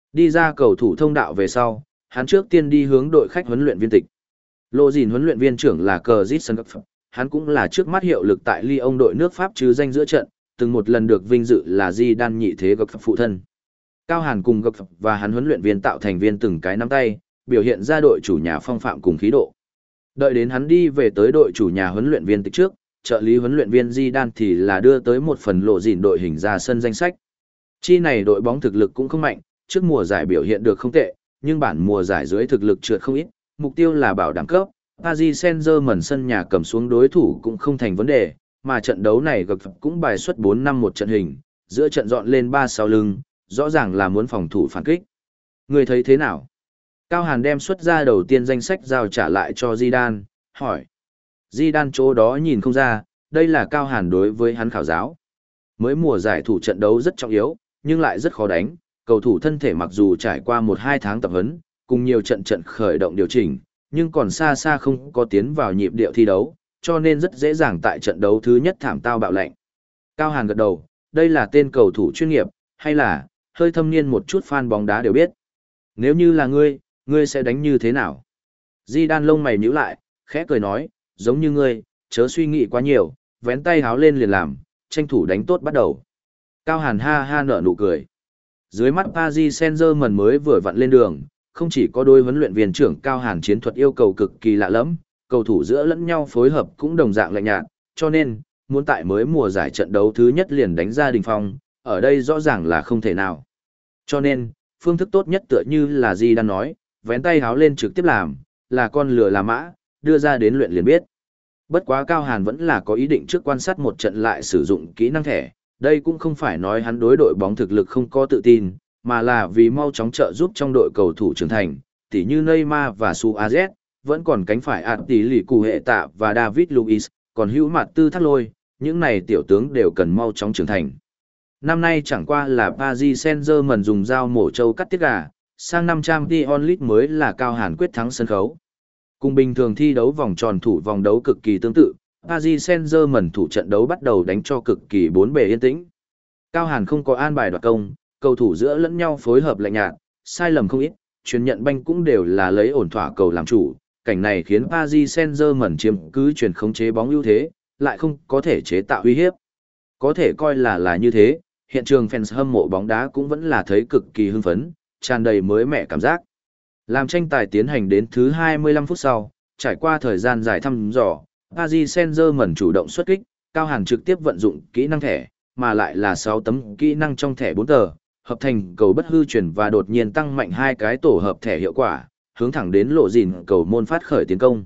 Đi ra cầu thủ thông đạo về sau, hắn trước tiên đi hướng đội khách huấn luyện viên tịch. Lộ dìn huấn luyện viên trưởng là cờ Zit Sân, hắn cũng là trước mắt hiệu lực tại Lyon đội nước Pháp chứ danh giữa trận, từng một lần được vinh dự là Di Đan nhị thế gặp phụ thân. Cao Hàn cùng gặp và hắn huấn luyện viên tạo thành viên từng cái nắm tay, biểu hiện ra đội chủ nhà phong phạm cùng khí độ. Đợi đến hắn đi về tới đội chủ nhà huấn luyện viên tịch trước, trợ lý huấn luyện viên Di Đan thì là đưa tới một phần lộ dìn đội hình ra sân danh sách. Chi này đội bóng thực lực cũng không mạnh, trước mùa giải biểu hiện được không tệ, nhưng bản mùa giải dưới thực lực trượt không ít, mục tiêu là bảo đảm cấp. Paris Saint-Germain sân nhà cầm xuống đối thủ cũng không thành vấn đề, mà trận đấu này gặp cũng bài xuất bốn năm một trận hình, giữa trận dọn lên ba sau lưng, rõ ràng là muốn phòng thủ phản kích. Người thấy thế nào? Cao Hàn đem xuất ra đầu tiên danh sách giao trả lại cho Zidane, hỏi. Zidane chỗ đó nhìn không ra, đây là Cao Hàn đối với hắn khảo giáo. Mới mùa giải thủ trận đấu rất trọng yếu, nhưng lại rất khó đánh, cầu thủ thân thể mặc dù trải qua một hai tháng tập huấn, cùng nhiều trận trận khởi động điều chỉnh, nhưng còn xa xa không có tiến vào nhịp điệu thi đấu, cho nên rất dễ dàng tại trận đấu thứ nhất thảm tao bạo lệnh. Cao Hàn gật đầu, đây là tên cầu thủ chuyên nghiệp, hay là, hơi thâm niên một chút fan bóng đá đều biết. Nếu như là ngươi, ngươi sẽ đánh như thế nào? Di Đan lông mày nhíu lại, khẽ cười nói, giống như ngươi, chớ suy nghĩ quá nhiều, vén tay háo lên liền làm, tranh thủ đánh tốt bắt đầu. Cao Hàn ha ha nở nụ cười. Dưới mắt Paris Saint-Germain mới vừa vặn lên đường, không chỉ có đôi huấn luyện viên trưởng Cao Hàn chiến thuật yêu cầu cực kỳ lạ lẫm, cầu thủ giữa lẫn nhau phối hợp cũng đồng dạng lạnh nhạt, cho nên, muốn tại mới mùa giải trận đấu thứ nhất liền đánh ra đỉnh phong, ở đây rõ ràng là không thể nào. Cho nên, phương thức tốt nhất tựa như là Di đang nói, vén tay háo lên trực tiếp làm, là con lừa là mã, đưa ra đến luyện liền biết. Bất quá Cao Hàn vẫn là có ý định trước quan sát một trận lại sử dụng kỹ năng thẻ, đây cũng không phải nói hắn đối đội bóng thực lực không có tự tin, mà là vì mau chóng trợ giúp trong đội cầu thủ trưởng thành, tỉ như Neymar và Suarez, vẫn còn cánh phải ạt tỷ lì cụ hệ tạ và David Luiz, còn hữu mặt tư thác lôi, những này tiểu tướng đều cần mau chóng trưởng thành. Năm nay chẳng qua là Paris Saint-Germain dùng dao mổ trâu cắt tiết gà, sang năm Champions League mới là Cao Hàn quyết thắng sân khấu. Cùng bình thường thi đấu vòng tròn thủ vòng đấu cực kỳ tương tự, Paris Saint-Germain thủ trận đấu bắt đầu đánh cho cực kỳ bốn bề yên tĩnh. Cao Hàn không có an bài đoạt công, cầu thủ giữa lẫn nhau phối hợp lạnh nhạt, sai lầm không ít, truyền nhận banh cũng đều là lấy ổn thỏa cầu làm chủ, cảnh này khiến Paris Saint-Germain chiếm cứ truyền khống chế bóng ưu thế, lại không có thể chế tạo uy hiếp. Có thể coi là là như thế, hiện trường fans hâm mộ bóng đá cũng vẫn là thấy cực kỳ hưng phấn, tràn đầy mới mẻ cảm giác. Làm tranh tài tiến hành đến thứ hai mươi lăm phút sau, trải qua thời gian dài thăm dò, Paris Saint-Germain chủ động xuất kích, Cao Hàn trực tiếp vận dụng kỹ năng thẻ, mà lại là sáu tấm kỹ năng trong thẻ bốn tờ, hợp thành cầu bất hư chuyển và đột nhiên tăng mạnh hai cái tổ hợp thẻ hiệu quả, hướng thẳng đến lộ dìn cầu môn phát khởi tiến công.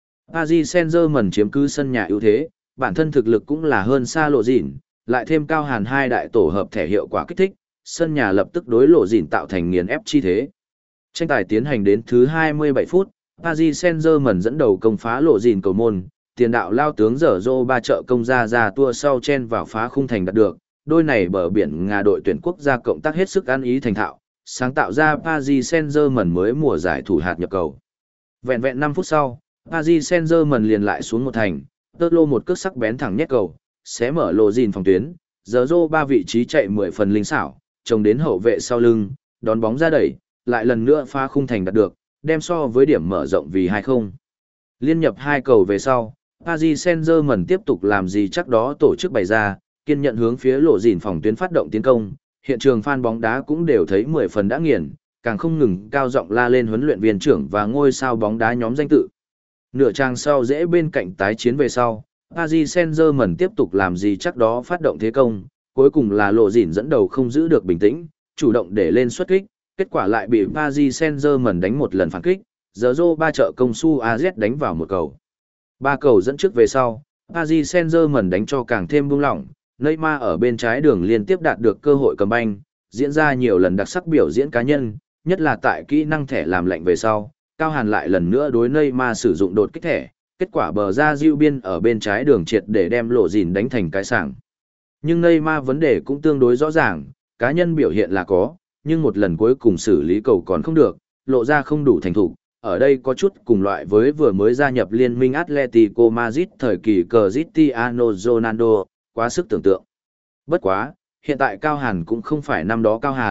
Paris Saint-Germain chiếm cứ sân nhà ưu thế, bản thân thực lực cũng là hơn xa lộ dìn, lại thêm Cao Hàn hai đại tổ hợp thẻ hiệu quả kích thích, sân nhà lập tức đối lộ dìn tạo thành nghiền ép chi thế. Tranh tài tiến hành đến thứ hai mươi bảy phút, Paris Saint-Germain dẫn đầu công phá lộ dìn cầu môn, tiền đạo lao tướng dở dô ba trợ công ra ra tua sau chen vào phá khung thành đạt được, đôi này bờ biển Nga đội tuyển quốc gia cộng tác hết sức ăn ý thành thạo, sáng tạo ra Paris Saint-Germain mới mùa giải thủ hạt nhập cầu. Vẹn vẹn năm phút sau, Paris Saint-Germain liền lại xuống một thành, tớt lô một cước sắc bén thẳng nhét cầu, xé mở lộ dìn phòng tuyến, dở dô ba vị trí chạy mười phần linh xảo, trồng đến hậu vệ sau lưng, đón bóng ra đẩy, lại lần nữa phá khung thành đạt được, đem so với điểm mở rộng vì hai không. Liên nhập hai cầu về sau, Paris Saint-Germain tiếp tục làm gì chắc đó tổ chức bày ra, kiên nhận hướng phía lộ dìn phòng tuyến phát động tiến công, hiện trường fan bóng đá cũng đều thấy mười phần đã nghiền, càng không ngừng cao giọng la lên huấn luyện viên trưởng và ngôi sao bóng đá nhóm danh tự. Nửa trang sau dễ bên cạnh tái chiến về sau, Paris Saint-Germain tiếp tục làm gì chắc đó phát động thế công, cuối cùng là lộ dìn dẫn đầu không giữ được bình tĩnh, chủ động để lên xuất kích, kết quả lại bị Paris Saint-Germain đánh một lần phản kích, giờ rô ba trợ công su a zét đánh vào một cầu. Ba cầu dẫn trước về sau, Paris Saint-Germain đánh cho càng thêm buông lỏng, Neymar ở bên trái đường liên tiếp đạt được cơ hội cầm banh, diễn ra nhiều lần đặc sắc biểu diễn cá nhân, nhất là tại kỹ năng thẻ làm lạnh về sau, Cao Hàn lại lần nữa đối Neymar sử dụng đột kích thẻ, kết quả bờ ra diêu biên ở bên trái đường triệt để đem lộ dìn đánh thành cái sảng. Nhưng Neymar vấn đề cũng tương đối rõ ràng, cá nhân biểu hiện là có, nhưng một lần cuối cùng xử lý cầu còn không được, lộ ra không đủ thành thục. Ở đây có chút cùng loại với vừa mới gia nhập liên minh Atletico Madrid thời kỳ Cristiano Ronaldo, quá sức tưởng tượng. Bất quá, hiện tại Cao Hàn cũng không phải năm đó Cao Hàn,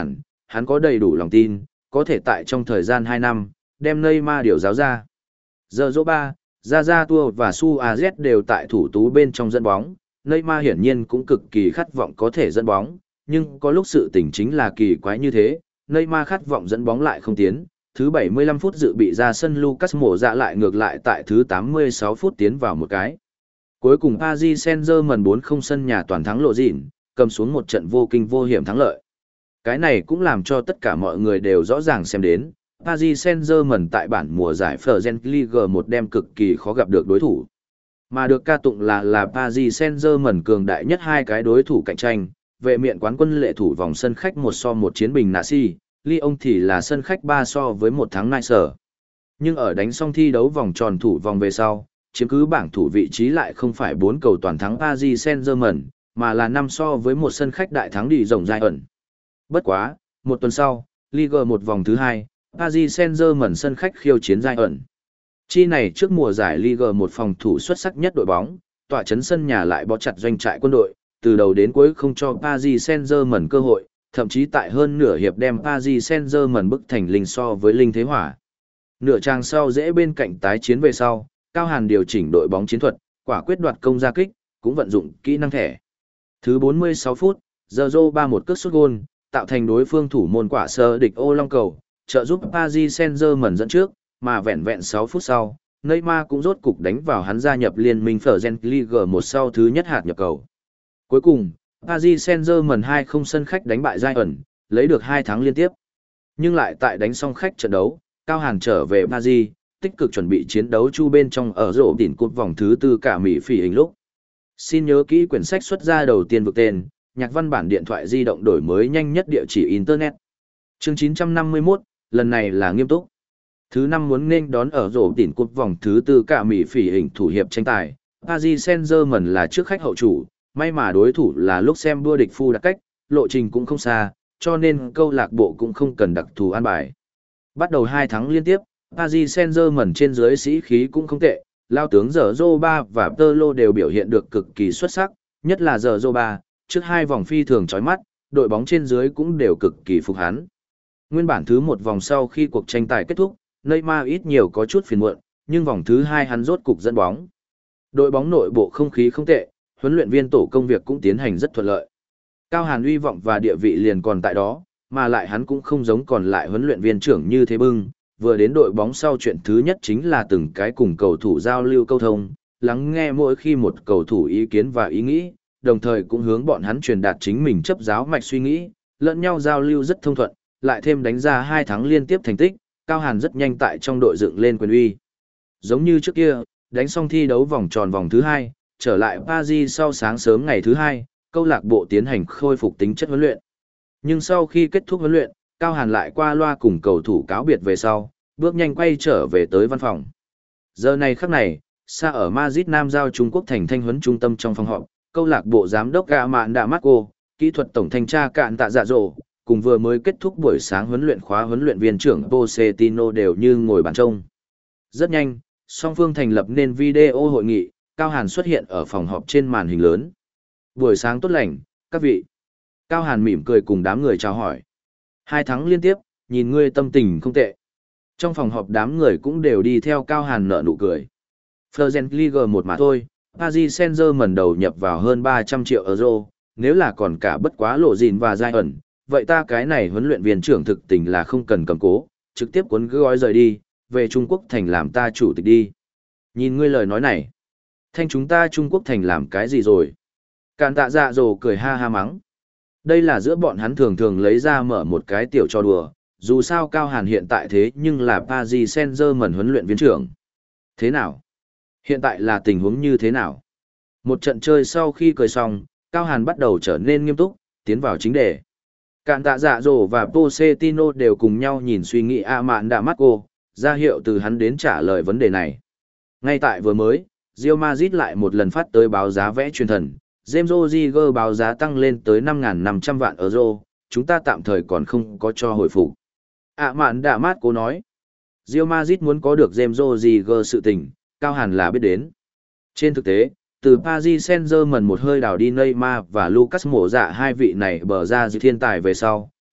hắn có đầy đủ lòng tin, có thể tại trong thời gian hai năm, đem Neymar điều giáo ra. Giờ dỗ ba, Zaza Tour và Suarez đều tại thủ tú bên trong dẫn bóng, Neymar hiển nhiên cũng cực kỳ khát vọng có thể dẫn bóng, nhưng có lúc sự tình chính là kỳ quái như thế, Neymar khát vọng dẫn bóng lại không tiến, thứ bảy mươi lăm phút dự bị ra sân Lucas Moura lại ngược lại tại thứ tám mươi sáu phút tiến vào một cái. Cuối cùng Paris Saint-Germain bốn không sân nhà toàn thắng lộ dịn, cầm xuống một trận vô kinh vô hiểm thắng lợi. Cái này cũng làm cho tất cả mọi người đều rõ ràng xem đến, Paris Saint-Germain tại bản mùa giải French League một đem cực kỳ khó gặp được đối thủ. Mà được ca tụng là là Paris Saint-Germain cường đại nhất hai cái đối thủ cạnh tranh, vệ miện quán quân lệ thủ vòng sân khách một so một chiến bình Nancy, Lyon thì là sân khách ba so với một thắng Nice. Nhưng ở đánh xong thi đấu vòng tròn thủ vòng về sau, chiếm cứ bảng thủ vị trí lại không phải bốn cầu toàn thắng Paris Saint-Germain, mà là năm so với một sân khách đại thắng đi rộng dài ẩn. Bất quá, một tuần sau, Ligue một vòng thứ hai, Paris Saint-Germain sân khách khiêu chiến dài ẩn. Chi này trước mùa giải Ligue một phòng thủ xuất sắc nhất đội bóng, tọa chấn sân nhà lại bó chặt doanh trại quân đội, từ đầu đến cuối không cho Paris Saint-Germain cơ hội, thậm chí tại hơn nửa hiệp đem Paris Saint-Germain bức thành linh so với linh thế hỏa. Nửa trang sau dễ bên cạnh tái chiến về sau, Cao Hàn điều chỉnh đội bóng chiến thuật, quả quyết đoạt công ra kích, cũng vận dụng kỹ năng thẻ. Thứ bốn mươi sáu phút, Zorro ba một cước sút gôn, tạo thành đối phương thủ môn quả sơ địch ô long cầu, trợ giúp Paris Saint-Germain dẫn trước, mà vẹn vẹn sáu phút sau, Neymar cũng rốt cục đánh vào hắn gia nhập liên minh French League một sau thứ nhất hạt nhập cầu. Cuối cùng, Paris Saint-Germain hai không sân khách đánh bại Bayern, lấy được hai thắng liên tiếp. Nhưng lại tại đánh xong khách trận đấu, Cao Hàn trở về Paris, tích cực chuẩn bị chiến đấu chu bên trong ở rổ đỉnh cột vòng thứ tư cả Mỹ phỉ hình lúc. Xin nhớ kỹ quyển sách xuất ra đầu tiên vực tên, nhạc văn bản điện thoại di động đổi mới nhanh nhất địa chỉ Internet. Chương chín trăm năm mươi mốt, lần này là nghiêm túc. Thứ năm muốn nên đón ở rổ đỉnh cột vòng thứ tư cả Mỹ phỉ hình thủ hiệp tranh tài, Paris Saint-Germain là trước khách hậu chủ, may mà đối thủ là Luxembourg địch phu đặc cách, lộ trình cũng không xa, cho nên câu lạc bộ cũng không cần đặc thù an bài. Bắt đầu hai tháng liên tiếp, Paris Saint-Germain trên dưới sĩ khí cũng không tệ, lao tướng Zorro ba và Pirlo đều biểu hiện được cực kỳ xuất sắc, nhất là Zorro ba, trước hai vòng phi thường chói mắt, đội bóng trên dưới cũng đều cực kỳ phục hắn. Nguyên bản thứ một vòng sau khi cuộc tranh tài kết thúc, Neymar ít nhiều có chút phiền muộn, nhưng vòng thứ hai hắn rốt cục dẫn bóng. Đội bóng nội bộ không khí không tệ, huấn luyện viên tổ công việc cũng tiến hành rất thuận lợi. Cao Hàn uy vọng và địa vị liền còn tại đó, mà lại hắn cũng không giống còn lại huấn luyện viên trưởng như thế bưng, vừa đến đội bóng sau chuyện thứ nhất chính là từng cái cùng cầu thủ giao lưu câu thông, lắng nghe mỗi khi một cầu thủ ý kiến và ý nghĩ, đồng thời cũng hướng bọn hắn truyền đạt chính mình chấp giáo mạch suy nghĩ, lẫn nhau giao lưu rất thông thuận, lại thêm đánh ra hai thắng liên tiếp thành tích, Cao Hàn rất nhanh tại trong đội dựng lên quyền uy. Giống như trước kia, đánh xong thi đấu vòng tròn vòng thứ hai, trở lại Paris sau sáng sớm ngày thứ hai, câu lạc bộ tiến hành khôi phục tính chất huấn luyện. Nhưng sau khi kết thúc huấn luyện, Cao Hàn lại qua loa cùng cầu thủ cáo biệt về sau, bước nhanh quay trở về tới văn phòng. Giờ này khắc này, xa ở Madrid Nam giao Trung Quốc thành thanh huấn trung tâm trong phòng họp, câu lạc bộ giám đốc Gà Mạn Đạ Marco, kỹ thuật tổng thanh tra Cạn Tạ Dạ Dỗ, cùng vừa mới kết thúc buổi sáng huấn luyện khóa huấn luyện viên trưởng Pochettino đều như ngồi bàn trông. Rất nhanh, song phương thành lập nên video hội nghị, Cao Hàn xuất hiện ở phòng họp trên màn hình lớn. Buổi sáng tốt lành, các vị. Cao Hàn mỉm cười cùng đám người chào hỏi. Hai tháng liên tiếp, nhìn ngươi tâm tình không tệ. Trong phòng họp đám người cũng đều đi theo Cao Hàn nở nụ cười. French League một mà thôi, Paris Saint-Germain đầu nhập vào hơn ba trăm triệu euro, nếu là còn cả bất quá lộ gìn và giai ẩn, vậy ta cái này huấn luyện viên trưởng thực tình là không cần cầm cố, trực tiếp cuốn gói rời đi, về Trung Quốc thành làm ta chủ tịch đi. Nhìn ngươi lời nói này, thanh chúng ta Trung Quốc thành làm cái gì rồi? Càn Tạ Dạ Dỗ cười ha ha mắng. Đây là giữa bọn hắn thường thường lấy ra mở một cái tiểu trò đùa, dù sao Cao Hàn hiện tại thế nhưng là Paris Saint-Germain huấn luyện viên trưởng. Thế nào? Hiện tại là tình huống như thế nào? Một trận chơi sau khi cười xong, Cao Hàn bắt đầu trở nên nghiêm túc, tiến vào chính đề. Cạn Tạ Dạ Dỗ và Pochettino đều cùng nhau nhìn suy nghĩ A Mạn Đạ Marco, ra hiệu từ hắn đến trả lời vấn đề này. Ngay tại vừa mới, Real Madrid lại một lần phát tới báo giá vẽ truyền thần, James Rodriguez báo giá tăng lên tới năm nghìn năm trăm vạn euro, chúng ta tạm thời còn không có cho hồi phục. A Mạn Đạ Marco nói, Real Madrid muốn có được James Rodriguez sự tình, Cao Hàn là biết đến. Trên thực tế, từ Paris Saint-Germain một hơi đào đi Neymar và Lucas Moura hai vị này bờ ra dự thiên tài về sau,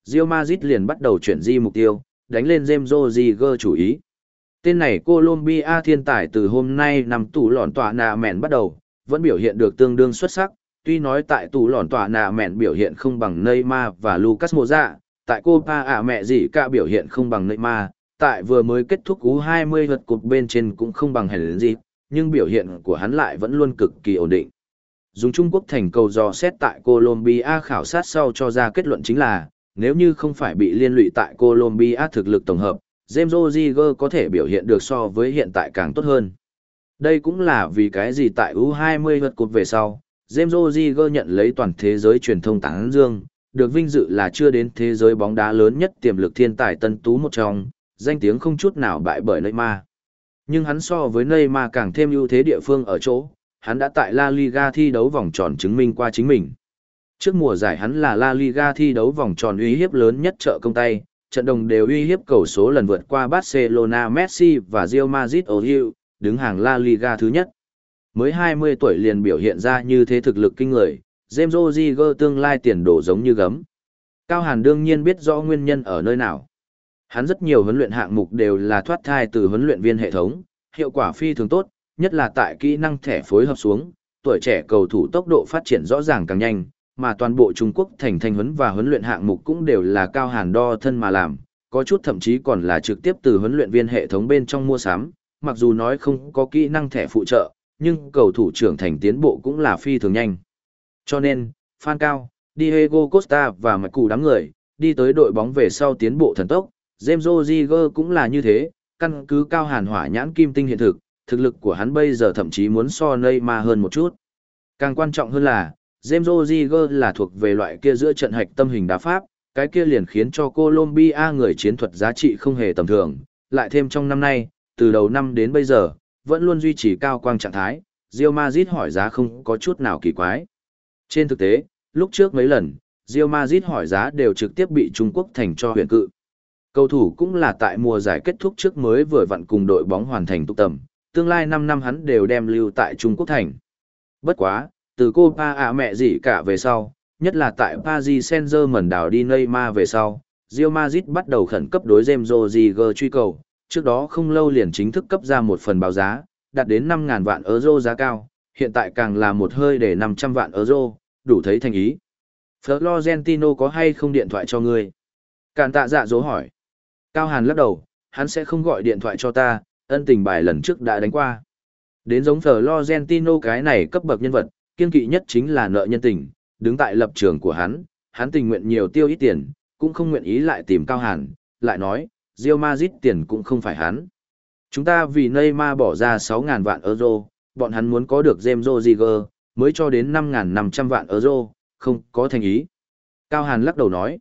Real Madrid liền bắt đầu chuyển di mục tiêu, đánh lên James Rodriguez chủ ý. Tên này Colombia thiên tài từ hôm nay nằm tủ lòn tòa nà mẹn bắt đầu, vẫn biểu hiện được tương đương xuất sắc, tuy nói tại tủ lòn tòa nà mẹn biểu hiện không bằng Neymar và Lucas Moura, tại Copa ạ mẹ gì cả biểu hiện không bằng Neymar, tại vừa mới kết thúc U hai mươi lượt cột bên trên cũng không bằng hẳn gì, nhưng biểu hiện của hắn lại vẫn luôn cực kỳ ổn định. Dùng Trung Quốc thành cầu dò xét tại Colombia khảo sát sau cho ra kết luận chính là, nếu như không phải bị liên lụy tại Colombia thực lực tổng hợp, James Rodriguez có thể biểu hiện được so với hiện tại càng tốt hơn. Đây cũng là vì cái gì tại U hai mươi lượt cột về sau, James Rodriguez nhận lấy toàn thế giới truyền thông tán dương, được vinh dự là chưa đến thế giới bóng đá lớn nhất tiềm lực thiên tài tân tú một trong, danh tiếng không chút nào bại bởi Neymar. Nhưng hắn so với Neymar càng thêm ưu thế địa phương ở chỗ, hắn đã tại La Liga thi đấu vòng tròn chứng minh qua chính mình. Trước mùa giải hắn là La Liga thi đấu vòng tròn uy hiếp lớn nhất trợ công tay, trận đồng đều uy hiếp cầu số lần vượt qua Barcelona Messi và Real Madrid Ozil, đứng hàng La Liga thứ nhất. Mới hai mươi tuổi liền biểu hiện ra như thế thực lực kinh người, James Rodriguez tương lai tiền đồ giống như gấm. Cao Hàn đương nhiên biết rõ nguyên nhân ở nơi nào. Hắn rất nhiều huấn luyện hạng mục đều là thoát thai từ huấn luyện viên hệ thống, hiệu quả phi thường tốt, nhất là tại kỹ năng thẻ phối hợp xuống, tuổi trẻ cầu thủ tốc độ phát triển rõ ràng càng nhanh, mà toàn bộ Trung Quốc thành thanh huấn và huấn luyện hạng mục cũng đều là Cao Hàn đo thân mà làm, có chút thậm chí còn là trực tiếp từ huấn luyện viên hệ thống bên trong mua sắm, mặc dù nói không có kỹ năng thẻ phụ trợ, nhưng cầu thủ trưởng thành tiến bộ cũng là phi thường nhanh. Cho nên, Phan Cao, Diego Costa và mạch cụ đám người, đi tới đội bóng về sau tiến bộ thần tốc, James Rodriguez cũng là như thế, căn cứ Cao Hàn hỏa nhãn kim tinh hiện thực, thực lực của hắn bây giờ thậm chí muốn so Neymar hơn một chút. Càng quan trọng hơn là, James Rodriguez là thuộc về loại kia giữa trận hạch tâm hình đá pháp, cái kia liền khiến cho Colombia người chiến thuật giá trị không hề tầm thường, lại thêm trong năm nay, từ đầu năm đến bây giờ, vẫn luôn duy trì cao quang trạng thái, Real Madrid hỏi giá không có chút nào kỳ quái. Trên thực tế, lúc trước mấy lần, Real Madrid hỏi giá đều trực tiếp bị Trung Quốc thành cho huyền cự. Cầu thủ cũng là tại mùa giải kết thúc trước mới vừa vặn cùng đội bóng hoàn thành tụ tầm, tương lai năm năm hắn đều đem lưu tại Trung Quốc thành. Bất quá, từ Copa ạ mẹ gì cả về sau, nhất là tại Paris Saint-Germain đào đi Neymar về sau, Real Madrid bắt đầu khẩn cấp đối James Rodriguez truy cầu, trước đó không lâu liền chính thức cấp ra một phần báo giá, đạt đến năm nghìn vạn euro giá cao, hiện tại càng là một hơi để năm trăm vạn euro, đủ thấy thành ý. Florentino có hay không điện thoại cho ngươi? Càn tạ dạ dỗ hỏi. Cao Hàn lắc đầu, hắn sẽ không gọi điện thoại cho ta, ân tình bài lần trước đã đánh qua. Đến giống Florentino cái này cấp bậc nhân vật, kiên kỵ nhất chính là nợ nhân tình, đứng tại lập trường của hắn, hắn tình nguyện nhiều tiêu ít tiền, cũng không nguyện ý lại tìm Cao Hàn, lại nói, Real Madrid tiền cũng không phải hắn. Chúng ta vì Neymar bỏ ra sáu nghìn vạn euro, bọn hắn muốn có được James Rodriguez, mới cho đến năm nghìn năm trăm vạn euro, không có thành ý. Cao Hàn lắc đầu nói,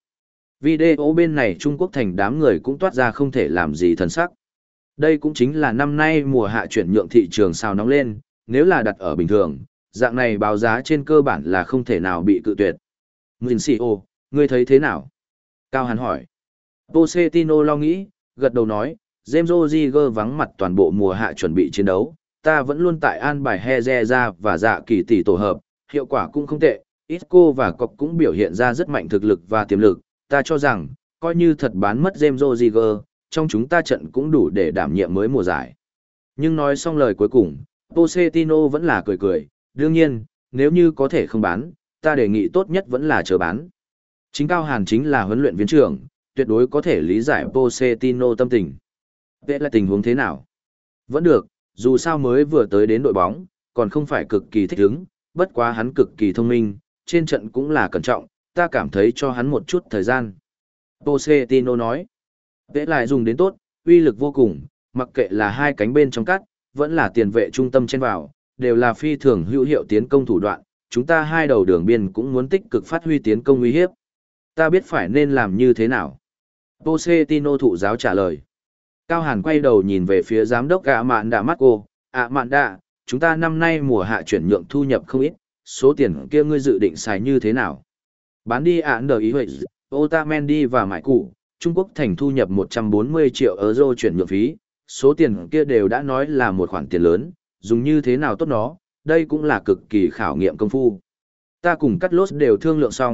video bên này Trung Quốc thành đám người cũng toát ra không thể làm gì thần sắc. Đây cũng chính là năm nay mùa hạ chuyển nhượng thị trường sao nóng lên, nếu là đặt ở bình thường, dạng này báo giá trên cơ bản là không thể nào bị cự tuyệt. Mujinho, ngươi thấy thế nào? Cao Hàn hỏi. Pochettino lo nghĩ, gật đầu nói, James Rodriguez vắng mặt toàn bộ mùa hạ chuẩn bị chiến đấu, ta vẫn luôn tại an bài Herrera và dạ kỳ tỷ tổ hợp, hiệu quả cũng không tệ, Isco và Cọc cũng biểu hiện ra rất mạnh thực lực và tiềm lực, ta cho rằng, coi như thật bán mất James Rodriguez, trong chúng ta trận cũng đủ để đảm nhiệm mới mùa giải. Nhưng nói xong lời cuối cùng, Pochettino vẫn là cười cười, đương nhiên, nếu như có thể không bán, ta đề nghị tốt nhất vẫn là chờ bán. Chính Cao Hàn chính là huấn luyện viên trưởng, tuyệt đối có thể lý giải Pochettino tâm tình. Vậy là tình huống thế nào? Vẫn được, dù sao mới vừa tới đến đội bóng, còn không phải cực kỳ thích ứng, bất quá hắn cực kỳ thông minh, trên trận cũng là cẩn trọng, ta cảm thấy cho hắn một chút thời gian. Pochettino nói, vậy lại dùng đến tốt, uy lực vô cùng, mặc kệ là hai cánh bên trong cắt, vẫn là tiền vệ trung tâm trên vào, đều là phi thường hữu hiệu tiến công thủ đoạn, chúng ta hai đầu đường biên cũng muốn tích cực phát huy tiến công uy hiếp. Ta biết phải nên làm như thế nào. Pochettino thụ giáo trả lời. Cao Hàn quay đầu nhìn về phía giám đốc ạ mạn đạ Marco, ạ mạn đạ, chúng ta năm nay mùa hạ chuyển nhượng thu nhập không ít, số tiền kia ngươi dự định xài như thế nào? Bán đi ạ đờ ý huệ, Otamendi và Mại Cụ, Trung Quốc thành thu nhập một trăm bốn mươi triệu euro chuyển nhượng phí, số tiền kia đều đã nói là một khoản tiền lớn, dùng như thế nào tốt nó, đây cũng là cực kỳ khảo nghiệm công phu. Ta cùng Cắt Lốt đều thương lượng xong,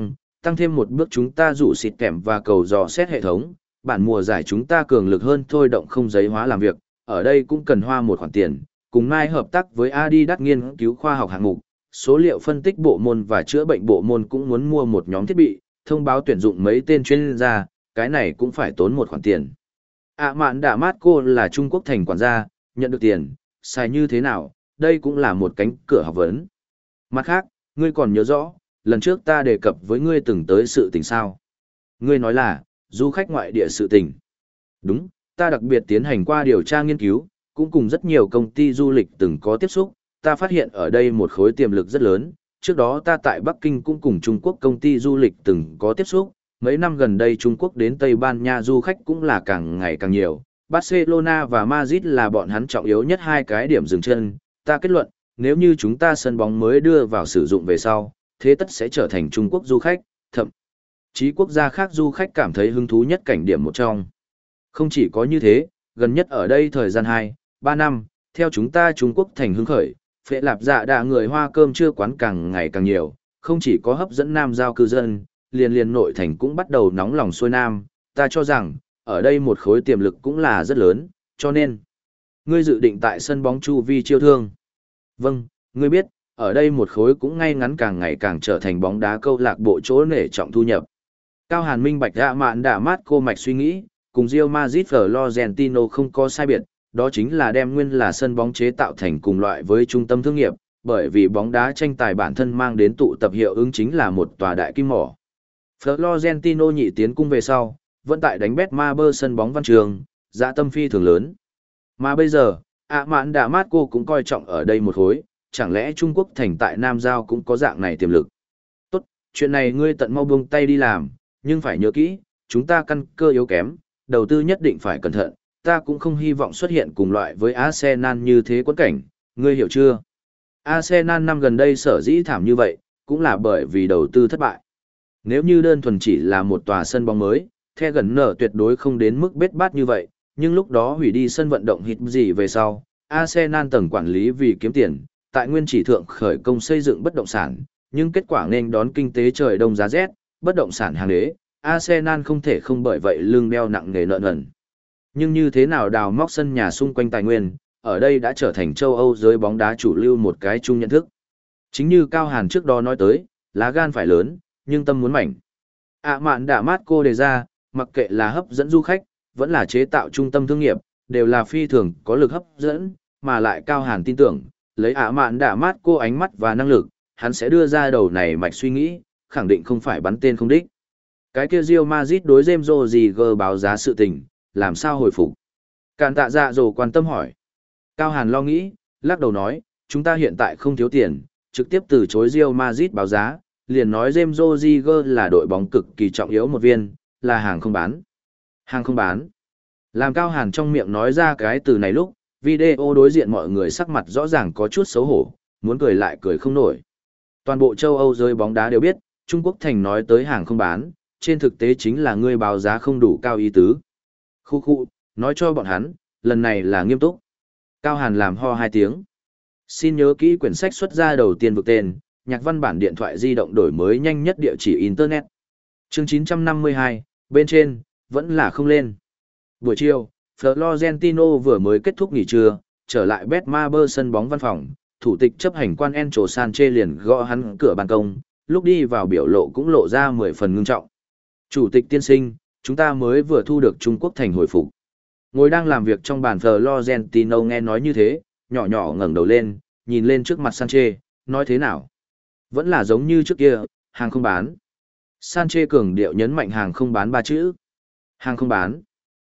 tăng thêm một bước chúng ta rủ xịt kèm và cầu dò xét hệ thống, bản mùa giải chúng ta cường lực hơn thôi động không giấy hóa làm việc, ở đây cũng cần hoa một khoản tiền, cùng Mai hợp tác với Adidas nghiên cứu khoa học hạng mục, số liệu phân tích bộ môn và chữa bệnh bộ môn cũng muốn mua một nhóm thiết bị, thông báo tuyển dụng mấy tên chuyên gia, cái này cũng phải tốn một khoản tiền. ạ mạn đạ mát cô là Trung Quốc thành quản gia, nhận được tiền, xài như thế nào, đây cũng là một cánh cửa học vấn. Mặt khác, ngươi còn nhớ rõ, lần trước ta đề cập với ngươi từng tới sự tình sao. Ngươi nói là, du khách ngoại địa sự tình. Đúng, ta đặc biệt tiến hành qua điều tra nghiên cứu, cũng cùng rất nhiều công ty du lịch từng có tiếp xúc, ta phát hiện ở đây một khối tiềm lực rất lớn. Trước đó ta tại Bắc Kinh cũng cùng Trung Quốc công ty du lịch từng có tiếp xúc, mấy năm gần đây Trung Quốc đến Tây Ban Nha du khách cũng là càng ngày càng nhiều. Barcelona và Madrid là bọn hắn trọng yếu nhất hai cái điểm dừng chân. Ta kết luận, nếu như chúng ta sân bóng mới đưa vào sử dụng về sau, thế tất sẽ trở thành Trung Quốc du khách, thậm chí quốc gia khác du khách cảm thấy hứng thú nhất cảnh điểm một trong. Không chỉ có như thế, gần nhất ở đây thời gian hai, ba năm, theo chúng ta Trung Quốc thành hứng khởi, phệ lạp dạ đạ người Hoa cơm trưa quán càng ngày càng nhiều, không chỉ có hấp dẫn nam giao cư dân, liền liền nội thành cũng bắt đầu nóng lòng xuôi nam, ta cho rằng, ở đây một khối tiềm lực cũng là rất lớn, cho nên, ngươi dự định tại sân bóng chu vi chiêu thương. Vâng, ngươi biết, ở đây một khối cũng ngay ngắn càng ngày càng trở thành bóng đá câu lạc bộ chỗ nể trọng thu nhập. Cao Hàn minh bạch dạ mạn đả mát cô mạch suy nghĩ, cùng Real Madrid Florentino không có sai biệt, đó chính là đem nguyên là sân bóng chế tạo thành cùng loại với trung tâm thương nghiệp, bởi vì bóng đá tranh tài bản thân mang đến tụ tập hiệu ứng chính là một tòa đại kim mỏ. Florentino nhị tiến cung về sau, vẫn tại đánh Betmaber sân bóng Văn Trường, dạ tâm phi thường lớn. Mà bây giờ, ạ mạn đả mát cô cũng coi trọng ở đây một khối, chẳng lẽ Trung Quốc thành tại Nam Giao cũng có dạng này tiềm lực. Tốt, chuyện này ngươi tận mau buông tay đi làm, nhưng phải nhớ kỹ, chúng ta căn cơ yếu kém, đầu tư nhất định phải cẩn thận, ta cũng không hy vọng xuất hiện cùng loại với Arsenal như thế quẫn cảnh, ngươi hiểu chưa? Arsenal năm gần đây sở dĩ thảm như vậy, cũng là bởi vì đầu tư thất bại. Nếu như đơn thuần chỉ là một tòa sân bóng mới, The gần nở tuyệt đối không đến mức bết bát như vậy, nhưng lúc đó hủy đi sân vận động hít gì về sau, Arsenal tầng quản lý vì kiếm tiền, tại nguyên chỉ thượng khởi công xây dựng bất động sản, nhưng kết quả nên đón kinh tế trời đông giá rét, bất động sản hàng đế, Arsenal không thể không bởi vậy lương đeo nặng nề nợ nần. Nhưng như thế nào đào móc sân nhà xung quanh tài nguyên, ở đây đã trở thành châu Âu giới bóng đá chủ lưu một cái chung nhận thức. Chính như Cao Hàn trước đó nói tới, lá gan phải lớn, nhưng tâm muốn mảnh. ạ mạn đả mát cô đề ra, mặc kệ là hấp dẫn du khách, vẫn là chế tạo trung tâm thương nghiệp, đều là phi thường có lực hấp dẫn, mà lại Cao Hàn tin tưởng, lấy ạ mạn đả mát cô ánh mắt và năng lực, hắn sẽ đưa ra đầu này mạch suy nghĩ, khẳng định không phải bắn tên không đích. Cái kia Real Madrid đối James Rodriguez báo giá sự tình, làm sao hồi phục? Càn tạ dạ dồ quan tâm hỏi. Cao Hàn lo nghĩ, lắc đầu nói, chúng ta hiện tại không thiếu tiền, trực tiếp từ chối Real Madrid báo giá, liền nói James Rodriguez là đội bóng cực kỳ trọng yếu một viên, là hàng không bán. Hàng không bán. Làm Cao Hàn trong miệng nói ra cái từ này lúc, video đối diện mọi người sắc mặt rõ ràng có chút xấu hổ, muốn cười lại cười không nổi. Toàn bộ châu Âu rơi bóng đá đều biết, Trung Quốc thành nói tới hàng không bán, trên thực tế chính là ngươi báo giá không đủ cao ý tứ. Khu khu, nói cho bọn hắn, lần này là nghiêm túc. Cao Hàn làm ho hai tiếng. Xin nhớ kỹ quyển sách xuất ra đầu tiên vực tên, nhạc văn bản điện thoại di động đổi mới nhanh nhất địa chỉ Internet. Chương chín trăm năm mươi hai, bên trên, vẫn là không lên. Buổi chiều, Florentino vừa mới kết thúc nghỉ trưa, trở lại Betmaber sân bóng văn phòng, thủ tịch chấp hành quan Enzo Sanchez liền gõ hắn cửa ban công, lúc đi vào biểu lộ cũng lộ ra mười phần ngưng trọng. Chủ tịch tiên sinh, chúng ta mới vừa thu được Trung Quốc thành hồi phục. Ngồi đang làm việc trong bàn Florentino nghe nói như thế, nhỏ nhỏ ngẩng đầu lên, nhìn lên trước mặt Sanchez, nói thế nào? Vẫn là giống như trước kia, hàng không bán. Sanchez cường điệu nhấn mạnh hàng không bán ba chữ. Hàng không bán.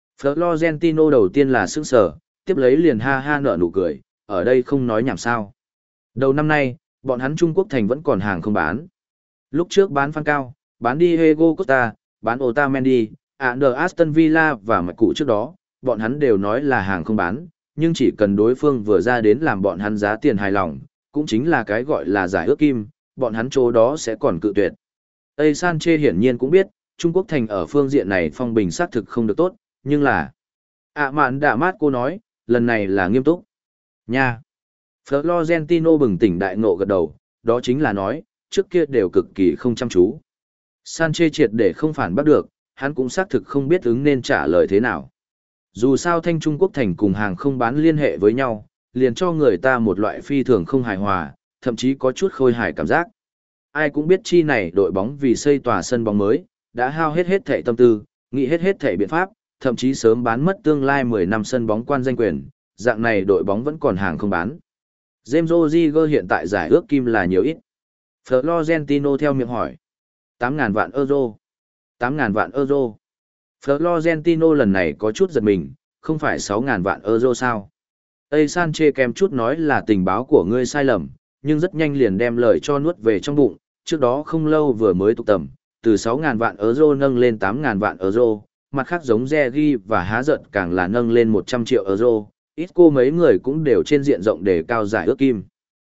Florentino đầu tiên là sững sờ, tiếp lấy liền ha ha nở nụ cười, ở đây không nói nhảm sao. Đầu năm nay, bọn hắn Trung Quốc thành vẫn còn hàng không bán. Lúc trước bán Phan Cao, bán đi Diego Costa, bán Otamendi, Ander Aston Villa và mạch cụ trước đó, bọn hắn đều nói là hàng không bán, nhưng chỉ cần đối phương vừa ra đến làm bọn hắn giá tiền hài lòng, cũng chính là cái gọi là giải ước kim, bọn hắn chỗ đó sẽ còn cự tuyệt. Tây Sanchez hiển nhiên cũng biết, Trung Quốc thành ở phương diện này phong bình xác thực không được tốt, nhưng là... ạ mạn đả mát cô nói, lần này là nghiêm túc. Nha! Florentino bừng tỉnh đại ngộ gật đầu, đó chính là nói, trước kia đều cực kỳ không chăm chú. Sanchez triệt để không phản bắt được, hắn cũng xác thực không biết ứng nên trả lời thế nào. Dù sao Thanh Trung Quốc thành cùng hàng không bán liên hệ với nhau, liền cho người ta một loại phi thường không hài hòa, thậm chí có chút khôi hài cảm giác. Ai cũng biết chi này đội bóng vì xây tòa sân bóng mới, đã hao hết hết thảy tâm tư, nghĩ hết hết thảy biện pháp, thậm chí sớm bán mất tương lai mười năm sân bóng quan danh quyền, dạng này đội bóng vẫn còn hàng không bán. James Rodriguez hiện tại giải ước kim là nhiều ít. Florentino theo miệng hỏi. tám nghìn vạn euro. tám nghìn vạn euro. Florentino lần này có chút giật mình, không phải sáu nghìn vạn euro sao? Tây Sanchez kèm chút nói là tình báo của ngươi sai lầm, nhưng rất nhanh liền đem lời cho nuốt về trong bụng, trước đó không lâu vừa mới tục tầm, từ sáu nghìn vạn euro nâng lên tám nghìn vạn euro, mặt khác giống Regi và há giận càng là nâng lên một trăm triệu euro, ít cô mấy người cũng đều trên diện rộng để cao giải ước kim.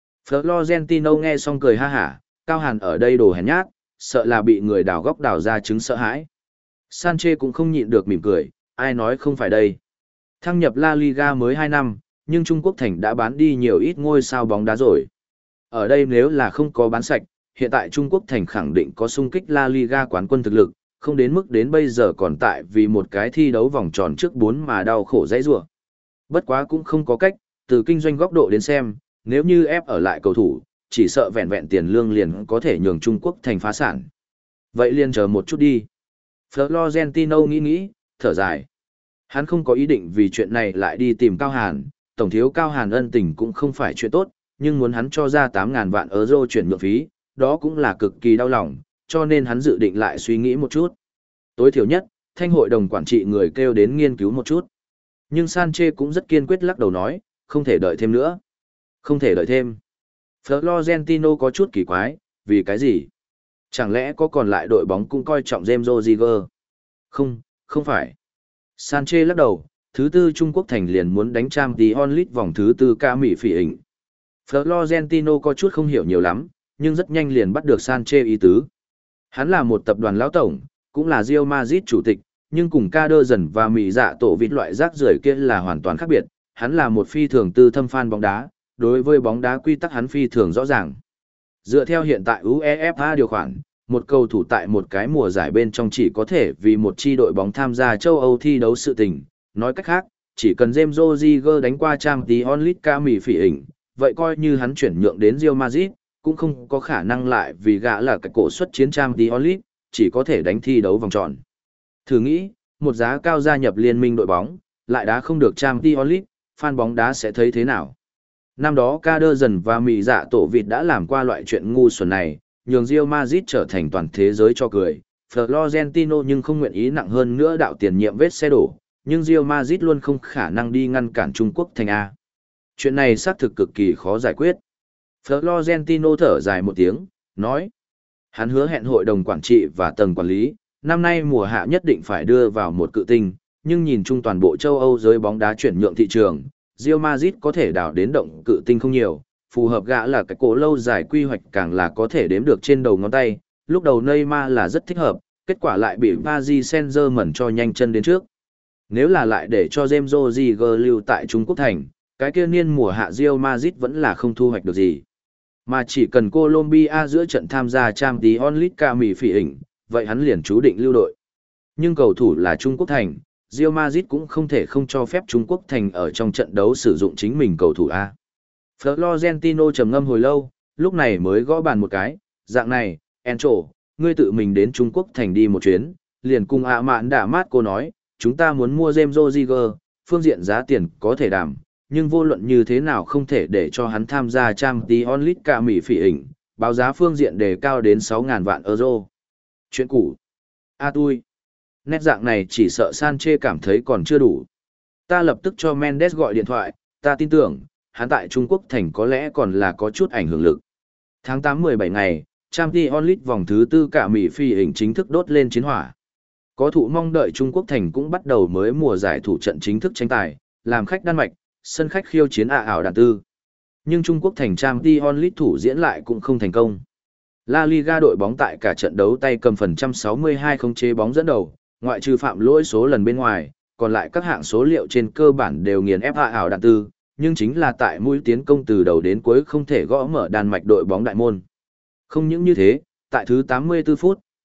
Florentino nghe xong cười ha hả, Cao Hàn ở đây đồ hèn nhát, sợ là bị người đào góc đào ra trứng sợ hãi. Sanchez cũng không nhịn được mỉm cười, ai nói không phải đây. Thăng nhập La Liga mới hai năm, nhưng Trung Quốc thành đã bán đi nhiều ít ngôi sao bóng đá rồi. Ở đây nếu là không có bán sạch, hiện tại Trung Quốc thành khẳng định có xung kích La Liga quán quân thực lực, không đến mức đến bây giờ còn tại vì một cái thi đấu vòng tròn trước bốn mà đau khổ dãy rủa. Bất quá cũng không có cách, từ kinh doanh góc độ đến xem, nếu như ép ở lại cầu thủ, chỉ sợ vẹn vẹn tiền lương liền có thể nhường Trung Quốc thành phá sản. Vậy liền chờ một chút đi. Florentino nghĩ nghĩ, thở dài. Hắn không có ý định vì chuyện này lại đi tìm Cao Hàn, tổng thiếu Cao Hàn ân tình cũng không phải chuyện tốt, nhưng muốn hắn cho ra tám nghìn vạn euro chuyển nhượng phí, đó cũng là cực kỳ đau lòng, cho nên hắn dự định lại suy nghĩ một chút. Tối thiểu nhất, thanh hội đồng quản trị người kêu đến nghiên cứu một chút. Nhưng Sanchez cũng rất kiên quyết lắc đầu nói, không thể đợi thêm nữa. Không thể đợi thêm. Florentino có chút kỳ quái, vì cái gì? Chẳng lẽ có còn lại đội bóng cũng coi trọng James Rodriguez? Không, không phải. Sanchez lắc đầu, thứ tư Trung Quốc thành liền muốn đánh Champions League vòng thứ tư ca Mỹ phỉ hình. Florentino có chút không hiểu nhiều lắm, nhưng rất nhanh liền bắt được Sanchez ý tứ. Hắn là một tập đoàn lão tổng, cũng là Real Madrid chủ tịch, nhưng cùng Kader dần và Mỹ dạ tổ vịt loại rác rưởi kia là hoàn toàn khác biệt. Hắn là một phi thường tư thâm fan bóng đá, đối với bóng đá quy tắc hắn phi thường rõ ràng. Dựa theo hiện tại UEFA điều khoản, một cầu thủ tại một cái mùa giải bên trong chỉ có thể vì một chi đội bóng tham gia châu Âu thi đấu sự tình. Nói cách khác, chỉ cần James Rodriguez đánh qua Champions League ca Mỹ phỉ hình, vậy coi như hắn chuyển nhượng đến Real Madrid, cũng không có khả năng lại vì gã là cái cổ xuất chiến Champions League, chỉ có thể đánh thi đấu vòng tròn. Thử nghĩ, một giá cao gia nhập liên minh đội bóng, lại đá không được Champions League, fan bóng đá sẽ thấy thế nào? Năm đó Kader dần và Mỹ dạ tổ vịt đã làm qua loại chuyện ngu xuẩn này, nhường Real Madrid trở thành toàn thế giới cho cười. Florentino nhưng không nguyện ý nặng hơn nữa đạo tiền nhiệm vết xe đổ, nhưng Real Madrid luôn không khả năng đi ngăn cản Trung Quốc thành A. Chuyện này xác thực cực kỳ khó giải quyết. Florentino thở dài một tiếng, nói. Hắn hứa hẹn hội đồng quản trị và tầng quản lý, năm nay mùa hạ nhất định phải đưa vào một cự tinh, nhưng nhìn chung toàn bộ châu Âu giới bóng đá chuyển nhượng thị trường, Real Madrid có thể đào đến động cự tinh không nhiều, phù hợp gã là cái cổ lâu dài quy hoạch càng là có thể đếm được trên đầu ngón tay, lúc đầu Neymar là rất thích hợp, kết quả lại bị Paris Saint-Germain cho nhanh chân đến trước. Nếu là lại để cho James Rodriguez lưu tại Trung Quốc thành, cái kia niên mùa hạ Real Madrid vẫn là không thu hoạch được gì. Mà chỉ cần Colombia giữa trận tham gia Champions League ca Mỹ phỉ hình, vậy hắn liền chú định lưu đội. Nhưng cầu thủ là Trung Quốc thành, Real Madrid cũng không thể không cho phép Trung Quốc thành ở trong trận đấu sử dụng chính mình cầu thủ A. Florentino trầm ngâm hồi lâu, lúc này mới gõ bàn một cái, dạng này, Encho, ngươi tự mình đến Trung Quốc thành đi một chuyến, liền cùng ạ mạn đã mát cô nói, chúng ta muốn mua James Rodriguez, phương diện giá tiền có thể đảm, nhưng vô luận như thế nào không thể để cho hắn tham gia Champions League ca Mỹ phỉ hình, báo giá phương diện đề cao đến sáu nghìn vạn euro. Chuyện cũ. A tui. Nét dạng này chỉ sợ Sanchez cảm thấy còn chưa đủ. Ta lập tức cho Mendes gọi điện thoại, ta tin tưởng, hắn tại Trung Quốc thành có lẽ còn là có chút ảnh hưởng lực. Tháng tám mười bảy ngày, Champions League vòng thứ tư cả Mỹ phi hình chính thức đốt lên chiến hỏa. Có thụ mong đợi Trung Quốc thành cũng bắt đầu mới mùa giải thủ trận chính thức tranh tài, làm khách Đan Mạch, sân khách khiêu chiến ả ảo đàn tư. Nhưng Trung Quốc thành Champions League thủ diễn lại cũng không thành công. La Liga đội bóng tại cả trận đấu tay cầm phần trăm sáu mươi hai không chế bóng dẫn đầu, ngoại trừ phạm lỗi số lần bên ngoài, còn lại các hạng số liệu trên cơ bản đều nghiền ép ả ảo đàn tư, nhưng chính là tại mũi tiến công từ đầu đến cuối không thể gõ mở Đan Mạch đội bóng đại môn. Không những như thế, tại thứ tám mươi tư phút,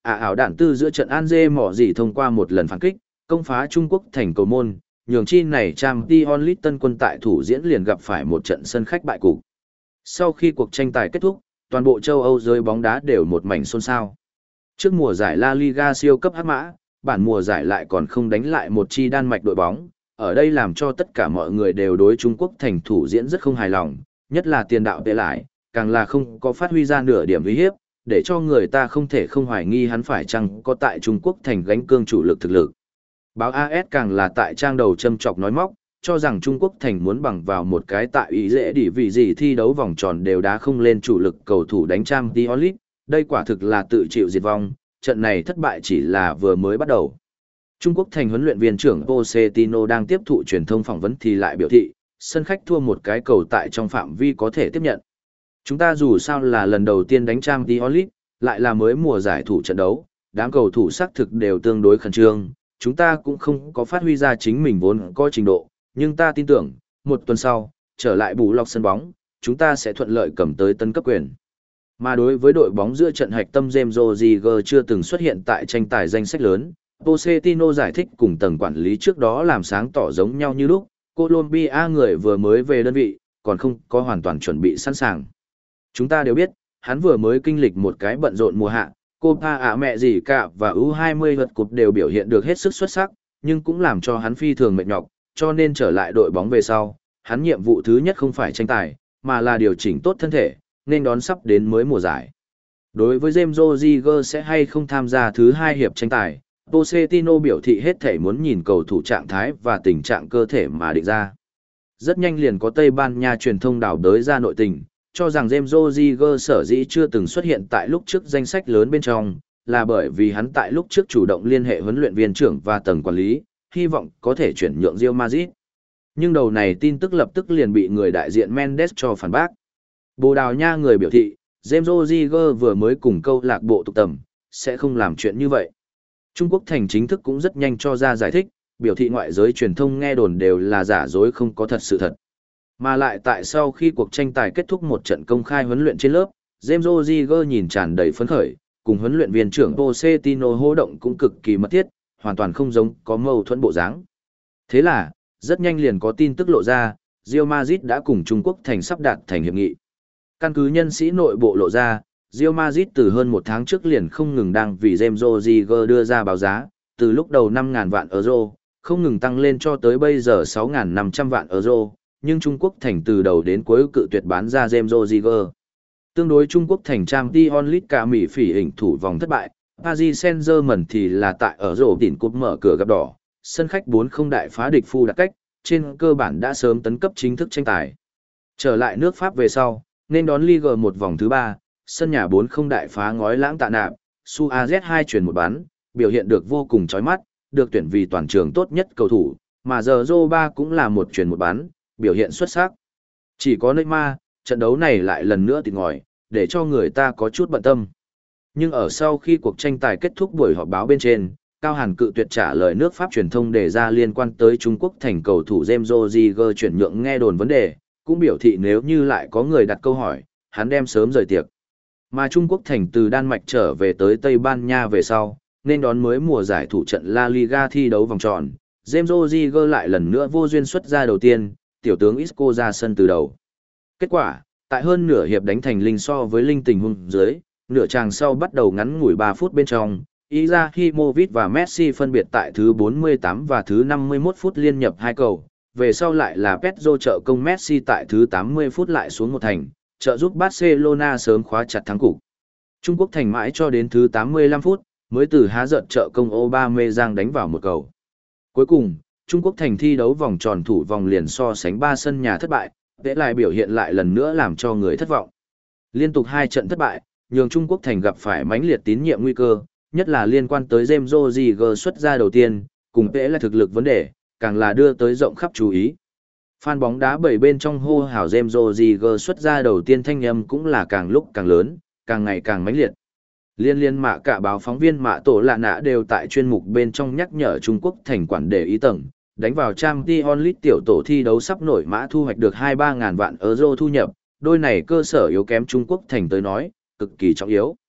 ả ảo đạn tư giữa trận An Dê mỏ gì thông qua một lần phản kích, công phá Trung Quốc thành cầu môn, nhường chi này Champions League tân quân tại thủ diễn liền gặp phải một trận sân khách bại cục. Sau khi cuộc tranh tài kết thúc, toàn bộ châu Âu giới bóng đá đều một mảnh xôn xao. Trước mùa giải La Liga siêu cấp hắc mã, bản mùa giải lại còn không đánh lại một chi Đan Mạch đội bóng, ở đây làm cho tất cả mọi người đều đối Trung Quốc thành thủ diễn rất không hài lòng, nhất là tiền đạo tệ lại, càng là không có phát huy ra nửa điểm uy hiếp, để cho người ta không thể không hoài nghi hắn phải chăng có tại Trung Quốc thành gánh cương chủ lực thực lực. Báo a ét càng là tại trang đầu châm chọc nói móc, cho rằng Trung Quốc thành muốn bằng vào một cái tại ý dễ đỉ vì gì thi đấu vòng tròn đều đá không lên chủ lực cầu thủ đánh Champions League, đây quả thực là tự chịu diệt vong, trận này thất bại chỉ là vừa mới bắt đầu. Trung Quốc thành huấn luyện viên trưởng Pochettino đang tiếp thụ truyền thông phỏng vấn thì lại biểu thị, sân khách thua một cái cầu tại trong phạm vi có thể tiếp nhận. Chúng ta dù sao là lần đầu tiên đánh Champions League, lại là mới mùa giải thủ trận đấu, đám cầu thủ xác thực đều tương đối khẩn trương, chúng ta cũng không có phát huy ra chính mình vốn có trình độ, nhưng ta tin tưởng, một tuần sau, trở lại bù lọc sân bóng, chúng ta sẽ thuận lợi cầm tới tân cấp quyền. Mà đối với đội bóng giữa trận hạch tâm James Rodriguez chưa từng xuất hiện tại tranh tài danh sách lớn, Pochettino giải thích cùng tầng quản lý trước đó làm sáng tỏ giống nhau như lúc, Colombia người vừa mới về đơn vị, còn không có hoàn toàn chuẩn bị sẵn sàng. Chúng ta đều biết, hắn vừa mới kinh lịch một cái bận rộn mùa hạ, Copa ạ mẹ gì cả và u hai mươi World Cup đều biểu hiện được hết sức xuất sắc, nhưng cũng làm cho hắn phi thường mệt nhọc, cho nên trở lại đội bóng về sau, hắn nhiệm vụ thứ nhất không phải tranh tài, mà là điều chỉnh tốt thân thể, nên đón sắp đến mới mùa giải. Đối với James Rodriguez sẽ hay không tham gia thứ hai hiệp tranh tài, Pochettino biểu thị hết thể muốn nhìn cầu thủ trạng thái và tình trạng cơ thể mà định ra. Rất nhanh liền có Tây Ban Nha truyền thông đào đới ra nội tình, cho rằng James Rodriguez sở dĩ chưa từng xuất hiện tại lúc trước danh sách lớn bên trong, là bởi vì hắn tại lúc trước chủ động liên hệ huấn luyện viên trưởng và tầng quản lý, hy vọng có thể chuyển nhượng Real Madrid. Nhưng đầu này tin tức lập tức liền bị người đại diện Mendes cho phản bác. Bồ Đào Nha người biểu thị, James Rodriguez vừa mới cùng câu lạc bộ tụ tầm, sẽ không làm chuyện như vậy. Trung Quốc thành chính thức cũng rất nhanh cho ra giải thích, biểu thị ngoại giới truyền thông nghe đồn đều là giả dối không có thật sự thật. Mà lại tại sau khi cuộc tranh tài kết thúc một trận công khai huấn luyện trên lớp, James Rodriguez nhìn tràn đầy phấn khởi, cùng huấn luyện viên trưởng Pochettino hô động cũng cực kỳ mật thiết, hoàn toàn không giống có mâu thuẫn bộ dáng. Thế là, rất nhanh liền có tin tức lộ ra, Real Madrid đã cùng Trung Quốc thành sắp đạt thành hiệp nghị. Căn cứ nhân sĩ nội bộ lộ ra, Real Madrid từ hơn một tháng trước liền không ngừng đang vì James Rodriguez đưa ra báo giá, từ lúc đầu năm nghìn vạn euro, không ngừng tăng lên cho tới bây giờ sáu nghìn năm trăm vạn euro, nhưng Trung Quốc thành từ đầu đến cuối cự tuyệt bán ra James Rodriguez. Tương đối Trung Quốc thành Champions League cả Mỹ phỉ hình thủ vòng thất bại, Paris Saint-Germain thì là tại ở rổ tỉnh cúp mở cửa gặp đỏ, sân khách bốn không đại phá địch phu đặc cách, trên cơ bản đã sớm tấn cấp chính thức tranh tài. Trở lại nước Pháp về sau, nên đón Ligue một vòng thứ ba, sân nhà bốn không đại phá ngói lãng tạ nạp, Su a zét hai chuyển một bắn, biểu hiện được vô cùng chói mắt, được tuyển vì toàn trường tốt nhất cầu thủ, mà giờ Zô ba cũng là một chuyển một bắn, biểu hiện xuất sắc. Chỉ có Neymar, trận đấu này lại lần nữa tịt ngòi, để cho người ta có chút bận tâm. Nhưng ở sau khi cuộc tranh tài kết thúc buổi họp báo bên trên, Cao Hàn cự tuyệt trả lời nước Pháp truyền thông đề ra liên quan tới Trung Quốc thành cầu thủ James Rodriguez chuyển nhượng nghe đồn vấn đề, cũng biểu thị nếu như lại có người đặt câu hỏi, hắn đem sớm rời tiệc. Mà Trung Quốc thành từ Đan Mạch trở về tới Tây Ban Nha về sau, nên đón mới mùa giải thủ trận La Liga thi đấu vòng tròn, James Rodriguez lại lần nữa vô duyên xuất ra đầu tiên, tiểu tướng Isco ra sân từ đầu. Kết quả, tại hơn nửa hiệp đánh thành linh so với linh tình huống dưới, nửa chàng sau bắt đầu ngắn ngủi ba phút bên trong, Izahimovic và Messi phân biệt tại thứ bốn mươi tám và thứ năm mươi mốt phút liên nhập hai cầu, về sau lại là Pedro trợ công Messi tại thứ tám mươi phút lại xuống một thành, trợ giúp Barcelona sớm khóa chặt thắng cục. Trung Quốc thành mãi cho đến thứ tám mươi lăm phút, mới từ há giận trợ công Aubameyang đánh vào một cầu. Cuối cùng, Trung Quốc thành thi đấu vòng tròn thủ vòng liền so sánh ba sân nhà thất bại, để lại biểu hiện lại lần nữa làm cho người thất vọng. Liên tục hai trận thất bại, nhường Trung Quốc thành gặp phải mãnh liệt tín nhiệm nguy cơ, nhất là liên quan tới James Rodriguez xuất ra đầu tiên, cùng tệ là thực lực vấn đề, càng là đưa tới rộng khắp chú ý. Fan bóng đá bảy bên trong hô hào James Rodriguez xuất ra đầu tiên thanh âm cũng là càng lúc càng lớn, càng ngày càng mãnh liệt. Liên liên mạ cả báo phóng viên mạ tổ lạ nạ đều tại chuyên mục bên trong nhắc nhở Trung Quốc thành quản để ý tầng, đánh vào Champions League tiểu tổ thi đấu sắp nổi mã thu hoạch được hai ba ngàn vạn euro thu nhập, đôi này cơ sở yếu kém Trung Quốc thành tới nói, cực kỳ trọng yếu.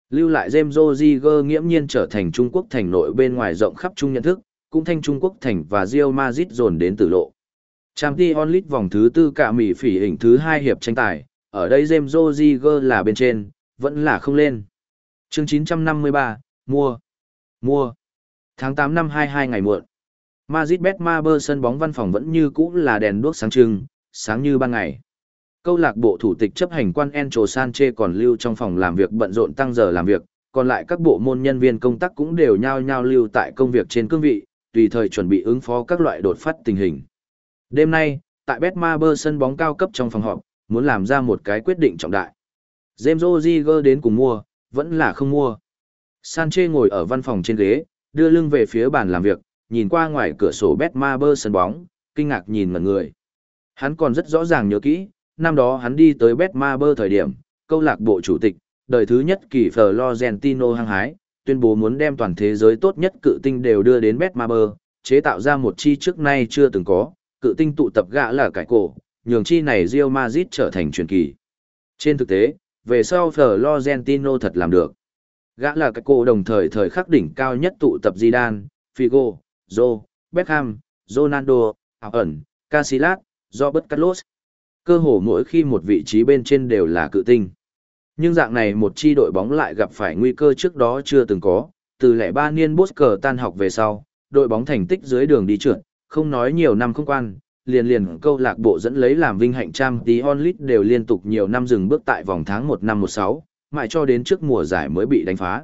Lưu lại James Rodriguez nghiễm nhiên trở thành Trung Quốc thành nội bên ngoài rộng khắp trung nhận thức, cũng thanh Trung Quốc thành và Real Madrid dồn đến tử lộ. Champions League vòng thứ tư cả Mỹ phỉ hình thứ hai hiệp tranh tài, ở đây James Rodriguez là bên trên, vẫn là không lên. Chương chín trăm năm mươi ba, mua. Mua. Tháng tám năm hai mươi hai ngày muộn. Madrid Betmaber sân bóng văn phòng vẫn như cũ là đèn đuốc sáng trưng, sáng như ban ngày. Câu lạc bộ thủ tịch chấp hành quan Encho Sanchez còn lưu trong phòng làm việc bận rộn tăng giờ làm việc, còn lại các bộ môn nhân viên công tác cũng đều nhao nhao lưu tại công việc trên cương vị, tùy thời chuẩn bị ứng phó các loại đột phát tình hình. Đêm nay, tại Betmaber sân bóng cao cấp trong phòng họp, muốn làm ra một cái quyết định trọng đại. James Rodriguez đến cùng mua, vẫn là không mua. Sanchez ngồi ở văn phòng trên ghế, đưa lưng về phía bàn làm việc, nhìn qua ngoài cửa sổ Betmaber sân bóng, kinh ngạc nhìn mọi người. Hắn còn rất rõ ràng nhớ kỹ, năm đó hắn đi tới Betmaber thời điểm, câu lạc bộ chủ tịch, đời thứ nhất kỳ Florentino hăng hái, tuyên bố muốn đem toàn thế giới tốt nhất cự tinh đều đưa đến Betmaber, chế tạo ra một chi trước nay chưa từng có, cự tinh tụ tập gã là cải cổ, nhường chi này Real Madrid trở thành truyền kỳ. Trên thực tế, về sau Florentino thật làm được. Gã là cải cổ đồng thời thời khắc đỉnh cao nhất tụ tập Zidane, Figo, Joe, Beckham, Ronaldo, ẩn, Casillas, Robert Carlos. Cơ hồ mỗi khi một vị trí bên trên đều là cự tinh. Nhưng dạng này một chi đội bóng lại gặp phải nguy cơ trước đó chưa từng có, từ lẻ ba niên Bosker tan học về sau, đội bóng thành tích dưới đường đi trượt, không nói nhiều năm không quan, liền liền câu lạc bộ dẫn lấy làm vinh hạnh Champions League đều liên tục nhiều năm dừng bước tại vòng tháng một năm một sáu, mãi cho đến trước mùa giải mới bị đánh phá.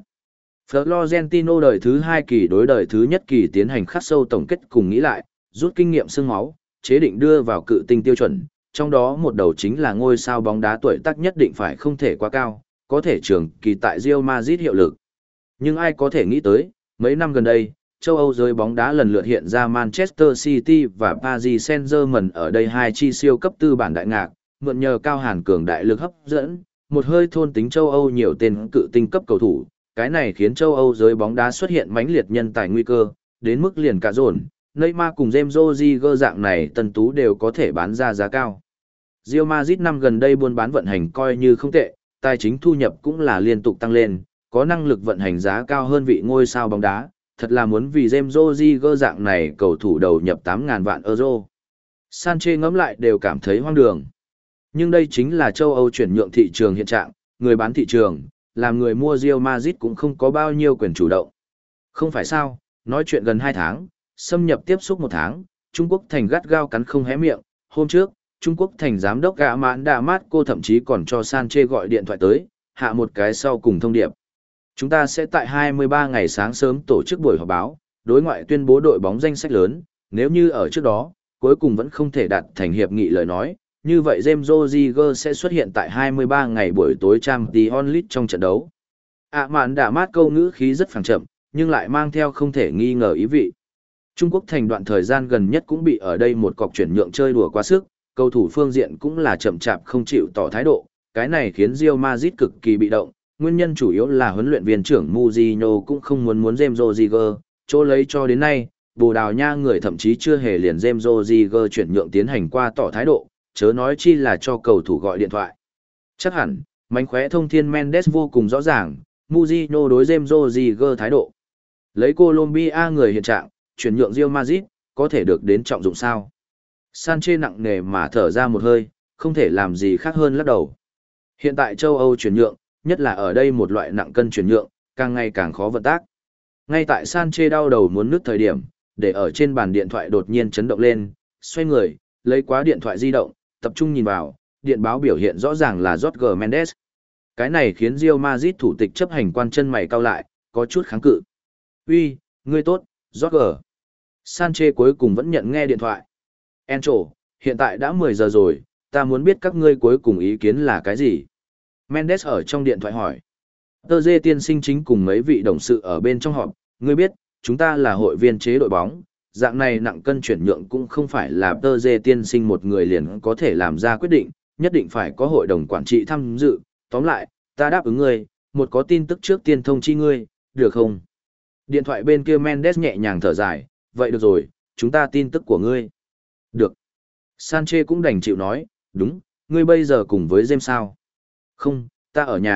Florentino đời thứ hai kỳ đối đời thứ nhất kỳ tiến hành khắc sâu tổng kết cùng nghĩ lại, rút kinh nghiệm xương máu, chế định đưa vào cự tinh tiêu chuẩn, trong đó một đầu chính là ngôi sao bóng đá tuổi tác nhất định phải không thể quá cao, có thể trường kỳ tại Real Madrid hiệu lực. Nhưng ai có thể nghĩ tới, mấy năm gần đây, châu Âu giới bóng đá lần lượt hiện ra Manchester City và Paris Saint-Germain ở đây hai chi siêu cấp tư bản đại ngạc, mượn nhờ cao hàn cường đại lực hấp dẫn, một hơi thôn tính châu Âu nhiều tên cự tinh cấp cầu thủ, cái này khiến châu Âu giới bóng đá xuất hiện mãnh liệt nhân tài nguy cơ, đến mức liền cả dồn, Neymar cùng James Rodriguez dạng này tân tú đều có thể bán ra giá cao. Real Madrid năm gần đây buôn bán vận hành coi như không tệ, tài chính thu nhập cũng là liên tục tăng lên, có năng lực vận hành giá cao hơn vị ngôi sao bóng đá, thật là muốn vì James Rodriguez dạng này cầu thủ đầu nhập tám nghìn vạn euro. Sanchez ngẫm lại đều cảm thấy hoang đường. Nhưng đây chính là châu Âu chuyển nhượng thị trường hiện trạng, người bán thị trường, làm người mua Real Madrid cũng không có bao nhiêu quyền chủ động. Không phải sao, nói chuyện gần hai tháng, xâm nhập tiếp xúc một tháng, Trung Quốc thành gắt gao cắn không hé miệng, hôm trước, Trung Quốc thành giám đốc gã mãn đà mát cô thậm chí còn cho Sanchez gọi điện thoại tới, hạ một cái sau cùng thông điệp. Chúng ta sẽ tại hai mươi ba ngày sáng sớm tổ chức buổi họp báo, đối ngoại tuyên bố đội bóng danh sách lớn, nếu như ở trước đó, cuối cùng vẫn không thể đạt thành hiệp nghị lời nói, như vậy James Rodriguez sẽ xuất hiện tại hai mươi ba ngày buổi tối Champions League trong trận đấu. ạ mạn đà mát câu ngữ khí rất phẳng chậm, nhưng lại mang theo không thể nghi ngờ ý vị. Trung Quốc thành đoạn thời gian gần nhất cũng bị ở đây một cọc chuyển nhượng chơi đùa quá sức, cầu thủ phương diện cũng là chậm chạp không chịu tỏ thái độ, cái này khiến Real Madrid cực kỳ bị động, nguyên nhân chủ yếu là huấn luyện viên trưởng Mourinho cũng không muốn muốn James Rodriguez, chỗ lấy cho đến nay, Bồ Đào Nha người thậm chí chưa hề liền James Rodriguez chuyển nhượng tiến hành qua tỏ thái độ, chớ nói chi là cho cầu thủ gọi điện thoại. Chắc hẳn, mánh khóe thông thiên Mendes vô cùng rõ ràng, Mourinho đối James Rodriguez thái độ. Lấy Colombia người hiện trạng, chuyển nhượng Real Madrid, có thể được đến trọng dụng sao? Sanchez nặng nề mà thở ra một hơi, không thể làm gì khác hơn lắc đầu. Hiện tại châu Âu chuyển nhượng, nhất là ở đây một loại nặng cân chuyển nhượng, càng ngày càng khó vận tác. Ngay tại Sanchez đau đầu muốn nứt thời điểm, để ở trên bàn điện thoại đột nhiên chấn động lên, xoay người, lấy quá điện thoại di động, tập trung nhìn vào, điện báo biểu hiện rõ ràng là Jorge Mendes. Cái này khiến Real Madrid thủ tịch chấp hành quan chân mày cau lại, có chút kháng cự. Uy, ngươi tốt, Jorge. Sanchez cuối cùng vẫn nhận nghe điện thoại. Encho, hiện tại đã mười giờ rồi, ta muốn biết các ngươi cuối cùng ý kiến là cái gì? Mendes ở trong điện thoại hỏi. Tơ dê tiên sinh chính cùng mấy vị đồng sự ở bên trong họp, ngươi biết, chúng ta là hội viên chế đội bóng, dạng này nặng cân chuyển nhượng cũng không phải là Tơ dê tiên sinh một người liền có thể làm ra quyết định, nhất định phải có hội đồng quản trị tham dự, tóm lại, ta đáp ứng ngươi, một có tin tức trước tiên thông chi ngươi, được không? Điện thoại bên kia Mendes nhẹ nhàng thở dài, vậy được rồi, chúng ta tin tức của ngươi. Được. Sanchez cũng đành chịu nói, đúng, ngươi bây giờ cùng với James sao? Không, ta ở nhà,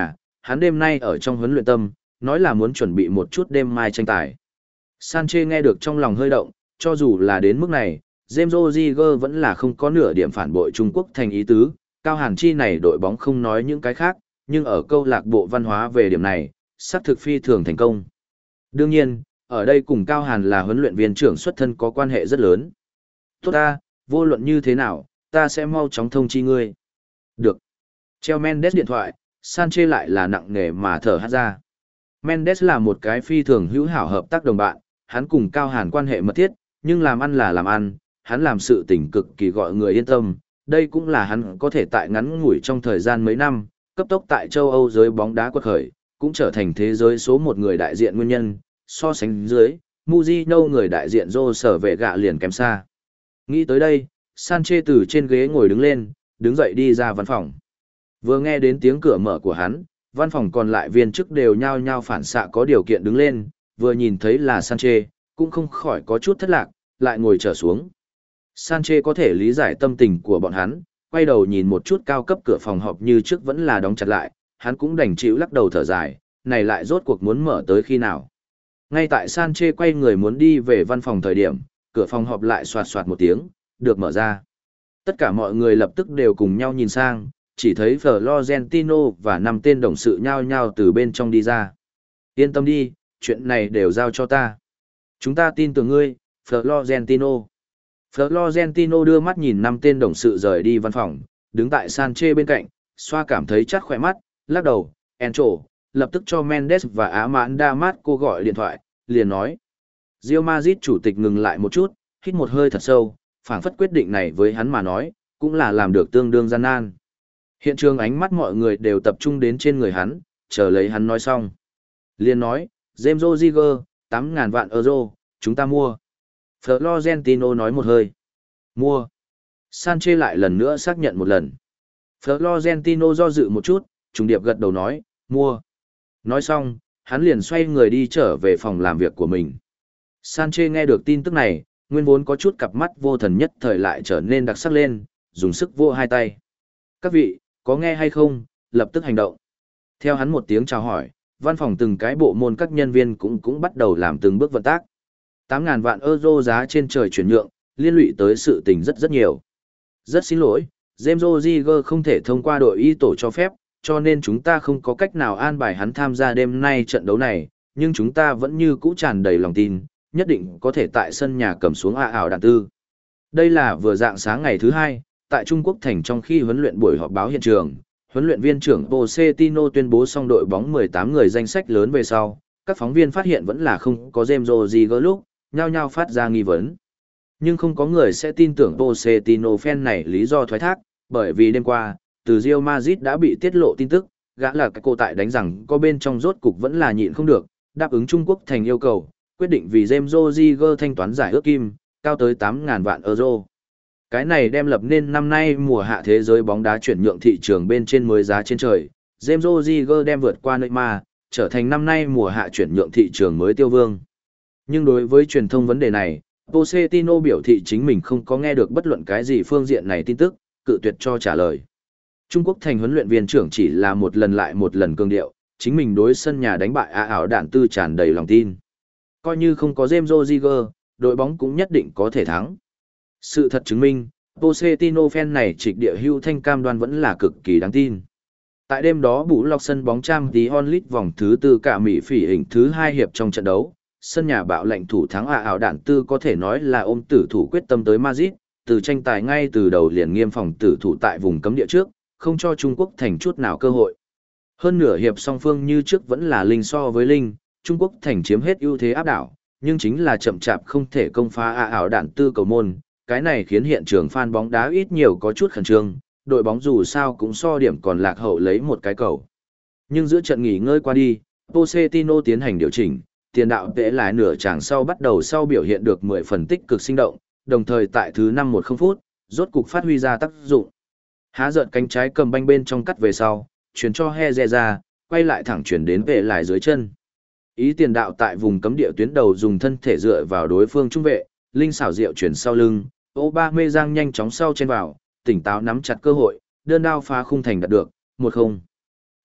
hắn đêm nay ở trong huấn luyện tâm, nói là muốn chuẩn bị một chút đêm mai tranh tài. Sanchez nghe được trong lòng hơi động, cho dù là đến mức này, James Rodriguez vẫn là không có nửa điểm phản bội Trung Quốc thành ý tứ, Cao Hàn chi này đội bóng không nói những cái khác, nhưng ở câu lạc bộ văn hóa về điểm này, xác thực phi thường thành công. Đương nhiên, ở đây cùng Cao Hàn là huấn luyện viên trưởng xuất thân có quan hệ rất lớn. Tốt ta, vô luận như thế nào, ta sẽ mau chóng thông chi ngươi. Được. Treo Mendes điện thoại, Sanchez lại là nặng nề mà thở hát ra. Mendes là một cái phi thường hữu hảo hợp tác đồng bạn, hắn cùng Cao Hàn quan hệ mật thiết, nhưng làm ăn là làm ăn, hắn làm sự tình cực kỳ gọi người yên tâm. Đây cũng là hắn có thể tại ngắn ngủi trong thời gian mấy năm, cấp tốc tại châu Âu giới bóng đá quật khởi, cũng trở thành thế giới số một người đại diện nguyên nhân, so sánh dưới, Mujino người đại diện Rô sở vệ gạ liền kém xa. Nghĩ tới đây, Sanchez từ trên ghế ngồi đứng lên, đứng dậy đi ra văn phòng. Vừa nghe đến tiếng cửa mở của hắn, văn phòng còn lại viên chức đều nhao nhao phản xạ có điều kiện đứng lên, vừa nhìn thấy là Sanchez, cũng không khỏi có chút thất lạc, lại ngồi trở xuống. Sanchez có thể lý giải tâm tình của bọn hắn, quay đầu nhìn một chút cao cấp cửa phòng họp như trước vẫn là đóng chặt lại, hắn cũng đành chịu lắc đầu thở dài, này lại rốt cuộc muốn mở tới khi nào. Ngay tại Sanchez quay người muốn đi về văn phòng thời điểm, cửa phòng họp lại xoạt xoạt một tiếng, được mở ra. Tất cả mọi người lập tức đều cùng nhau nhìn sang, chỉ thấy Florentino và năm tên đồng sự nhao nhao từ bên trong đi ra. Yên tâm đi, chuyện này đều giao cho ta. Chúng ta tin tưởng ngươi, Florentino. Florentino đưa mắt nhìn năm tên đồng sự rời đi văn phòng, đứng tại Sanchez bên cạnh, xoa cảm thấy chắc khỏe mắt, lắc đầu, Encho, lập tức cho Mendes và Á Mãn Damasco gọi điện thoại, liền nói. Real Madrid chủ tịch ngừng lại một chút, hít một hơi thật sâu, phảng phất quyết định này với hắn mà nói, cũng là làm được tương đương gian nan. Hiện trường ánh mắt mọi người đều tập trung đến trên người hắn, chờ lấy hắn nói xong. Liền nói, James Rodriguez, tám ngàn vạn euro, chúng ta mua. Florentino nói một hơi. Mua. Sanchez lại lần nữa xác nhận một lần. Florentino do dự một chút, trùng điệp gật đầu nói, mua. Nói xong, hắn liền xoay người đi trở về phòng làm việc của mình. Sanchez nghe được tin tức này, nguyên vốn có chút cặp mắt vô thần nhất thời lại trở nên đặc sắc lên, dùng sức vô hai tay. Các vị, có nghe hay không, lập tức hành động. Theo hắn một tiếng chào hỏi, văn phòng từng cái bộ môn các nhân viên cũng cũng bắt đầu làm từng bước vận tác. tám ngàn vạn euro giá trên trời chuyển nhượng, liên lụy tới sự tình rất rất nhiều. Rất xin lỗi, James Rodriguez không thể thông qua đội y tổ cho phép, cho nên chúng ta không có cách nào an bài hắn tham gia đêm nay trận đấu này, nhưng chúng ta vẫn như cũ tràn đầy lòng tin, nhất định có thể tại sân nhà cầm xuống ạ ảo đạn tư. Đây là vừa dạng sáng ngày thứ hai, tại Trung Quốc thành trong khi huấn luyện buổi họp báo hiện trường, huấn luyện viên trưởng Pochettino tuyên bố xong đội bóng mười tám người danh sách lớn về sau, các phóng viên phát hiện vẫn là không có James Rodriguez lúc, nhao nhao phát ra nghi vấn. Nhưng không có người sẽ tin tưởng Pochettino fan này lý do thoái thác, bởi vì đêm qua, từ Real Madrid đã bị tiết lộ tin tức, gã là cái cô tại đánh rằng có bên trong rốt cục vẫn là nhịn không được, đáp ứng Trung Quốc thành yêu cầu, quyết định vì James Rodriguez thanh toán giải ước kim, cao tới tám ngàn vạn euro. Cái này đem lập nên năm nay mùa hạ thế giới bóng đá chuyển nhượng thị trường bên trên mới giá trên trời, James Rodriguez đem vượt qua Neymar, trở thành năm nay mùa hạ chuyển nhượng thị trường mới tiêu vương. Nhưng đối với truyền thông vấn đề này, Pochettino biểu thị chính mình không có nghe được bất luận cái gì phương diện này tin tức, cự tuyệt cho trả lời. Trung Quốc thành huấn luyện viên trưởng chỉ là một lần lại một lần cương điệu, chính mình đối sân nhà đánh bại Á ảo đạn tư tràn đầy lòng tin. Coi như không có James Rodriguez, đội bóng cũng nhất định có thể thắng. Sự thật chứng minh, Pochettino fan này trịch địa hưu thanh cam đoan vẫn là cực kỳ đáng tin. Tại đêm đó bù lọc sân bóng trang tí onlit vòng thứ tư cả Mỹ phỉ hình thứ hai hiệp trong trận đấu, sân nhà bạo lệnh thủ thắng ạ ảo đạn tư có thể nói là ôm tử thủ quyết tâm tới Madrid, từ tranh tài ngay từ đầu liền nghiêm phòng tử thủ tại vùng cấm địa trước, không cho Trung Quốc thành chút nào cơ hội. Hơn nửa hiệp song phương như trước vẫn là linh so với linh, Trung Quốc thành chiếm hết ưu thế áp đảo, nhưng chính là chậm chạp không thể công phá ạ ảo đạn tư cầu môn, cái này khiến hiện trường fan bóng đá ít nhiều có chút khẩn trương, đội bóng dù sao cũng so điểm còn lạc hậu lấy một cái cầu. Nhưng giữa trận nghỉ ngơi qua đi, Pochettino tiến hành điều chỉnh, tiền đạo tệ lại nửa chàng sau bắt đầu sau biểu hiện được mười phần tích cực sinh động, đồng thời tại thứ năm một không phút, rốt cục phát huy ra tác dụng. Há giận cánh trái cầm banh bên trong cắt về sau, chuyển cho Herrera, quay lại thẳng chuyển đến về lại dưới chân. Ý tiền đạo tại vùng cấm địa tuyến đầu dùng thân thể dựa vào đối phương trung vệ, linh xảo diệu chuyển sau lưng, Aubameyang nhanh chóng sau trên vào, tỉnh táo nắm chặt cơ hội, đơn đao phá khung thành đạt được, một không.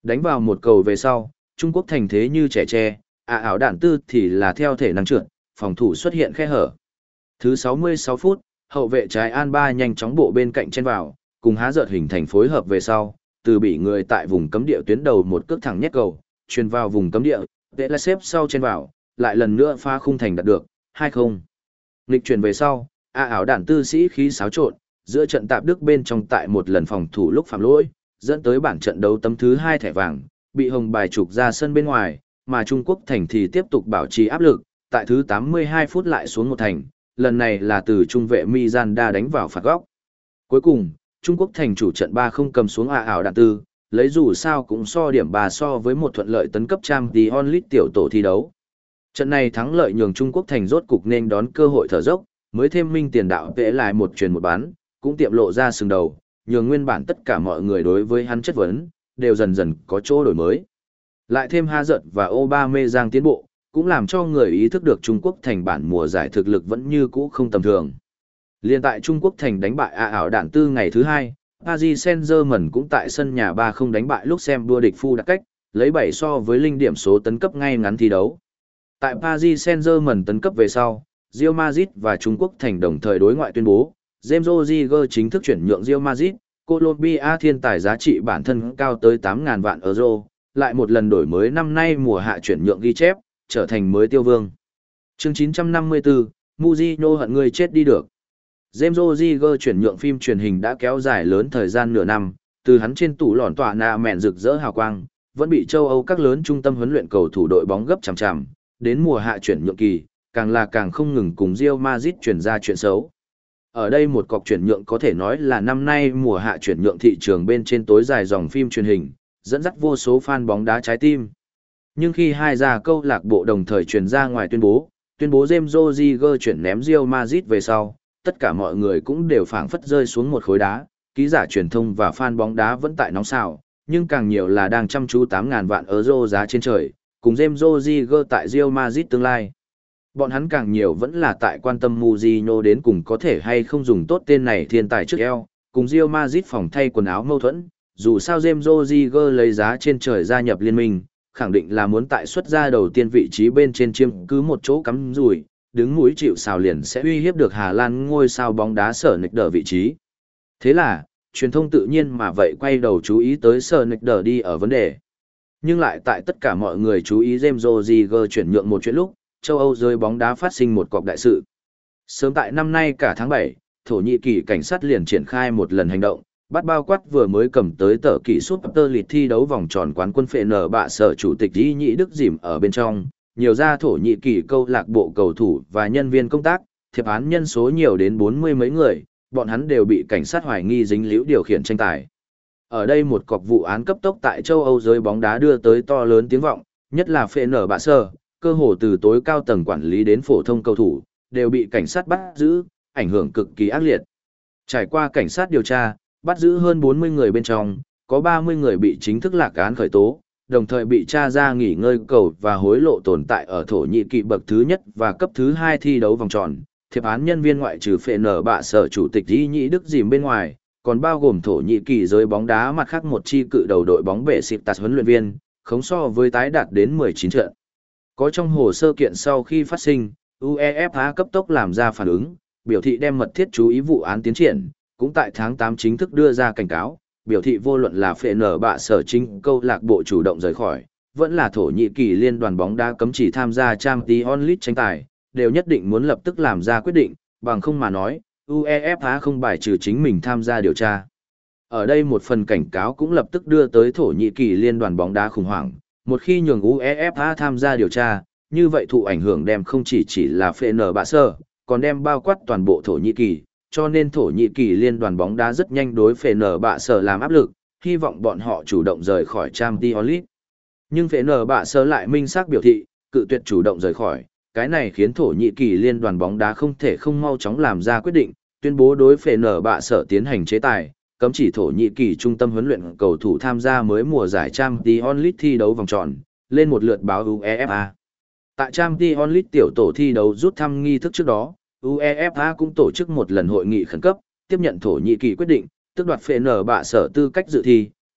Đánh vào một cầu về sau, Trung Quốc thành thế như trẻ tre, ả ảo đạn tư thì là theo thể năng trượt, phòng thủ xuất hiện khe hở. Thứ sáu mươi sáu phút, hậu vệ trái An Ba nhanh chóng bộ bên cạnh chen vào, cùng há giợt hình thành phối hợp về sau, từ bị người tại vùng cấm địa tuyến đầu một cước thẳng nhét cầu, truyền vào vùng cấm địa, tệ là xếp sau chen vào, lại lần nữa pha khung thành đạt được, hai không. Nghịch chuyển về sau, ả ảo đạn tư sĩ khí xáo trộn, giữa trận tạp đức bên trong tại một lần phòng thủ lúc phạm lỗi, dẫn tới bản trận đấu tấm thứ hai thẻ vàng, bị hồng bài trục ra sân bên ngoài, mà Trung Quốc thành thì tiếp tục bảo trì áp lực, tại thứ tám mươi hai phút lại xuống một thành, lần này là từ trung vệ Mizanda đánh vào phạt góc. Cuối cùng, Trung Quốc thành chủ trận ba không cầm xuống ả ảo đạn tư, lấy dù sao cũng so điểm ba so với một thuận lợi tấn cấp Champions League tiểu tổ thi đấu. Trận này thắng lợi nhường Trung Quốc thành rốt cục nên đón cơ hội thở dốc, mới thêm minh tiền đạo vẽ lại một truyền một bán, cũng tiệm lộ ra sừng đầu, nhường nguyên bản tất cả mọi người đối với hắn chất vấn, đều dần dần có chỗ đổi mới. Lại thêm Hazard và Aubameyang tiến bộ, cũng làm cho người ý thức được Trung Quốc thành bản mùa giải thực lực vẫn như cũ không tầm thường. Liên tại Trung Quốc thành đánh bại ả ảo đạn tư ngày thứ hai, Paris Saint-Germain cũng tại sân nhà ba không đánh bại lúc xem đua địch phu đặc cách, lấy bảy so với linh điểm số tấn cấp ngay ngắn thi đấu. Tại Paris Saint-Germain tấn cấp về sau, Real Madrid và Trung Quốc thành đồng thời đối ngoại tuyên bố, James Rodriguez chính thức chuyển nhượng Real Madrid, Colombia thiên tài giá trị bản thân cao tới tám nghìn vạn euro, lại một lần đổi mới năm nay mùa hạ chuyển nhượng ghi chép, trở thành mới tiêu vương. Chương chín trăm năm mươi tư, Mujino hận người chết đi được. James Rodriguez chuyển nhượng phim truyền hình đã kéo dài lớn thời gian nửa năm, từ hắn trên tủ lòn tỏa nạ mẹn rực rỡ hào quang, vẫn bị châu Âu các lớn trung tâm huấn luyện cầu thủ đội bóng gấp chằm chằm, đến mùa hạ chuyển nhượng kỳ, càng là càng không ngừng cùng Real Madrid chuyển ra chuyện xấu. Ở đây một cọc chuyển nhượng có thể nói là năm nay mùa hạ chuyển nhượng thị trường bên trên tối dài dòng phim truyền hình, dẫn dắt vô số fan bóng đá trái tim. Nhưng khi hai gia câu lạc bộ đồng thời truyền ra ngoài tuyên bố, tuyên bố James Rodriguez chuyển ném Real Madrid về sau, tất cả mọi người cũng đều phảng phất rơi xuống một khối đá, ký giả truyền thông và fan bóng đá vẫn tại nóng xào, nhưng càng nhiều là đang chăm chú tám nghìn vạn euro giá trên trời, cùng James Rodriguez tại Real Madrid tương lai. Bọn hắn càng nhiều vẫn là tại quan tâm Mujino đến cùng có thể hay không dùng tốt tên này thiên tài trước eo, cùng Real Madrid phòng thay quần áo mâu thuẫn, dù sao James Rodriguez lấy giá trên trời gia nhập liên minh, khẳng định là muốn tại xuất ra đầu tiên vị trí bên trên chiếm cứ một chỗ cắm rủi, đứng mũi chịu sào liền sẽ uy hiếp được Hà Lan ngôi sao bóng đá Sở Nịch Đờ vị trí. Thế là, truyền thông tự nhiên mà vậy quay đầu chú ý tới Sở Nịch Đờ đi ở vấn đề. Nhưng lại tại tất cả mọi người chú ý James Rodriguez chuyển nhượng một chuyện lúc, châu Âu giới bóng đá phát sinh một cọc đại sự. Sớm tại năm nay cả tháng bảy, Thổ Nhĩ Kỳ cảnh sát liền triển khai một lần hành động, bắt bao quát vừa mới cầm tới tờ kỷ Super League thi đấu vòng tròn quán quân phệ nở bạ sở chủ tịch Y Nhĩ Đức Dìm ở bên trong, nhiều ra Thổ Nhĩ Kỳ câu lạc bộ cầu thủ và nhân viên công tác, thiệp án nhân số nhiều đến bốn mươi mấy người, bọn hắn đều bị cảnh sát hoài nghi dính líu điều khiển tranh tài. Ở đây một cọc vụ án cấp tốc tại châu Âu giới bóng đá đưa tới to lớn tiếng vọng, nhất là phệ nở bạ sở, cơ hồ từ tối cao tầng quản lý đến phổ thông cầu thủ, đều bị cảnh sát bắt giữ, ảnh hưởng cực kỳ ác liệt. Trải qua cảnh sát điều tra, bắt giữ hơn bốn mươi người bên trong, có ba mươi người bị chính thức lạc án khởi tố, đồng thời bị tra ra nghỉ ngơi cầu và hối lộ tồn tại ở Thổ Nhĩ Kỳ bậc thứ nhất và cấp thứ hai thi đấu vòng tròn. Thiệp án nhân viên ngoại trừ phệ nở bạ sở chủ tịch Y Nhĩ Đức Dìm bên ngoài, còn bao gồm Thổ Nhĩ Kỳ giới bóng đá mặt khác một chi cự đầu đội bóng bệ xịp tạt huấn luyện viên, khống so với tái đạt đến mười chín trận. Có trong hồ sơ kiện sau khi phát sinh, UEFA cấp tốc làm ra phản ứng, biểu thị đem mật thiết chú ý vụ án tiến triển, cũng tại tháng tám chính thức đưa ra cảnh cáo, biểu thị vô luận là phệ nở bạ sở chính câu lạc bộ chủ động rời khỏi, vẫn là Thổ Nhĩ Kỳ liên đoàn bóng đá cấm chỉ tham gia Champions League tranh tài, đều nhất định muốn lập tức làm ra quyết định, bằng không mà nói, UEFA không bài trừ chính mình tham gia điều tra. Ở đây một phần cảnh cáo cũng lập tức đưa tới Thổ Nhĩ Kỳ liên đoàn bóng đá khủng hoảng, một khi nhường UEFA tham gia điều tra, như vậy thụ ảnh hưởng đem không chỉ chỉ là phệ nở bạ sở, còn đem bao quát toàn bộ Thổ Nhĩ Kỳ, cho nên Thổ Nhĩ Kỳ liên đoàn bóng đá rất nhanh đối phệ nở bạ sở làm áp lực, hy vọng bọn họ chủ động rời khỏi Champions League. Nhưng phệ nở bạ sở lại minh xác biểu thị, cự tuyệt chủ động rời khỏi, cái này khiến Thổ Nhĩ Kỳ liên đoàn bóng đá không thể không mau chóng làm ra quyết định, tuyên bố đối phệ nở bạ sở tiến hành chế tài, cấm chỉ Thổ Nhĩ Kỳ trung tâm huấn luyện cầu thủ tham gia mới mùa giải Champions League thi đấu vòng tròn, lên một lượt báo UEFA. Tại Champions League tiểu tổ thi đấu rút thăm nghi thức trước đó, UEFA cũng tổ chức một lần hội nghị khẩn cấp, tiếp nhận Thổ Nhĩ Kỳ quyết định, tước đoạt phệ nở bạ sở tư cách dự thi,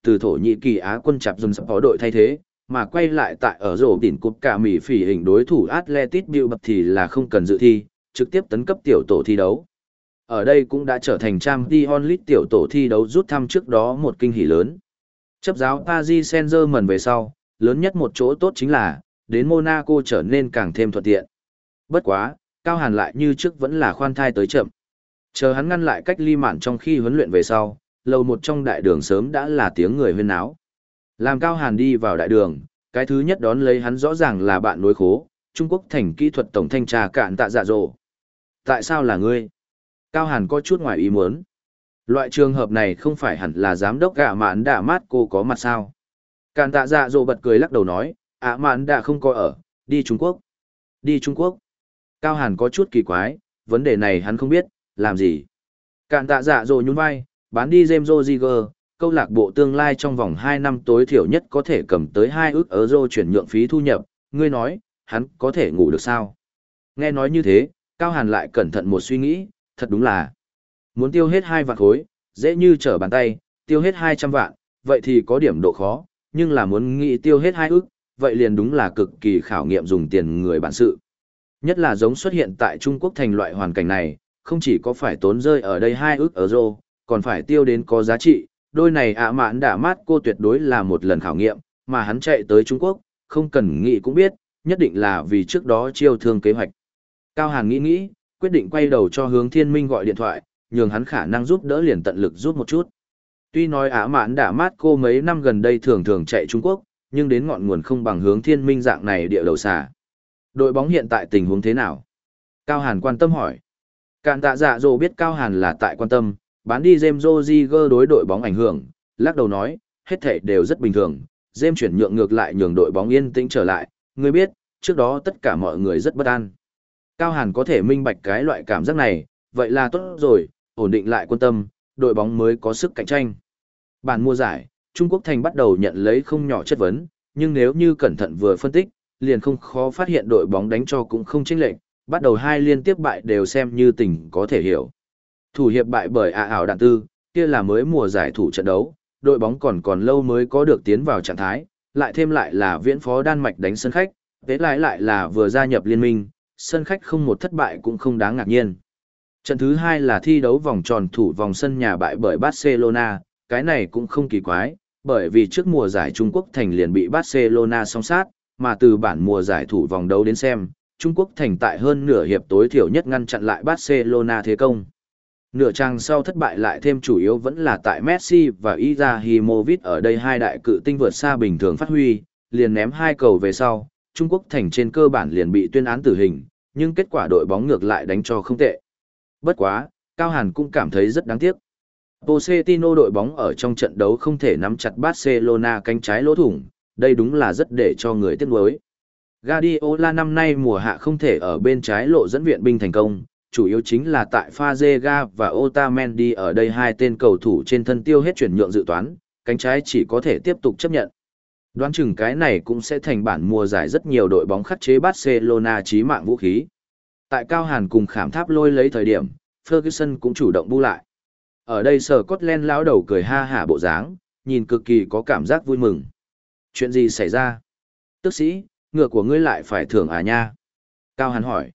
từ Thổ Nhĩ Kỳ Á quân chạp dùm sắp có đội thay thế, mà quay lại tại ở rổ đỉnh cúp cả Mỹ phỉ hình đối thủ Atletico Bilbao thì là không cần dự thi, trực tiếp tấn cấp tiểu tổ thi đấu. Ở đây cũng đã trở thành Champions League tiểu tổ thi đấu rút thăm trước đó một kinh hỉ lớn. Chấp giáo Paris Saint-Germain về sau, lớn nhất một chỗ tốt chính là, đến Monaco trở nên càng thêm thuận tiện. Bất quá, Cao Hàn lại như trước vẫn là khoan thai tới chậm. Chờ hắn ngăn lại cách ly mạn trong khi huấn luyện về sau, lầu một trong đại đường sớm đã là tiếng người huyên náo. Làm Cao Hàn đi vào đại đường, cái thứ nhất đón lấy hắn rõ ràng là bạn nối khố, Trung Quốc thành kỹ thuật tổng thanh tra Cạn Tạ Dạ Dỗ. Tại sao là ngươi? Cao Hàn có chút ngoài ý muốn. Loại trường hợp này không phải hẳn là giám đốc gạ mạn đạ mát cô có mặt sao? Cạn Tạ Dạ Dỗ bật cười lắc đầu nói, ạ mạn đạ không có ở, đi Trung Quốc. Đi Trung Quốc. Cao Hàn có chút kỳ quái, vấn đề này hắn không biết, làm gì? Cạn Tạ Dạ Dỗ nhún vai, bán đi James Rodriguez, câu lạc bộ tương lai trong vòng hai năm tối thiểu nhất có thể cầm tới hai ước euro chuyển nhượng phí thu nhập, ngươi nói, hắn có thể ngủ được sao? Nghe nói như thế, Cao Hàn lại cẩn thận một suy nghĩ, thật đúng là muốn tiêu hết hai vạn khối, dễ như trở bàn tay, tiêu hết hai trăm vạn, vậy thì có điểm độ khó, nhưng là muốn nghĩ tiêu hết hai ước, vậy liền đúng là cực kỳ khảo nghiệm dùng tiền người bản sự. Nhất là giống xuất hiện tại Trung Quốc thành loại hoàn cảnh này, không chỉ có phải tốn rơi ở đây hai ước euro, còn phải tiêu đến có giá trị, đôi này ạ mạn đả mát cô tuyệt đối là một lần khảo nghiệm, mà hắn chạy tới Trung Quốc, không cần nghĩ cũng biết, nhất định là vì trước đó chiêu thương kế hoạch. Cao Hàn nghĩ nghĩ, quyết định quay đầu cho Hướng Thiên Minh gọi điện thoại, nhường hắn khả năng giúp đỡ liền tận lực giúp một chút. Tuy nói ạ mạn đả mát cô mấy năm gần đây thường thường chạy Trung Quốc, nhưng đến ngọn nguồn không bằng Hướng Thiên Minh dạng này địa đầu xà. Đội bóng hiện tại tình huống thế nào? Cao Hàn quan tâm hỏi. Cạn Tạ Dạ Dỗ biết Cao Hàn là tại quan tâm, bán đi James Rodriguez đối đội bóng ảnh hưởng, lắc đầu nói, hết thảy đều rất bình thường, James chuyển nhượng ngược lại nhường đội bóng yên tĩnh trở lại, ngươi biết, trước đó tất cả mọi người rất bất an. Cao Hàn có thể minh bạch cái loại cảm giác này, vậy là tốt rồi, ổn định lại quân tâm, đội bóng mới có sức cạnh tranh. Bản mùa giải, Trung Quốc thành bắt đầu nhận lấy không nhỏ chất vấn, nhưng nếu như cẩn thận vừa phân tích, liền không khó phát hiện đội bóng đánh cho cũng không chênh lệch, bắt đầu hai liên tiếp bại đều xem như tình có thể hiểu. Thủ hiệp bại bởi ạ ảo đạn tư, kia là mới mùa giải thủ trận đấu, đội bóng còn còn lâu mới có được tiến vào trạng thái, lại thêm lại là viễn phó Đan Mạch đánh sân khách, tế lại lại là vừa gia nhập liên minh, sân khách không một thất bại cũng không đáng ngạc nhiên. Trận thứ hai là thi đấu vòng tròn thủ vòng sân nhà bại bởi Barcelona, cái này cũng không kỳ quái, bởi vì trước mùa giải Trung Quốc thành liền bị Barcelona song sát, mà từ bản mùa giải thủ vòng đấu đến xem, Trung Quốc thành tại hơn nửa hiệp tối thiểu nhất ngăn chặn lại Barcelona thế công. Nửa trang sau thất bại lại thêm chủ yếu vẫn là tại Messi và Izahimovic ở đây hai đại cự tinh vượt xa bình thường phát huy, liền ném hai cầu về sau, Trung Quốc thành trên cơ bản liền bị tuyên án tử hình, nhưng kết quả đội bóng ngược lại đánh cho không tệ. Bất quá, Cao Hàn cũng cảm thấy rất đáng tiếc. Pochettino đội bóng ở trong trận đấu không thể nắm chặt Barcelona cánh trái lỗ thủng, đây đúng là rất để cho người tiếc nuối. Guardiola năm nay mùa hạ không thể ở bên trái lộ dẫn viện binh thành công, chủ yếu chính là tại Fazega và Otamendi ở đây hai tên cầu thủ trên thân tiêu hết chuyển nhượng dự toán, cánh trái chỉ có thể tiếp tục chấp nhận. Đoán chừng cái này cũng sẽ thành bản mùa giải rất nhiều đội bóng khắc chế Barcelona chí mạng vũ khí. Tại Cao Hàn cùng Khảm Tháp lôi lấy thời điểm, Ferguson cũng chủ động bu lại. Ở đây Scotland lão đầu cười ha hả bộ dáng, nhìn cực kỳ có cảm giác vui mừng. Chuyện gì xảy ra? Tức sĩ, ngựa của ngươi lại phải thưởng à nha? Cao Hàn hỏi.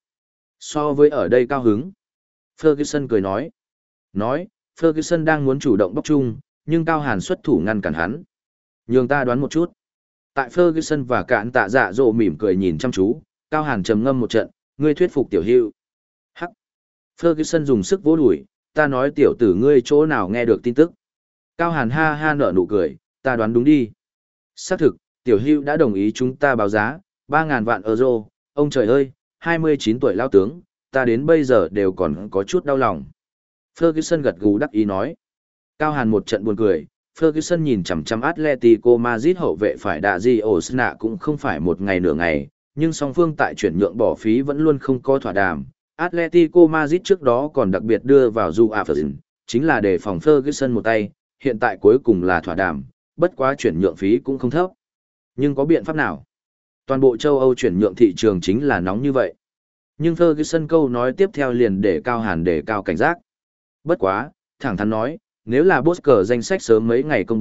So với ở đây cao hứng. Ferguson cười nói. Nói, Ferguson đang muốn chủ động bóc chung, nhưng Cao Hàn xuất thủ ngăn cản hắn. Nhường ta đoán một chút. Tại Ferguson và Cạn Tạ Dạ Dỗ mỉm cười nhìn chăm chú, Cao Hàn trầm ngâm một trận, ngươi thuyết phục tiểu hữu. Hắc. Ferguson dùng sức vỗ đùi, ta nói tiểu tử ngươi chỗ nào nghe được tin tức. Cao Hàn ha ha nở nụ cười, ta đoán đúng đi. Xác thực, tiểu hữu đã đồng ý chúng ta báo giá, ba ngàn vạn euro, ông trời ơi, hai mươi chín tuổi lao tướng, ta đến bây giờ đều còn có chút đau lòng. Ferguson gật gù đắc ý nói. Cao Hàn một trận buồn cười, Ferguson nhìn chằm chằm Atletico Madrid hậu vệ phải đạ gì Osna cũng không phải một ngày nửa ngày, nhưng song phương tại chuyển nhượng bỏ phí vẫn luôn không có thỏa đàm. Atletico Madrid trước đó còn đặc biệt đưa vào Du Afazin, chính là để phòng Ferguson một tay, hiện tại cuối cùng là thỏa đàm, bất quá chuyển nhượng phí cũng không thấp. Nhưng có biện pháp nào? Toàn bộ châu Âu chuyển nhượng thị trường chính là nóng như vậy. Nhưng Ferguson câu nói tiếp theo liền để Cao Hàn để cao cảnh giác. Bất quá, thẳng thắn nói, nếu là Bosker danh sách sớm mấy ngày công bố,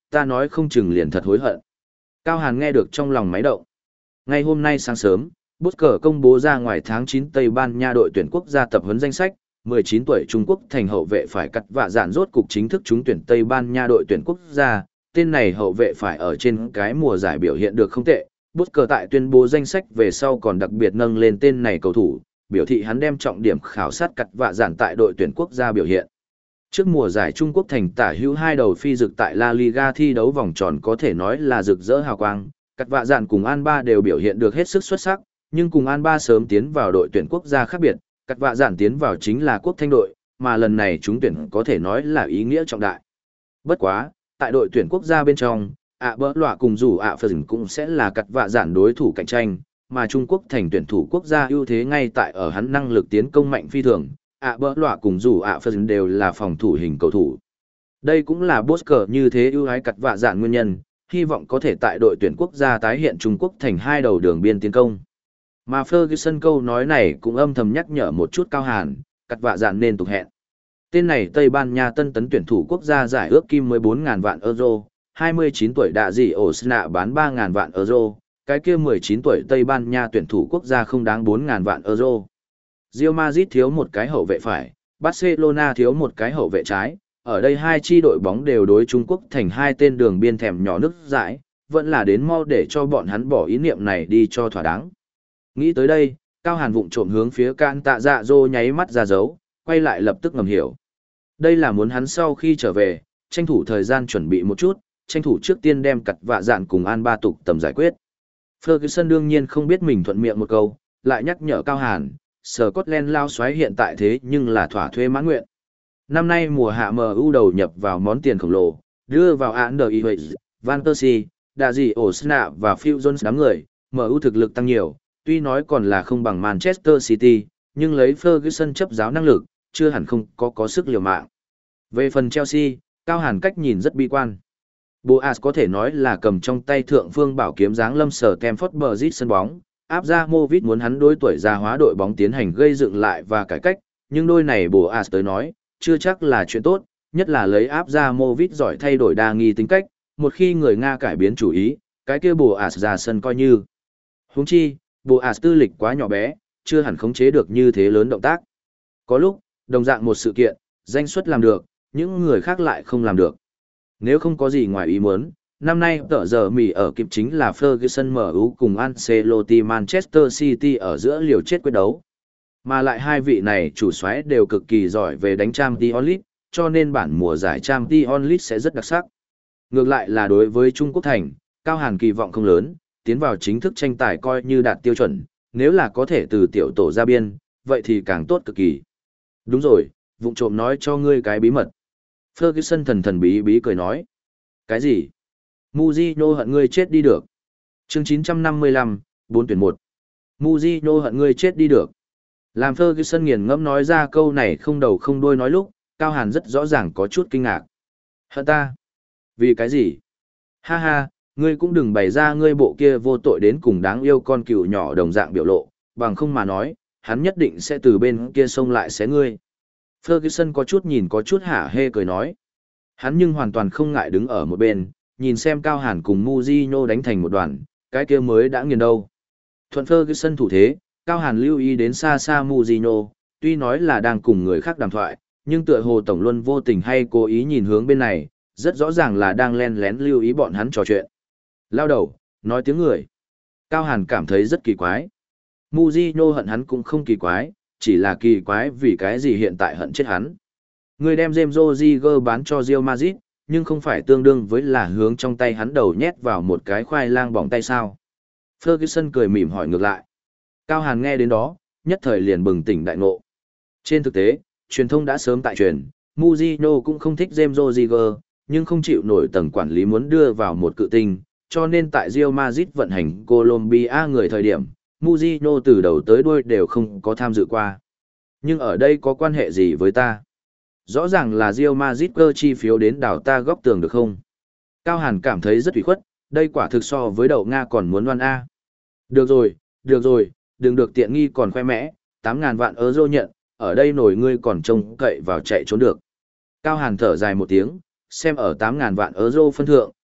ta nói không chừng liền thật hối hận. Cao Hàn nghe được trong lòng máy động. Ngày hôm nay sáng sớm, Busker công bố ra ngoài tháng chín Tây Ban Nha đội tuyển quốc gia tập huấn danh sách, mười chín tuổi Trung Quốc thành hậu vệ phải cắt vạ dạn rốt cục chính thức trúng tuyển Tây Ban Nha đội tuyển quốc gia, tên này hậu vệ phải ở trên cái mùa giải biểu hiện được không tệ. Busker tại tuyên bố danh sách về sau còn đặc biệt nâng lên tên này cầu thủ, biểu thị hắn đem trọng điểm khảo sát cắt vạ dạn tại đội tuyển quốc gia biểu hiện. Trước mùa giải Trung Quốc thành tả hữu hai đầu phi dực tại La Liga thi đấu vòng tròn có thể nói là rực rỡ hào quang, cắt vạ dạn cùng An Ba đều biểu hiện được hết sức xuất sắc, nhưng cùng An Ba sớm tiến vào đội tuyển quốc gia khác biệt, cắt vạ dạn tiến vào chính là quốc thanh đội, mà lần này chúng tuyển có thể nói là ý nghĩa trọng đại. Bất quá, tại đội tuyển quốc gia bên trong, ạ bỡ lọa cùng dù ạ phờ cũng sẽ là cắt vạ dạn đối thủ cạnh tranh, mà Trung Quốc thành tuyển thủ quốc gia ưu thế ngay tại ở hắn năng lực tiến công mạnh phi thường, ạ bỡ lọa cùng dù ạ phờ đều là phòng thủ hình cầu thủ. Đây cũng là Busker như thế ưu ái cắt vạ dạn nguyên nhân, hy vọng có thể tại đội tuyển quốc gia tái hiện Trung Quốc thành hai đầu đường biên tiến công. Mà Ferguson câu nói này cũng âm thầm nhắc nhở một chút Cao Hàn, cắt vạ dạn nên tục hẹn. Tên này Tây Ban Nha tân tấn tuyển thủ quốc gia giải ước kim mười bốn nghìn vạn euro, hai mươi chín tuổi đạ dị ổ Sna bán ba nghìn vạn euro, cái kia mười chín tuổi Tây Ban Nha tuyển thủ quốc gia không đáng bốn nghìn vạn euro. Real Madrid thiếu một cái hậu vệ phải, Barcelona thiếu một cái hậu vệ trái, ở đây hai chi đội bóng đều đối Trung Quốc thành hai tên đường biên thèm nhỏ nước dãi, vẫn là đến mau để cho bọn hắn bỏ ý niệm này đi cho thỏa đáng. Nghĩ tới đây, Cao Hàn vụng trộm hướng phía Can Tạ Dạ Dô nháy mắt ra dấu, quay lại lập tức ngầm hiểu. Đây là muốn hắn sau khi trở về, tranh thủ thời gian chuẩn bị một chút, tranh thủ trước tiên đem cặt vạ dạn cùng An Ba tục tầm giải quyết. Ferguson đương nhiên không biết mình thuận miệng một câu, lại nhắc nhở Cao Hàn, Scotland lao xoáy hiện tại thế nhưng là thỏa thuê mãn nguyện. Năm nay mùa hạ em u đầu nhập vào món tiền khổng lồ, đưa vào Anderlecht, Van Persie, Đạ Dị Osna và Phil Jones đám người, em u thực lực tăng nhiều, tuy nói còn là không bằng Manchester City, nhưng lấy Ferguson chấp giáo năng lực, chưa hẳn không có có sức liều mạng. Về phần Chelsea, Cao Hàn cách nhìn rất bi quan. Boas có thể nói là cầm trong tay thượng phương bảo kiếm dáng lâm sở Stamford Bridge sân bóng, áp ra Movit muốn hắn đối tuổi già hóa đội bóng tiến hành gây dựng lại và cải cách, nhưng đôi này Boas tới nói, chưa chắc là chuyện tốt, nhất là lấy áp ra Movit giỏi thay đổi đa nghi tính cách, một khi người Nga cải biến chủ ý, cái kia Boas ra sân coi như. Huống chi, Boas tư lịch quá nhỏ bé, chưa hẳn khống chế được như thế lớn động tác. Có lúc, đồng dạng một sự kiện, danh suất làm được, những người khác lại không làm được. Nếu không có gì ngoài ý muốn, năm nay tờ giờ mì ở kịp chính là Ferguson em u cùng Ancelotti Manchester City ở giữa liều chết quyết đấu. Mà lại hai vị này chủ soái đều cực kỳ giỏi về đánh Champions League, cho nên bản mùa giải Champions League sẽ rất đặc sắc. Ngược lại là đối với Trung Quốc thành, Cao Hàn kỳ vọng không lớn, tiến vào chính thức tranh tài coi như đạt tiêu chuẩn, nếu là có thể từ tiểu tổ ra biên, vậy thì càng tốt cực kỳ. Đúng rồi, vụng trộm nói cho ngươi cái bí mật. Ferguson thần thần bí bí cười nói. Cái gì? Mujino hận ngươi chết đi được. Chương chín trăm năm mươi lăm, bốn tuyển một. Mujino hận ngươi chết đi được. Làm Ferguson nghiền ngẫm nói ra câu này không đầu không đuôi nói lúc, Cao Hàn rất rõ ràng có chút kinh ngạc. Hận ta? Vì cái gì? Ha ha, ngươi cũng đừng bày ra ngươi bộ kia vô tội đến cùng đáng yêu con cừu nhỏ đồng dạng biểu lộ, bằng không mà nói, hắn nhất định sẽ từ bên kia xông lại xé ngươi. Ferguson có chút nhìn có chút hả hê cười nói. Hắn nhưng hoàn toàn không ngại đứng ở một bên, nhìn xem Cao Hàn cùng Mujino đánh thành một đoàn, cái kia mới đã nghiền đâu. Thuận Ferguson thủ thế, Cao Hàn lưu ý đến xa xa Mujino, tuy nói là đang cùng người khác đàm thoại, nhưng tựa hồ Tổng Luân vô tình hay cố ý nhìn hướng bên này, rất rõ ràng là đang len lén lưu ý bọn hắn trò chuyện. Lao đầu, nói tiếng người. Cao Hàn cảm thấy rất kỳ quái. Mujino hận hắn cũng không kỳ quái, chỉ là kỳ quái vì cái gì hiện tại hận chết hắn. Người đem James Rodriguez bán cho Real Madrid, nhưng không phải tương đương với là hướng trong tay hắn đầu nhét vào một cái khoai lang bỏng tay sao. Ferguson cười mỉm hỏi ngược lại. Cao Hàn nghe đến đó, nhất thời liền bừng tỉnh đại ngộ. Trên thực tế, truyền thông đã sớm tại truyền, Mujino cũng không thích James Rodriguez, nhưng không chịu nổi tầng quản lý muốn đưa vào một cự tinh, cho nên tại Real Madrid vận hành Colombia người thời điểm, Mujino từ đầu tới đuôi đều không có tham dự qua. Nhưng ở đây có quan hệ gì với ta? Rõ ràng là Real Madrid cơ chi phiếu đến đảo ta góc tường được không? Cao Hàn cảm thấy rất ủy khuất, đây quả thực so với đậu Nga còn muốn đoan A. Được rồi, được rồi, đừng được tiện nghi còn khoe mẽ, tám ngàn vạn euro nhận, ở đây nổi ngươi còn trông cậy vào chạy trốn được. Cao Hàn thở dài một tiếng, xem ở tám ngàn vạn euro phân thượng,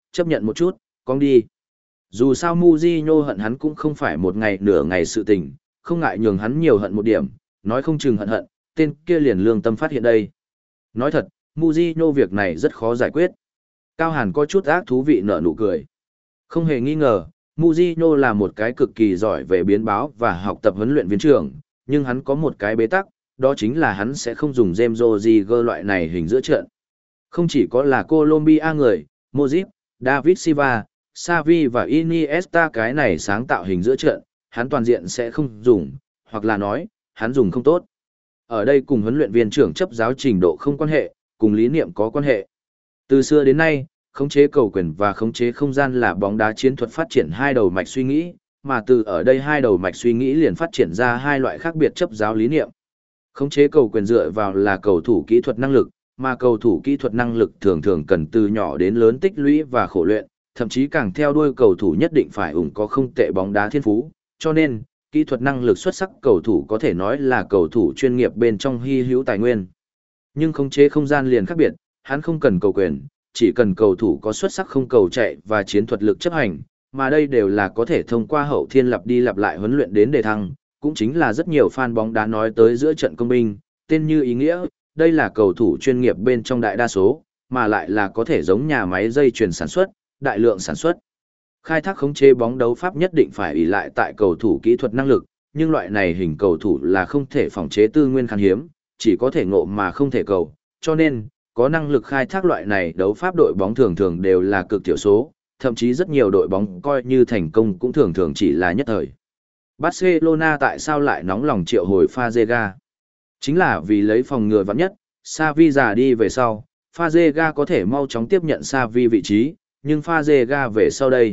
chấp nhận một chút, con đi. Dù sao Mujinho hận hắn cũng không phải một ngày nửa ngày sự tình, không ngại nhường hắn nhiều hận một điểm, nói không chừng hận hận, tên kia liền lương tâm phát hiện đây. Nói thật, Mujinho việc này rất khó giải quyết. Cao Hàn có chút ác thú vị nở nụ cười. Không hề nghi ngờ, Mujinho là một cái cực kỳ giỏi về biến báo và học tập huấn luyện viên trưởng, nhưng hắn có một cái bế tắc, đó chính là hắn sẽ không dùng James Rodriguez loại này hình giữa trận. Không chỉ có là Colombia người, Modric, David Silva, Xavi và Iniesta cái này sáng tạo hình giữa trận, hắn toàn diện sẽ không dùng, hoặc là nói, hắn dùng không tốt. Ở đây cùng huấn luyện viên trưởng chấp giáo trình độ không quan hệ, cùng lý niệm có quan hệ. Từ xưa đến nay, khống chế cầu quyền và khống chế không gian là bóng đá chiến thuật phát triển hai đầu mạch suy nghĩ, mà từ ở đây hai đầu mạch suy nghĩ liền phát triển ra hai loại khác biệt chấp giáo lý niệm. Khống chế cầu quyền dựa vào là cầu thủ kỹ thuật năng lực, mà cầu thủ kỹ thuật năng lực thường thường cần từ nhỏ đến lớn tích lũy và khổ luyện, thậm chí càng theo đuôi cầu thủ nhất định phải ủng có không tệ bóng đá thiên phú, cho nên, kỹ thuật năng lực xuất sắc cầu thủ có thể nói là cầu thủ chuyên nghiệp bên trong hy hữu tài nguyên. Nhưng khống chế không gian liền khác biệt, hắn không cần cầu quyền, chỉ cần cầu thủ có xuất sắc không cầu chạy và chiến thuật lực chấp hành, mà đây đều là có thể thông qua hậu thiên lặp đi lặp lại huấn luyện đến đề thăng, cũng chính là rất nhiều fan bóng đá nói tới giữa trận công binh, tên như ý nghĩa, đây là cầu thủ chuyên nghiệp bên trong đại đa số, mà lại là có thể giống nhà máy dây chuyền sản xuất, đại lượng sản xuất. Khai thác khống chế bóng đấu pháp nhất định phải ỷ lại tại cầu thủ kỹ thuật năng lực, nhưng loại này hình cầu thủ là không thể phòng chế tư nguyên khan hiếm, chỉ có thể ngộ mà không thể cầu, cho nên, có năng lực khai thác loại này đấu pháp đội bóng thường thường đều là cực thiểu số, thậm chí rất nhiều đội bóng coi như thành công cũng thường thường chỉ là nhất thời. Barcelona tại sao lại nóng lòng triệu hồi Fazega? Chính là vì lấy phòng ngừa vạn nhất, Xavi già đi về sau, Fazega có thể mau chóng tiếp nhận Xavi vị trí, nhưng Fazega về sau đây.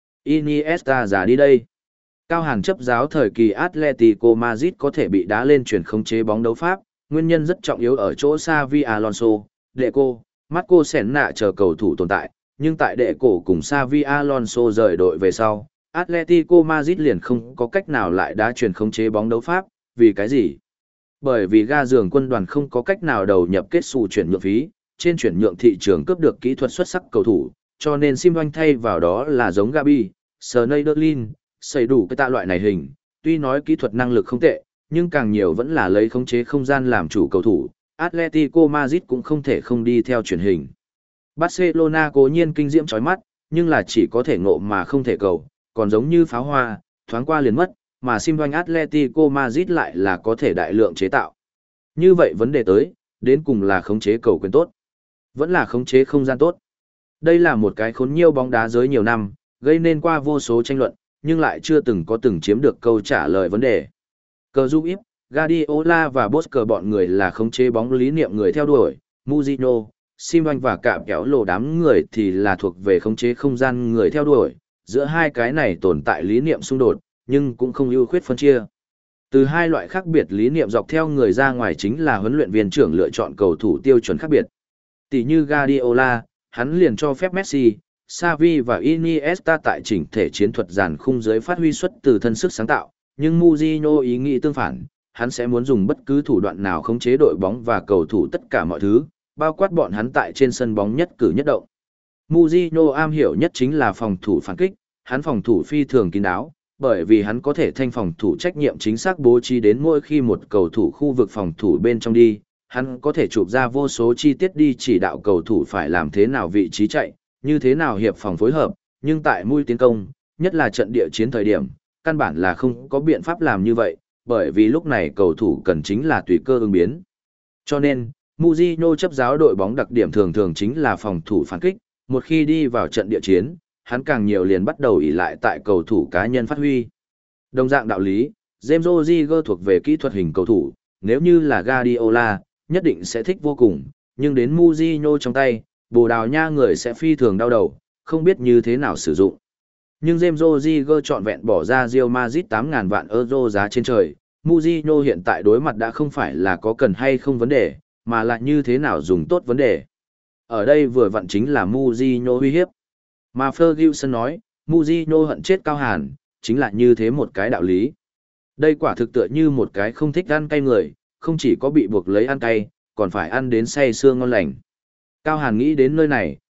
Iniesta già đi đây. Cao Hàn chấp giáo thời kỳ Atletico Madrid có thể bị đá lên chuyển khống chế bóng đấu pháp, nguyên nhân rất trọng yếu ở chỗ Xavi Alonso, Deco, Marco Senna chờ cầu thủ tồn tại, nhưng tại Deco cùng Xavi Alonso rời đội về sau, Atletico Madrid liền không có cách nào lại đá chuyển khống chế bóng đấu pháp, vì cái gì? Bởi vì ga giường quân đoàn không có cách nào đầu nhập kết xù chuyển nhượng phí, trên chuyển nhượng thị trường cướp được kỹ thuật xuất sắc cầu thủ, cho nên Sim Oanh thay vào đó là giống Gabi, Sneijderlin, xây đủ cái tạ loại này hình, tuy nói kỹ thuật năng lực không tệ, nhưng càng nhiều vẫn là lấy khống chế không gian làm chủ cầu thủ, Atletico Madrid cũng không thể không đi theo truyền hình. Barcelona cố nhiên kinh diễm chói mắt, nhưng là chỉ có thể ngộ mà không thể cầu, còn giống như pháo hoa, thoáng qua liền mất, mà Sim Oanh Atletico Madrid lại là có thể đại lượng chế tạo. Như vậy vấn đề tới, đến cùng là khống chế cầu quyền tốt, vẫn là khống chế không gian tốt. Đây là một cái khốn nhiều bóng đá giới nhiều năm, gây nên qua vô số tranh luận, nhưng lại chưa từng có từng chiếm được câu trả lời vấn đề. Cờ giúp íp, Guardiola và Bosker bọn người là khống chế bóng lý niệm người theo đuổi, Mourinho, Sim Oanh và cạm kéo lồ đám người thì là thuộc về khống chế không gian người theo đuổi, giữa hai cái này tồn tại lý niệm xung đột, nhưng cũng không ưu khuyết phân chia. Từ hai loại khác biệt lý niệm dọc theo người ra ngoài chính là huấn luyện viên trưởng lựa chọn cầu thủ tiêu chuẩn khác biệt. Tỷ như Guardiola, hắn liền cho phép Messi, Xavi và Iniesta tại chỉnh thể chiến thuật giàn khung dưới phát huy xuất từ thân sức sáng tạo, nhưng Mourinho ý nghĩ tương phản, hắn sẽ muốn dùng bất cứ thủ đoạn nào khống chế đội bóng và cầu thủ tất cả mọi thứ, bao quát bọn hắn tại trên sân bóng nhất cử nhất động. Mourinho am hiểu nhất chính là phòng thủ phản kích, hắn phòng thủ phi thường kín đáo, bởi vì hắn có thể thanh phòng thủ trách nhiệm chính xác bố trí đến mỗi khi một cầu thủ khu vực phòng thủ bên trong đi, hắn có thể chụp ra vô số chi tiết đi chỉ đạo cầu thủ phải làm thế nào vị trí chạy, như thế nào hiệp phòng phối hợp, nhưng tại mũi tiến công, nhất là trận địa chiến thời điểm, căn bản là không có biện pháp làm như vậy, bởi vì lúc này cầu thủ cần chính là tùy cơ ứng biến. Cho nên, Mourinho chấp giáo đội bóng đặc điểm thường thường chính là phòng thủ phản kích, một khi đi vào trận địa chiến, hắn càng nhiều liền bắt đầu ỷ lại tại cầu thủ cá nhân phát huy. Đồng dạng đạo lý, James Rodriguez thuộc về kỹ thuật hình cầu thủ, nếu như là Guardiola, nhất định sẽ thích vô cùng, nhưng đến Mourinho trong tay, Bồ Đào Nha người sẽ phi thường đau đầu, không biết như thế nào sử dụng. Nhưng James Rodriguez trọn vẹn bỏ ra Real Madrid tám nghìn vạn euro giá trên trời, Mourinho hiện tại đối mặt đã không phải là có cần hay không vấn đề, mà là như thế nào dùng tốt vấn đề. Ở đây vừa vặn chính là Mourinho uy hiếp. Mà Ferguson nói, Mourinho hận chết Cao Hàn, chính là như thế một cái đạo lý. Đây quả thực tựa như một cái không thích ăn cay người, không chỉ có bị buộc lấy ăn cay, còn phải ăn đến say sưa ngon lành. Cao Hàn nghĩ đến nơi này,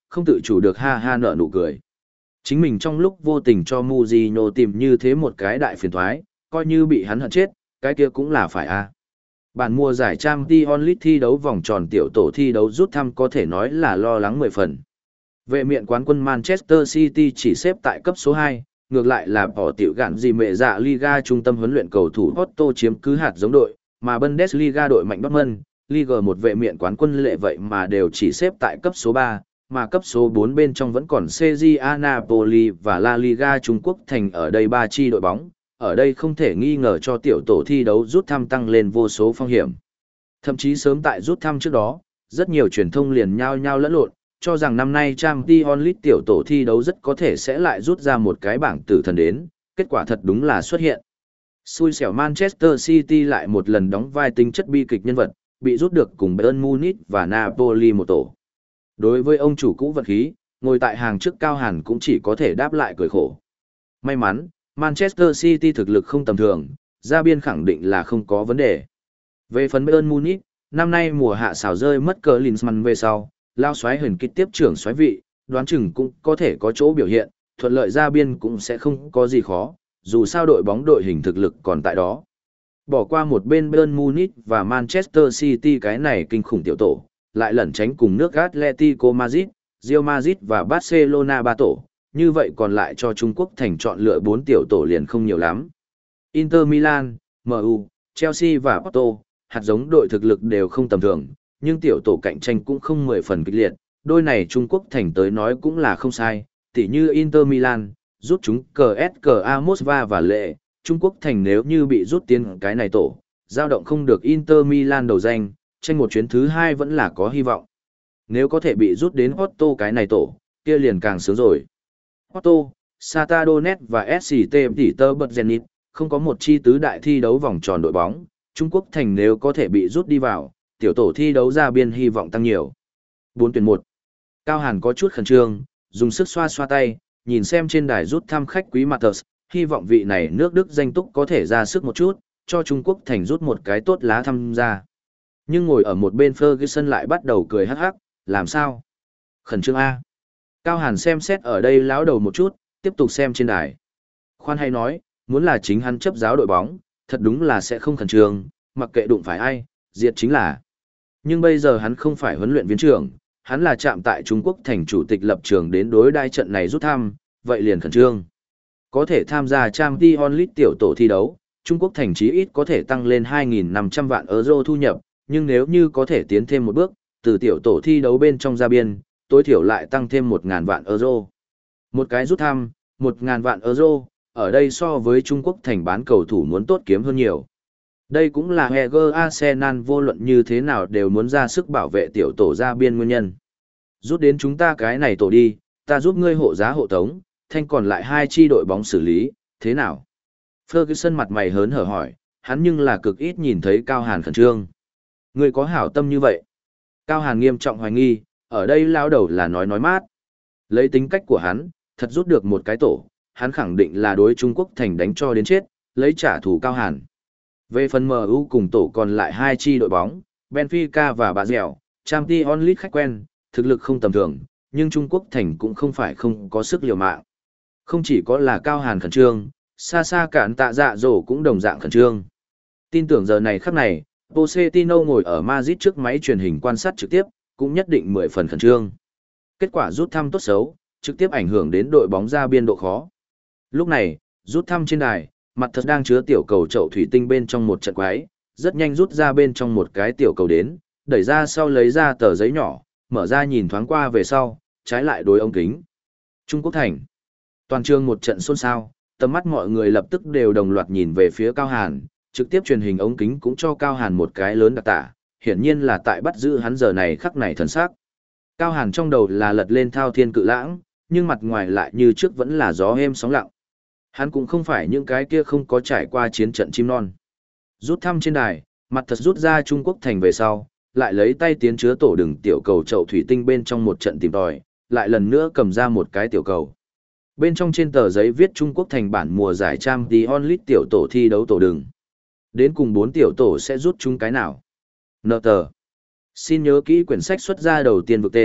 không tự chủ được ha ha nở nụ cười. Chính mình trong lúc vô tình cho Mujinho tìm như thế một cái đại phiền thoái, coi như bị hắn hận chết, cái kia cũng là phải a. Bản mùa giải Champions League thi đấu vòng tròn tiểu tổ thi đấu rút thăm có thể nói là lo lắng mười phần. Vệ miện quán quân Manchester City chỉ xếp tại cấp số hai, ngược lại là bỏ tiểu gạn gì mẹ dạ Liga trung tâm huấn luyện cầu thủ Otto chiếm cứ hạt giống đội, mà Bundesliga đội mạnh Dortmund, Liga một vệ miện quán quân lệ vậy mà đều chỉ xếp tại cấp số ba, mà cấp số bốn bên trong vẫn còn xê giê a Napoli và La Liga Trung Quốc thành ở đây ba chi đội bóng, ở đây không thể nghi ngờ cho tiểu tổ thi đấu rút thăm tăng lên vô số phong hiểm. Thậm chí sớm tại rút thăm trước đó, rất nhiều truyền thông liền nhao nhao lẫn lộn, cho rằng năm nay Champions League tiểu tổ thi đấu rất có thể sẽ lại rút ra một cái bảng tử thần đến, kết quả thật đúng là xuất hiện. Xui xẻo Manchester City lại một lần đóng vai tính chất bi kịch nhân vật, bị rút được cùng Bayern Munich và Napoli một tổ. Đối với ông chủ cũ vật khí, ngồi tại hàng trước Cao Hàn cũng chỉ có thể đáp lại cười khổ. May mắn, Manchester City thực lực không tầm thường, ra biên khẳng định là không có vấn đề. Về phần Bayern Munich, năm nay mùa hạ xào rơi mất cờ Klinsmann về sau, lao xoáy huyền kích tiếp trưởng xoáy vị, đoán chừng cũng có thể có chỗ biểu hiện, thuận lợi ra biên cũng sẽ không có gì khó, dù sao đội bóng đội hình thực lực còn tại đó. Bỏ qua một bên Bayern Munich và Manchester City cái này kinh khủng tiểu tổ, lại lẩn tránh cùng nước Atletico Madrid, Real Madrid và Barcelona ba tổ, như vậy còn lại cho Trung Quốc thành chọn lựa bốn tiểu tổ liền không nhiều lắm. Inter Milan, em u, Chelsea và Porto, hạt giống đội thực lực đều không tầm thường, nhưng tiểu tổ cạnh tranh cũng không mười phần kịch liệt, đôi này Trung Quốc thành tới nói cũng là không sai, tỉ như Inter Milan, rút chúng cờ ét ca a Mosva và Lệ, Trung Quốc thành nếu như bị rút tiến cái này tổ, dao động không được Inter Milan đầu danh, tranh một chuyến thứ hai vẫn là có hy vọng. Nếu có thể bị rút đến Porto cái này tổ, kia liền càng sướng rồi. Porto, Shakhtar Donetsk và ét xê tê Petersburg Zenit, không có một chi tứ đại thi đấu vòng tròn đội bóng, Trung Quốc thành nếu có thể bị rút đi vào, tiểu tổ thi đấu ra biên hy vọng tăng nhiều. bốn tuyển một. Cao Hàn có chút khẩn trương, dùng sức xoa xoa tay, nhìn xem trên đài rút thăm khách quý Matters, hy vọng vị này nước Đức danh túc có thể ra sức một chút, cho Trung Quốc thành rút một cái tốt lá tham gia. Nhưng ngồi ở một bên Ferguson lại bắt đầu cười hắc hắc, làm sao? Khẩn trương A. Cao Hàn xem xét ở đây láo đầu một chút, tiếp tục xem trên đài. Khoan hay nói, muốn là chính hắn chấp giáo đội bóng, thật đúng là sẽ không khẩn trương, mặc kệ đụng phải ai, diệt chính là. Nhưng bây giờ hắn không phải huấn luyện viên trưởng, hắn là chạm tại Trung Quốc thành chủ tịch lập trường đến đối đai trận này rút thăm, vậy liền khẩn trương. Có thể tham gia Champions League tiểu tổ thi đấu, Trung Quốc thành chí ít có thể tăng lên hai nghìn năm trăm vạn euro thu nhập, nhưng nếu như có thể tiến thêm một bước, từ tiểu tổ thi đấu bên trong ra biên, tối thiểu lại tăng thêm một nghìn vạn euro. Một cái rút thăm, một nghìn vạn euro, ở đây so với Trung Quốc thành bán cầu thủ muốn tốt kiếm hơn nhiều. Đây cũng là Heger Arsenal vô luận như thế nào đều muốn ra sức bảo vệ tiểu tổ ra biên nguyên nhân. Rút đến chúng ta cái này tổ đi, ta giúp ngươi hộ giá hộ tống, thanh còn lại hai chi đội bóng xử lý, thế nào? Ferguson mặt mày hớn hở hỏi, hắn nhưng là cực ít nhìn thấy Cao Hàn khẩn trương. Ngươi có hảo tâm như vậy? Cao Hàn nghiêm trọng hoài nghi, ở đây lao đầu là nói nói mát. Lấy tính cách của hắn, thật rút được một cái tổ, hắn khẳng định là đối Trung Quốc thành đánh cho đến chết, lấy trả thù Cao Hàn. Về phần em u cùng tổ còn lại hai chi đội bóng, Benfica và Bà Dẻo, Champions League khách quen, thực lực không tầm thường, nhưng Trung Quốc thành cũng không phải không có sức liều mạng. Không chỉ có là Cao Hàn khẩn trương, xa xa cản tạ dạ dỗ cũng đồng dạng khẩn trương. Tin tưởng giờ này khắc này, Pochettino ngồi ở Madrid trước máy truyền hình quan sát trực tiếp, cũng nhất định mười phần khẩn trương. Kết quả rút thăm tốt xấu, trực tiếp ảnh hưởng đến đội bóng ra biên độ khó. Lúc này, rút thăm trên đài, mặt thật đang chứa tiểu cầu chậu thủy tinh bên trong một trận quái, rất nhanh rút ra bên trong một cái tiểu cầu đến, đẩy ra sau lấy ra tờ giấy nhỏ, mở ra nhìn thoáng qua về sau, trái lại đối ống kính. Trung Quốc thành. Toàn trường một trận xôn xao, tầm mắt mọi người lập tức đều đồng loạt nhìn về phía Cao Hàn, trực tiếp truyền hình ống kính cũng cho Cao Hàn một cái lớn đặc tả, hiển nhiên là tại bắt giữ hắn giờ này khắc này thần sắc. Cao Hàn trong đầu là lật lên thao thiên cự lãng, nhưng mặt ngoài lại như trước vẫn là gió êm sóng lặng. Hắn cũng không phải những cái kia không có trải qua chiến trận chim non. Rút thăm trên đài, mặt thật rút ra Trung Quốc thành về sau, lại lấy tay tiến chứa tổ đừng tiểu cầu chậu thủy tinh bên trong một trận tìm tòi, lại lần nữa cầm ra một cái tiểu cầu. Bên trong trên tờ giấy viết Trung Quốc thành bản mùa giải Champions League tiểu tổ thi đấu tổ đừng. Đến cùng bốn tiểu tổ sẽ rút chúng cái nào? Nợ tờ. Xin nhớ kỹ quyển sách xuất ra đầu tiên vực tên,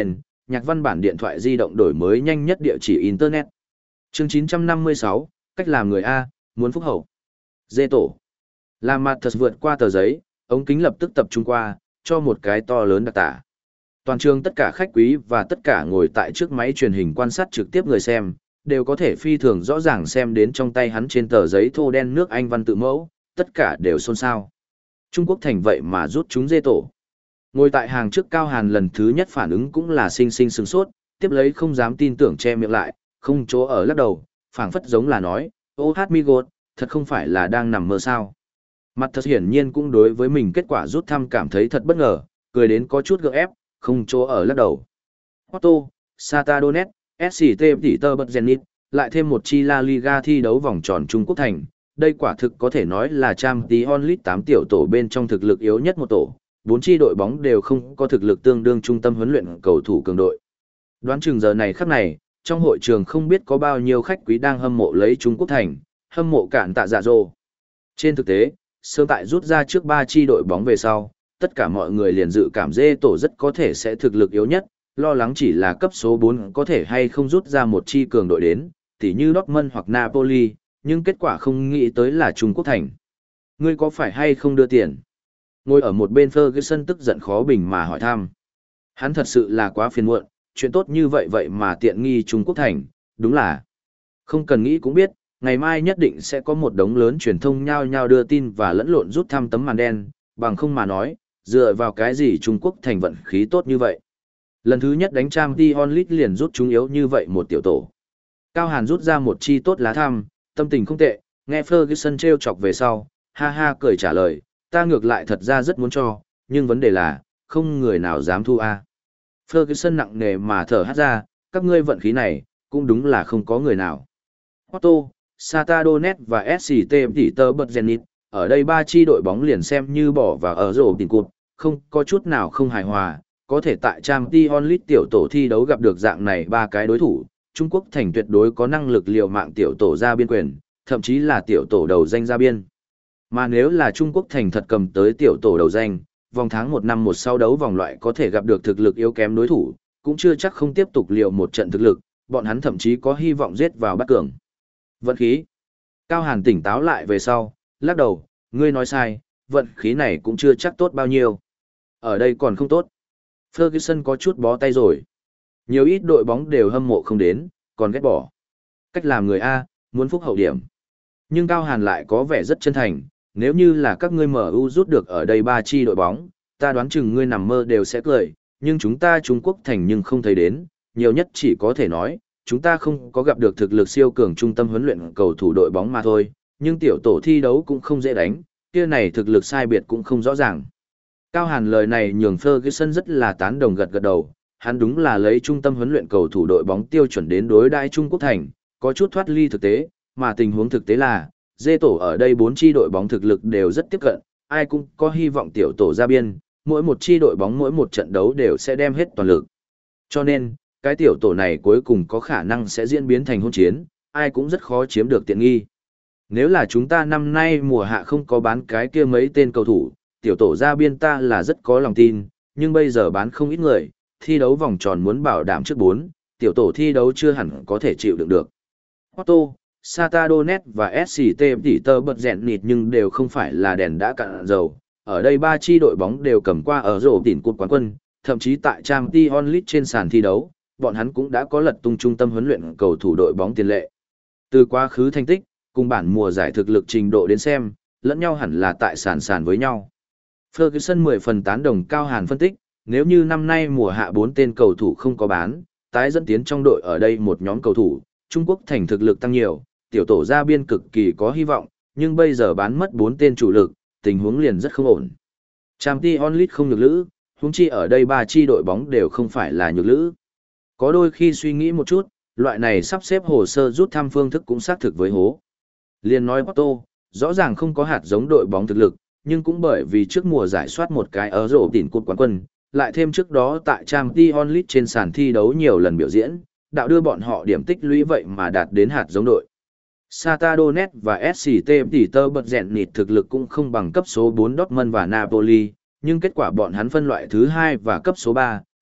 nhạc văn bản điện thoại di động đổi mới nhanh nhất địa chỉ Internet. Chương chín trăm năm mươi sáu, cách làm người A, muốn phúc hậu. Dê tổ. Làm mặt thật vượt qua tờ giấy, ống kính lập tức tập trung qua, cho một cái to lớn đặc tả. Toàn trường tất cả khách quý và tất cả ngồi tại trước máy truyền hình quan sát trực tiếp người xem, đều có thể phi thường rõ ràng xem đến trong tay hắn trên tờ giấy thô đen nước Anh văn tự mẫu, tất cả đều xôn xao. Trung Quốc thành vậy mà rút chúng dê tổ. Ngồi tại hàng trước Cao Hàn lần thứ nhất phản ứng cũng là sinh sinh sửng sốt, tiếp lấy không dám tin tưởng che miệng lại, không chỗ ở lắc đầu, phảng phất giống là nói, ô hát mi gột, thật không phải là đang nằm mơ sao. Mặt thật hiển nhiên cũng đối với mình kết quả rút thăm cảm thấy thật bất ngờ, cười đến có chút gượng ép, không chỗ ở lắc đầu. Otto, Satadonet, ét xê tê Peter Zenit, lại thêm một chi La Liga thi đấu vòng tròn Trung Quốc thành, đây quả thực có thể nói là Champions League tám tiểu tổ bên trong thực lực yếu nhất một tổ, bốn chi đội bóng đều không có thực lực tương đương trung tâm huấn luyện cầu thủ cường đội. Đoán chừng giờ này khắc này, trong hội trường không biết có bao nhiêu khách quý đang hâm mộ lấy Trung Quốc thành, hâm mộ cản tạ dạ dồ. Trên thực tế, sớm tại rút ra trước ba chi đội bóng về sau, tất cả mọi người liền dự cảm dê tổ rất có thể sẽ thực lực yếu nhất, lo lắng chỉ là cấp số bốn có thể hay không rút ra một chi cường đội đến, tỉ như Dortmund hoặc Napoli, nhưng kết quả không nghĩ tới là Trung Quốc thành. Ngươi có phải hay không đưa tiền? Ngồi ở một bên Ferguson tức giận khó bình mà hỏi thăm. Hắn thật sự là quá phiền muộn, chuyện tốt như vậy vậy mà tiện nghi Trung Quốc thành, đúng là. Không cần nghĩ cũng biết, ngày mai nhất định sẽ có một đống lớn truyền thông nhao nhao đưa tin và lẫn lộn rút thăm tấm màn đen, bằng không mà nói, dựa vào cái gì Trung Quốc thành vận khí tốt như vậy. Lần thứ nhất đánh Champions League liền rút chúng yếu như vậy một tiểu tổ. Cao Hàn rút ra một chi tốt lá thăm, tâm tình không tệ, nghe Ferguson trêu chọc về sau, ha ha cười trả lời, ta ngược lại thật ra rất muốn cho, nhưng vấn đề là, không người nào dám thu a. Ferguson nặng nề mà thở hắt ra, các ngươi vận khí này, cũng đúng là không có người nào. Otto, Satadonet và ét xê tê Peter Zenit, ở đây ba chi đội bóng liền xem như bỏ vào ở rổ tiền cụt, không có chút nào không hài hòa, có thể tại Champions League tiểu tổ thi đấu gặp được dạng này ba cái đối thủ, Trung Quốc thành tuyệt đối có năng lực liều mạng tiểu tổ ra biên quyền, thậm chí là tiểu tổ đầu danh ra biên. Mà nếu là Trung Quốc thành thật cầm tới tiểu tổ đầu danh, vòng tháng một năm một sau đấu vòng loại có thể gặp được thực lực yếu kém đối thủ, cũng chưa chắc không tiếp tục liều một trận thực lực, bọn hắn thậm chí có hy vọng giết vào bắt cường. Vận khí. Cao Hàn tỉnh táo lại về sau, lắc đầu, ngươi nói sai, vận khí này cũng chưa chắc tốt bao nhiêu. Ở đây còn không tốt. Ferguson có chút bó tay rồi. Nhiều ít đội bóng đều hâm mộ không đến, còn ghét bỏ. Cách làm người A, muốn phúc hậu điểm. Nhưng Cao Hàn lại có vẻ rất chân thành, nếu như là các ngươi em u rút được ở đây ba chi đội bóng, ta đoán chừng ngươi nằm mơ đều sẽ cười, nhưng chúng ta Trung Quốc thành nhưng không thấy đến, nhiều nhất chỉ có thể nói, chúng ta không có gặp được thực lực siêu cường trung tâm huấn luyện cầu thủ đội bóng mà thôi, nhưng tiểu tổ thi đấu cũng không dễ đánh, kia này thực lực sai biệt cũng không rõ ràng. Cao Hàn lời này nhường Ferguson rất là tán đồng gật gật đầu, hắn đúng là lấy trung tâm huấn luyện cầu thủ đội bóng tiêu chuẩn đến đối đãi Trung Quốc thành, có chút thoát ly thực tế, mà tình huống thực tế là, dê tổ ở đây bốn chi đội bóng thực lực đều rất tiếp cận, ai cũng có hy vọng tiểu tổ ra biên, mỗi một chi đội bóng mỗi một trận đấu đều sẽ đem hết toàn lực. Cho nên, cái tiểu tổ này cuối cùng có khả năng sẽ diễn biến thành hôn chiến, ai cũng rất khó chiếm được tiện nghi. Nếu là chúng ta năm nay mùa hạ không có bán cái kia mấy tên cầu thủ, tiểu tổ ra biên ta là rất có lòng tin, nhưng bây giờ bán không ít người, thi đấu vòng tròn muốn bảo đảm trước bốn, tiểu tổ thi đấu chưa hẳn có thể chịu đựng được. Otto, Satadonet và ét xê tê Peter Zenit nhưng đều không phải là đèn đã cạn dầu. Ở đây ba chi đội bóng đều cầm qua ở rổ tỉnh cột quán quân, thậm chí tại Champions League trên sàn thi đấu, bọn hắn cũng đã có lật tung trung tâm huấn luyện cầu thủ đội bóng tiền lệ. Từ quá khứ thành tích, cùng bản mùa giải thực lực trình độ đến xem, lẫn nhau hẳn là tại sàn sàn với nhau. Ferguson mười phần tán đồng Cao Hàn phân tích, nếu như năm nay mùa hạ bốn tên cầu thủ không có bán, tái dẫn tiến trong đội ở đây một nhóm cầu thủ, Trung Quốc thành thực lực tăng nhiều, tiểu tổ ra biên cực kỳ có hy vọng, nhưng bây giờ bán mất bốn tên chủ lực, tình huống liền rất không ổn. Champions League không nhược lữ, huống chi ở đây ba chi đội bóng đều không phải là nhược lữ. Có đôi khi suy nghĩ một chút, loại này sắp xếp hồ sơ rút thăm phương thức cũng xác thực với hố. Liên nói Porto, rõ ràng không có hạt giống đội bóng thực lực, nhưng cũng bởi vì trước mùa giải soát một cái ở rổ tỉnh cột quán quân, lại thêm trước đó tại Champions League trên sàn thi đấu nhiều lần biểu diễn, đạo đưa bọn họ điểm tích lũy vậy mà đạt đến hạt giống đội. Satadonet và ét xê tê Peter Zenit thực lực cũng không bằng cấp số bốn Dortmund và Napoli, nhưng kết quả bọn hắn phân loại thứ hai và cấp số ba,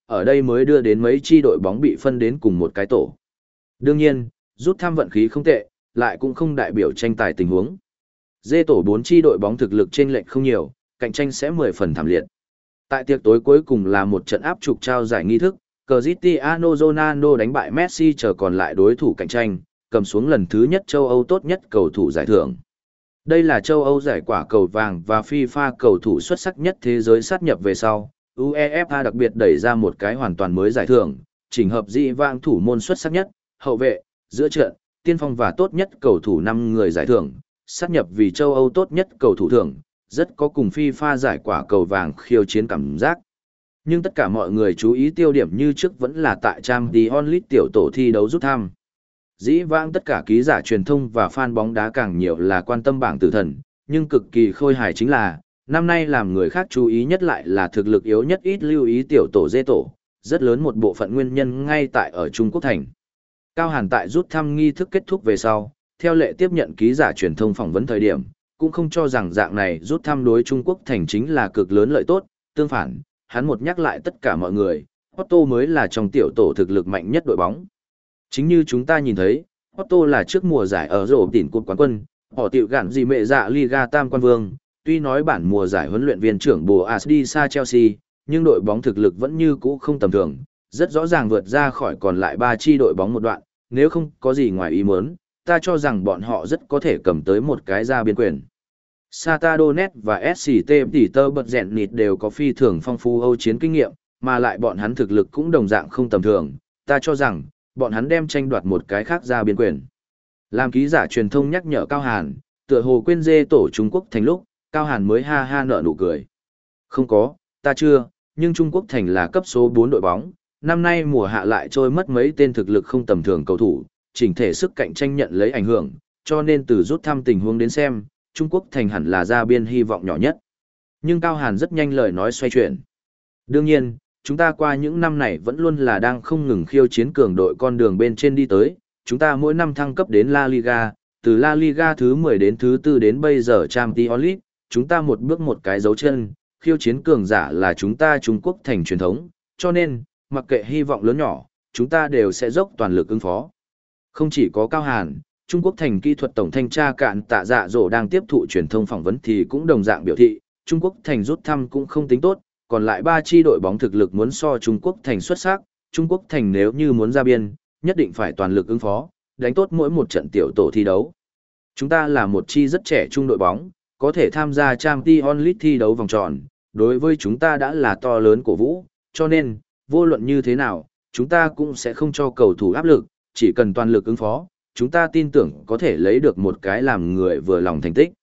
ở đây mới đưa đến mấy chi đội bóng bị phân đến cùng một cái tổ. Đương nhiên, rút thăm vận khí không tệ, lại cũng không đại biểu tranh tài tình huống. Dê tổ bốn chi đội bóng thực lực chênh lệch không nhiều, cạnh tranh sẽ mười phần thảm liệt. Tại tiệc tối cuối cùng là một trận áp trục trao giải nghi thức, Cristiano Ronaldo đánh bại Messi chờ còn lại đối thủ cạnh tranh, cầm xuống lần thứ nhất châu Âu tốt nhất cầu thủ giải thưởng. Đây là châu Âu giải quả cầu vàng và FIFA cầu thủ xuất sắc nhất thế giới sát nhập về sau. UEFA đặc biệt đẩy ra một cái hoàn toàn mới giải thưởng, chỉnh hợp dị vãng thủ môn xuất sắc nhất, hậu vệ, giữa trận, tiên phong và tốt nhất cầu thủ năm người giải thưởng, sát nhập vì châu Âu tốt nhất cầu thủ thưởng, rất có cùng FIFA giải quả cầu vàng khiêu chiến cảm giác. Nhưng tất cả mọi người chú ý tiêu điểm như trước vẫn là tại Champions League tiểu tổ thi đấu rút thăm. Dĩ vãng tất cả ký giả truyền thông và fan bóng đá càng nhiều là quan tâm bảng tử thần, nhưng cực kỳ khôi hài chính là, năm nay làm người khác chú ý nhất lại là thực lực yếu nhất ít lưu ý tiểu tổ dê tổ, rất lớn một bộ phận nguyên nhân ngay tại ở Trung Quốc thành. Cao Hàn tại rút thăm nghi thức kết thúc về sau, theo lệ tiếp nhận ký giả truyền thông phỏng vấn thời điểm, cũng không cho rằng dạng này rút thăm đối Trung Quốc thành chính là cực lớn lợi tốt, tương phản, hắn một nhắc lại tất cả mọi người, Porto mới là trong tiểu tổ thực lực mạnh nhất đội bóng. Chính như chúng ta nhìn thấy, Porto là trước mùa giải ở rổ tỉnh cột quán quân, họ tiểu gạn gì mẹ dạ Liga Tam quan vương, tuy nói bản mùa giải huấn luyện viên trưởng Boas đi xa Chelsea, nhưng đội bóng thực lực vẫn như cũ không tầm thường, rất rõ ràng vượt ra khỏi còn lại ba chi đội bóng một đoạn, nếu không có gì ngoài ý muốn, ta cho rằng bọn họ rất có thể cầm tới một cái ra biên quyền. Shakhtar Donetsk và ét xê tê Peterborough đều có phi thường phong phú Âu chiến kinh nghiệm, mà lại bọn hắn thực lực cũng đồng dạng không tầm thường, ta cho rằng, bọn hắn đem tranh đoạt một cái khác ra biên quyền. Làm ký giả truyền thông nhắc nhở Cao Hàn, tựa hồ quên dê tổ Trung Quốc thành lúc, Cao Hàn mới ha ha nở nụ cười. Không có, ta chưa, nhưng Trung Quốc thành là cấp số bốn đội bóng, năm nay mùa hạ lại trôi mất mấy tên thực lực không tầm thường cầu thủ, chỉnh thể sức cạnh tranh nhận lấy ảnh hưởng, cho nên từ rút thăm tình huống đến xem, Trung Quốc thành hẳn là ra biên hy vọng nhỏ nhất. Nhưng Cao Hàn rất nhanh lời nói xoay chuyển. Đương nhiên, chúng ta qua những năm này vẫn luôn là đang không ngừng khiêu chiến cường đội con đường bên trên đi tới, chúng ta mỗi năm thăng cấp đến La Liga, từ La Liga thứ mười đến thứ tư đến bây giờ Champions League, chúng ta một bước một cái dấu chân, khiêu chiến cường giả là chúng ta Trung Quốc thành truyền thống, cho nên, mặc kệ hy vọng lớn nhỏ, chúng ta đều sẽ dốc toàn lực ứng phó. Không chỉ có Cao Hàn, Trung Quốc thành kỹ thuật tổng thanh tra Cạn Tạ Dạ Dỗ đang tiếp thụ truyền thông phỏng vấn thì cũng đồng dạng biểu thị, Trung Quốc thành rút thăm cũng không tính tốt, còn lại ba chi đội bóng thực lực muốn so Trung Quốc thành xuất sắc, Trung Quốc thành nếu như muốn ra biên, nhất định phải toàn lực ứng phó, đánh tốt mỗi một trận tiểu tổ thi đấu. Chúng ta là một chi rất trẻ trung đội bóng, có thể tham gia Champions League thi đấu vòng tròn, đối với chúng ta đã là to lớn cổ vũ, cho nên, vô luận như thế nào, chúng ta cũng sẽ không cho cầu thủ áp lực, chỉ cần toàn lực ứng phó, chúng ta tin tưởng có thể lấy được một cái làm người vừa lòng thành tích.